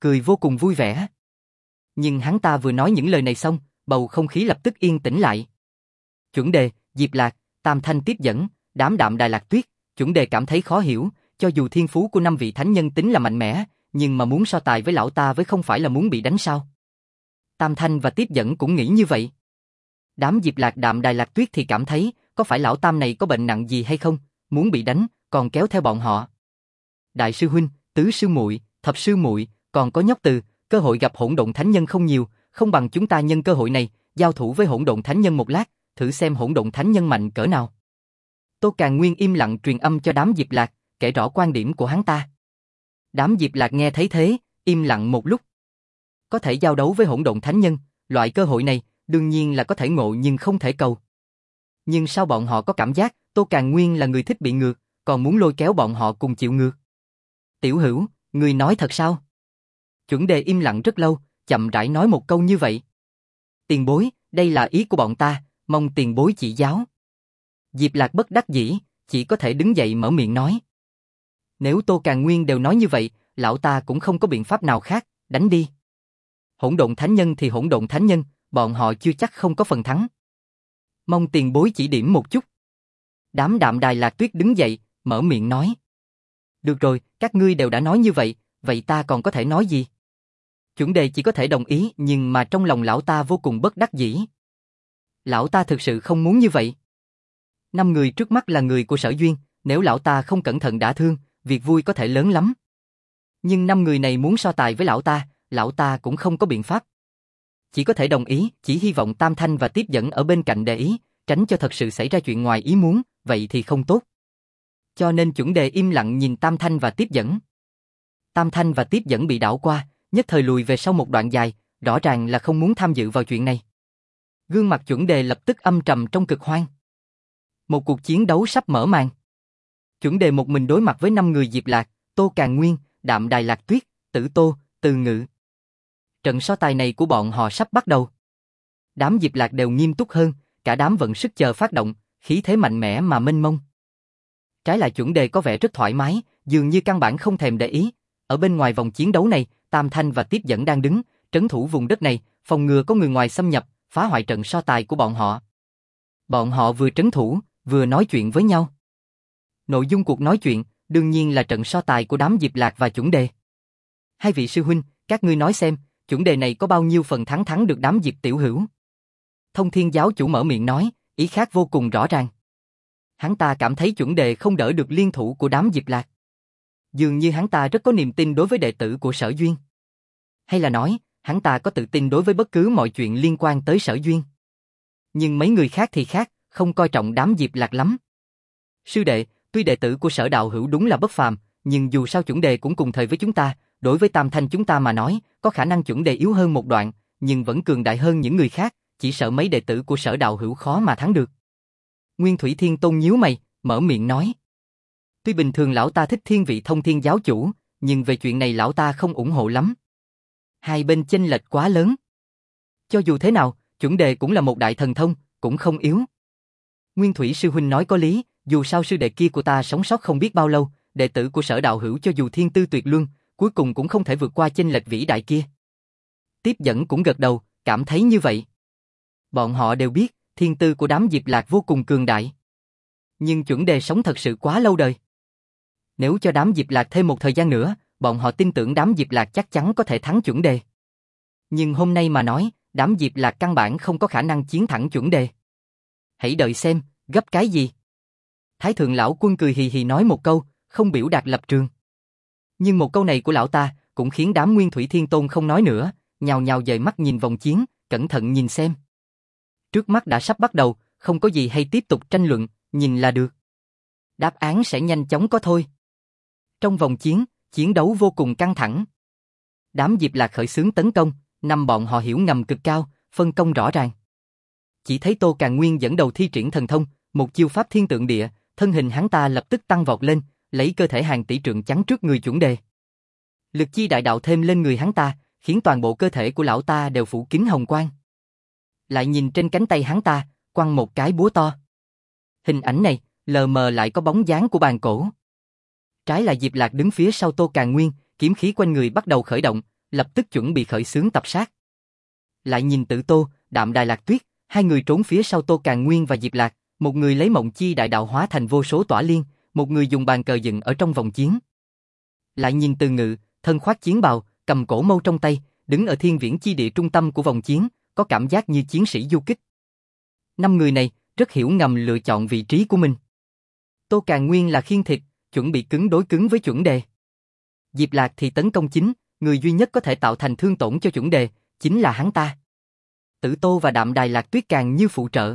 cười vô cùng vui vẻ. Nhưng hắn ta vừa nói những lời này xong, bầu không khí lập tức yên tĩnh lại. Chuẩn Đề, Diệp Lạc, Tam Thanh tiếp dẫn, đám Đạm Đài Lạc Tuyết, Chuẩn Đề cảm thấy khó hiểu, cho dù thiên phú của 5 vị thánh nhân tính là mạnh mẽ, nhưng mà muốn so tài với lão ta với không phải là muốn bị đánh sao? Tam Thanh và tiếp dẫn cũng nghĩ như vậy. Đám Diệp Lạc Đạm Đài Lạc Tuyết thì cảm thấy, có phải lão Tam này có bệnh nặng gì hay không, muốn bị đánh, còn kéo theo bọn họ. Đại sư huynh, tứ sư muội, thập sư muội, còn có nhóc Từ, cơ hội gặp hỗn độn thánh nhân không nhiều, không bằng chúng ta nhân cơ hội này, giao thủ với hỗn độn thánh nhân một lát, thử xem hỗn độn thánh nhân mạnh cỡ nào. Tô Càn Nguyên im lặng truyền âm cho đám Diệp Lạc, kể rõ quan điểm của hắn ta. Đám Diệp Lạc nghe thấy thế, im lặng một lúc. Có thể giao đấu với hỗn độn thánh nhân, loại cơ hội này, đương nhiên là có thể ngộ nhưng không thể cầu. Nhưng sao bọn họ có cảm giác, Tô Càn Nguyên là người thích bị ngược, còn muốn lôi kéo bọn họ cùng chịu ngược. Tiểu Hữu, người nói thật sao? Chuẩn Đề im lặng rất lâu, chậm rãi nói một câu như vậy. Tiền bối, đây là ý của bọn ta, mong tiền bối chỉ giáo. Diệp Lạc bất đắc dĩ, chỉ có thể đứng dậy mở miệng nói. Nếu Tô Càn Nguyên đều nói như vậy, lão ta cũng không có biện pháp nào khác, đánh đi. Hỗn độn thánh nhân thì hỗn độn thánh nhân, bọn họ chưa chắc không có phần thắng. Mong tiền bối chỉ điểm một chút. Đám Đạm Đài Lạc Tuyết đứng dậy, mở miệng nói. Được rồi, các ngươi đều đã nói như vậy, vậy ta còn có thể nói gì? Chuẩn Đề chỉ có thể đồng ý, nhưng mà trong lòng lão ta vô cùng bất đắc dĩ. Lão ta thực sự không muốn như vậy. 5 người trước mắt là người của Sở Duyên, nếu lão ta không cẩn thận đả thương, việc vui có thể lớn lắm. Nhưng 5 người này muốn so tài với lão ta cũng không có biện pháp. Chỉ có thể đồng ý, chỉ hy vọng Tam Thanh và tiếp dẫn ở bên cạnh để ý, tránh cho thật sự xảy ra chuyện ngoài ý muốn, vậy thì không tốt. Cho nên Chuẩn Đề im lặng nhìn Tam Thanh và tiếp dẫn. Tam Thanh và tiếp dẫn bị đảo qua, nhất thời lùi về sau một đoạn dài, rõ ràng là không muốn tham dự vào chuyện này. Gương mặt Chuẩn Đề lập tức âm trầm trong cực hoang. Một cuộc chiến đấu sắp mở màn. Chuẩn Đề một mình đối mặt với 5 người Diệp Lạc, Tô Càn Nguyên, Đạm Đài Lạc Tuyết, Tử Tô, Từ Ngự. Trận so tài này của bọn họ sắp bắt đầu. Đám Diệp Lạc đều nghiêm túc hơn, cả đám vận sức chờ phát động, khí thế mạnh mẽ mà mênh mông. Trái lại Chuẩn Đề có vẻ rất thoải mái, dường như căn bản không thèm để ý. Ở bên ngoài vòng chiến đấu này, Tam Thanh và tiếp dẫn đang đứng, trấn thủ vùng đất này, phòng ngừa có người ngoài xâm nhập, phá hoại trận so tài của bọn họ. Bọn họ vừa trấn thủ, vừa nói chuyện với nhau. Nội dung cuộc nói chuyện, đương nhiên là trận so tài của đám Diệp Lạc và Chuẩn Đề. Hai vị sư huynh, các ngươi nói xem, Chuẩn Đề này có bao nhiêu phần thắng được đám Diệp tiểu hữu? Thông Thiên giáo chủ mở miệng nói, ý khác vô cùng rõ ràng. Hắn ta cảm thấy Chuẩn Đề không đỡ được liên thủ của đám Diệp Lạc. Dường như hắn ta rất có niềm tin đối với đệ tử của Sở Duyên. Hay là nói, hắn ta có tự tin đối với bất cứ mọi chuyện liên quan tới Sở Duyên. Nhưng mấy người khác thì khác, không coi trọng đám Diệp Lạc lắm. Sư đệ, tuy đệ tử của Sở đạo hữu đúng là bất phàm, nhưng dù sao Chuẩn Đề cũng cùng thời với chúng ta, đối với Tam Thanh chúng ta mà nói, có khả năng Chuẩn Đề yếu hơn một đoạn, nhưng vẫn cường đại hơn những người khác, chỉ sợ mấy đệ tử của Sở đạo hữu khó mà thắng được. Nguyên Thủy Thiên Tôn nhíu mày, mở miệng nói. Tuy bình thường lão ta thích thiên vị Thông Thiên giáo chủ, nhưng về chuyện này lão ta không ủng hộ lắm. Hai bên chênh lệch quá lớn. Cho dù thế nào, Chuẩn Đề cũng là một đại thần thông, cũng không yếu. Nguyên Thủy sư huynh nói có lý, dù sao sư đệ kia của ta sống sót không biết bao lâu, đệ tử của Sở đạo hữu cho dù thiên tư tuyệt luân, cuối cùng cũng không thể vượt qua chênh lệch vĩ đại kia. Tiếp dẫn cũng gật đầu, cảm thấy như vậy. Bọn họ đều biết, thiên tư của đám Diệp Lạc vô cùng cường đại. Nhưng Chuẩn Đề sống thật sự quá lâu đời. Nếu cho đám Diệp Lạc thêm một thời gian nữa, bọn họ tin tưởng đám Diệp Lạc chắc chắn có thể thắng Chuẩn Đề. Nhưng hôm nay mà nói, đám Diệp Lạc căn bản không có khả năng chiến thắng Chuẩn Đề. Hãy đợi xem, gấp cái gì? Thái thượng lão quân cười hì hì nói một câu, không biểu đạt lập trường. Nhưng một câu này của lão ta cũng khiến đám Nguyên Thủy Thiên Tôn không nói nữa, nhào nhào dời mắt nhìn vòng chiến, cẩn thận nhìn xem. Trước mắt đã sắp bắt đầu, không có gì hay tiếp tục tranh luận, nhìn là được. Đáp án sẽ nhanh chóng có thôi. Trong vòng chiến, chiến đấu vô cùng căng thẳng. Đám Diệp Lạc khởi xướng tấn công, năm bọn họ hiểu ngầm cực cao, phân công rõ ràng. Chỉ thấy Tô Càn Nguyên dẫn đầu thi triển thần thông, một chiêu pháp thiên tượng địa, thân hình hắn ta lập tức tăng vọt lên, lấy cơ thể hàng tỷ trượng chắn trước người Chuẩn Đề. Lực chi đại đạo thêm lên người hắn ta, khiến toàn bộ cơ thể của lão ta đều phủ kín hồng quang. Lại nhìn trên cánh tay hắn ta, quăng một cái búa to. Hình ảnh này, lờ mờ lại có bóng dáng của bàn cổ. Trái lại Diệp Lạc đứng phía sau Tô Càn Nguyên, kiếm khí quanh người bắt đầu khởi động, lập tức chuẩn bị khởi xướng tập sát. Lại nhìn Tử Tô, Đạm Đài Lạc Tuyết, hai người trốn phía sau Tô Càn Nguyên và Diệp Lạc, một người lấy Mộng Chi Đại Đạo hóa thành vô số tỏa liên, một người dùng bàn cờ dựng ở trong vòng chiến. Lại nhìn Từ Ngự, thân khoác chiến bào, cầm cổ mâu trong tay, đứng ở thiên viễn chi địa trung tâm của vòng chiến, có cảm giác như chiến sĩ du kích. Năm người này rất hiểu ngầm lựa chọn vị trí của mình. Tô Càn Nguyên là khiên thịt, chuẩn bị cứng đối cứng với chuẩn đề. Diệp Lạc thì tấn công chính, người duy nhất có thể tạo thành thương tổn cho chuẩn đề, chính là hắn ta. Tử Tô và Đạm Đài Lạc Tuyết càng như phụ trợ.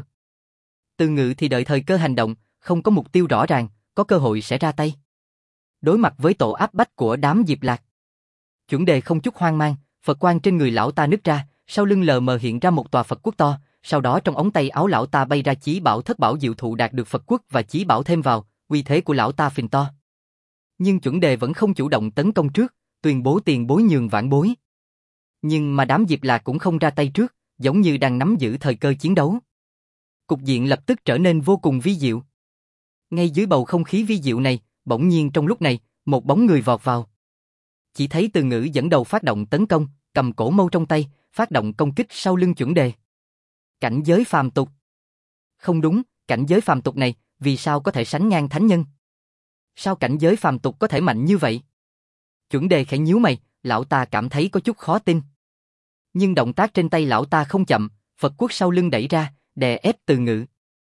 Từ Ngự thì đợi thời cơ hành động, không có mục tiêu rõ ràng, có cơ hội sẽ ra tay. Đối mặt với tổ áp bách của đám Diệp Lạc, chuẩn đề không chút hoang mang, Phật quang trên người lão ta nứt ra, sau lưng lờ mờ hiện ra một tòa Phật quốc to, sau đó trong ống tay áo lão ta bay ra chí bảo Thất Bảo Diệu Thụ đạt được Phật quốc và chí bảo thêm vào, uy thế của lão ta phình to. Nhưng chuẩn đề vẫn không chủ động tấn công trước, tuyên bố tiền bối nhường vãn bối. Nhưng mà đám Diệp Lạc cũng không ra tay trước, giống như đang nắm giữ thời cơ chiến đấu. Cục diện lập tức trở nên vô cùng vi diệu. Ngay dưới bầu không khí vi diệu này, bỗng nhiên trong lúc này, một bóng người vọt vào. Chỉ thấy Từ Ngự dẫn đầu phát động tấn công, cầm cổ mâu trong tay, phát động công kích sau lưng chuẩn đề. Cảnh giới phàm tục. Không đúng, cảnh giới phàm tục này, vì sao có thể sánh ngang thánh nhân? Sao cảnh giới phàm tục có thể mạnh như vậy? Chuẩn đề khẽ nhíu mày, lão ta cảm thấy có chút khó tin. Nhưng động tác trên tay lão ta không chậm, Phật quốc sau lưng đẩy ra, đè ép Từ Ngự.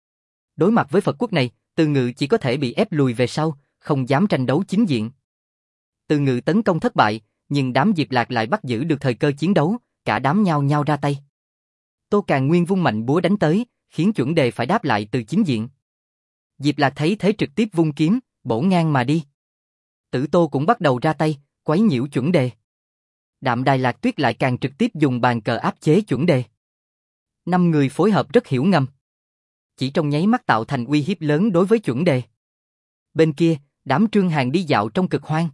Đối mặt với Phật quốc này, Từ Ngự chỉ có thể bị ép lùi về sau, không dám tranh đấu chính diện. Từ Ngự tấn công thất bại, nhưng đám Diệp Lạc lại bắt giữ được thời cơ chiến đấu, cả đám nhao nhao ra tay. Tô Càn Nguyên vung mạnh búa đánh tới, khiến chuẩn đề phải đáp lại từ chính diện. Diệp Lạc thấy thế trực tiếp vung kiếm, bổ ngang mà đi. Tử Tô cũng bắt đầu ra tay, quấy nhiễu chuẩn đề. Đạm Đài Lạc Tuyết lại càng trực tiếp dùng bàn cờ áp chế chuẩn đề. Năm người phối hợp rất hiểu ngầm. Chỉ trong nháy mắt tạo thành uy hiếp lớn đối với chuẩn đề. Bên kia, đám Trương Hàn đi dạo trong cực hoang.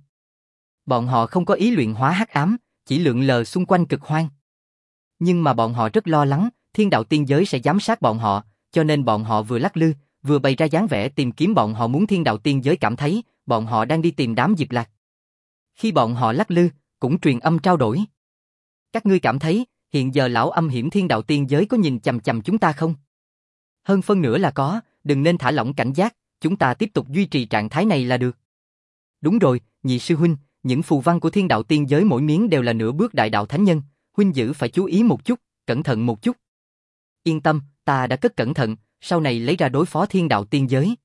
Bọn họ không có ý luyện hóa hắc ám, chỉ lượn lờ xung quanh cực hoang. Nhưng mà bọn họ rất lo lắng, thiên đạo tiên giới sẽ giám sát bọn họ, cho nên bọn họ vừa lắc lư, vừa bày ra dáng vẻ tìm kiếm bọn họ muốn thiên đạo tiên giới cảm thấy, bọn họ đang đi tìm đám Diệp Lạc. Khi bọn họ lắc lư, cũng truyền âm trao đổi. Các ngươi cảm thấy, hiện giờ lão âm hiểm thiên đạo tiên giới có nhìn chằm chằm chúng ta không? Hơn phân nửa là có, đừng nên thả lỏng cảnh giác, chúng ta tiếp tục duy trì trạng thái này là được. Đúng rồi, nhị sư huynh, những phù văn của thiên đạo tiên giới mỗi miếng đều là nửa bước đại đạo thánh nhân, huynh giữ phải chú ý một chút, cẩn thận một chút. Yên tâm, ta đã cất cẩn thận, sau này lấy ra đối phó thiên đạo tiên giới.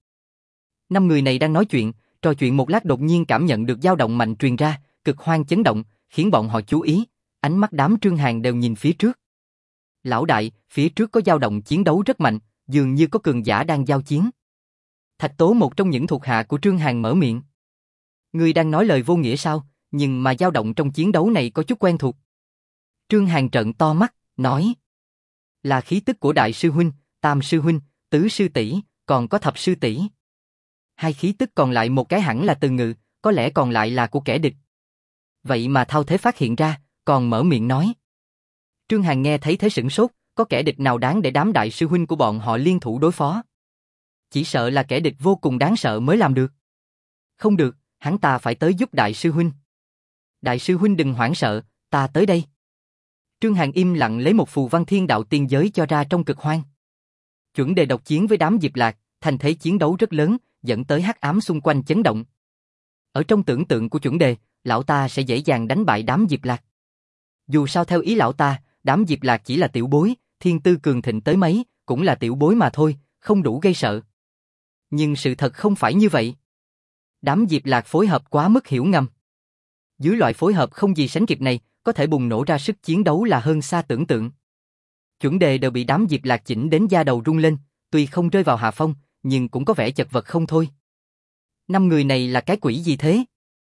Năm người này đang nói chuyện, trò chuyện một lát đột nhiên cảm nhận được dao động mạnh truyền ra, cực hoang chấn động, khiến bọn họ chú ý, ánh mắt đám Trương Hàn đều nhìn phía trước. Lão đại, phía trước có dao động chiến đấu rất mạnh, dường như có cường giả đang giao chiến. Thạch Tố một trong những thuộc hạ của Trương Hàn mở miệng. Ngươi đang nói lời vô nghĩa sao, nhưng mà dao động trong chiến đấu này có chút quen thuộc. Trương Hàn trợn to mắt, nói. Là khí tức của đại sư huynh, tam sư huynh, tứ sư tỷ, còn có thập sư tỷ. Hai khí tức còn lại một cái hẳn là Từ Ngự, có lẽ còn lại là của kẻ địch. Vậy mà Thao Thế phát hiện ra, còn mở miệng nói. Trương Hàn nghe thấy thế sửng sốt, có kẻ địch nào đáng để đám đại sư huynh của bọn họ liên thủ đối phó. Chỉ sợ là kẻ địch vô cùng đáng sợ mới làm được. Không được, hắn ta phải tới giúp đại sư huynh. Đại sư huynh đừng hoảng sợ, ta tới đây. Trương Hàn im lặng lấy một phù văn thiên đạo tiên giới cho ra trong cực hoang. Chuẩn đề độc chiến với đám Diệp Lạc, thành thế chiến đấu rất lớn, dẫn tới hắc ám xung quanh chấn động. Ở trong tưởng tượng của chuẩn đề, lão ta sẽ dễ dàng đánh bại đám Diệp Lạc. Dù sao theo ý lão ta, đám Diệp Lạc chỉ là tiểu bối, thiên tư cường thịnh tới mấy, cũng là tiểu bối mà thôi, không đủ gây sợ. Nhưng sự thật không phải như vậy. Đám Diệp Lạc phối hợp quá mức hiểu ngầm. Dưới loại phối hợp không gì sánh kịp này, có thể bùng nổ ra sức chiến đấu là hơn xa tưởng tượng. Chuẩn đề đều bị đám Diệp Lạc chỉnh đến da đầu rung lên, tuy không rơi vào hạ phong, nhưng cũng có vẻ chật vật không thôi. Năm người này là cái quỷ gì thế?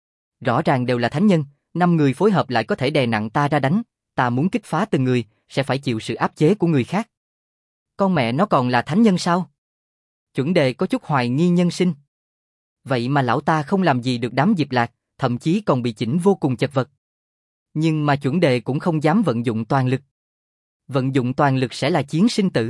Rõ ràng đều là thánh nhân, năm người phối hợp lại có thể đè nặng ta ra đánh, ta muốn kích phá từng người, sẽ phải chịu sự áp chế của người khác. Con mẹ nó còn là thánh nhân sao? Chuẩn đề có chút hoài nghi nhân sinh. Vậy mà lão ta không làm gì được đám Diệp Lạc, thậm chí còn bị chỉnh vô cùng chật vật. Nhưng mà chuẩn đề cũng không dám vận dụng toàn lực. Vận dụng toàn lực sẽ là chiến sinh tử.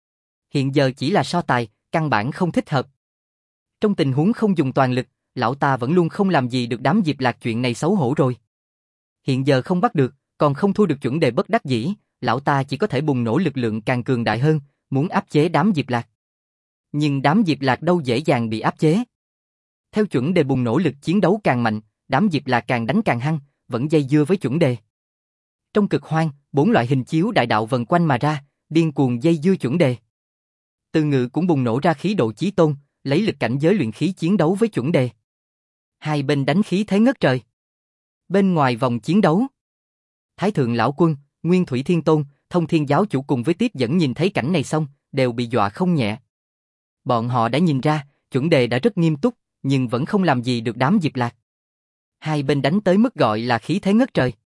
Hiện giờ chỉ là so tài, căn bản không thích hợp. Trong tình huống không dùng toàn lực, lão ta vẫn luôn không làm gì được đám Diệp Lạc, chuyện này xấu hổ rồi. Hiện giờ không bắt được, còn không thua được chuẩn đề bất đắc dĩ, lão ta chỉ có thể bùng nổ lực lượng càng cường đại hơn, muốn áp chế đám Diệp Lạc. Nhưng đám Diệp Lạc đâu dễ dàng bị áp chế. Theo chuẩn đề bùng nổ lực chiến đấu càng mạnh, đám Diệp Lạc càng đánh càng hăng, vẫn dây dưa với chuẩn đề. Trong cực hoang, 4 loại hình chiếu đại đạo vần quanh mà ra, điên cuồng dây dưa chuẩn đề. Từ Ngự cũng bùng nổ ra khí độ chí tôn, lấy lực cảnh giới luyện khí chiến đấu với chuẩn đề. Hai bên đánh khí thế ngất trời. Bên ngoài vòng chiến đấu, Thái Thượng Lão Quân, Nguyên Thủy Thiên Tôn, Thông Thiên Giáo Chủ cùng với Tiếp Dẫn nhìn thấy cảnh này xong, đều bị dọa không nhẹ. Bọn họ đã nhìn ra, chuẩn đề đã rất nghiêm túc, nhưng vẫn không làm gì được đám Diệp Lạc. Hai bên đánh tới mức gọi là khí thế ngất trời.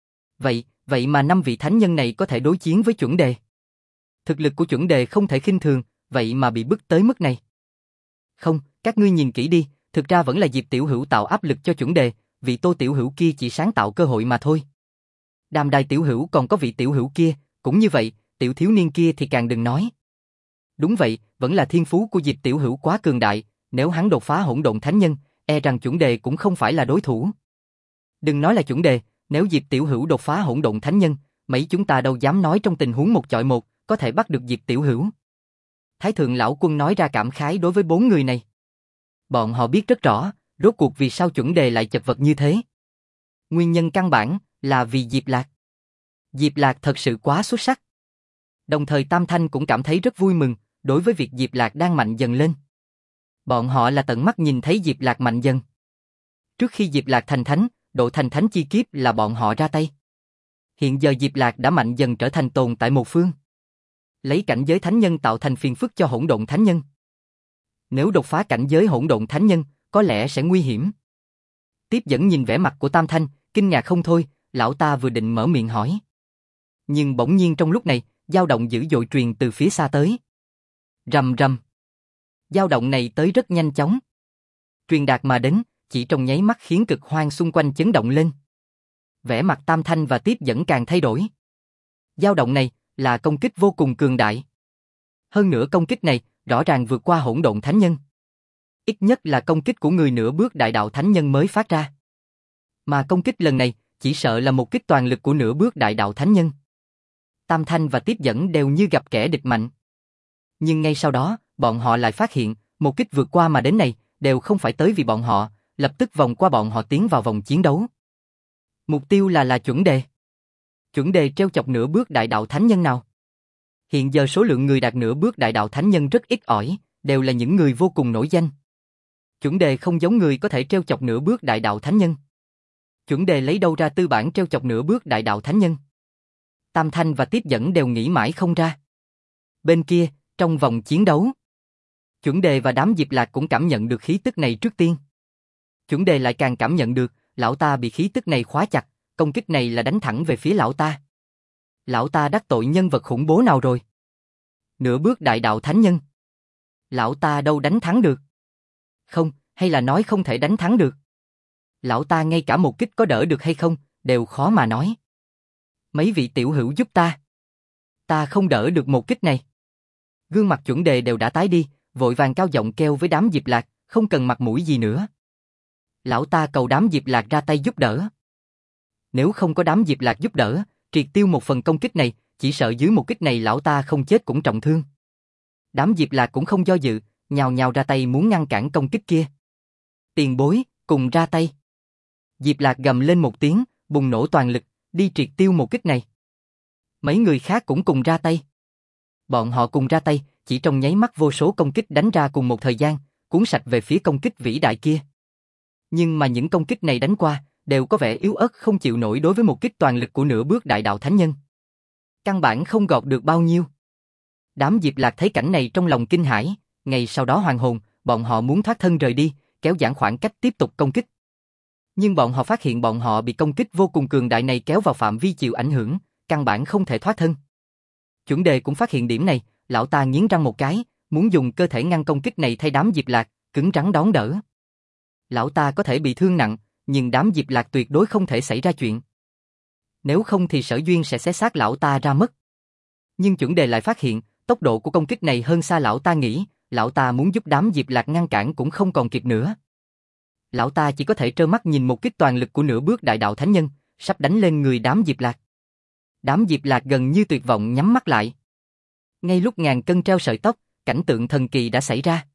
Vậy mà 5 vị thánh nhân này có thể đối chiến với chuẩn đề. Thực lực của chuẩn đề không thể khinh thường, vậy mà bị bức tới mức này. Không, các ngươi nhìn kỹ đi, thực ra vẫn là Diệp Tiểu Hữu tạo áp lực cho chuẩn đề, vị Tô Tiểu Hữu kia chỉ sáng tạo cơ hội mà thôi. Đàm Đài Tiểu Hữu còn có vị Tiểu Hữu kia, cũng như vậy, tiểu thiếu niên kia thì càng đừng nói. Đúng vậy, vẫn là thiên phú của Diệp Tiểu Hữu quá cường đại, nếu hắn đột phá hỗn độn thánh nhân, e rằng chuẩn đề cũng không phải là đối thủ. Đừng nói là chuẩn đề, nếu Diệp Tiểu Hữu đột phá hỗn độn thánh nhân, mấy chúng ta đâu dám nói trong tình huống một chọi một, có thể bắt được Diệp Tiểu Hữu. Thái Thượng Lão Quân nói ra cảm khái đối với 4 người này. Bọn họ biết rất rõ, rốt cuộc vì sao chuẩn đề lại chật vật như thế. Nguyên nhân căn bản là vì Diệp Lạc. Diệp Lạc thật sự quá xuất sắc. Đồng thời Tam Thanh cũng cảm thấy rất vui mừng đối với việc Diệp Lạc đang mạnh dần lên. Bọn họ là tận mắt nhìn thấy Diệp Lạc mạnh dần. Trước khi Diệp Lạc thành thánh, độ thành thánh chi kiếp là bọn họ ra tay. Hiện giờ Diệp Lạc đã mạnh dần trở thành tồn tại một phương. Lấy cảnh giới thánh nhân tạo thành phiền phức cho hỗn độn thánh nhân. Nếu đột phá cảnh giới hỗn độn thánh nhân, có lẽ sẽ nguy hiểm. Tiếp Dẫn nhìn vẻ mặt của Tam Thanh, kinh ngạc không thôi, lão ta vừa định mở miệng hỏi. Nhưng bỗng nhiên trong lúc này, dao động dữ dội truyền từ phía xa tới. Rầm rầm. Dao động này tới rất nhanh chóng. Truyền đạt mà đến, chỉ trong nháy mắt khiến cực hoang xung quanh chấn động lên. Vẻ mặt Tam Thanh và Tiếp Dẫn càng thay đổi. Dao động này là công kích vô cùng cường đại. Hơn nữa công kích này rõ ràng vượt qua hỗn độn thánh nhân. Ít nhất là công kích của người nửa bước đại đạo thánh nhân mới phát ra. Mà công kích lần này chỉ sợ là một kích toàn lực của nửa bước đại đạo thánh nhân. Tam Thanh và Tiếp Dẫn đều như gặp kẻ địch mạnh. Nhưng ngay sau đó, bọn họ lại phát hiện, một kích vượt qua mà đến này, đều không phải tới vì bọn họ, lập tức vòng qua bọn họ tiến vào vòng chiến đấu. Mục tiêu là chuẩn đề. Chuẩn đề treo chọc nửa bước đại đạo thánh nhân nào? Hiện giờ số lượng người đạt nửa bước đại đạo thánh nhân rất ít ỏi, đều là những người vô cùng nổi danh. Chuẩn đề không giống người có thể treo chọc nửa bước đại đạo thánh nhân. Chuẩn đề lấy đâu ra tư bản treo chọc nửa bước đại đạo thánh nhân? Tam Thanh và Tiếp Dẫn đều nghĩ mãi không ra. Bên kia, trong vòng chiến đấu, chuẩn đề và đám Diệp Lạc cũng cảm nhận được khí tức này trước tiên. Chuẩn đề lại càng cảm nhận được, lão ta bị khí tức này khóa chặt, công kích này là đánh thẳng về phía lão ta. Lão ta đắc tội nhân vật khủng bố nào rồi? Nửa bước đại đạo thánh nhân. Lão ta đâu đánh thắng được? Không, hay là nói không thể đánh thắng được? Lão ta ngay cả một kích có đỡ được hay không, đều khó mà nói. Mấy vị tiểu hữu giúp ta. Ta không đỡ được một kích này. Gương mặt chuẩn đề đều đã tái đi, vội vàng cao giọng kêu với đám Diệp Lạc, không cần mặt mũi gì nữa. Lão ta cầu đám Diệp Lạc ra tay giúp đỡ. Nếu không có đám Diệp Lạc giúp đỡ, triệt tiêu một phần công kích này, chỉ sợ dưới một kích này lão ta không chết cũng trọng thương. Đám Diệp Lạc cũng không do dự, nhào nhào ra tay muốn ngăn cản công kích kia. Tiền bối, cùng ra tay. Diệp Lạc gầm lên một tiếng, bùng nổ toàn lực, đi triệt tiêu một kích này. Mấy người khác cũng cùng ra tay. Bọn họ cùng ra tay, chỉ trong nháy mắt vô số công kích đánh ra cùng một thời gian, cuốn sạch về phía công kích vĩ đại kia. Nhưng mà những công kích này đánh qua, đều có vẻ yếu ớt không chịu nổi đối với một kích toàn lực của nửa bước đại đạo thánh nhân. Căn bản không gọt được bao nhiêu. Đám Diệp Lạc thấy cảnh này trong lòng kinh hãi, ngay sau đó hoàn hồn, bọn họ muốn thoát thân rời đi, kéo giãn khoảng cách tiếp tục công kích. Nhưng bọn họ phát hiện bọn họ bị công kích vô cùng cường đại này kéo vào phạm vi chịu ảnh hưởng, căn bản không thể thoát thân. Chuẩn đề cũng phát hiện điểm này, lão ta nghiến răng một cái, muốn dùng cơ thể ngăn công kích này thay đám Diệp Lạc, cứng rắn đón đỡ. Lão ta có thể bị thương nặng, nhưng đám Diệp Lạc tuyệt đối không thể xảy ra chuyện. Nếu không thì Sở Duyên sẽ xé xác lão ta ra mất. Nhưng chuẩn đề lại phát hiện, tốc độ của công kích này hơn xa lão ta nghĩ, lão ta muốn giúp đám Diệp Lạc ngăn cản cũng không còn kịp nữa. Lão ta chỉ có thể trơ mắt nhìn một kích toàn lực của nửa bước đại đạo thánh nhân, sắp đánh lên người đám Diệp Lạc. Đám Diệp Lạc gần như tuyệt vọng nhắm mắt lại. Ngay lúc ngàn cân treo sợi tóc, cảnh tượng thần kỳ đã xảy ra.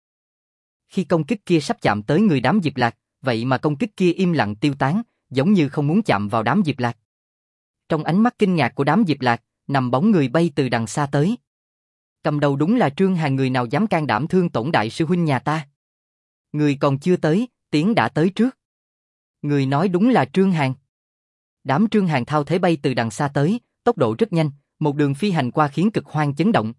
Khi công kích kia sắp chạm tới người đám Diệp Lạc, vậy mà công kích kia im lặng tiêu tán, giống như không muốn chạm vào đám Diệp Lạc. Trong ánh mắt kinh ngạc của đám Diệp Lạc, nằm bóng người bay từ đằng xa tới. Cầm đầu đúng là Trương Hàn, người nào dám can đảm thương tổn đại sư huynh nhà ta. Người còn chưa tới, tiếng đã tới trước. Người nói đúng là Trương Hàn. Đám Trương Hàn thao thế bay từ đằng xa tới, tốc độ rất nhanh, một đường phi hành qua khiến cực hoang chấn động.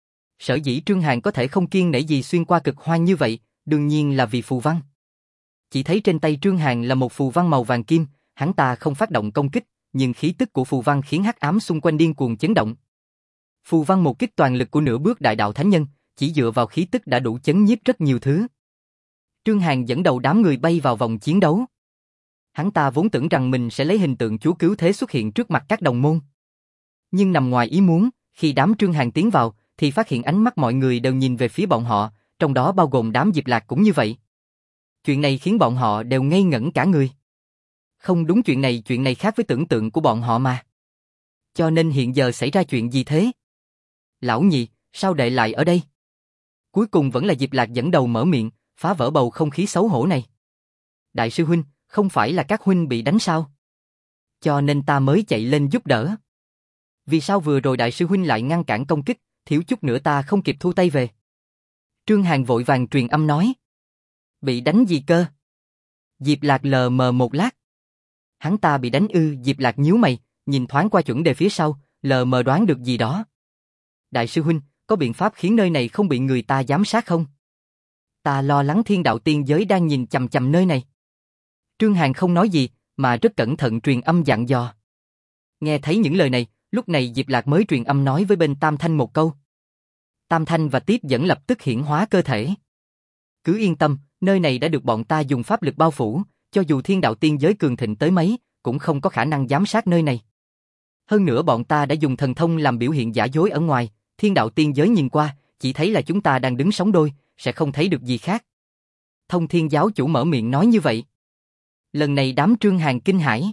Sở dĩ Trương Hàn có thể không kiêng nể gì xuyên qua cực hoang như vậy, đương nhiên là vì phù văn. Chỉ thấy trên tay Trương Hàn là một phù văn màu vàng kim, hắn ta không phát động công kích, nhưng khí tức của phù văn khiến hắc ám xung quanh điên cuồng chấn động. Phù văn một kích toàn lực của nửa bước đại đạo thánh nhân, chỉ dựa vào khí tức đã đủ chấn nhiếp rất nhiều thứ. Trương Hàn dẫn đầu đám người bay vào vòng chiến đấu. Hắn ta vốn tưởng rằng mình sẽ lấy hình tượng Chúa cứu thế xuất hiện trước mặt các đồng môn. Nhưng nằm ngoài ý muốn, khi đám Trương Hàn tiến vào, thì phát hiện ánh mắt mọi người đều nhìn về phía bọn họ, trong đó bao gồm đám Diệp Lạc cũng như vậy. Chuyện này khiến bọn họ đều ngây ngẩn cả người. Không đúng, chuyện này khác với tưởng tượng của bọn họ mà. Cho nên hiện giờ xảy ra chuyện gì thế? Lão nhị, sao đệ lại ở đây? Cuối cùng vẫn là Diệp Lạc dẫn đầu mở miệng, phá vỡ bầu không khí xấu hổ này. Đại sư huynh, không phải là các huynh bị đánh sao? Cho nên ta mới chạy lên giúp đỡ. Vì sao vừa rồi đại sư huynh lại ngăn cản công kích, thiếu chút nữa ta không kịp thu tay về. Trương Hàn vội vàng truyền âm nói. Bị đánh gì cơ? Diệp Lạc lờ mờ một lát. Hắn ta bị đánh ư? Diệp Lạc nhíu mày, nhìn thoáng qua Chuẩn Đề phía sau, lờ mờ đoán được gì đó. Đại sư huynh, có biện pháp khiến nơi này không bị người ta giám sát không? Ta lo lắng thiên đạo tiên giới đang nhìn chằm chằm nơi này. Trương Hàn không nói gì, mà rất cẩn thận truyền âm dặn dò. Nghe thấy những lời này, lúc này Diệp Lạc mới truyền âm nói với bên Tam Thanh một câu. Tam Thanh và Tiếp Dẫn lập tức hiển hóa cơ thể. Cứ yên tâm, nơi này đã được bọn ta dùng pháp lực bao phủ, cho dù thiên đạo tiên giới cường thịnh tới mấy, cũng không có khả năng giám sát nơi này. Hơn nữa bọn ta đã dùng thần thông làm biểu hiện giả dối ở ngoài, thiên đạo tiên giới nhìn qua, chỉ thấy là chúng ta đang đứng sóng đôi, sẽ không thấy được gì khác. Thông Thiên giáo chủ mở miệng nói như vậy. Lần này đám Trương Hàn kinh hãi.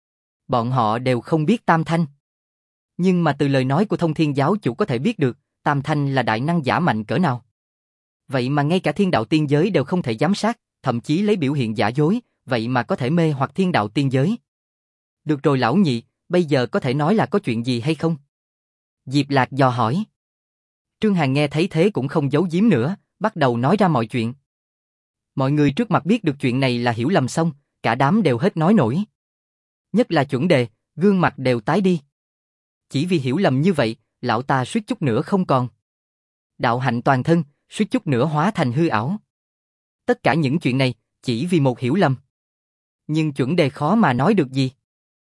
Bọn họ đều không biết Tam Thanh. Nhưng mà từ lời nói của Thông Thiên giáo chủ có thể biết được, Tam Thanh là đại năng giả mạnh cỡ nào. Vậy mà ngay cả thiên đạo tiên giới đều không thể giám sát, thậm chí lấy biểu hiện giả dối, vậy mà có thể mê hoặc thiên đạo tiên giới. Được rồi lão nhị, bây giờ có thể nói là có chuyện gì hay không? Diệp Lạc dò hỏi. Trương Hàn nghe thấy thế cũng không giấu giếm nữa, bắt đầu nói ra mọi chuyện. Mọi người trước mặt biết được chuyện này là hiểu lầm xong, cả đám đều hết nói nổi. Nhất là Chuẩn Đề, gương mặt đều tái đi. Chỉ vì hiểu lầm như vậy, lão ta suýt chút nữa không còn. Đạo hạnh toàn thân, suýt chút nữa hóa thành hư ảo. Tất cả những chuyện này, chỉ vì một hiểu lầm. Nhưng Chuẩn Đề khó mà nói được gì.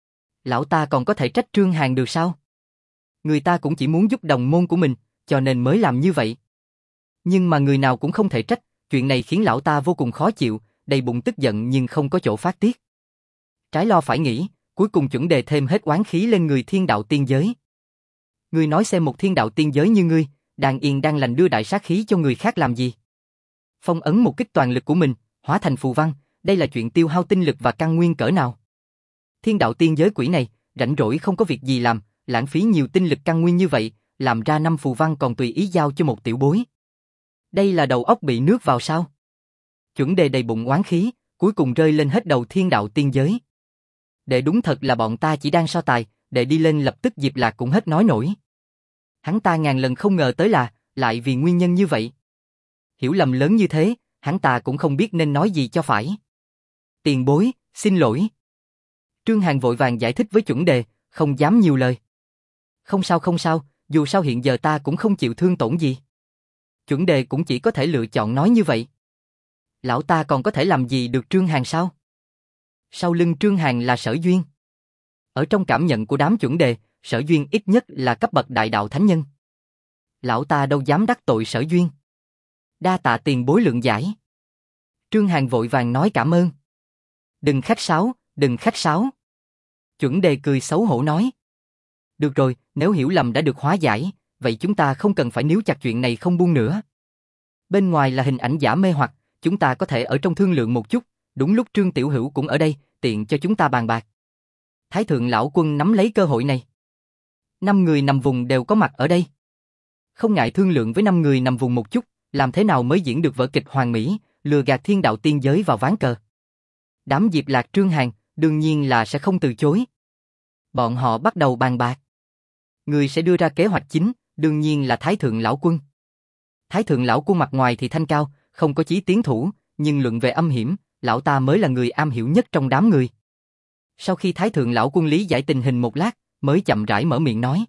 Lão ta còn có thể trách Trương Hàn được sao? Người ta cũng chỉ muốn giúp đồng môn của mình, cho nên mới làm như vậy. Nhưng mà người nào cũng không thể trách, chuyện này khiến lão ta vô cùng khó chịu, đầy bụng tức giận nhưng không có chỗ phát tiết. Trái lo phải nghĩ, cuối cùng Chuẩn Đề thêm hết oán khí lên người thiên đạo tiên giới. Ngươi nói xem, một thiên đạo tiên giới như ngươi, đang yên đang lành đưa đại sát khí cho người khác làm gì? Phong ấn một kích toàn lực của mình, hóa thành phù văn, đây là chuyện tiêu hao tinh lực và căn nguyên cỡ nào? Thiên đạo tiên giới quỷ này, rảnh rỗi không có việc gì làm, lãng phí nhiều tinh lực căn nguyên như vậy, làm ra 5 phù văn còn tùy ý giao cho một tiểu bối. Đây là đầu óc bị nước vào sao? Chuẩn Đề đầy bụng oán khí, cuối cùng rơi lên hết đầu thiên đạo tiên giới. Đệ đúng thật là bọn ta chỉ đang so tài, đệ đi lên lập tức Diệp Lạc cũng hết nói nổi. Hắn ta ngàn lần không ngờ tới là, lại vì nguyên nhân như vậy. Hiểu lầm lớn như thế, hắn ta cũng không biết nên nói gì cho phải. Tiền bối, xin lỗi. Trương Hàn vội vàng giải thích với Chuẩn Đề, không dám nhiều lời. Không sao, dù sao hiện giờ ta cũng không chịu thương tổn gì. Chuẩn Đề cũng chỉ có thể lựa chọn nói như vậy. Lão ta còn có thể làm gì được Trương Hàn sao? Sau lưng Trương Hàn là Sở Duyên. Ở trong cảm nhận của đám Chuẩn Đề, Sở Duyên ít nhất là cấp bậc đại đạo thánh nhân. Lão ta đâu dám đắc tội Sở Duyên. Đa tạ tiền bối lượng giải. Trương Hàn vội vàng nói cảm ơn. Đừng khách sáo, đừng khách sáo. Chuẩn Đề cười xấu hổ nói. Được rồi, nếu hiểu lầm đã được hóa giải, vậy chúng ta không cần phải níu chặt chuyện này không buông nữa. Bên ngoài là hình ảnh giả mê hoặc, chúng ta có thể ở trong thương lượng một chút, đúng lúc Trương Tiểu Hữu cũng ở đây, tiện cho chúng ta bàn bạc. Thái thượng lão quân nắm lấy cơ hội này. 5 người nằm vùng đều có mặt ở đây. Không ngại thương lượng với 5 người nằm vùng một chút, làm thế nào mới diễn được vở kịch hoàn mỹ, lừa gạt thiên đạo tiên giới vào ván cờ. Đám Diệp Lạc Trương Hàn, đương nhiên là sẽ không từ chối. Bọn họ bắt đầu bàn bạc. Người sẽ đưa ra kế hoạch chính, đương nhiên là Thái thượng lão quân. Thái thượng lão quân mặt ngoài thì thanh cao, không có chí tiến thủ, nhưng luận về âm hiểm, lão ta mới là người am hiểu nhất trong đám người. Sau khi Thái thượng lão quân lý giải tình hình một lát, mới chậm rãi mở miệng nói.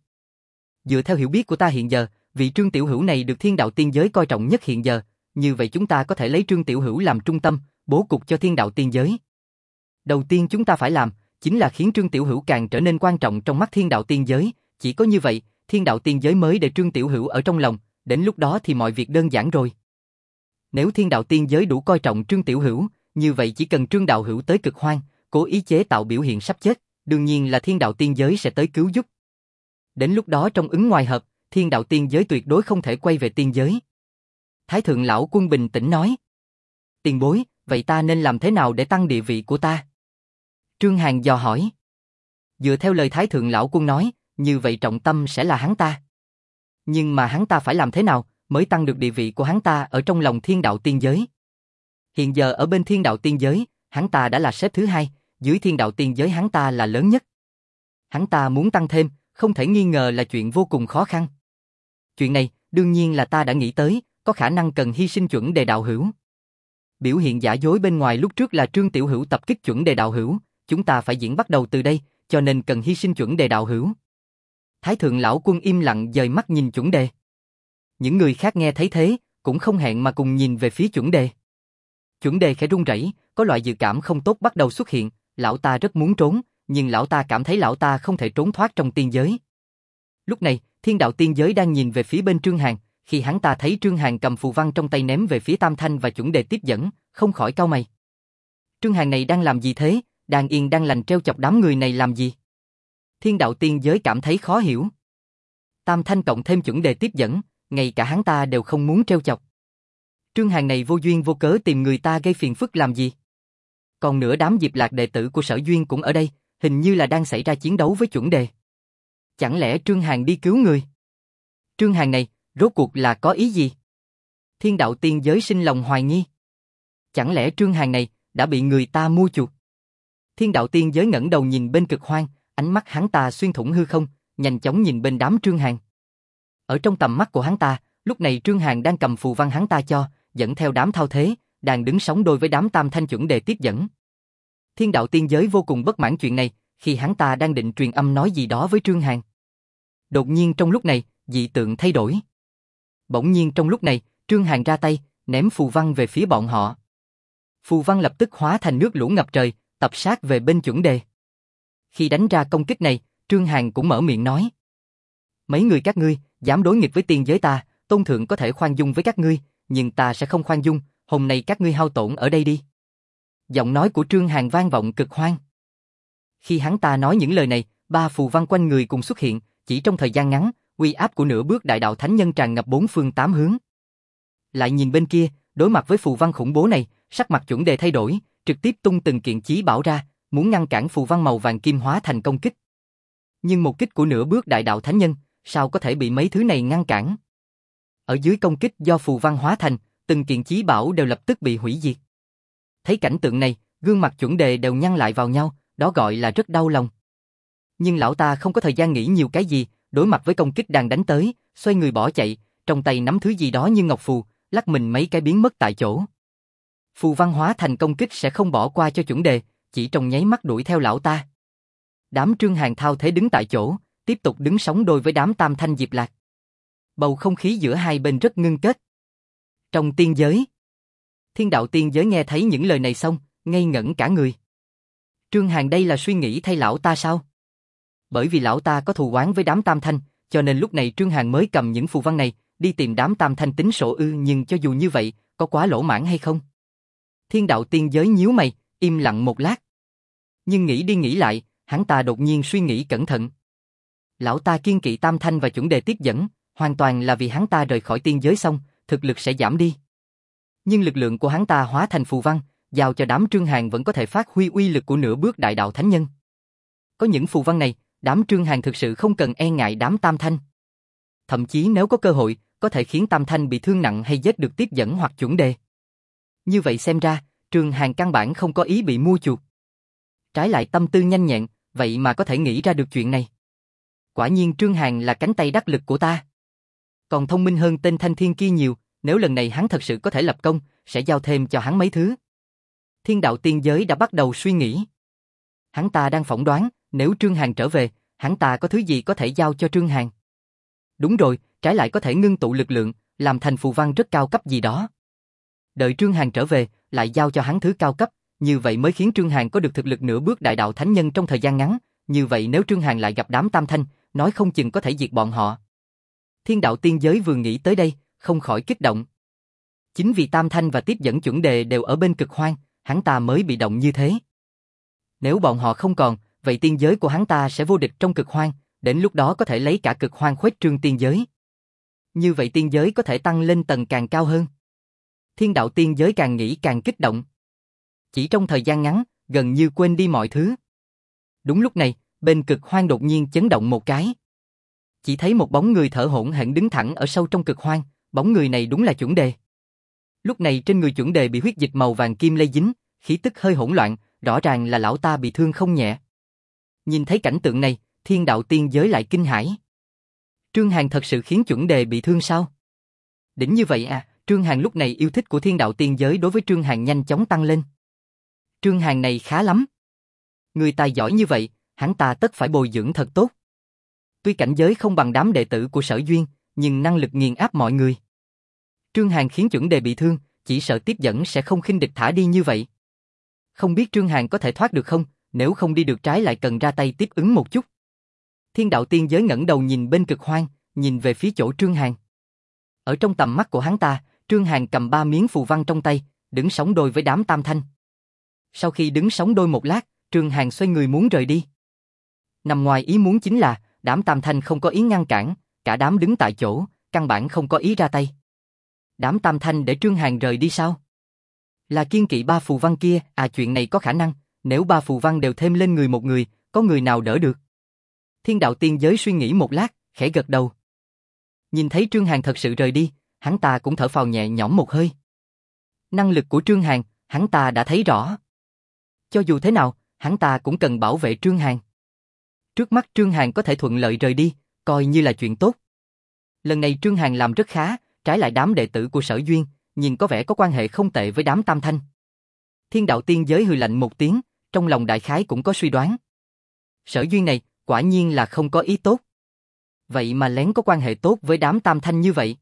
Dựa theo hiểu biết của ta hiện giờ, vị Trương Tiểu Hữu này được thiên đạo tiên giới coi trọng nhất hiện giờ, như vậy chúng ta có thể lấy Trương Tiểu Hữu làm trung tâm, bố cục cho thiên đạo tiên giới. Đầu tiên chúng ta phải làm, chính là khiến Trương Tiểu Hữu càng trở nên quan trọng trong mắt thiên đạo tiên giới, chỉ có như vậy, thiên đạo tiên giới mới để Trương Tiểu Hữu ở trong lòng, đến lúc đó thì mọi việc đơn giản rồi. Nếu thiên đạo tiên giới đủ coi trọng Trương Tiểu Hữu, như vậy chỉ cần Trương Đạo Hữu tới cực hoang, cố ý chế tạo biểu hiện sắp chết, đương nhiên là thiên đạo tiên giới sẽ tới cứu giúp. Đến lúc đó trong ứng ngoài hợp, thiên đạo tiên giới tuyệt đối không thể quay về tiên giới. Thái thượng lão quân bình tĩnh nói. Tiền bối, vậy ta nên làm thế nào để tăng địa vị của ta? Trương Hàn dò hỏi. Dựa theo lời Thái thượng lão quân nói, như vậy trọng tâm sẽ là hắn ta. Nhưng mà hắn ta phải làm thế nào mới tăng được địa vị của hắn ta ở trong lòng thiên đạo tiên giới? Hiện giờ ở bên thiên đạo tiên giới, hắn ta đã là xếp thứ 2, dưới thiên đạo tiên giới hắn ta là lớn nhất. Hắn ta muốn tăng thêm, không thể nghi ngờ là chuyện vô cùng khó khăn. Chuyện này, đương nhiên là ta đã nghĩ tới, có khả năng cần hy sinh chuẩn đề đạo hữu. Biểu hiện giả dối bên ngoài lúc trước là Trương Tiểu Hữu tập kích chuẩn đề đạo hữu, chúng ta phải diễn bắt đầu từ đây, cho nên cần hy sinh chuẩn đề đạo hữu. Thái thượng lão quân im lặng dời mắt nhìn chuẩn đề. Những người khác nghe thấy thế, cũng không hẹn mà cùng nhìn về phía chuẩn đề. Chuẩn đề khẽ run rẩy, có loại dự cảm không tốt bắt đầu xuất hiện, lão ta rất muốn trốn, nhưng lão ta cảm thấy lão ta không thể trốn thoát trong tiên giới. Lúc này, thiên đạo tiên giới đang nhìn về phía bên Trương Hàn, khi hắn ta thấy Trương Hàn cầm phù văn trong tay ném về phía Tam Thanh và chuẩn đề tiếp dẫn, không khỏi cau mày. Trương Hàn này đang làm gì thế, đang yên đang lành trêu chọc đám người này làm gì? Thiên đạo tiên giới cảm thấy khó hiểu. Tam Thanh cộng thêm chuẩn đề tiếp dẫn, ngay cả hắn ta đều không muốn trêu chọc. Trương Hàn này vô duyên vô cớ tìm người ta gây phiền phức làm gì? Còn nữa đám Diệp Lạc đệ tử của Sở Duyên cũng ở đây, hình như là đang xảy ra chiến đấu với chuẩn đề. Chẳng lẽ Trương Hàn đi cứu người? Trương Hàn này, rốt cuộc là có ý gì? Thiên đạo tiên giới sinh lòng hoài nghi. Chẳng lẽ Trương Hàn này đã bị người ta mua chuộc? Thiên đạo tiên giới ngẩng đầu nhìn bên cực hoang, ánh mắt hắn ta xuyên thủng hư không, nhanh chóng nhìn bên đám Trương Hàn. Ở trong tầm mắt của hắn ta, lúc này Trương Hàn đang cầm phù văn hắn ta cho, dẫn theo đám thao thế, đang đứng sóng đôi với đám Tam Thanh chuẩn đề tiếp dẫn. Thiên đạo tiên giới vô cùng bất mãn chuyện này, khi hắn ta đang định truyền âm nói gì đó với Trương Hàn. Đột nhiên trong lúc này, dị tượng thay đổi. Bỗng nhiên trong lúc này, Trương Hàn ra tay, ném phù văn về phía bọn họ. Phù văn lập tức hóa thành nước lũ ngập trời, tập sát về bên chuẩn đề. Khi đánh ra công kích này, Trương Hàn cũng mở miệng nói. Mấy người các ngươi, dám đối nghịch với tiên giới ta, Tôn Thượng có thể khoan dung với các ngươi, nhưng ta sẽ không khoan dung, hôm nay các ngươi hao tổn ở đây đi. Giọng nói của Trương Hàn vang vọng cực hoang. Khi hắn ta nói những lời này, 3 phù văn quanh người cùng xuất hiện, chỉ trong thời gian ngắn, uy áp của nửa bước đại đạo thánh nhân tràn ngập 4 phương 8 hướng. Lại nhìn bên kia, đối mặt với phù văn khủng bố này, sắc mặt chuẩn đề thay đổi, trực tiếp tung từng kiện chí bảo ra, muốn ngăn cản phù văn màu vàng kim hóa thành công kích. Nhưng một kích của nửa bước đại đạo thánh nhân, sao có thể bị mấy thứ này ngăn cản? Ở dưới công kích do phù văn hóa thành, từng kiện chí bảo đều lập tức bị hủy diệt. Thấy cảnh tượng này, gương mặt chuẩn đề đều nhăn lại vào nhau, đó gọi là rất đau lòng. Nhưng lão ta không có thời gian nghĩ nhiều cái gì, đối mặt với công kích đang đánh tới, xoay người bỏ chạy, trong tay nắm thứ gì đó như ngọc phù, lắc mình mấy cái biến mất tại chỗ. Phù văn hóa thành công kích sẽ không bỏ qua cho chuẩn đề, chỉ trong nháy mắt đuổi theo lão ta. Đám Trương Hàn thao thế đứng tại chỗ, tiếp tục đứng sóng đôi với đám Tam Thanh Diệp Lạc. Bầu không khí giữa hai bên rất ngưng kết. Trong tiên giới, thiên đạo tiên giới nghe thấy những lời này xong, ngây ngẩn cả người. Trương Hàn đây là suy nghĩ thay lão ta sao? Bởi vì lão ta có thù oán với đám Tam Thanh, cho nên lúc này Trương Hàn mới cầm những phù văn này, đi tìm đám Tam Thanh tính sổ ư, nhưng cho dù như vậy, có quá lỗ mãn hay không? Thiên đạo tiên giới nhíu mày, im lặng một lát. Nhưng nghĩ đi nghĩ lại, hắn ta đột nhiên suy nghĩ cẩn thận. Lão ta kiêng kỵ Tam Thanh và chuẩn đề tiếp dẫn, hoàn toàn là vì hắn ta rời khỏi tiên giới xong, thực lực sẽ giảm đi. Nhưng lực lượng của hắn ta hóa thành phù văn, giao cho đám Trương Hàn vẫn có thể phát huy uy lực của nửa bước đại đạo thánh nhân. Có những phù văn này, đám Trương Hàn thực sự không cần e ngại đám Tam Thanh. Thậm chí nếu có cơ hội, có thể khiến Tam Thanh bị thương nặng hay giết được tiếp dẫn hoặc chuẩn đề. Như vậy xem ra, Trương Hàn căn bản không có ý bị mua chuộc. Trái lại tâm tư nhanh nhẹn, vậy mà có thể nghĩ ra được chuyện này. Quả nhiên Trương Hàn là cánh tay đắc lực của ta. Còn thông minh hơn tên Thanh Thiên kia nhiều, nếu lần này hắn thật sự có thể lập công, sẽ giao thêm cho hắn mấy thứ. Thiên đạo tiên giới đã bắt đầu suy nghĩ. Hắn ta đang phỏng đoán, nếu Trương Hàn trở về, hắn ta có thứ gì có thể giao cho Trương Hàn. Đúng rồi, trái lại có thể ngưng tụ lực lượng, làm thành phù văn rất cao cấp gì đó. Đợi Trương Hàn trở về, lại giao cho hắn thứ cao cấp, như vậy mới khiến Trương Hàn có được thực lực nửa bước đại đạo thánh nhân trong thời gian ngắn, như vậy nếu Trương Hàn lại gặp đám Tam Thanh, nói không chừng có thể diệt bọn họ. Thiên đạo tiên giới vừa nghĩ tới đây, không khỏi kích động. Chính vì Tam Thanh và tiếp dẫn chuẩn đề đều ở bên cực hoang, hắn ta mới bị động như thế. Nếu bọn họ không còn, vậy tiên giới của hắn ta sẽ vô địch trong cực hoang, đến lúc đó có thể lấy cả cực hoang khuếch trương tiên giới. Như vậy tiên giới có thể tăng lên tầng càng cao hơn. Thiên đạo tiên giới càng nghĩ càng kích động. Chỉ trong thời gian ngắn, gần như quên đi mọi thứ. Đúng lúc này, bên cực hoang đột nhiên chấn động một cái. Chỉ thấy một bóng người thở hổn hển đứng thẳng ở sâu trong cực hoang, bóng người này đúng là chuẩn đề. Lúc này trên người chuẩn đề bị huyết dịch màu vàng kim lây dính, khí tức hơi hỗn loạn, rõ ràng là lão ta bị thương không nhẹ. Nhìn thấy cảnh tượng này, thiên đạo tiên giới lại kinh hãi. Trương Hàn thật sự khiến chuẩn đề bị thương sao? Đỉnh như vậy à, Trương Hàn lúc này yêu thích của thiên đạo tiên giới đối với Trương Hàn nhanh chóng tăng lên. Trương Hàn này khá lắm. Người tài giỏi như vậy, hắn ta tất phải bồi dưỡng thật tốt. Tuy cảnh giới không bằng đám đệ tử của Sở Duyên, nhưng năng lực nghiền áp mọi người. Trương Hàn khiến chuẩn đề bị thương, chỉ sợ tiếp dẫn sẽ không khinh địch thả đi như vậy. Không biết Trương Hàn có thể thoát được không, nếu không đi được trái lại cần ra tay tiếp ứng một chút. Thiên đạo tiên giới ngẩng đầu nhìn bên cực hoang, nhìn về phía chỗ Trương Hàn. Ở trong tầm mắt của hắn ta, Trương Hàn cầm 3 miếng phù văn trong tay, đứng sóng đôi với đám Tam Thanh. Sau khi đứng sóng đôi một lát, Trương Hàn xoay người muốn rời đi. Nằm ngoài ý muốn chính là, đám Tam Thanh không có ý ngăn cản, cả đám đứng tại chỗ, căn bản không có ý ra tay. Đám Tam Thanh để Trương Hàn rời đi sao? Là kiêng kỵ 3 phù văn kia, chuyện này có khả năng, nếu 3 phù văn đều thêm lên người một người, có người nào đỡ được? Thiên đạo tiên giới suy nghĩ một lát, khẽ gật đầu. Nhìn thấy Trương Hàn thật sự rời đi, hắn ta cũng thở phào nhẹ nhõm một hơi. Năng lực của Trương Hàn, hắn ta đã thấy rõ. Cho dù thế nào, hắn ta cũng cần bảo vệ Trương Hàn. Trước mắt Trương Hàn có thể thuận lợi rời đi, coi như là chuyện tốt. Lần này Trương Hàn làm rất khá, trái lại đám đệ tử của Sở Duyên, nhìn có vẻ có quan hệ không tệ với đám Tam Thanh. Thiên đạo tiên giới hừ lạnh một tiếng, trong lòng đại khái cũng có suy đoán. Sở Duyên này, quả nhiên là không có ý tốt. Vậy mà lén có quan hệ tốt với đám Tam Thanh như vậy.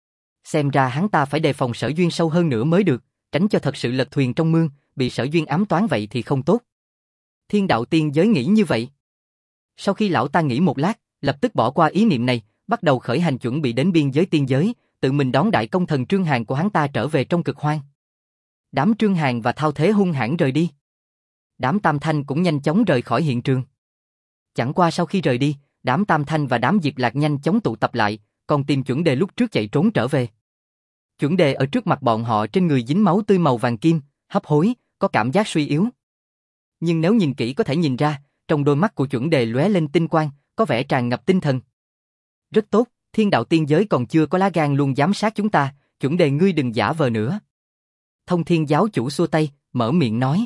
Xem ra hắn ta phải đề phòng Sở Duyên sâu hơn nữa mới được, tránh cho thật sự lật thuyền trong mương, bị Sở Duyên ám toán vậy thì không tốt. Thiên đạo tiên giới nghĩ như vậy. Sau khi lão ta nghĩ một lát, lập tức bỏ qua ý niệm này, bắt đầu khởi hành chuẩn bị đến biên giới tiên giới, tự mình đón đại công thần Trương Hàn của hắn ta trở về trong cực hoang. Đám Trương Hàn và Thao Thế hung hãn rời đi. Đám Tam Thanh cũng nhanh chóng rời khỏi hiện trường. Chẳng qua sau khi rời đi, đám Tam Thanh và đám Diệp Lạc nhanh chóng tụ tập lại, còn tìm chuẩn đề lúc trước chạy trốn trở về. Chuẩn đề ở trước mặt bọn họ trên người dính máu tươi màu vàng kim, hấp hối, có cảm giác suy yếu. Nhưng nếu nhìn kỹ có thể nhìn ra, trong đôi mắt của chuẩn đề lóe lên tinh quang, có vẻ tràn ngập tinh thần. Rất tốt, thiên đạo tiên giới còn chưa có lá gan luôn giám sát chúng ta, chuẩn đề ngươi đừng giả vờ nữa. Thông thiên giáo chủ xua tay, mở miệng nói.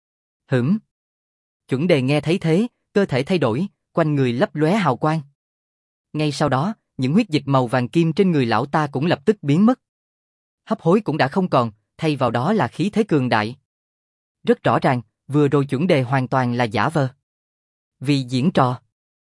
Hửm. Chuẩn đề nghe thấy thế, cơ thể thay đổi, quanh người lấp lóe hào quang. Ngay sau đó, những huyết dịch màu vàng kim trên người lão ta cũng lập tức biến mất. Hấp hối cũng đã không còn, thay vào đó là khí thế cường đại. Rất rõ ràng, vừa rồi chuẩn đề hoàn toàn là giả vờ. Vì diễn trò.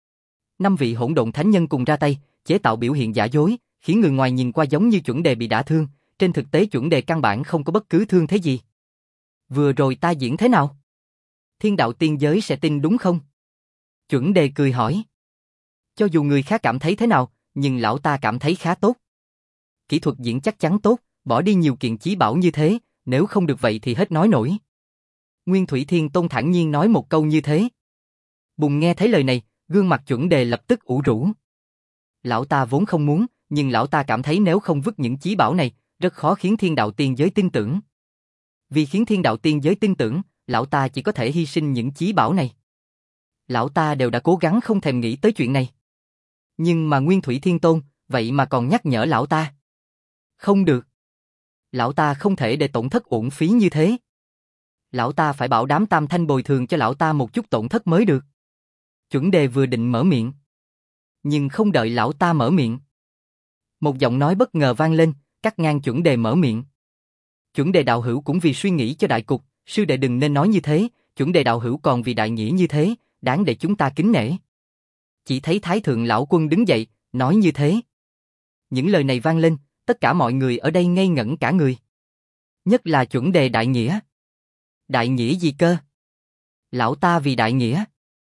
5 vị hỗn độn thánh nhân cùng ra tay, chế tạo biểu hiện giả dối, khiến người ngoài nhìn qua giống như chuẩn đề bị đả thương, trên thực tế chuẩn đề căn bản không có bất cứ thương thế gì. Vừa rồi ta diễn thế nào? Thiên đạo tiên giới sẽ tin đúng không? Chuẩn đề cười hỏi. Cho dù người khác cảm thấy thế nào, nhưng lão ta cảm thấy khá tốt. Kỹ thuật diễn chắc chắn tốt, bỏ đi nhiều kiện chí bảo như thế, nếu không được vậy thì hết nói nổi. Nguyên Thủy Thiên Tôn thản nhiên nói một câu như thế. Bùng nghe thấy lời này, gương mặt chuẩn đề lập tức ủ rũ. Lão ta vốn không muốn, nhưng lão ta cảm thấy nếu không vứt những chí bảo này, rất khó khiến thiên đạo tiên giới tin tưởng. Vì khiến thiên đạo tiên giới tin tưởng, lão ta chỉ có thể hy sinh những chí bảo này. Lão ta đều đã cố gắng không thèm nghĩ tới chuyện này. Nhưng mà Nguyên Thủy Thiên Tôn, vậy mà còn nhắc nhở lão ta. Không được. Lão ta không thể để tổn thất uổng phí như thế. Lão ta phải bảo đám Tam Thanh bồi thường cho lão ta một chút tổn thất mới được. Chuẩn Đề vừa định mở miệng. Nhưng không đợi lão ta mở miệng. Một giọng nói bất ngờ vang lên, cắt ngang Chuẩn Đề mở miệng. Chuẩn Đề đạo hữu cũng vì suy nghĩ cho đại cục, sư đệ đừng nên nói như thế, Chuẩn Đề đạo hữu còn vì đại nghĩa như thế, đáng để chúng ta kính nể. Chỉ thấy Thái Thượng lão quân đứng dậy, nói như thế. Những lời này vang lên, tất cả mọi người ở đây ngây ngẩn cả người. Nhất là Chuẩn Đề đại nghĩa. Đại nghĩa gì cơ? Lão ta vì đại nghĩa.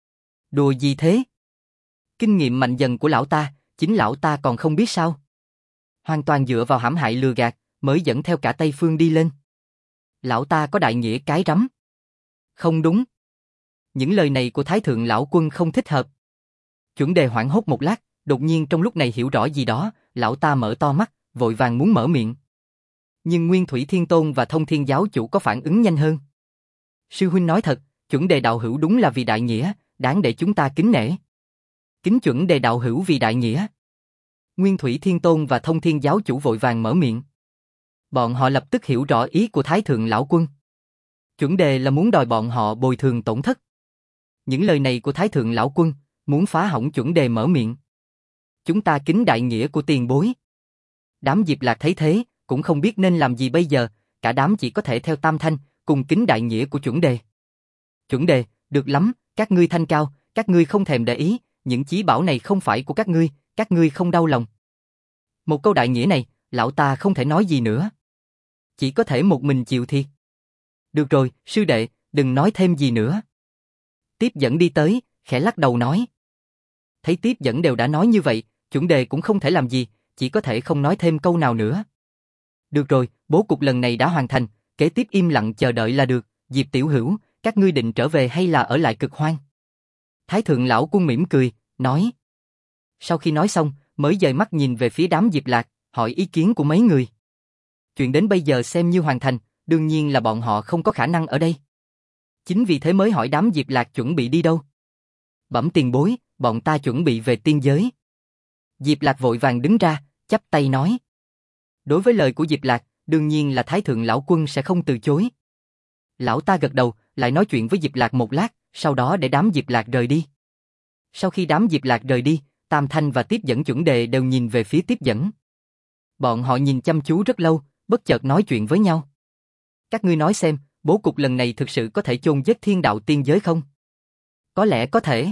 Đùa gì thế? Kinh nghiệm mạnh dần của lão ta, chính lão ta còn không biết sao. Hoàn toàn dựa vào hãm hại lừa gạt, mới dẫn theo cả Tây Phương đi lên. Lão ta có đại nghĩa cái rắm. Không đúng. Những lời này của Thái Thượng lão quân không thích hợp. Chuẩn Đề hoảng hốt một lát, đột nhiên trong lúc này hiểu rõ gì đó, lão ta mở to mắt, vội vàng muốn mở miệng. Nhưng Nguyên Thủy Thiên Tôn và Thông Thiên giáo chủ có phản ứng nhanh hơn. Sư huynh nói thật, Chuẩn Đề đạo hữu đúng là vì đại nghĩa, đáng để chúng ta kính nể. Kính Chuẩn Đề đạo hữu vì đại nghĩa. Nguyên Thủy Thiên Tôn và Thông Thiên giáo chủ vội vàng mở miệng. Bọn họ lập tức hiểu rõ ý của Thái Thượng lão quân. Chuẩn Đề là muốn đòi bọn họ bồi thường tổn thất. Những lời này của Thái Thượng lão quân muốn phá hỏng Chuẩn Đề mở miệng. Chúng ta kính đại nghĩa của tiền bối. Đám Diệp Lạc thấy thế, cũng không biết nên làm gì bây giờ, cả đám chỉ có thể theo Tam Thanh, cùng kính đại nghĩa của Chuẩn Đề. Chuẩn Đề, được lắm, các ngươi thanh cao, các ngươi không thèm để ý, những chí bảo này không phải của các ngươi không đau lòng. Một câu đại nghĩa này, lão ta không thể nói gì nữa. Chỉ có thể một mình chịu thiệt. Được rồi, sư đệ, đừng nói thêm gì nữa. Tiếp dẫn đi tới, khẽ lắc đầu nói. Thấy tiếp dẫn đều đã nói như vậy, Chuẩn Đề cũng không thể làm gì, chỉ có thể không nói thêm câu nào nữa. Được rồi, bố cục lần này đã hoàn thành, kế tiếp im lặng chờ đợi là được. Diệp tiểu hữu, các ngươi định trở về hay là ở lại Cực Hoang? Thái Thượng lão quân mỉm cười, nói. Sau khi nói xong, mới dời mắt nhìn về phía đám Diệp Lạc, hỏi ý kiến của mấy người. Chuyện đến bây giờ xem như hoàn thành, đương nhiên là bọn họ không có khả năng ở đây. Chính vì thế mới hỏi đám Diệp Lạc chuẩn bị đi đâu. Bẩm tiền bối, bọn ta chuẩn bị về tiên giới. Diệp Lạc vội vàng đứng ra, chắp tay nói. Đối với lời của Diệp Lạc, đương nhiên là Thái Thượng lão quân sẽ không từ chối. Lão ta gật đầu, lại nói chuyện với Diệp Lạc một lát, sau đó để đám Diệp Lạc rời đi. Sau khi đám Diệp Lạc rời đi, Tam Thanh và Tiếp dẫn Chuẩn Đề đều nhìn về phía Tiếp dẫn. Bọn họ nhìn chăm chú rất lâu, bất chợt nói chuyện với nhau. Các ngươi nói xem, bố cục lần này thực sự có thể chôn vết thiên đạo tiên giới không? Có lẽ có thể.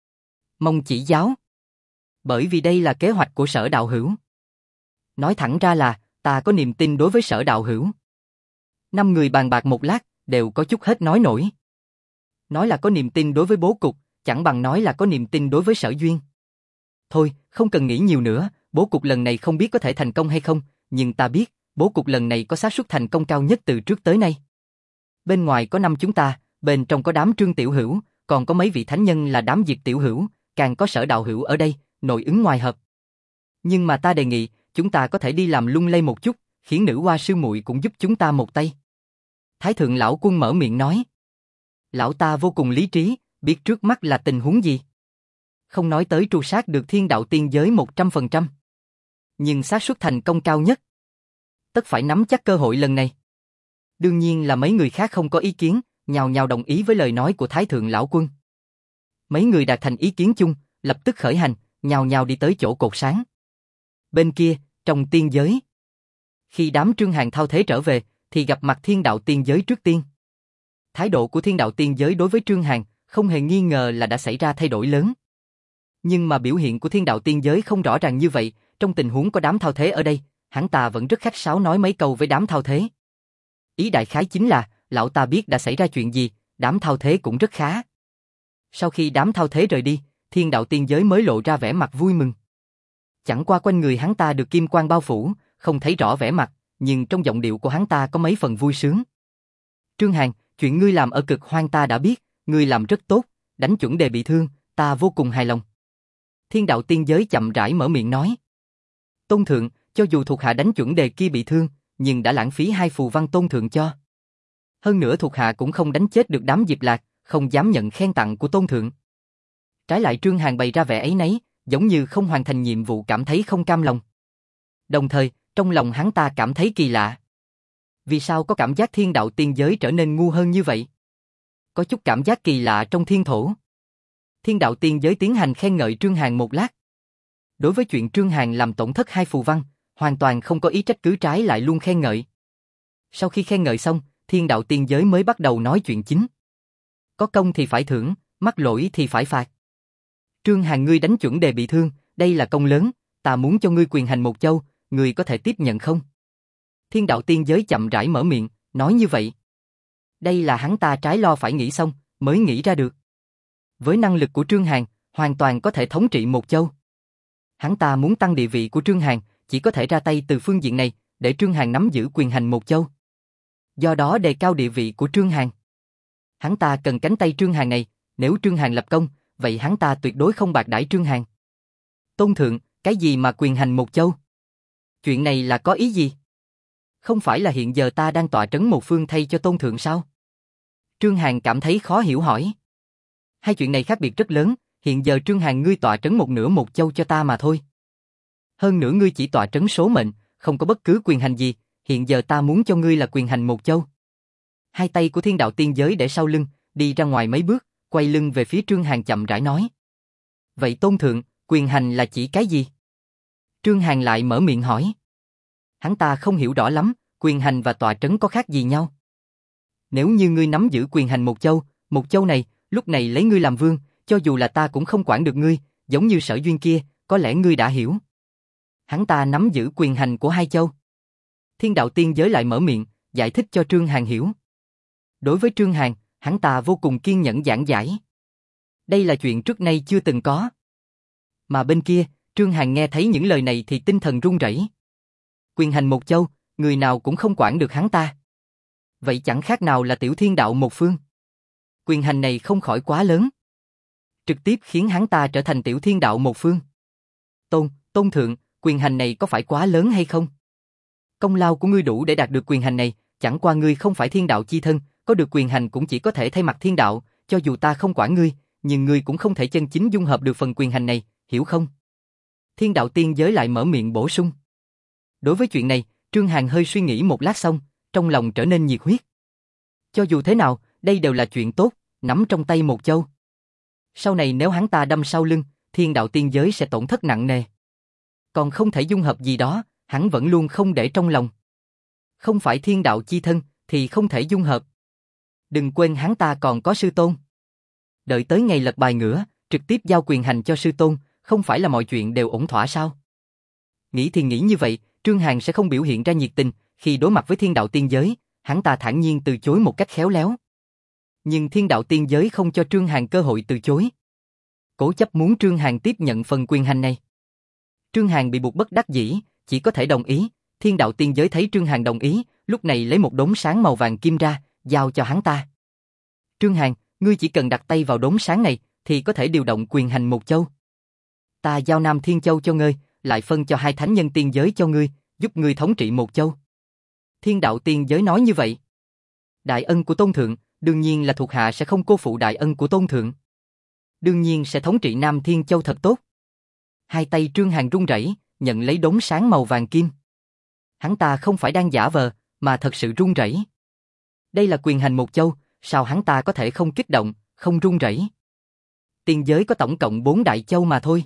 Mong chỉ giáo. Bởi vì đây là kế hoạch của Sở đạo hữu. Nói thẳng ra là, ta có niềm tin đối với Sở đạo hữu. 5 người bàn bạc một lát, đều có chút hết nói nổi. Nói là có niềm tin đối với bố cục, chẳng bằng nói là có niềm tin đối với Sở duyên. Thôi, không cần nghĩ nhiều nữa, bố cục lần này không biết có thể thành công hay không, nhưng ta biết, bố cục lần này có xác suất thành công cao nhất từ trước tới nay. Bên ngoài có 5 chúng ta, bên trong có đám Trương tiểu hữu, còn có mấy vị thánh nhân là đám Diệp tiểu hữu, càng có Sở đạo hữu ở đây, nội ứng ngoài hợp. Nhưng mà ta đề nghị, chúng ta có thể đi làm lung lay một chút, khiến nữ hoa sư muội cũng giúp chúng ta một tay. Thái Thượng lão quân mở miệng nói. Lão ta vô cùng lý trí, biết trước mắt là tình huống gì. Không nói tới tru sát được thiên đạo tiên giới 100%. Nhưng xác suất thành công cao nhất. Tất phải nắm chắc cơ hội lần này. Đương nhiên là mấy người khác không có ý kiến, nhào nhào đồng ý với lời nói của Thái Thượng lão quân. Mấy người đạt thành ý kiến chung, lập tức khởi hành, nhào nhào đi tới chỗ cột sáng. Bên kia, trong tiên giới. Khi đám Trương Hàn thao thế trở về, thì gặp mặt thiên đạo tiên giới trước tiên. Thái độ của thiên đạo tiên giới đối với Trương Hàn, không hề nghi ngờ là đã xảy ra thay đổi lớn. Nhưng mà biểu hiện của thiên đạo tiên giới không rõ ràng như vậy, trong tình huống có đám thao thế ở đây, hắn ta vẫn rất khách sáo nói mấy câu với đám thao thế. Ý đại khái chính là, lão ta biết đã xảy ra chuyện gì, đám thao thế cũng rất khá. Sau khi đám thao thế rời đi, thiên đạo tiên giới mới lộ ra vẻ mặt vui mừng. Chẳng qua quanh người hắn ta được kim quang bao phủ, không thấy rõ vẻ mặt, nhưng trong giọng điệu của hắn ta có mấy phần vui sướng. Trương Hàn, chuyện ngươi làm ở Cực Hoang ta đã biết, ngươi làm rất tốt, đánh Chuẩn Đề bị thương, ta vô cùng hài lòng. Thiên đạo tiên giới chậm rãi mở miệng nói. Tôn thượng, cho dù thuộc hạ đánh Chuẩn Đề kia bị thương, nhưng đã lãng phí 2 phù văn tôn thượng cho. Hơn nữa thuộc hạ cũng không đánh chết được đám Diệp Lạc, không dám nhận khen tặng của tôn thượng. Trái lại Trương Hàn bày ra vẻ áy náy, giống như không hoàn thành nhiệm vụ cảm thấy không cam lòng. Đồng thời, trong lòng hắn ta cảm thấy kỳ lạ. Vì sao có cảm giác thiên đạo tiên giới trở nên ngu hơn như vậy? Có chút cảm giác kỳ lạ trong thiên thổ. Thiên đạo tiên giới tiến hành khen ngợi Trương Hàn một lát. Đối với chuyện Trương Hàn làm tổn thất hai phù văn, hoàn toàn không có ý trách cứ, trái lại luôn khen ngợi. Sau khi khen ngợi xong, thiên đạo tiên giới mới bắt đầu nói chuyện chính. Có công thì phải thưởng, mắc lỗi thì phải phạt. Trương Hàn, ngươi đánh chuẩn đề bị thương, đây là công lớn, ta muốn cho ngươi quyền hành một châu, ngươi có thể tiếp nhận không? Thiên đạo tiên giới chậm rãi mở miệng, nói như vậy. Đây là hắn ta trái lo phải nghĩ xong, mới nghĩ ra được. Với năng lực của Trương Hàn, hoàn toàn có thể thống trị một châu. Hắn ta muốn tăng địa vị của Trương Hàn, chỉ có thể ra tay từ phương diện này, để Trương Hàn nắm giữ quyền hành một châu. Do đó đề cao địa vị của Trương Hàn. Hắn ta cần cánh tay Trương Hàn này, nếu Trương Hàn lập công, vậy hắn ta tuyệt đối không bạc đãi Trương Hàn. Tôn thượng, cái gì mà quyền hành một châu? Chuyện này là có ý gì? Không phải là hiện giờ ta đang tọa trấn một phương thay cho tôn thượng sao? Trương Hàn cảm thấy khó hiểu hỏi. Hai chuyện này khác biệt rất lớn, hiện giờ Trương Hàn ngươi tọa trấn một nửa một châu cho ta mà thôi. Hơn nữa ngươi chỉ tọa trấn số mệnh, không có bất cứ quyền hành gì, hiện giờ ta muốn cho ngươi là quyền hành một châu. Hai tay của thiên đạo tiên giới để sau lưng, đi ra ngoài mấy bước, quay lưng về phía Trương Hàn chậm rãi nói. Vậy tôn thượng, quyền hành là chỉ cái gì? Trương Hàn lại mở miệng hỏi. Hắn ta không hiểu rõ lắm, quyền hành và tọa trấn có khác gì nhau. Nếu như ngươi nắm giữ quyền hành một châu này, lúc này lấy ngươi làm vương, cho dù là ta cũng không quản được ngươi, giống như Sở Duyên kia, có lẽ ngươi đã hiểu. Hắn ta nắm giữ quyền hành của hai châu. Thiên đạo tiên giới lại mở miệng, giải thích cho Trương Hàn hiểu. Đối với Trương Hàn, hắn ta vô cùng kiên nhẫn giảng giải. Đây là chuyện trước nay chưa từng có. Mà bên kia, Trương Hàn nghe thấy những lời này thì tinh thần run rẩy. Quyền hành một châu, người nào cũng không quản được hắn ta. Vậy chẳng khác nào là tiểu thiên đạo một phương. Quyền hành này không khỏi quá lớn. Trực tiếp khiến hắn ta trở thành tiểu thiên đạo một phương. Tôn thượng, quyền hành này có phải quá lớn hay không? Công lao của ngươi đủ để đạt được quyền hành này, chẳng qua ngươi không phải thiên đạo chi thân, có được quyền hành cũng chỉ có thể thay mặt thiên đạo, cho dù ta không quản ngươi, nhưng ngươi cũng không thể chân chính dung hợp được phần quyền hành này, hiểu không? Thiên đạo tiên giới lại mở miệng bổ sung. Đối với chuyện này, Trương Hàn hơi suy nghĩ một lát xong, trong lòng trở nên nhiệt huyết. Cho dù thế nào, đây đều là chuyện tốt, nắm trong tay một châu. Sau này nếu hắn ta đâm sau lưng, thiên đạo tiên giới sẽ tổn thất nặng nề. Còn không thể dung hợp gì đó, hắn vẫn luôn không để trong lòng. Không phải thiên đạo chi thân, thì không thể dung hợp. Đừng quên hắn ta còn có sư tôn. Đợi tới ngày lật bài ngửa, trực tiếp giao quyền hành cho sư tôn, không phải là mọi chuyện đều ổn thỏa sao? Nghĩ thì nghĩ như vậy, Trương Hàn sẽ không biểu hiện ra nhiệt tình, khi đối mặt với thiên đạo tiên giới, hắn ta thản nhiên từ chối một cách khéo léo. Nhưng thiên đạo tiên giới không cho Trương Hàn cơ hội từ chối. Cố chấp muốn Trương Hàn tiếp nhận phần quyền hành này. Trương Hàn bị buộc bất đắc dĩ, chỉ có thể đồng ý. Thiên đạo tiên giới thấy Trương Hàn đồng ý, lúc này lấy một đốm sáng màu vàng kim ra, giao cho hắn ta. Trương Hàn, ngươi chỉ cần đặt tay vào đốm sáng này, thì có thể điều động quyền hành một châu. Ta giao Nam Thiên Châu cho ngươi, lại phân cho hai thánh nhân tiên giới cho ngươi, giúp ngươi thống trị một châu. Thiên đạo tiên giới nói như vậy. Đại ân của tôn thượng, đương nhiên là thuộc hạ sẽ không cô phụ đại ân của tôn thượng. Đương nhiên sẽ thống trị Nam Thiên Châu thật tốt. Hai tay Trương Hàn run rẩy, nhận lấy đốm sáng màu vàng kim. Hắn ta không phải đang giả vờ, mà thật sự run rẩy. Đây là quyền hành một châu, sao hắn ta có thể không kích động, không run rẩy? Tiên giới có tổng cộng 4 đại châu mà thôi.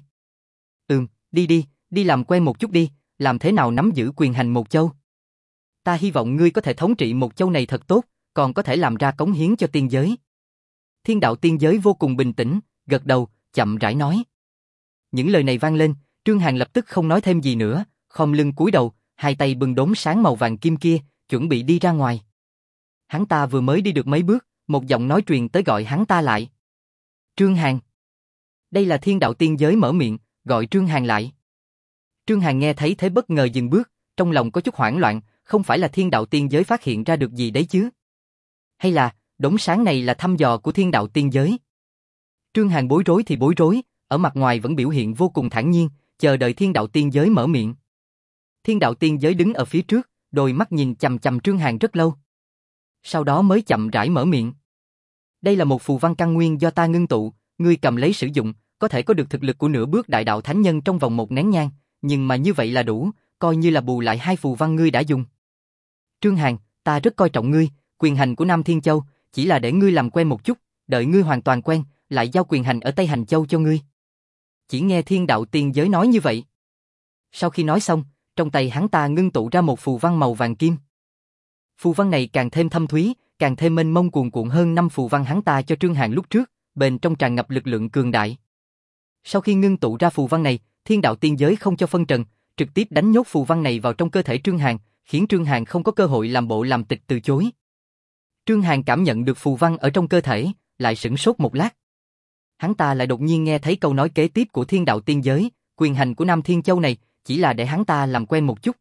Đi làm quen một chút đi, làm thế nào nắm giữ quyền hành một châu. Ta hy vọng ngươi có thể thống trị một châu này thật tốt, còn có thể làm ra cống hiến cho tiên giới. Thiên đạo tiên giới vô cùng bình tĩnh, gật đầu, chậm rãi nói. Những lời này vang lên, Trương Hàn lập tức không nói thêm gì nữa, khom lưng cúi đầu, hai tay bưng đốm sáng màu vàng kim kia, chuẩn bị đi ra ngoài. Hắn ta vừa mới đi được mấy bước, một giọng nói truyền tới gọi hắn ta lại. Trương Hàn. Đây là thiên đạo tiên giới mở miệng, gọi Trương Hàn lại. Trương Hàn nghe thấy thế bất ngờ dừng bước, trong lòng có chút hoảng loạn, không phải là thiên đạo tiên giới phát hiện ra được gì đấy chứ? Hay là, đốm sáng này là thăm dò của thiên đạo tiên giới? Trương Hàn bối rối thì bối rối, ở mặt ngoài vẫn biểu hiện vô cùng thản nhiên, chờ đợi thiên đạo tiên giới mở miệng. Thiên đạo tiên giới đứng ở phía trước, đôi mắt nhìn chằm chằm Trương Hàn rất lâu. Sau đó mới chậm rãi mở miệng. Đây là một phù văn căn nguyên do ta ngưng tụ, ngươi cầm lấy sử dụng, có thể có được thực lực của nửa bước đại đạo thánh nhân trong vòng một nén nhang, nhưng mà như vậy là đủ, coi như là bù lại hai phù văn ngươi đã dùng. Trương Hàn, ta rất coi trọng ngươi, quyền hành của Nam Thiên Châu, chỉ là để ngươi làm quen một chút, đợi ngươi hoàn toàn quen, lại giao quyền hành ở Tây Hành Châu cho ngươi. Chỉ nghe Thiên Đạo Tiên Giới nói như vậy. Sau khi nói xong, trong tay hắn ta ngưng tụ ra một phù văn màu vàng kim. Phù văn này càng thêm thâm thúy, càng thêm mênh mông cuồn cuộn hơn năm phù văn hắn ta cho Trương Hàn lúc trước, bên trong tràn ngập lực lượng cường đại. Sau khi ngưng tụ ra phù văn này, Thiên Đạo Tiên Giới không cho phân trần, trực tiếp đánh nhốt phù văn này vào trong cơ thể Trương Hàn, khiến Trương Hàn không có cơ hội làm bộ làm tịch từ chối. Trương Hàn cảm nhận được phù văn ở trong cơ thể, lại sửng sốt một lát. Hắn ta lại đột nhiên nghe thấy câu nói kế tiếp của Thiên Đạo Tiên Giới, quyền hành của Nam Thiên Châu này, chỉ là để hắn ta làm quen một chút.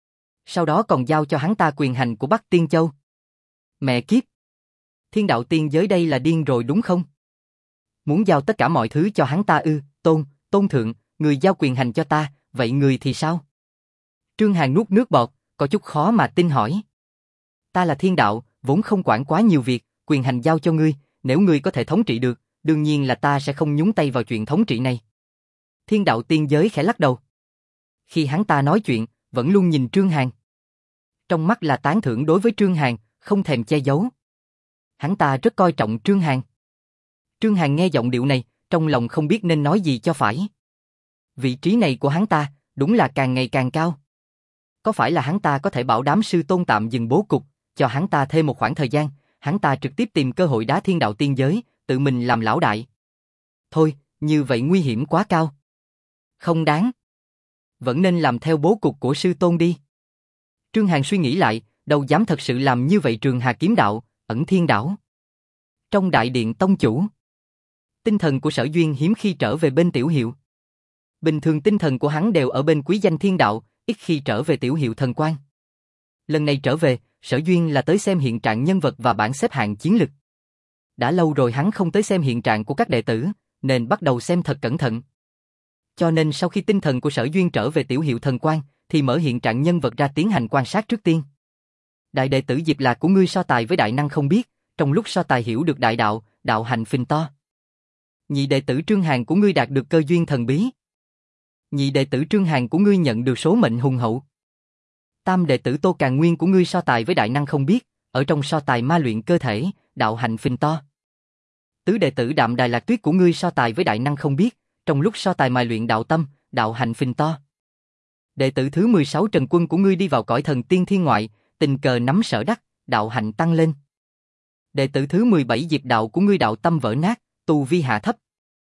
Sau đó còn giao cho hắn ta quyền hành của Bắc Tiên Châu. Mẹ kiếp! Thiên Đạo Tiên Giới đây là điên rồi đúng không? Muốn giao tất cả mọi thứ cho hắn ta ư? Tôn thượng, người giao quyền hành cho ta, vậy người thì sao? Trương Hàn nuốt nước bọt, có chút khó mà tin hỏi. Ta là thiên đạo, vốn không quản quá nhiều việc, quyền hành giao cho ngươi, nếu ngươi có thể thống trị được, đương nhiên là ta sẽ không nhúng tay vào chuyện thống trị này. Thiên Đạo Tiên Giới khẽ lắc đầu. Khi hắn ta nói chuyện, vẫn luôn nhìn Trương Hàn. Trong mắt là tán thưởng đối với Trương Hàn, không thèm che giấu. Hắn ta rất coi trọng Trương Hàn. Trương Hàn nghe giọng điệu này, trong lòng không biết nên nói gì cho phải. Vị trí này của hắn ta, đúng là càng ngày càng cao. Có phải là hắn ta có thể bảo đảm sư tôn tạm dừng bố cục, cho hắn ta thêm một khoảng thời gian, hắn ta trực tiếp tìm cơ hội đá Thiên Đạo Tiên Giới, tự mình làm lão đại. Thôi, như vậy nguy hiểm quá cao. Không đáng. Vẫn nên làm theo bố cục của sư tôn đi. Trương Hàn suy nghĩ lại, đâu dám thật sự làm như vậy. Trường Hà Kiếm Đạo, Ẩn Thiên Đảo. Trong đại điện tông chủ, tinh thần của Sở Duyên hiếm khi trở về bên Tiểu Hiệu. Bình thường tinh thần của hắn đều ở bên Quý Danh Thiên Đạo, ít khi trở về Tiểu Hiệu Thần Quan. Lần này trở về, Sở Duyên là tới xem hiện trạng nhân vật và bảng xếp hạng chiến lực. Đã lâu rồi hắn không tới xem hiện trạng của các đệ tử, nên bắt đầu xem thật cẩn thận. Cho nên sau khi tinh thần của Sở Duyên trở về Tiểu Hiệu Thần Quan, thì mở hiện trạng nhân vật ra tiến hành quan sát trước tiên. Đại đệ tử Diệp Lạc của ngươi so tài với đại năng không biết, trong lúc so tài hiểu được đại đạo, đạo hạnh phình to. Nhị đệ tử Trương Hàn của ngươi đạt được cơ duyên thần bí. Nhị đệ tử Trương Hàn của ngươi nhận được số mệnh hùng hậu. Tam đệ tử Tô Càn Nguyên của ngươi so tài với đại năng không biết, ở trong so tài ma luyện cơ thể, đạo hạnh phình to. Tứ đệ tử Đạm Đài Lạc Tuyết của ngươi so tài với đại năng không biết, trong lúc so tài mài luyện đạo tâm, đạo hạnh phình to. Đệ tử thứ 16 Trần Quân của ngươi đi vào cõi thần tiên thiên ngoại, tình cờ nắm sở đắc, đạo hạnh tăng lên. Đệ tử thứ 17 Diệp Đạo của ngươi đạo tâm vỡ nát, tu vi hạ thấp.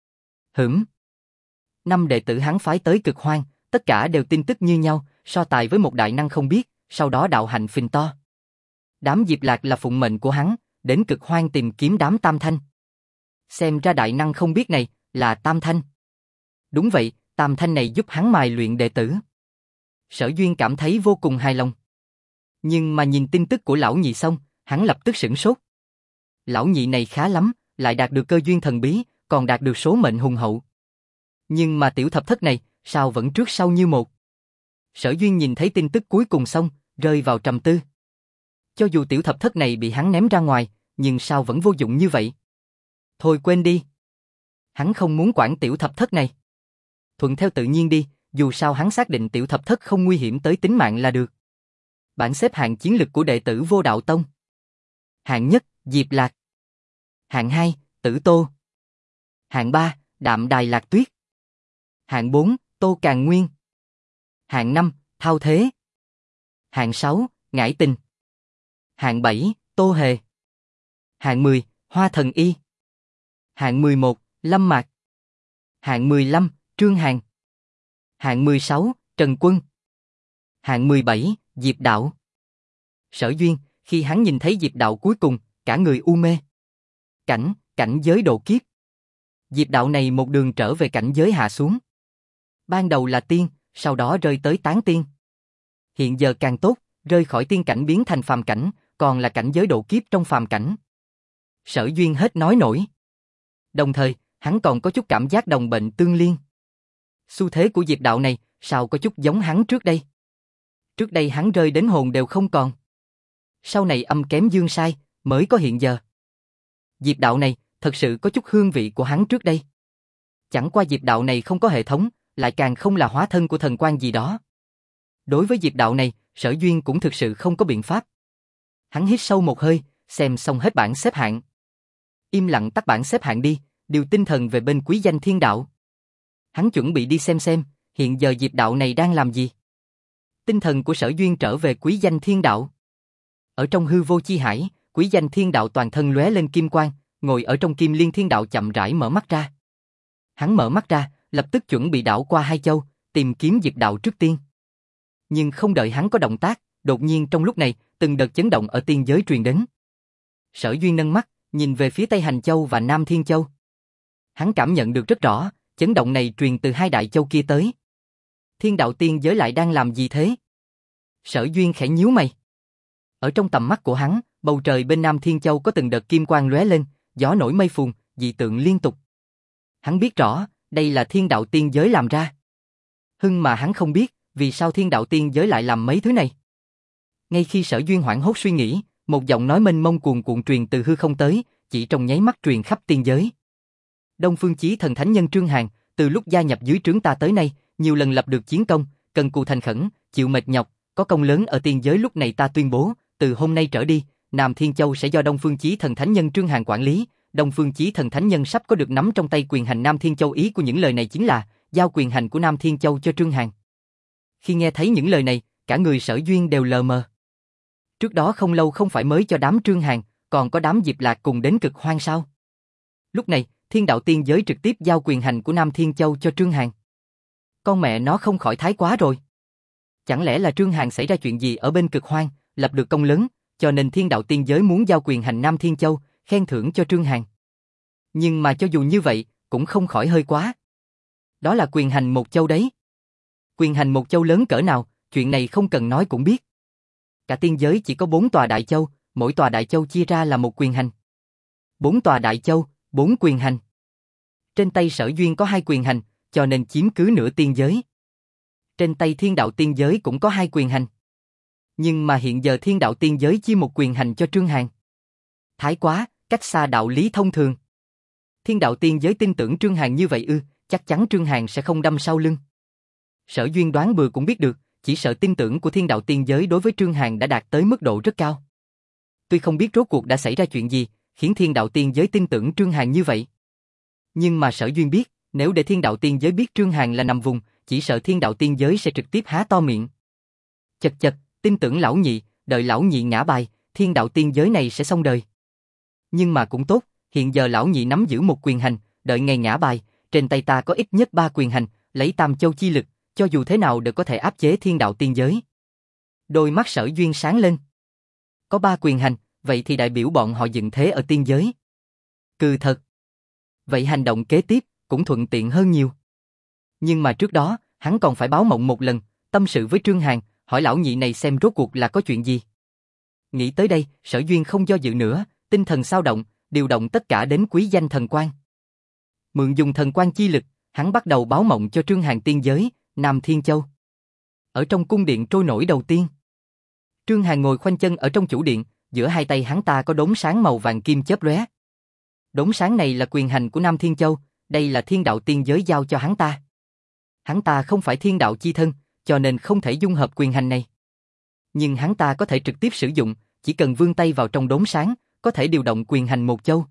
Năm đệ tử hắn phái tới Cực Hoang, tất cả đều tin tức như nhau, so tài với một đại năng không biết, sau đó đạo hạnh phình to. Đám Diệp Lạc là phụng mệnh của hắn, đến Cực Hoang tìm kiếm đám Tam Thanh. Xem ra đại năng không biết này, là Tam Thanh. Đúng vậy, Tam Thanh này giúp hắn mài luyện đệ tử. Sở Duyên cảm thấy vô cùng hài lòng. Nhưng mà nhìn tin tức của lão nhị xong, hắn lập tức sửng sốt. Lão nhị này khá lắm, lại đạt được cơ duyên thần bí, còn đạt được số mệnh hùng hậu. Nhưng mà tiểu thập thất này, sao vẫn trước sau như một? Sở Duyên nhìn thấy tin tức cuối cùng xong, rơi vào trầm tư. Cho dù tiểu thập thất này bị hắn ném ra ngoài, nhưng sao vẫn vô dụng như vậy? Thôi quên đi. Hắn không muốn quản tiểu thập thất này. Thuận theo tự nhiên đi, dù sao hắn xác định tiểu thập thất không nguy hiểm tới tính mạng là được. Bảng xếp hạng chiến lực của đệ tử Vô Đạo Tông. Hạng nhất, Diệp Lạc. Hạng 2, Tử Tô. Hạng 3, Đạm Đài Lạc Tuyết. Hạng 4, Tô Càn Nguyên. Hạng 5, Thao Thế. Hạng 6, Ngải Tình. Hạng 7, Tô Hề. Hạng 10, Hoa Thần Y. Hạng 11, Lâm Mạc. Hạng 15, Trương Hàn. Hạng 16, Trần Quân. Hạng 17, Diệp Đạo. Sở Duyên, khi hắn nhìn thấy Diệp Đạo cuối cùng, cả người u mê. Cảnh giới độ kiếp. Diệp Đạo này một đường trở về cảnh giới hạ xuống. Ban đầu là tiên, sau đó rơi tới tán tiên. Hiện giờ càng tốt, rơi khỏi tiên cảnh biến thành phàm cảnh, còn là cảnh giới độ kiếp trong phàm cảnh. Sở Duyên hết nói nổi. Đồng thời, hắn còn có chút cảm giác đồng bệnh tương liên. Xu thế của Diệp Đạo này, sao có chút giống hắn trước đây? Trước đây hắn rơi đến hồn đều không còn. Sau này âm kém dương sai, mới có hiện giờ. Diệp Đạo này, thật sự có chút hương vị của hắn trước đây. Chẳng qua Diệp đạo này không có hệ thống, lại càng không là hóa thân của thần quan gì đó. Đối với Diệp đạo này, Sở Duyên cũng thực sự không có biện pháp. Hắn hít sâu một hơi, xem xong hết bảng xếp hạng. Im lặng tắt bảng xếp hạng đi, điều tinh thần về bên Quý Danh Thiên Đạo. Hắn chuẩn bị đi xem, hiện giờ Diệp đạo này đang làm gì. Tinh thần của Sở Duyên trở về Quý Danh Thiên Đạo. Ở trong hư vô chi hải, Quý Danh Thiên Đạo toàn thân lóe lên kim quang, ngồi ở trong Kim Liên Thiên Đạo chậm rãi mở mắt ra. Hắn mở mắt ra, lập tức chuẩn bị đảo qua hai châu, tìm kiếm Diệp đạo trước tiên. Nhưng không đợi hắn có động tác, đột nhiên trong lúc này, từng đợt chấn động ở tiên giới truyền đến. Sở Duyên nâng mắt, nhìn về phía Tây Hành Châu và Nam Thiên Châu. Hắn cảm nhận được rất rõ, chấn động này truyền từ hai đại châu kia tới. Thiên đạo tiên giới lại đang làm gì thế? Sở Duyên khẽ nhíu mày. Ở trong tầm mắt của hắn, bầu trời bên Nam Thiên Châu có từng đợt kim quang lóe lên, gió nổi mây phùn, dị tượng liên tục. Hắn biết rõ, đây là thiên đạo tiên giới làm ra. Mà hắn không biết, vì sao thiên đạo tiên giới lại làm mấy thứ này. Ngay khi Sở Duyên hoảng hốt suy nghĩ, một giọng nói mênh mông cuồn cuộn truyền từ hư không tới, chỉ trong nháy mắt truyền khắp tiên giới. Đông Phương Chí Thần Thánh Nhân Trương Hàn, từ lúc gia nhập dưới trướng ta tới nay, nhiều lần lập được chiến công, cần cù thành khẩn, chịu mệt nhọc, có công lớn ở tiên giới. Lúc này ta tuyên bố, từ hôm nay trở đi, Nam Thiên Châu sẽ do Đông Phương Chí Thần Thánh Nhân Trương Hàn quản lý. Đông Phương Chí Thần Thánh Nhân sắp có được nắm trong tay quyền hành Nam Thiên Châu. Ý của những lời này chính là giao quyền hành của Nam Thiên Châu cho Trương Hàn. Khi nghe thấy những lời này, cả người Sở Duyên đều lờ mờ. Trước đó không lâu không phải mới cho đám Trương Hàn, còn có đám Diệp Lạc cùng đến Cực Hoang sao? Lúc này, thiên đạo tiên giới trực tiếp giao quyền hành của Nam Thiên Châu cho Trương Hàn. Con mẹ nó không khỏi thái quá rồi. Chẳng lẽ là Trương Hàn xảy ra chuyện gì ở bên Cực Hoang, lập được công lớn, cho nên thiên đạo tiên giới muốn giao quyền hành Nam Thiên Châu, khen thưởng cho Trương Hàn. Nhưng mà cho dù như vậy, cũng không khỏi hơi quá. Đó là quyền hành một châu đấy. Quyền hành một châu lớn cỡ nào, chuyện này không cần nói cũng biết. Cả tiên giới chỉ có 4 tòa đại châu, mỗi tòa đại châu chia ra là một quyền hành. 4 tòa đại châu, 4 quyền hành. Trên tay Sở Duyên có 2 quyền hành, cho nên chiếm cứ nửa tiên giới. Trên tay thiên đạo tiên giới cũng có 2 quyền hành. Nhưng mà hiện giờ thiên đạo tiên giới chia một quyền hành cho Trương Hàn. Thái quá, cách xa đạo lý thông thường. Thiên đạo tiên giới tin tưởng Trương Hàn như vậy ư, chắc chắn Trương Hàn sẽ không đâm sau lưng. Sở Duyên đoán bừa cũng biết được, chỉ sợ tin tưởng của thiên đạo tiên giới đối với Trương Hàn đã đạt tới mức độ rất cao. Tuy không biết rốt cuộc đã xảy ra chuyện gì, khiến thiên đạo tiên giới tin tưởng Trương Hàn như vậy. Nhưng mà Sở Duyên biết, nếu để thiên đạo tiên giới biết Trương Hàn là nằm vùng, chỉ sợ thiên đạo tiên giới sẽ trực tiếp há to miệng. Chật chật, tin tưởng lão nhị, đợi lão nhị ngã bài, thiên đạo tiên giới này sẽ xong đời. Nhưng mà cũng tốt, hiện giờ lão nhị nắm giữ một quyền hành, đợi ngày ngã bài, trên tay ta có ít nhất 3 quyền hành, lấy tam châu chi lực, cho dù thế nào đều có thể áp chế thiên đạo tiên giới. Đôi mắt Sở Duyên sáng lên. Có 3 quyền hành, vậy thì đại biểu bọn họ dựng thế ở tiên giới. Cừ thật. Vậy hành động kế tiếp cũng thuận tiện hơn nhiều. Nhưng mà trước đó, hắn còn phải báo mộng một lần, tâm sự với Trương Hàn, hỏi lão nhị này xem rốt cuộc là có chuyện gì. Nghĩ tới đây, Sở Duyên không do dự nữa, tinh thần xao động, điều động tất cả đến Quý Danh Thần Quan. Mượn dùng thần quan chi lực, hắn bắt đầu báo mộng cho Trương Hàn tiên giới, Nam Thiên Châu. Ở trong cung điện trôi nổi đầu tiên, Trương Hàn ngồi khoanh chân ở trong chủ điện, giữa hai tay hắn ta có đốm sáng màu vàng kim chớp lóe. Đốm sáng này là quyền hành của Nam Thiên Châu, đây là thiên đạo tiên giới giao cho hắn ta. Hắn ta không phải thiên đạo chi thân, cho nên không thể dung hợp quyền hành này. Nhưng hắn ta có thể trực tiếp sử dụng, chỉ cần vươn tay vào trong đốm sáng, có thể điều động quyền hành một châu.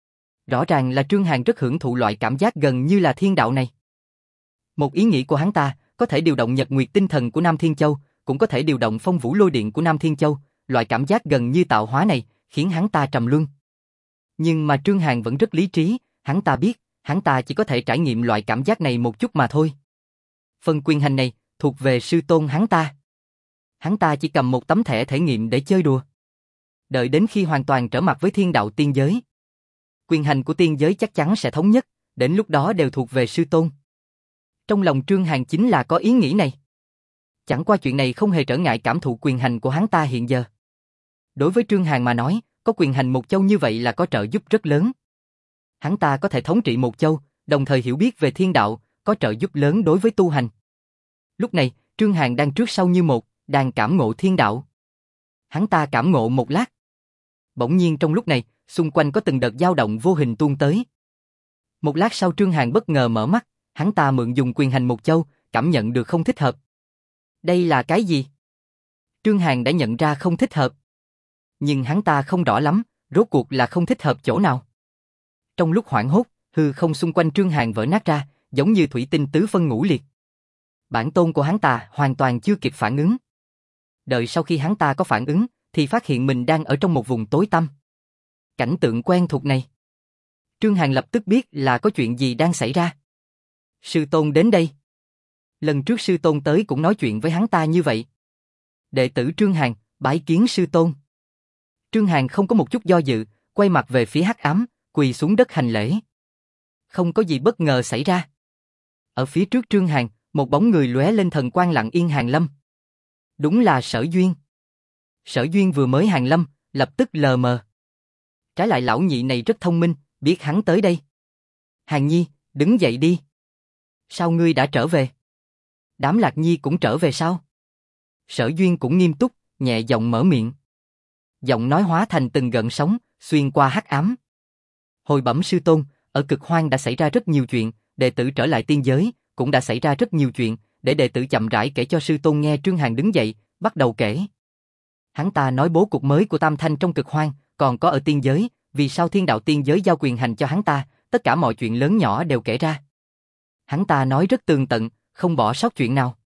Rõ ràng là Trương Hàn rất hưởng thụ loại cảm giác gần như là thiên đạo này. Một ý nghĩ của hắn ta, có thể điều động nhật nguyệt tinh thần của Nam Thiên Châu, cũng có thể điều động phong vũ lôi điện của Nam Thiên Châu, loại cảm giác gần như tạo hóa này, khiến hắn ta trầm luân. Nhưng mà Trương Hàn vẫn rất lý trí, hắn ta biết, hắn ta chỉ có thể trải nghiệm loại cảm giác này một chút mà thôi. Phần quyền hành này, thuộc về sư tôn hắn ta. Hắn ta chỉ cầm một tấm thẻ thể nghiệm để chơi đùa. Đợi đến khi hoàn toàn trở mặt với thiên đạo tiên giới, quyền hành của tiên giới chắc chắn sẽ thống nhất, đến lúc đó đều thuộc về sư tôn. Trong lòng Trương Hàn chính là có ý nghĩ này. Chẳng qua chuyện này không hề trở ngại cảm thụ quyền hành của hắn ta hiện giờ. Đối với Trương Hàn mà nói, có quyền hành một châu như vậy là có trợ giúp rất lớn. Hắn ta có thể thống trị một châu, đồng thời hiểu biết về thiên đạo, có trợ giúp lớn đối với tu hành. Lúc này, Trương Hàn đang trước sau như một, đang cảm ngộ thiên đạo. Hắn ta cảm ngộ một lát. Bỗng nhiên trong lúc này, xung quanh có từng đợt dao động vô hình tuôn tới. Một lát sau Trương Hàn bất ngờ mở mắt, hắn ta mượn dùng quyền hành một châu, cảm nhận được không thích hợp. Đây là cái gì? Trương Hàn đã nhận ra không thích hợp. Nhưng hắn ta không rõ lắm, rốt cuộc là không thích hợp chỗ nào. Trong lúc hoảng hốt, hư không xung quanh Trương Hàn vỡ nát ra, giống như thủy tinh tứ phân ngũ liệt. Bản tôn của hắn ta hoàn toàn chưa kịp phản ứng. Đợi sau khi hắn ta có phản ứng, thì phát hiện mình đang ở trong một vùng tối tăm. Cảnh tượng quen thuộc này. Trương Hàn lập tức biết là có chuyện gì đang xảy ra. Sư tôn đến đây. Lần trước sư tôn tới cũng nói chuyện với hắn ta như vậy. Đệ tử Trương Hàn, bái kiến sư tôn. Trương Hàn không có một chút do dự, quay mặt về phía hắc ám, quỳ xuống đất hành lễ. Không có gì bất ngờ xảy ra. Ở phía trước Trương Hàn, một bóng người lóe lên thần quang lặng yên hàng lâm. Đúng là Sở Duyên. Sở Duyên vừa mới hàng lâm, lập tức lờ mờ. Trái lại lão nhị này rất thông minh, biết hắn tới đây. Hàn Nhi, đứng dậy đi. Sao ngươi đã trở về? Đám Lạc Nhi cũng trở về sao? Sở Duyên cũng nghiêm túc, nhẹ giọng mở miệng. Giọng nói hóa thành từng gợn sóng, xuyên qua hắc ám. Hồi bẩm sư tôn, ở Cực Hoang đã xảy ra rất nhiều chuyện, đệ tử trở lại tiên giới, cũng đã xảy ra rất nhiều chuyện, để đệ tử chậm rãi kể cho sư tôn nghe. Trương Hàn đứng dậy, bắt đầu kể. Hắn ta nói bố cục mới của Tam Thanh trong Cực Hoang, còn có ở tiên giới, vì sao Thiên Đạo tiên giới giao quyền hành cho hắn ta, tất cả mọi chuyện lớn nhỏ đều kể ra. Hắn ta nói rất tường tận, không bỏ sót chuyện nào.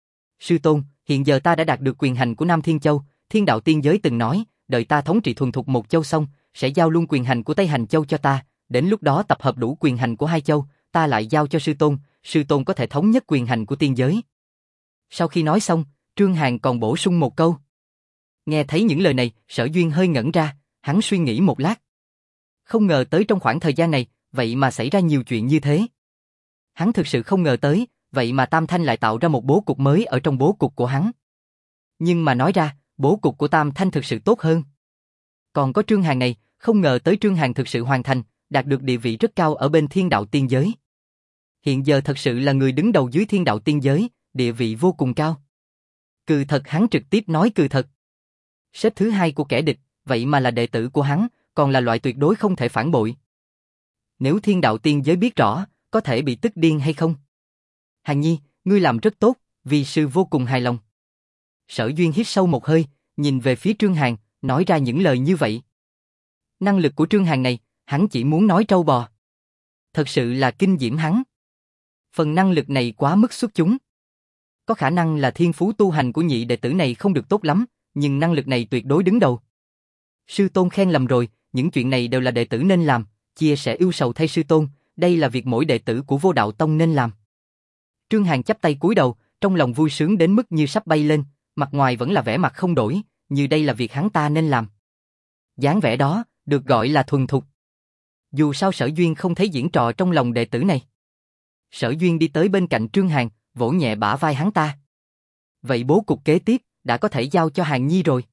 Sư tôn, hiện giờ ta đã đạt được quyền hành của Nam Thiên Châu, Thiên Đạo tiên giới từng nói, đợi ta thống trị thuần thục một châu xong, sẽ giao luôn quyền hành của Tây Hành Châu cho ta, đến lúc đó tập hợp đủ quyền hành của hai châu, ta lại giao cho sư tôn có thể thống nhất quyền hành của tiên giới. Sau khi nói xong, Trương Hàn còn bổ sung một câu. Nghe thấy những lời này, Sở Duyên hơi ngẩn ra, hắn suy nghĩ một lát. Không ngờ tới trong khoảng thời gian này, vậy mà xảy ra nhiều chuyện như thế. Hắn thực sự không ngờ tới, vậy mà Tam Thanh lại tạo ra một bố cục mới ở trong bố cục của hắn. Nhưng mà nói ra, bố cục của Tam Thanh thực sự tốt hơn. Còn có Trương Hàn này, không ngờ tới Trương Hàn thực sự hoàn thành, đạt được địa vị rất cao ở bên Thiên Đạo tiên giới. Hiện giờ thật sự là người đứng đầu dưới Thiên Đạo tiên giới, địa vị vô cùng cao. Cừ thật, hắn trực tiếp nói cừ thật. Xếp thứ hai của kẻ địch, vậy mà là đệ tử của hắn, còn là loại tuyệt đối không thể phản bội. Nếu Thiên Đạo tiên giới biết rõ, có thể bị tức điên hay không? Hàn Nhi, ngươi làm rất tốt, vì sư vô cùng hài lòng. Sở Duyên hít sâu một hơi, nhìn về phía Trương Hàn, nói ra những lời như vậy. Năng lực của Trương Hàn này, hắn chỉ muốn nói trâu bò. Thật sự là kinh diễm hắn. Phần năng lực này quá mức xuất chúng. Có khả năng là thiên phú tu hành của nhị đệ tử này không được tốt lắm, nhưng năng lực này tuyệt đối đứng đầu. Sư tôn khen lầm rồi, những chuyện này đều là đệ tử nên làm, chia sẻ ưu sầu thay sư tôn, đây là việc mỗi đệ tử của Vô Đạo Tông nên làm. Trương Hàn chắp tay cúi đầu, trong lòng vui sướng đến mức như sắp bay lên, mặt ngoài vẫn là vẻ mặt không đổi, như đây là việc hắn ta nên làm. Dáng vẻ đó, được gọi là thuần thục. Dù sao Sở Duyên không thấy diễn trò trong lòng đệ tử này. Sở Duyên đi tới bên cạnh Trương Hàn, vỗ nhẹ bả vai hắn ta. Vậy bố cục kế tiếp, đã có thể giao cho Hàn Nhi rồi.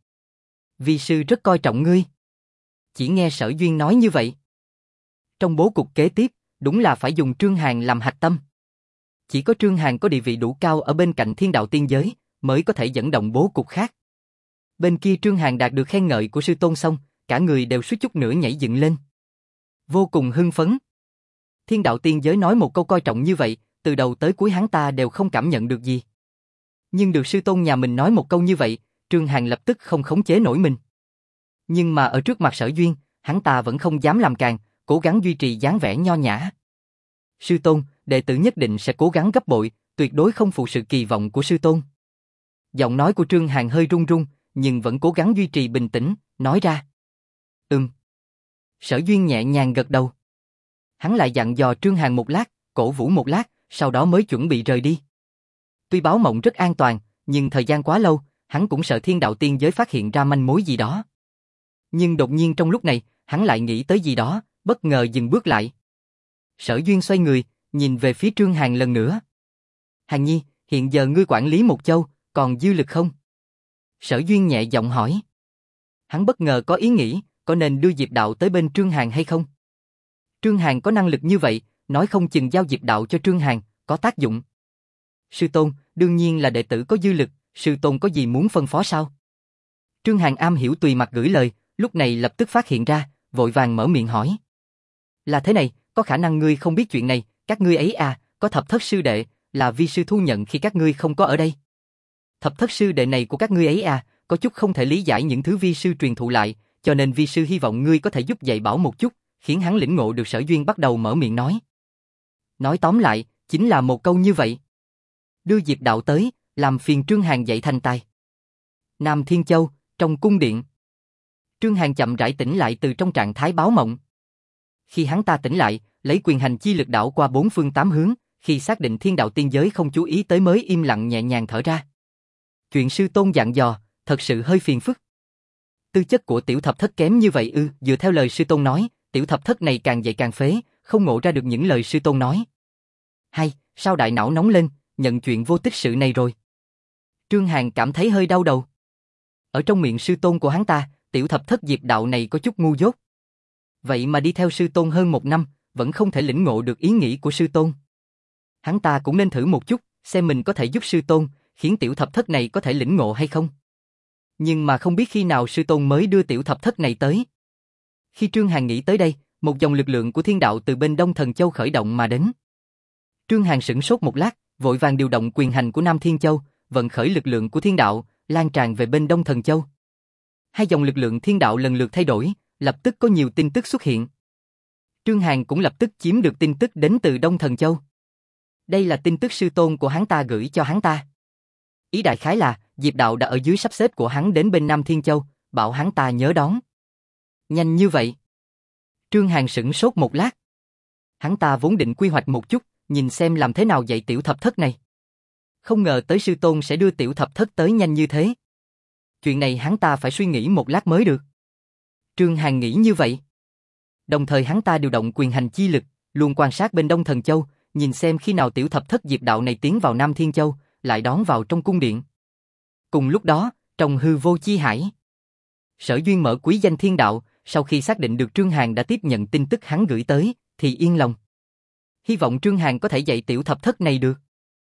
Vi sư rất coi trọng ngươi. Chỉ nghe Sở Duyên nói như vậy. Trong bố cục kế tiếp, đúng là phải dùng Trương Hàn làm hạch tâm. Chỉ có Trương Hàn có địa vị đủ cao ở bên cạnh Thiên Đạo tiên giới, mới có thể dẫn động bố cục khác. Bên kia Trương Hàn đạt được khen ngợi của sư tôn xong, cả người đều suýt chút nữa nhảy dựng lên. Vô cùng hưng phấn. Thiên Đạo tiên giới nói một câu coi trọng như vậy, từ đầu tới cuối hắn ta đều không cảm nhận được gì. Nhưng được sư tôn nhà mình nói một câu như vậy, Trương Hàn lập tức không khống chế nổi mình. Nhưng mà ở trước mặt Sở Duyên, hắn ta vẫn không dám làm càng, cố gắng duy trì dáng vẻ nho nhã. Sư tôn, đệ tử nhất định sẽ cố gắng gấp bội, tuyệt đối không phụ sự kỳ vọng của sư tôn. Giọng nói của Trương Hàn hơi run run, nhưng vẫn cố gắng duy trì bình tĩnh, nói ra. Sở Duyên nhẹ nhàng gật đầu. Hắn lại dặn dò Trương Hàn một lát, cổ vũ một lát, sau đó mới chuẩn bị rời đi. Tuy báo mộng rất an toàn, nhưng thời gian quá lâu, hắn cũng sợ Thiên Đạo tiên giới phát hiện ra manh mối gì đó. Nhưng đột nhiên trong lúc này, hắn lại nghĩ tới gì đó, bất ngờ dừng bước lại. Sở Duyên xoay người, nhìn về phía Trương Hàn lần nữa. Hàn Nhi, hiện giờ ngươi quản lý một châu, còn dư lực không? Sở Duyên nhẹ giọng hỏi. Hắn bất ngờ có ý nghĩ, có nên đưa Diệp Đạo tới bên Trương Hàn hay không? Trương Hàn có năng lực như vậy, nói không chừng giao Diệp Đạo cho Trương Hàn, có tác dụng. Sư tôn, đương nhiên là đệ tử có dư lực, sư tôn có gì muốn phân phó sao? Trương Hàn am hiểu tùy mặt gửi lời, lúc này lập tức phát hiện ra, vội vàng mở miệng hỏi. Là thế này, có có khả năng ngươi không biết chuyện này, các ngươi ấy à, có thập thất sư đệ, là vi sư thu nhận khi các ngươi không có ở đây. Thập thất sư đệ này của các ngươi ấy à, có chút không thể lý giải những thứ vi sư truyền thụ lại, cho nên vi sư hy vọng ngươi có thể giúp dạy bảo một chút, khiến hắn lĩnh ngộ được. Sở Duyên bắt đầu mở miệng nói. Nói tóm lại, chính là một câu như vậy. Đưa Diệp Đạo tới, làm phiền Trương Hàn dạy thành tài. Nam Thiên Châu, trong cung điện. Trương Hàn chậm rãi tỉnh lại từ trong trạng thái báo mộng. Khi hắn ta tỉnh lại, lấy quyền hành chi lực đảo qua bốn phương tám hướng, khi xác định thiên đạo tiên giới không chú ý tới mới im lặng nhẹ nhàng thở ra. Chuyện sư tôn dặn dò, thật sự hơi phiền phức. Tư chất của tiểu thập thất kém như vậy ư? Dựa theo lời sư tôn nói, tiểu thập thất này càng dạy càng phế, không ngộ ra được những lời sư tôn nói. Hay, sao đại não nóng lên, nhận chuyện vô tích sự này rồi. Trương Hàn cảm thấy hơi đau đầu. Ở trong miệng sư tôn của hắn ta, tiểu thập thất Diệp Đạo này có chút ngu dốt. Vậy mà đi theo sư tôn hơn 1 năm, vẫn không thể lĩnh ngộ được ý nghĩ của sư tôn. Hắn ta cũng nên thử một chút, xem mình có thể giúp sư tôn, khiến tiểu thập thất này có thể lĩnh ngộ hay không. Nhưng mà không biết khi nào sư tôn mới đưa tiểu thập thất này tới. Khi Trương Hàn nghĩ tới đây, một dòng lực lượng của thiên đạo từ bên Đông Thần Châu khởi động mà đến. Trương Hàn sửng sốt một lát, vội vàng điều động quyền hành của Nam Thiên Châu, vận khởi lực lượng của thiên đạo, lan tràn về bên Đông Thần Châu. Hai dòng lực lượng thiên đạo lần lượt thay đổi, lập tức có nhiều tin tức xuất hiện. Trương Hàn cũng lập tức chiếm được tin tức đến từ Đông Thần Châu. Đây là tin tức sư tôn của hắn ta gửi cho hắn ta. Ý đại khái là, Diệp Đạo đã ở dưới sắp xếp của hắn đến bên Nam Thiên Châu, bảo hắn ta nhớ đón. Nhanh như vậy. Trương Hàn sửng sốt một lát. Hắn ta vốn định quy hoạch một chút, nhìn xem làm thế nào dạy tiểu thập thất này. Không ngờ tới sư tôn sẽ đưa tiểu thập thất tới nhanh như thế. Chuyện này hắn ta phải suy nghĩ một lát mới được. Trương Hàn nghĩ như vậy. Đồng thời hắn ta điều động quyền hành chi lực, luôn quan sát bên Đông Thần Châu, nhìn xem khi nào tiểu thập thất Diệp Đạo này tiến vào Nam Thiên Châu, lại đón vào trong cung điện. Cùng lúc đó, trong hư vô chi hải, Sở Duyên mở quý danh thiên đạo, sau khi xác định được Trương Hàn đã tiếp nhận tin tức hắn gửi tới, thì yên lòng. Hy vọng Trương Hàn có thể dạy tiểu thập thất này được.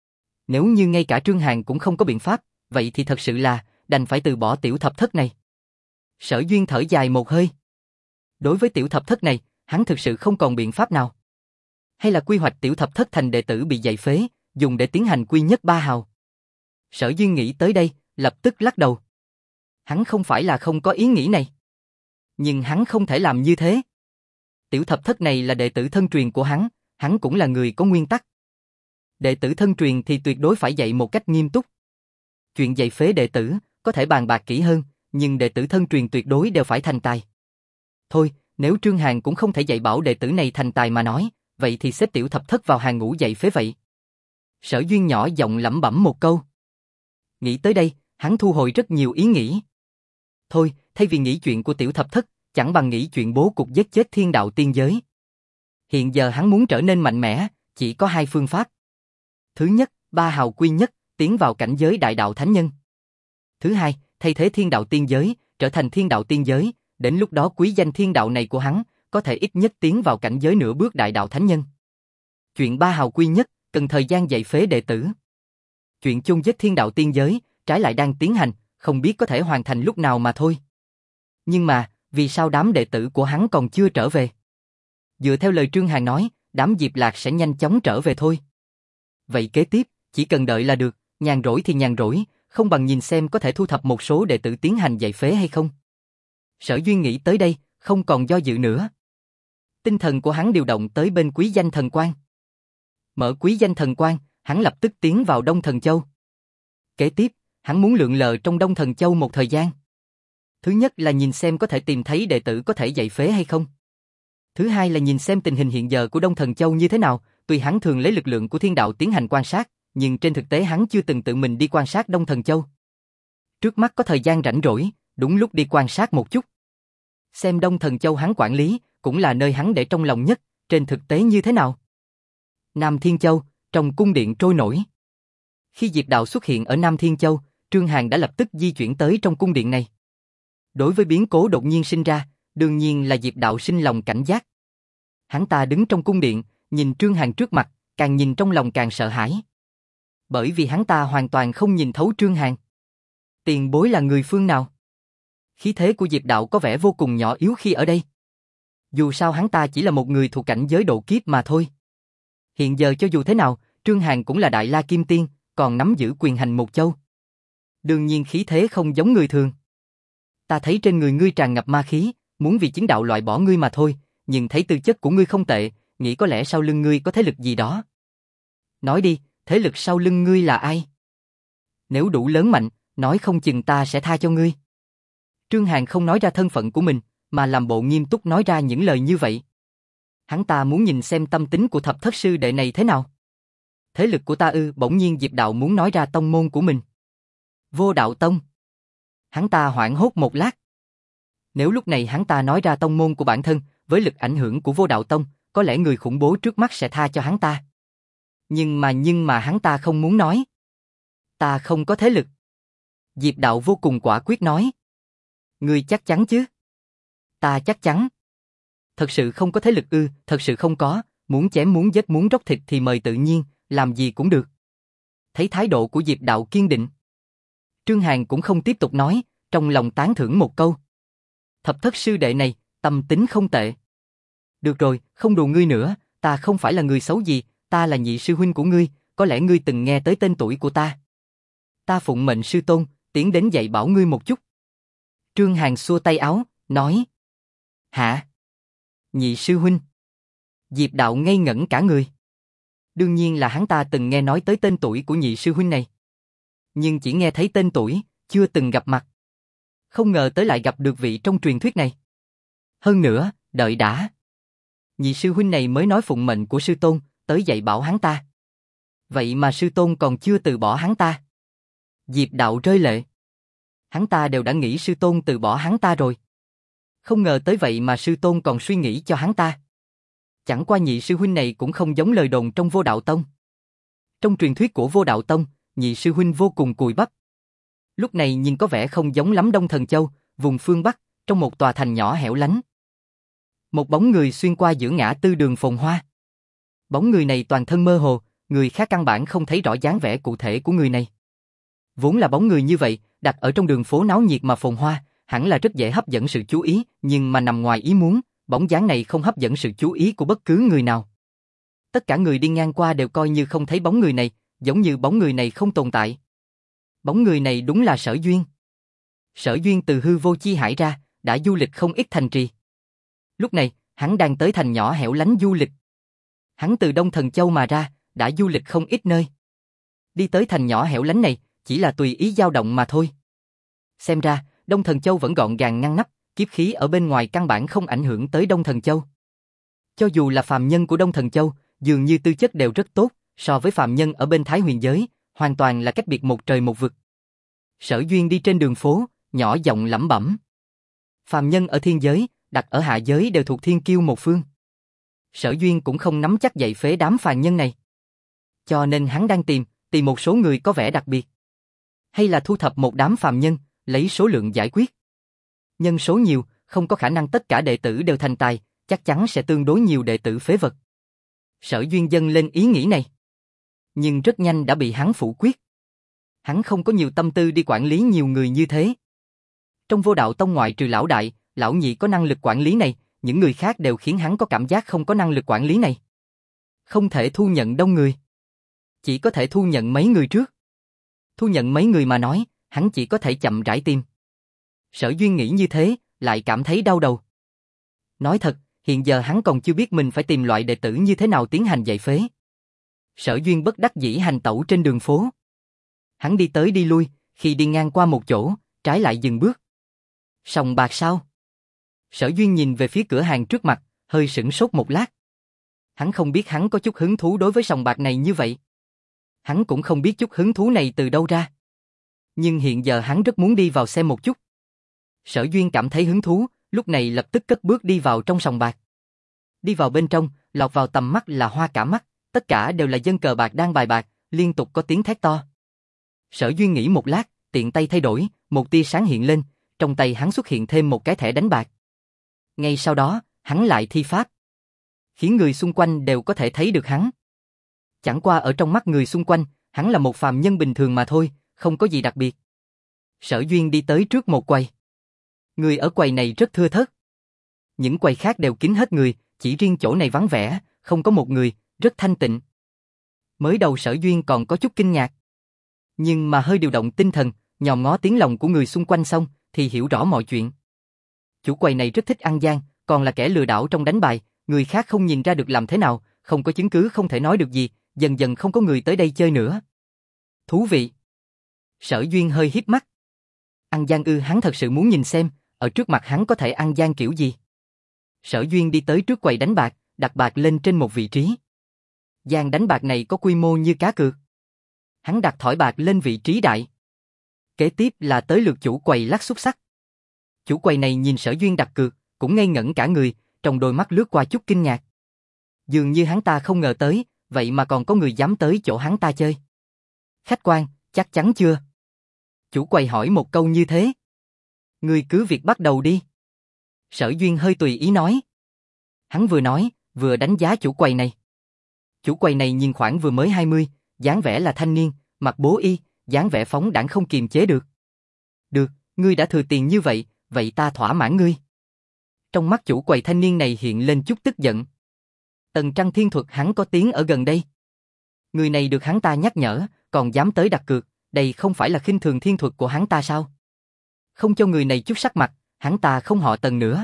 Nếu như ngay cả Trương Hàn cũng không có biện pháp, vậy thì thật sự là đành phải từ bỏ tiểu thập thất này. Sở Duyên thở dài một hơi. Đối với tiểu thập thất này, hắn thực sự không còn biện pháp nào. Hay là quy hoạch tiểu thập thất thành đệ tử bị dạy phế, dùng để tiến hành quy nhất ba hào. Sở Duyên nghĩ tới đây, lập tức lắc đầu. Hắn không phải là không có ý nghĩ này. Nhưng hắn không thể làm như thế. Tiểu thập thất này là đệ tử thân truyền của hắn cũng là người có nguyên tắc. Đệ tử thân truyền thì tuyệt đối phải dạy một cách nghiêm túc. Chuyện dạy phế đệ tử, có thể bàn bạc kỹ hơn, nhưng đệ tử thân truyền tuyệt đối đều phải thành tài. Thôi, nếu Trương Hàn cũng không thể dạy bảo đệ tử này thành tài mà nói, vậy thì xếp tiểu thập thất vào hàng ngũ dạy phế vậy. Sở Duyên nhỏ giọng lẩm bẩm một câu. Nghĩ tới đây, hắn thu hồi rất nhiều ý nghĩ. Thôi, thay vì nghĩ chuyện của tiểu thập thất, chẳng bằng nghĩ chuyện bố cục giết chết thiên đạo tiên giới. Hiện giờ hắn muốn trở nên mạnh mẽ, chỉ có 2 phương pháp. Thứ nhất, 3 hào quy nhất, tiến vào cảnh giới đại đạo thánh nhân. Thứ hai, thay thế thiên đạo tiên giới, trở thành thiên đạo tiên giới, đến lúc đó quý danh thiên đạo này của hắn, có thể ít nhất tiến vào cảnh giới nửa bước đại đạo thánh nhân. Chuyện 3 hào quy nhất, cần thời gian dạy phế đệ tử. Chuyện chung giết thiên đạo tiên giới, trái lại đang tiến hành, không biết có thể hoàn thành lúc nào mà thôi. Nhưng mà, vì sao đám đệ tử của hắn còn chưa trở về? Dựa theo lời Trương Hàn nói, đám Diệp Lạc sẽ nhanh chóng trở về thôi. Vậy kế tiếp, chỉ cần đợi là được, nhàn rỗi thì nhàn rỗi, không bằng nhìn xem có thể thu thập một số đệ tử tiến hành dạy phế hay không. Sở Duyên nghĩ tới đây, không còn do dự nữa. Tinh thần của hắn điều động tới bên quý danh thần quan. Mở quý danh thần quan, hắn lập tức tiến vào Đông Thần Châu. Kế tiếp, hắn muốn lượn lờ trong Đông Thần Châu một thời gian. Thứ nhất là nhìn xem có thể tìm thấy đệ tử có thể dạy phế hay không. Thứ hai là nhìn xem tình hình hiện giờ của Đông Thần Châu như thế nào, tuy hắn thường lấy lực lượng của thiên đạo tiến hành quan sát, nhưng trên thực tế hắn chưa từng tự mình đi quan sát Đông Thần Châu. Trước mắt có thời gian rảnh rỗi, đúng lúc đi quan sát một chút. Xem Đông Thần Châu hắn quản lý, cũng là nơi hắn để trong lòng nhất, trên thực tế như thế nào. Nam Thiên Châu, trong cung điện trôi nổi. Khi Diệp Đạo xuất hiện ở Nam Thiên Châu, Trương Hàn đã lập tức di chuyển tới trong cung điện này. Đối với biến cố đột nhiên sinh ra, đương nhiên là Diệp Đạo sinh lòng cảnh giác. Hắn ta đứng trong cung điện, nhìn Trương Hàn trước mặt, càng nhìn trong lòng càng sợ hãi. Bởi vì hắn ta hoàn toàn không nhìn thấu Trương Hàn. Tiền bối là người phương nào? Khí thế của Diệp Đạo có vẻ vô cùng nhỏ yếu khi ở đây. Dù sao hắn ta chỉ là một người thuộc cảnh giới độ kiếp mà thôi. Hiện giờ cho dù thế nào, Trương Hàn cũng là Đại La Kim Tiên, còn nắm giữ quyền hành một châu. Đương nhiên khí thế không giống người thường. Ta thấy trên người ngươi tràn ngập ma khí, muốn vì chính đạo loại bỏ ngươi mà thôi, nhưng thấy tư chất của ngươi không tệ, nghĩ có lẽ sau lưng ngươi có thế lực gì đó. Nói đi, thế lực sau lưng ngươi là ai? Nếu đủ lớn mạnh, nói không chừng ta sẽ tha cho ngươi. Trương Hàn không nói ra thân phận của mình, mà làm bộ nghiêm túc nói ra những lời như vậy. Hắn ta muốn nhìn xem tâm tính của thập thất sư đệ này thế nào. Thế lực của ta ư? Bỗng nhiên Diệp Đạo muốn nói ra tông môn của mình. Vô Đạo Tông. Hắn ta hoảng hốt một lát. Nếu lúc này hắn ta nói ra tông môn của bản thân, với lực ảnh hưởng của Vô Đạo Tông, có lẽ người khủng bố trước mắt sẽ tha cho hắn ta. Nhưng mà hắn ta không muốn nói. Ta không có thế lực. Diệp Đạo vô cùng quả quyết nói. Ngươi chắc chắn chứ? Ta chắc chắn. Thật sự không có thế lực ư? Thật sự không có, muốn chém muốn giết muốn róc thịt thì mời tự nhiên, làm gì cũng được. Thấy thái độ của Diệp Đạo kiên định, Trương Hàn cũng không tiếp tục nói, trong lòng tán thưởng một câu. Thập thất sư đệ này, tâm tính không tệ. Được rồi, không đùa ngươi nữa, ta không phải là người xấu gì, ta là nhị sư huynh của ngươi, có lẽ ngươi từng nghe tới tên tuổi của ta. Ta phụng mệnh sư tôn, tiến đến dạy bảo ngươi một chút. Trương Hàn xua tay áo, nói. Hả? Nhị sư huynh? Diệp Đạo ngây ngẩn cả người. Đương nhiên là hắn ta từng nghe nói tới tên tuổi của nhị sư huynh này. Nhưng chỉ nghe thấy tên tuổi, chưa từng gặp mặt. Không ngờ tới lại gặp được vị trong truyền thuyết này. Hơn nữa, đợi đã. Nhị sư huynh này mới nói phụng mệnh của sư tôn, tới dạy bảo hắn ta. Vậy mà sư tôn còn chưa từ bỏ hắn ta. Diệp Đạo rơi lệ. Hắn ta đều đã nghĩ sư tôn từ bỏ hắn ta rồi. Không ngờ tới vậy mà sư tôn còn suy nghĩ cho hắn ta. Chẳng qua nhị sư huynh này cũng không giống lời đồn trong Vô Đạo Tông. Trong truyền thuyết của Vô Đạo Tông, nhị sư huynh vô cùng cùi bắp. Lúc này nhìn có vẻ không giống lắm Đông Thần Châu, vùng phương Bắc, trong một tòa thành nhỏ hẻo lánh. Một bóng người xuyên qua giữa ngã tư đường phồn hoa. Bóng người này toàn thân mơ hồ, người khác căn bản không thấy rõ dáng vẻ cụ thể của người này. Vốn là bóng người như vậy, đặt ở trong đường phố náo nhiệt mà phồn hoa, hẳn là rất dễ hấp dẫn sự chú ý, nhưng mà nằm ngoài ý muốn, bóng dáng này không hấp dẫn sự chú ý của bất cứ người nào. Tất cả người đi ngang qua đều coi như không thấy bóng người này, giống như bóng người này không tồn tại. Bóng người này đúng là Sở Duyên. Sở Duyên từ hư vô chi hải ra, đã du lịch không ít thành trì. Lúc này, hắn đang tới thành nhỏ hẻo lánh du lịch. Hắn từ Đông Thần Châu mà ra, đã du lịch không ít nơi. Đi tới thành nhỏ hẻo lánh này, chỉ là tùy ý dao động mà thôi. Xem ra, Đông Thần Châu vẫn gọn gàng ngăn nắp, kiếp khí ở bên ngoài căn bản không ảnh hưởng tới Đông Thần Châu. Cho dù là phàm nhân của Đông Thần Châu, dường như tư chất đều rất tốt, so với phàm nhân ở bên Thái Huyền giới, hoàn toàn là cách biệt một trời một vực. Sở Duyên đi trên đường phố, nhỏ giọng lẩm bẩm. Phàm nhân ở thiên giới, đặt ở hạ giới đều thuộc thiên kiêu một phương. Sở Duyên cũng không nắm chắc dạy phế đám phàm nhân này. Cho nên hắn đang tìm một số người có vẻ đặc biệt. Hay là thu thập một đám phàm nhân, lấy số lượng giải quyết. Nhân số nhiều, không có khả năng tất cả đệ tử đều thành tài, chắc chắn sẽ tương đối nhiều đệ tử phế vật. Sở Duyên dâng lên ý nghĩ này. Nhưng rất nhanh đã bị hắn phủ quyết. Hắn không có nhiều tâm tư đi quản lý nhiều người như thế. Trong Vô Đạo Tông ngoại trừ lão đại, lão nhị có năng lực quản lý này, những người khác đều khiến hắn có cảm giác không có năng lực quản lý này. Không thể thu nhận đông người. Chỉ có thể thu nhận mấy người trước. Thu nhận mấy người mà nói, hắn chỉ có thể chậm rãi tìm. Sở Duyên nghĩ như thế, lại cảm thấy đau đầu. Nói thật, hiện giờ hắn còn chưa biết mình phải tìm loại đệ tử như thế nào tiến hành dạy phế. Sở Duyên bất đắc dĩ hành tẩu trên đường phố. Hắn đi tới đi lui, khi đi ngang qua một chỗ, trái lại dừng bước. Sòng bạc sao? Sở Duyên nhìn về phía cửa hàng trước mặt, hơi sửng sốt một lát. Hắn không biết hắn có chút hứng thú đối với sòng bạc này như vậy. Hắn cũng không biết chút hứng thú này từ đâu ra. Nhưng hiện giờ hắn rất muốn đi vào xem một chút. Sở Duyên cảm thấy hứng thú, lúc này lập tức cất bước đi vào trong sòng bạc. Đi vào bên trong, lọt vào tầm mắt là hoa cả mắt, tất cả đều là dân cờ bạc đang bài bạc, liên tục có tiếng thét to. Sở Duyên nghĩ một lát, tiện tay thay đổi, một tia sáng hiện lên, trong tay hắn xuất hiện thêm một cái thẻ đánh bạc. Ngay sau đó, hắn lại thi pháp, khiến người xung quanh đều có thể thấy được hắn. Chẳng qua ở trong mắt người xung quanh, hắn là một phàm nhân bình thường mà thôi, không có gì đặc biệt. Sở Duyên đi tới trước một quầy. Người ở quầy này rất thưa thớt. những quầy khác đều kín hết người, chỉ riêng chỗ này vắng vẻ, không có một người, rất thanh tịnh. Mới đầu Sở Duyên còn có chút kinh ngạc. Nhưng mà hơi điều động tinh thần, nhòm ngó tiếng lòng của người xung quanh xong, thì hiểu rõ mọi chuyện. Chủ quầy này rất thích ăn gian, còn là kẻ lừa đảo trong đánh bài, người khác không nhìn ra được làm thế nào, không có chứng cứ không thể nói được gì, dần dần không có người tới đây chơi nữa. Thú vị. Sở Duyên hơi híp mắt. Ăn gian ư, hắn thật sự muốn nhìn xem, ở trước mặt hắn có thể ăn gian kiểu gì. Sở Duyên đi tới trước quầy đánh bạc, đặt bạc lên trên một vị trí. Gian đánh bạc này có quy mô như cá cược. Hắn đặt thỏi bạc lên vị trí đại. Kế tiếp là tới lượt chủ quầy lắc xúc xắc. Chủ quầy này nhìn Sở Duyên đặt cược, cũng ngây ngẩn cả người, trong đôi mắt lướt qua chút kinh ngạc. Dường như hắn ta không ngờ tới, vậy mà còn có người dám tới chỗ hắn ta chơi. Khách quan, chắc chắn chưa? Chủ quầy hỏi một câu như thế. Ngươi cứ việc bắt đầu đi. Sở Duyên hơi tùy ý nói. Hắn vừa nói, vừa đánh giá chủ quầy này. Chủ quầy này nhìn khoảng vừa mới 20, dáng vẻ là thanh niên, mặc bố y, dáng vẻ phóng đãng không kiềm chế được. Được, ngươi đã thừa tiền như vậy, vậy ta thỏa mãn ngươi. Trong mắt chủ quầy thanh niên này hiện lên chút tức giận. Tần Trăng thiên thuật hắn có tiếng ở gần đây. Người này được hắn ta nhắc nhở, còn dám tới đặt cược, đây không phải là khinh thường thiên thuật của hắn ta sao? Không cho người này chút sắc mặt, hắn ta không họ Tần nữa.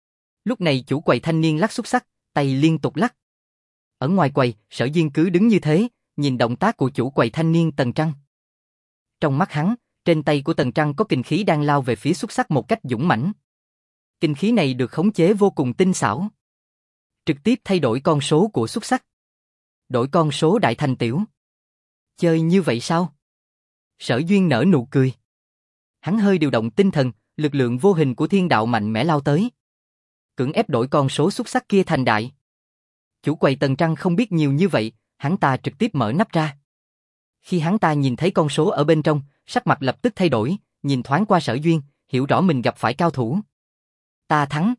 Lúc này chủ quầy thanh niên lắc xúc xắc, tay liên tục lắc. Ở ngoài quầy, Sở Duyên cứ đứng như thế, nhìn động tác của chủ quầy thanh niên Tần Trăng. Trong mắt hắn, trên tay của Tần Trăng có kình khí đang lao về phía xúc xắc một cách dũng mãnh. Kình khí này được khống chế vô cùng tinh xảo. Trực tiếp thay đổi con số của xúc xắc. Đổi con số đại thành tiểu. Chơi như vậy sao? Sở Duyên nở nụ cười. Hắn hơi điều động tinh thần, lực lượng vô hình của thiên đạo mạnh mẽ lao tới. Cưỡng ép đổi con số xúc xắc kia thành đại. Chủ quầy Tần Trăng không biết nhiều như vậy, hắn ta trực tiếp mở nắp ra. Khi hắn ta nhìn thấy con số ở bên trong, sắc mặt lập tức thay đổi, nhìn thoáng qua Sở Duyên, hiểu rõ mình gặp phải cao thủ. Ta thắng.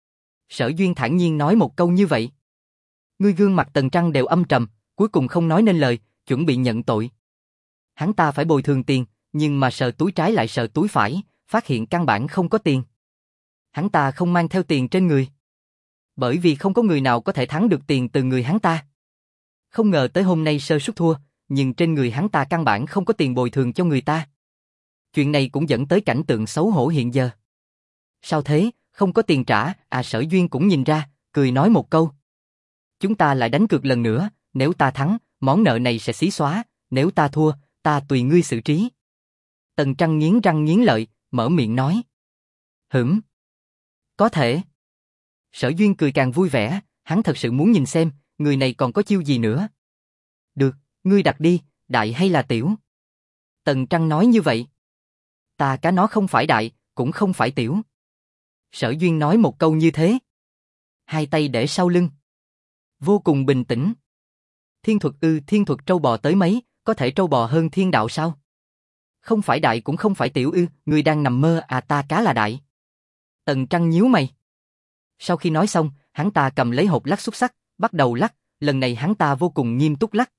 Sở Duyên thản nhiên nói một câu như vậy. Ngươi gương mặt Tần Trăng đều âm trầm, cuối cùng không nói nên lời, chuẩn bị nhận tội. Hắn ta phải bồi thường tiền, nhưng mà sờ túi trái lại sờ túi phải, phát hiện căn bản không có tiền. Hắn ta không mang theo tiền trên người. Bởi vì không có người nào có thể thắng được tiền từ người hắn ta. Không ngờ tới hôm nay sơ suất thua, nhưng trên người hắn ta căn bản không có tiền bồi thường cho người ta. Chuyện này cũng dẫn tới cảnh tượng xấu hổ hiện giờ. Sao thế, không có tiền trả, Sở Duyên cũng nhìn ra, cười nói một câu. Chúng ta lại đánh cược lần nữa, nếu ta thắng, món nợ này sẽ xí xóa, nếu ta thua, ta tùy ngươi xử trí. Tần Trăng nghiến răng nghiến lợi, mở miệng nói. Có thể. Sở Duyên cười càng vui vẻ, hắn thật sự muốn nhìn xem, người này còn có chiêu gì nữa. Được, ngươi đặt đi, đại hay là tiểu? Tần Trăng nói như vậy. Ta cá nó không phải đại, cũng không phải tiểu. Sở Duyên nói một câu như thế. Hai tay để sau lưng. Vô cùng bình tĩnh. Thiên thuật ư, thiên thuật trâu bò tới mấy, có thể trâu bò hơn thiên đạo sao? Không phải đại cũng không phải tiểu ư, ngươi đang nằm mơ ta cá là đại. Tần Trăng nhíu mày. Sau khi nói xong, hắn ta cầm lấy hộp lắc xúc xắc, bắt đầu lắc, lần này hắn ta vô cùng nghiêm túc lắc.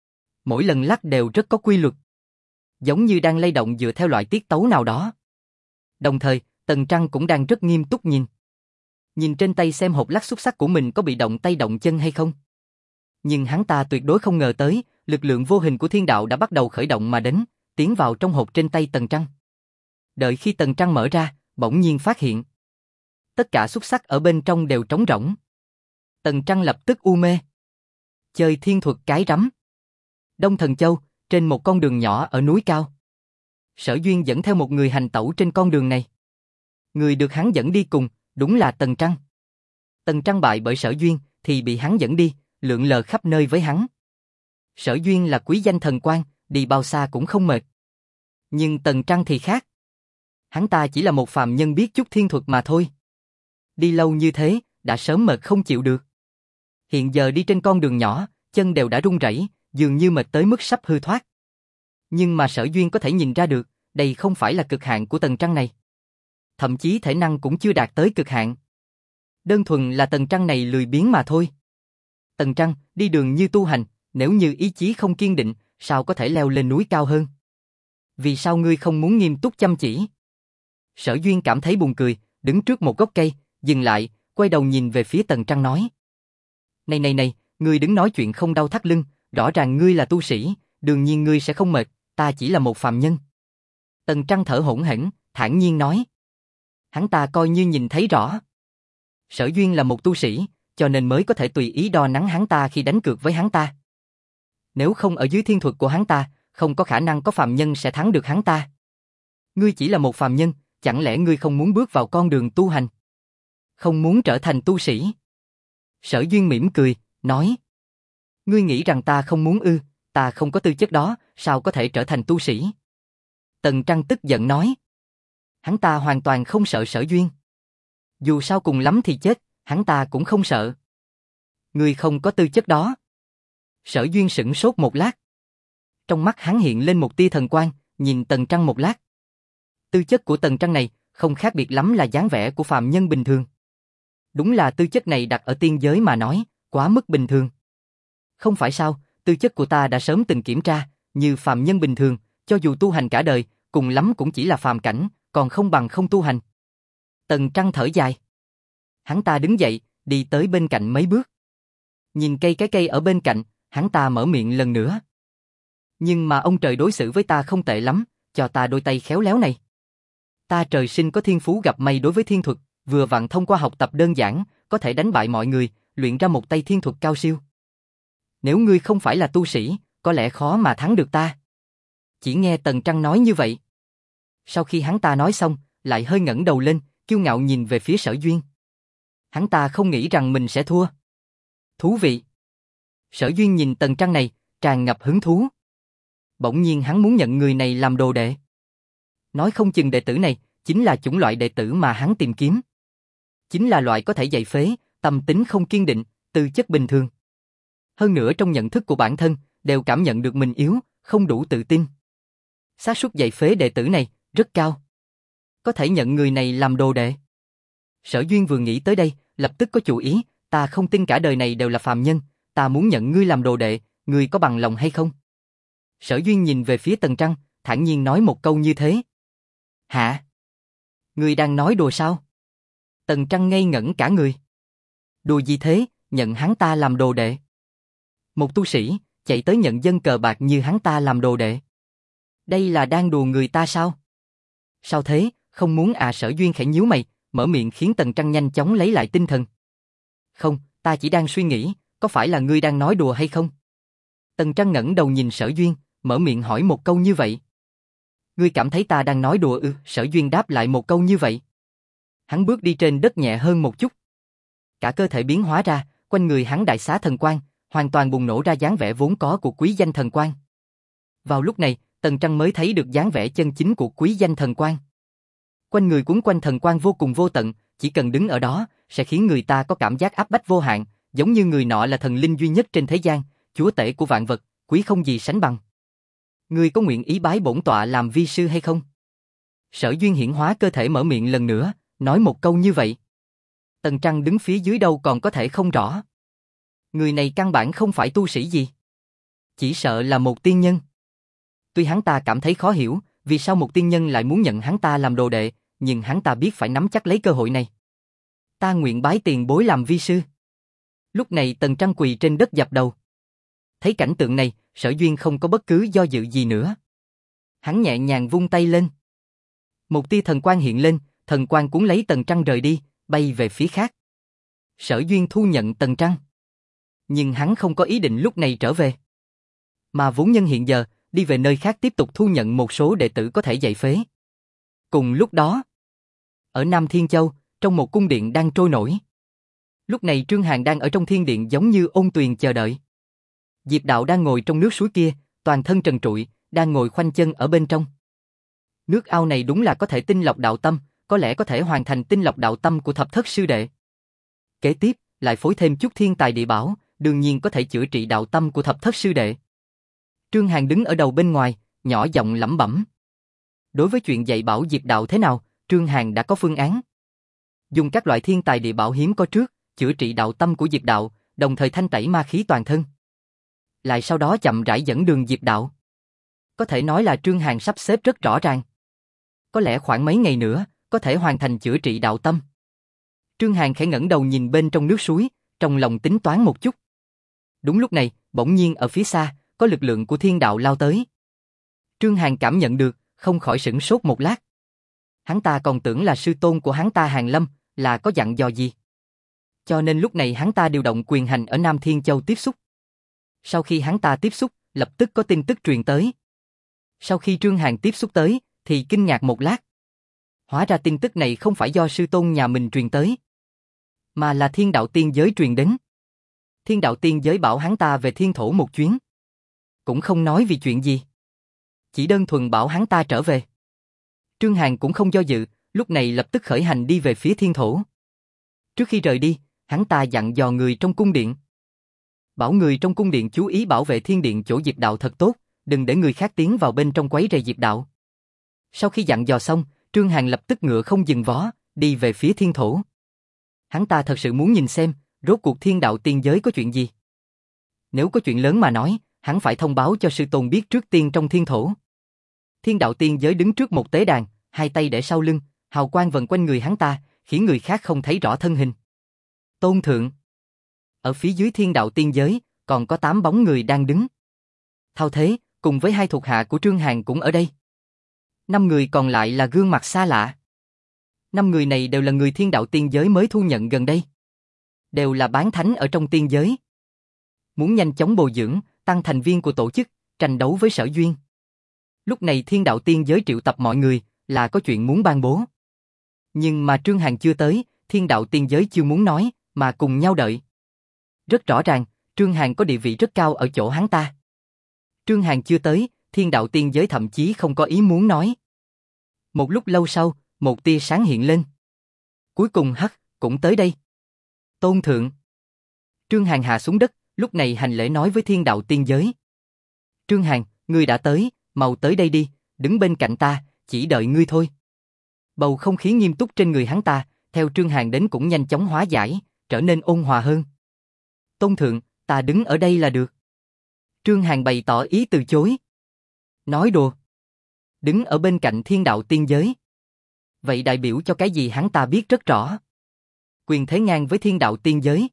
Mỗi lần lắc đều rất có quy luật. Giống như đang lay động dựa theo loại tiết tấu nào đó. Đồng thời, Tần Trăng cũng đang rất nghiêm túc nhìn. Nhìn trên tay xem hộp lắc xúc xắc của mình có bị động tay động chân hay không. Nhưng hắn ta tuyệt đối không ngờ tới, lực lượng vô hình của thiên đạo đã bắt đầu khởi động mà đến, tiến vào trong hộp trên tay Tần Trăng. Đợi khi Tần Trăng mở ra, bỗng nhiên phát hiện. Tất cả xúc xắc ở bên trong đều trống rỗng. Tần Trăng lập tức u mê. Chơi thiên thuật cái rắm. Đông Thần Châu, trên một con đường nhỏ ở núi cao. Sở Duyên dẫn theo một người hành tẩu trên con đường này. Người được hắn dẫn đi cùng, đúng là Tần Trăng. Tần Trăng bại bởi Sở Duyên, thì bị hắn dẫn đi, lượn lờ khắp nơi với hắn. Sở Duyên là quý danh thần quan, đi bao xa cũng không mệt. Nhưng Tần Trăng thì khác. Hắn ta chỉ là một phàm nhân biết chút thiên thuật mà thôi. Đi lâu như thế, đã sớm mệt không chịu được. Hiện giờ đi trên con đường nhỏ, chân đều đã run rẩy, dường như mệt tới mức sắp hư thoát. Nhưng mà Sở Duyên có thể nhìn ra được, đây không phải là cực hạn của Tần Trăng này. Thậm chí thể năng cũng chưa đạt tới cực hạn. Đơn thuần là Tần Trăng này lười biếng mà thôi. Tần Trăng, đi đường như tu hành, nếu như ý chí không kiên định, sao có thể leo lên núi cao hơn? Vì sao ngươi không muốn nghiêm túc chăm chỉ? Sở Duyên cảm thấy buồn cười, đứng trước một gốc cây, dừng lại, quay đầu nhìn về phía Tần Trăng nói. Này, ngươi đứng nói chuyện không đau thắt lưng, rõ ràng ngươi là tu sĩ, đương nhiên ngươi sẽ không mệt, ta chỉ là một phàm nhân. Tần Trăng thở hổn hển, thản nhiên nói. Hắn ta coi như nhìn thấy rõ. Sở Duyên là một tu sĩ, cho nên mới có thể tùy ý đo nắng hắn ta khi đánh cược với hắn ta. Nếu không ở dưới thiên thuật của hắn ta, không có khả năng có phàm nhân sẽ thắng được hắn ta. Ngươi chỉ là một phàm nhân, chẳng lẽ ngươi không muốn bước vào con đường tu hành? Không muốn trở thành tu sĩ? Sở Duyên mỉm cười, nói. Ngươi nghĩ rằng ta không muốn ư, ta không có tư chất đó, sao có thể trở thành tu sĩ? Tần Trăng tức giận nói. Hắn ta hoàn toàn không sợ Sở Duyên. Dù sao cùng lắm thì chết, hắn ta cũng không sợ. Ngươi không có tư chất đó. Sở Duyên sững sốt một lát. Trong mắt hắn hiện lên một tia thần quang, nhìn Tần Trăng một lát. Tư chất của Tần Trăng này không khác biệt lắm là dáng vẻ của phàm nhân bình thường. Đúng là tư chất này đặt ở tiên giới mà nói, quá mức bình thường. Không phải sao, tư chất của ta đã sớm từng kiểm tra, như phàm nhân bình thường, cho dù tu hành cả đời, cùng lắm cũng chỉ là phàm cảnh, còn không bằng không tu hành. Tần Trăng thở dài. Hắn ta đứng dậy, đi tới bên cạnh mấy bước. Nhìn cái cây ở bên cạnh, hắn ta mở miệng lần nữa. Nhưng mà ông trời đối xử với ta không tệ lắm, cho ta đôi tay khéo léo này. Ta trời sinh có thiên phú gặp may đối với thiên thuật, vừa vặn thông qua học tập đơn giản, có thể đánh bại mọi người, luyện ra một tay thiên thuật cao siêu. Nếu ngươi không phải là tu sĩ, có lẽ khó mà thắng được ta. Chỉ nghe Tần Trăng nói như vậy. Sau khi hắn ta nói xong, lại hơi ngẩng đầu lên, kiêu ngạo nhìn về phía Sở Duyên. Hắn ta không nghĩ rằng mình sẽ thua. Thú vị. Sở Duyên nhìn Tần Trăng này, tràn ngập hứng thú. Bỗng nhiên hắn muốn nhận người này làm đồ đệ. Nói không chừng đệ tử này chính là chủng loại đệ tử mà hắn tìm kiếm. Chính là loại có thể dạy phế, tâm tính không kiên định, tư chất bình thường. Hơn nữa trong nhận thức của bản thân, đều cảm nhận được mình yếu, không đủ tự tin. Xác suất dạy phế đệ tử này rất cao. Có thể nhận người này làm đồ đệ. Sở Duyên vừa nghĩ tới đây, lập tức có chủ ý, ta không tin cả đời này đều là phàm nhân, ta muốn nhận ngươi làm đồ đệ, ngươi có bằng lòng hay không? Sở Duyên nhìn về phía Tần Trăng, thản nhiên nói một câu như thế. Hả? Ngươi đang nói đùa sao? Tần Trăng ngây ngẩn cả người. Đùa gì thế, nhận hắn ta làm đồ đệ? Một tu sĩ, chạy tới nhận dân cờ bạc như hắn ta làm đồ đệ. Đây là đang đùa người ta sao? Sao thế, không muốn à? Sở Duyên khẽ nhíu mày, mở miệng khiến Tần Trăng nhanh chóng lấy lại tinh thần. Không, ta chỉ đang suy nghĩ, có phải là ngươi đang nói đùa hay không? Tần Trăng ngẩng đầu nhìn Sở Duyên, mở miệng hỏi một câu như vậy. Ngươi cảm thấy ta đang nói đùa ư? Sở Duyên đáp lại một câu như vậy. Hắn bước đi trên đất nhẹ hơn một chút. Cả cơ thể biến hóa ra, quanh người hắn đại xá thần quang, hoàn toàn bùng nổ ra dáng vẻ vốn có của quý danh thần quang. Vào lúc này, Tần Trăng mới thấy được dáng vẻ chân chính của quý danh thần quang. Quanh người cuốn quanh thần quang vô cùng vô tận, chỉ cần đứng ở đó, sẽ khiến người ta có cảm giác áp bách vô hạn, giống như người nọ là thần linh duy nhất trên thế gian, chúa tể của vạn vật, quý không gì sánh bằng. Ngươi có nguyện ý bái bổn tọa làm vi sư hay không? Sở Duyên hiển hóa cơ thể mở miệng lần nữa, nói một câu như vậy. Tần Trăng đứng phía dưới đâu còn có thể không rõ. Người này căn bản không phải tu sĩ gì. Chỉ sợ là một tiên nhân. Tuy hắn ta cảm thấy khó hiểu, vì sao một tiên nhân lại muốn nhận hắn ta làm đồ đệ, nhưng hắn ta biết phải nắm chắc lấy cơ hội này. Ta nguyện bái tiền bối làm vi sư. Lúc này Tần Trăng quỳ trên đất dập đầu. Thấy cảnh tượng này, Sở Duyên không có bất cứ do dự gì nữa. Hắn nhẹ nhàng vung tay lên. Một tia thần quang hiện lên, thần quang cuốn lấy Tần Trăng rời đi, bay về phía khác. Sở Duyên thu nhận Tần Trăng. Nhưng hắn không có ý định lúc này trở về. Mà vốn nhân hiện giờ, đi về nơi khác tiếp tục thu nhận một số đệ tử có thể dạy phế. Cùng lúc đó, ở Nam Thiên Châu, trong một cung điện đang trôi nổi. Lúc này Trương Hàn đang ở trong thiên điện giống như ôn tuyền chờ đợi. Diệp Đạo đang ngồi trong nước suối kia, toàn thân trần trụi, đang ngồi khoanh chân ở bên trong. Nước ao này đúng là có thể tinh lọc đạo tâm, có lẽ có thể hoàn thành tinh lọc đạo tâm của thập thất sư đệ. Kế tiếp, lại phối thêm chút thiên tài địa bảo, đương nhiên có thể chữa trị đạo tâm của thập thất sư đệ. Trương Hàn đứng ở đầu bên ngoài, nhỏ giọng lẩm bẩm. Đối với chuyện dạy bảo Diệp Đạo thế nào, Trương Hàn đã có phương án. Dùng các loại thiên tài địa bảo hiếm có trước, chữa trị đạo tâm của Diệp Đạo, đồng thời thanh tẩy ma khí toàn thân. Lại sau đó chậm rãi dẫn đường Diệp Đạo. Có thể nói là Trương Hàn sắp xếp rất rõ ràng. Có lẽ khoảng mấy ngày nữa, có thể hoàn thành chữa trị đạo tâm. Trương Hàn khẽ ngẩng đầu nhìn bên trong nước suối, trong lòng tính toán một chút. Đúng lúc này, bỗng nhiên ở phía xa, có lực lượng của thiên đạo lao tới. Trương Hàn cảm nhận được, không khỏi sửng sốt một lát. Hắn ta còn tưởng là sư tôn của hắn ta Hàn Lâm, là có dặn dò gì. Cho nên lúc này hắn ta điều động quyền hành ở Nam Thiên Châu tiếp xúc. Sau khi hắn ta tiếp xúc, lập tức có tin tức truyền tới. Sau khi Trương Hàn tiếp xúc tới, thì kinh ngạc một lát. Hóa ra tin tức này không phải do sư tôn nhà mình truyền tới, mà là thiên đạo tiên giới truyền đến. Thiên đạo tiên giới bảo hắn ta về thiên thổ một chuyến. Cũng không nói vì chuyện gì. Chỉ đơn thuần bảo hắn ta trở về. Trương Hàn cũng không do dự, lúc này lập tức khởi hành đi về phía thiên thổ. Trước khi rời đi, hắn ta dặn dò người trong cung điện. Bảo người trong cung điện chú ý bảo vệ thiên điện chỗ Diệp Đạo thật tốt, đừng để người khác tiến vào bên trong quấy rầy Diệp Đạo. Sau khi dặn dò xong, Trương Hàn lập tức ngựa không dừng vó, đi về phía thiên thổ. Hắn ta thật sự muốn nhìn xem, rốt cuộc thiên đạo tiên giới có chuyện gì. Nếu có chuyện lớn mà nói, hắn phải thông báo cho sư tôn biết trước tiên trong thiên thổ. Thiên đạo tiên giới đứng trước một tế đàn, hai tay để sau lưng, hào quang vần quanh người hắn ta, khiến người khác không thấy rõ thân hình. Tôn thượng. Ở phía dưới thiên đạo tiên giới, còn có 8 bóng người đang đứng. Thao Thế, cùng với 2 thuộc hạ của Trương Hàn cũng ở đây. 5 người còn lại là gương mặt xa lạ. 5 người này đều là người thiên đạo tiên giới mới thu nhận gần đây. Đều là bán thánh ở trong tiên giới. Muốn nhanh chóng bồi dưỡng, tăng thành viên của tổ chức, tranh đấu với Sở Duyên. Lúc này thiên đạo tiên giới triệu tập mọi người, là có chuyện muốn ban bố. Nhưng mà Trương Hàn chưa tới, thiên đạo tiên giới chưa muốn nói, mà cùng nhau đợi. Rất rõ ràng, Trương Hàn có địa vị rất cao ở chỗ hắn ta. Trương Hàn chưa tới, thiên đạo tiên giới thậm chí không có ý muốn nói. Một lúc lâu sau, một tia sáng hiện lên. Cuối cùng hắc, cũng tới đây. Tôn thượng. Trương Hàn hạ xuống đất, lúc này hành lễ nói với thiên đạo tiên giới. Trương Hàn, ngươi đã tới, mau tới đây đi, đứng bên cạnh ta, chỉ đợi ngươi thôi. Bầu không khí nghiêm túc trên người hắn ta, theo Trương Hàn đến cũng nhanh chóng hóa giải, trở nên ôn hòa hơn. Tôn thượng, ta đứng ở đây là được. Trương Hàn bày tỏ ý từ chối. Nói đùa. Đứng ở bên cạnh thiên đạo tiên giới. Vậy đại biểu cho cái gì hắn ta biết rất rõ. Quyền thế ngang với thiên đạo tiên giới.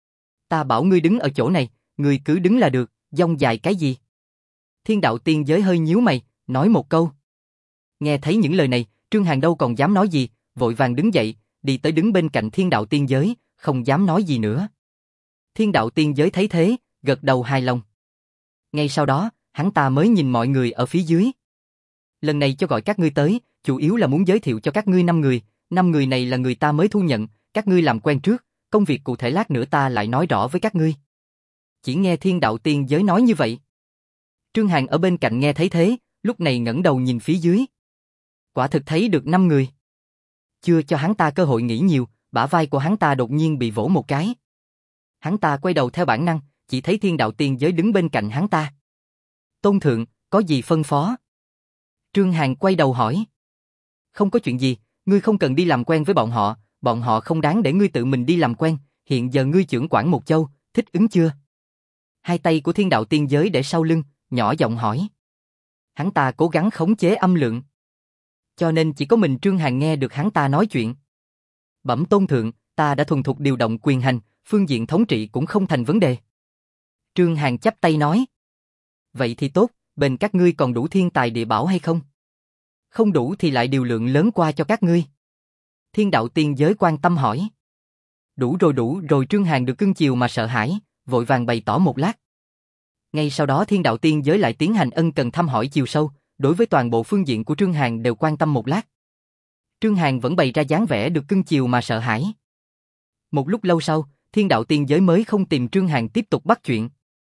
Ta bảo ngươi đứng ở chỗ này, ngươi cứ đứng là được, dông dài cái gì. Thiên đạo tiên giới hơi nhíu mày, nói một câu. Nghe thấy những lời này, Trương Hàn đâu còn dám nói gì, vội vàng đứng dậy, đi tới đứng bên cạnh thiên đạo tiên giới, không dám nói gì nữa. Thiên đạo tiên giới thấy thế, gật đầu hài lòng. Ngay sau đó, hắn ta mới nhìn mọi người ở phía dưới. Lần này cho gọi các ngươi tới, chủ yếu là muốn giới thiệu cho các ngươi 5 người, 5 người này là người ta mới thu nhận, các ngươi làm quen trước, công việc cụ thể lát nữa ta lại nói rõ với các ngươi. Chỉ nghe thiên đạo tiên giới nói như vậy. Trương Hàn ở bên cạnh nghe thấy thế, lúc này ngẩng đầu nhìn phía dưới. Quả thực thấy được 5 người. Chưa cho hắn ta cơ hội nghĩ nhiều, bả vai của hắn ta đột nhiên bị vỗ một cái. Hắn ta quay đầu theo bản năng, chỉ thấy thiên đạo tiên giới đứng bên cạnh hắn ta. Tôn thượng, có gì phân phó? Trương Hàn quay đầu hỏi. Không có chuyện gì, ngươi không cần đi làm quen với bọn họ không đáng để ngươi tự mình đi làm quen, hiện giờ ngươi trưởng quản một châu, thích ứng chưa? Hai tay của thiên đạo tiên giới để sau lưng, nhỏ giọng hỏi. Hắn ta cố gắng khống chế âm lượng. Cho nên chỉ có mình Trương Hàn nghe được hắn ta nói chuyện. Bẩm tôn thượng, ta đã thuần thục điều động quyền hành, phương diện thống trị cũng không thành vấn đề. Trương Hàn chắp tay nói. Vậy thì tốt, bên các ngươi còn đủ thiên tài địa bảo hay không? Không đủ thì lại điều lượng lớn qua cho các ngươi. Thiên đạo tiên giới quan tâm hỏi. Đủ rồi Trương Hàn được cưng chiều mà sợ hãi, vội vàng bày tỏ một lát. Ngay sau đó thiên đạo tiên giới lại tiến hành ân cần thăm hỏi chiều sâu, đối với toàn bộ phương diện của Trương Hàn đều quan tâm một lát. Trương Hàn vẫn bày ra dáng vẻ được cưng chiều mà sợ hãi. Một lúc lâu sau, thiên đạo tiên giới mới không tìm Trương Hàn tiếp tục bắt chuyện,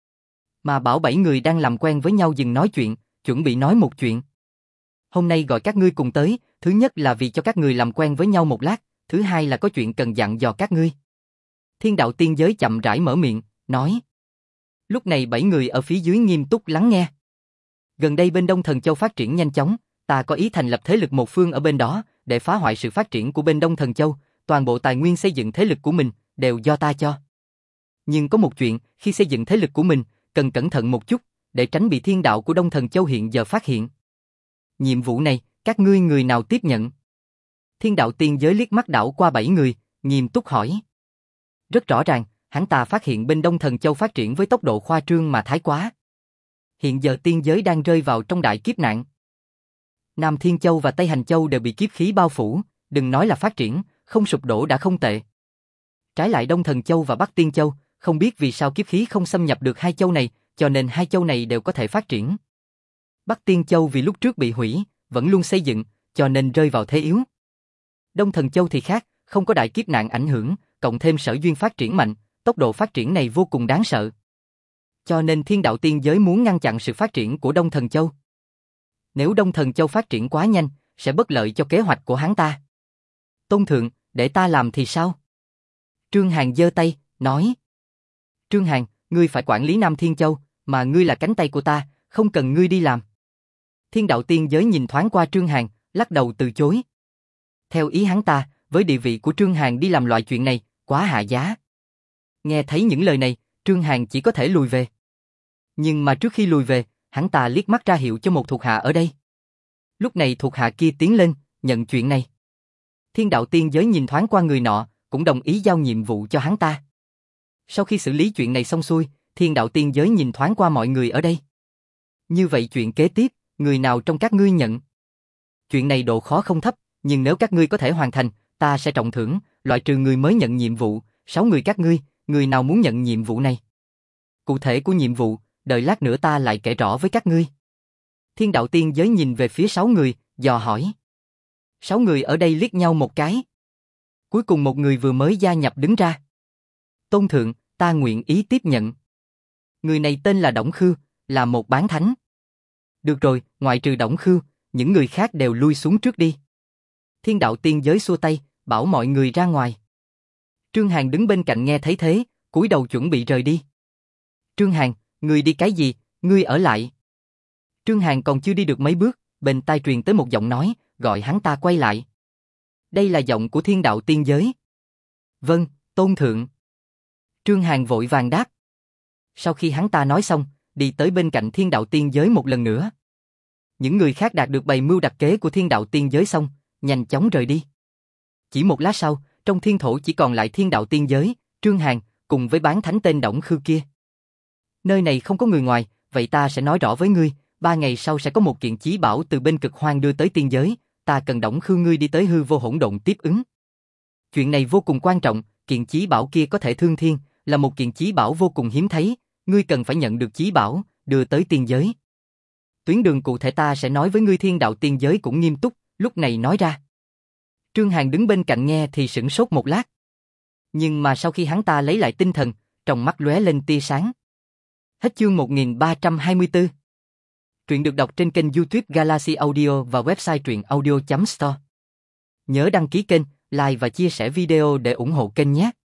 mà bảo 7 người đang làm quen với nhau dừng nói chuyện, chuẩn bị nói một chuyện. Hôm nay gọi các ngươi cùng tới, thứ nhất là vì cho các người làm quen với nhau một lát, thứ hai là có chuyện cần dặn dò các ngươi. Thiên đạo tiên giới chậm rãi mở miệng, nói. Lúc này 7 người ở phía dưới nghiêm túc lắng nghe. Gần đây bên Đông Thần Châu phát triển nhanh chóng, ta có ý thành lập thế lực một phương ở bên đó, để phá hoại sự phát triển của bên Đông Thần Châu, toàn bộ tài nguyên xây dựng thế lực của mình, đều do ta cho. Nhưng có một chuyện, khi xây dựng thế lực của mình, cần cẩn thận một chút, để tránh bị thiên đạo của Đông Thần Châu hiện giờ phát hiện. Nhiệm vụ này, các ngươi người nào tiếp nhận? Thiên đạo tiên giới liếc mắt đảo qua 7 người, nghiêm túc hỏi. Rất rõ ràng, hắn ta phát hiện bên Đông Thần Châu phát triển với tốc độ khoa trương mà thái quá. Hiện giờ tiên giới đang rơi vào trong đại kiếp nạn. Nam Thiên Châu và Tây Hành Châu đều bị kiếp khí bao phủ, đừng nói là phát triển, không sụp đổ đã không tệ. Trái lại Đông Thần Châu và Bắc Tiên Châu, không biết vì sao kiếp khí không xâm nhập được hai châu này, cho nên hai châu này đều có thể phát triển. Bắc Tiên Châu vì lúc trước bị hủy, vẫn luôn xây dựng, cho nên rơi vào thế yếu. Đông Thần Châu thì khác, không có đại kiếp nạn ảnh hưởng, cộng thêm sở duyên phát triển mạnh, tốc độ phát triển này vô cùng đáng sợ. Cho nên Thiên Đạo Tiên Giới muốn ngăn chặn sự phát triển của Đông Thần Châu. Nếu Đông Thần Châu phát triển quá nhanh, sẽ bất lợi cho kế hoạch của hắn ta. Tôn thượng, để ta làm thì sao? Trương Hàn giơ tay, nói. Trương Hàn, ngươi phải quản lý Nam Thiên Châu, mà ngươi là cánh tay của ta, không cần ngươi đi làm. Thiên Đạo Tiên Giới nhìn thoáng qua Trương Hàn, lắc đầu từ chối. Theo ý hắn ta, với địa vị của Trương Hàn đi làm loại chuyện này, quá hạ giá. Nghe thấy những lời này, Trương Hàn chỉ có thể lùi về. Nhưng mà trước khi lùi về, hắn ta liếc mắt ra hiệu cho một thuộc hạ ở đây. Lúc này thuộc hạ kia tiến lên, nhận chuyện này. Thiên Đạo Tiên Giới nhìn thoáng qua người nọ, cũng đồng ý giao nhiệm vụ cho hắn ta. Sau khi xử lý chuyện này xong xuôi, Thiên Đạo Tiên Giới nhìn thoáng qua mọi người ở đây. Như vậy chuyện kế tiếp, người nào trong các ngươi nhận? Chuyện này độ khó không thấp, nhưng nếu các ngươi có thể hoàn thành, ta sẽ trọng thưởng, loại trừ người mới nhận nhiệm vụ, 6 người các ngươi, người nào muốn nhận nhiệm vụ này? Cụ thể của nhiệm vụ, đợi lát nữa ta lại kể rõ với các ngươi. Thiên Đạo Tiên Giới nhìn về phía 6 người, dò hỏi. 6 người ở đây liếc nhau một cái. Cuối cùng một người vừa mới gia nhập đứng ra. Tôn thượng, ta nguyện ý tiếp nhận. Người này tên là Đổng Khư, là một bán thánh. Được rồi, ngoại trừ Đổng Khư, những người khác đều lui xuống trước đi. Thiên Đạo Tiên Giới xua tay, bảo mọi người ra ngoài. Trương Hàn đứng bên cạnh nghe thấy thế, cúi đầu chuẩn bị rời đi. Trương Hàn, ngươi đi cái gì, ngươi ở lại. Trương Hàn còn chưa đi được mấy bước, bên tai truyền tới một giọng nói, gọi hắn ta quay lại. Đây là giọng của Thiên Đạo Tiên Giới. Vâng, tôn thượng. Trương Hàn vội vàng đáp. Sau khi hắn ta nói xong, đi tới bên cạnh Thiên Đạo Tiên Giới một lần nữa. Những người khác đạt được bày mưu đặc kế của Thiên Đạo Tiên Giới xong, nhanh chóng rời đi. Chỉ một lát sau, trong thiên thổ chỉ còn lại Thiên Đạo Tiên Giới, Trương Hàn, cùng với bán thánh tên Đổng Khư kia. Nơi này không có người ngoài, vậy ta sẽ nói rõ với ngươi, 3 ngày sau sẽ có một kiện chí bảo từ bên cực hoang đưa tới tiên giới, ta cần Đổng Khư ngươi đi tới hư vô hỗn độn tiếp ứng. Chuyện này vô cùng quan trọng, kiện chí bảo kia có thể thương thiên, là một kiện chí bảo vô cùng hiếm thấy, ngươi cần phải nhận được chí bảo, đưa tới tiên giới. Tuyến đường cụ thể ta sẽ nói với ngươi. Thiên Đạo Tiên Giới cũng nghiêm túc, lúc này nói ra. Trương Hàn đứng bên cạnh nghe thì sửng sốt một lát. Nhưng mà sau khi hắn ta lấy lại tinh thần, trong mắt lóe lên tia sáng. Hết chương 1324. Truyện được đọc trên kênh YouTube Galaxy Audio và website truyệnaudio.store. Nhớ đăng ký kênh, like và chia sẻ video để ủng hộ kênh nhé.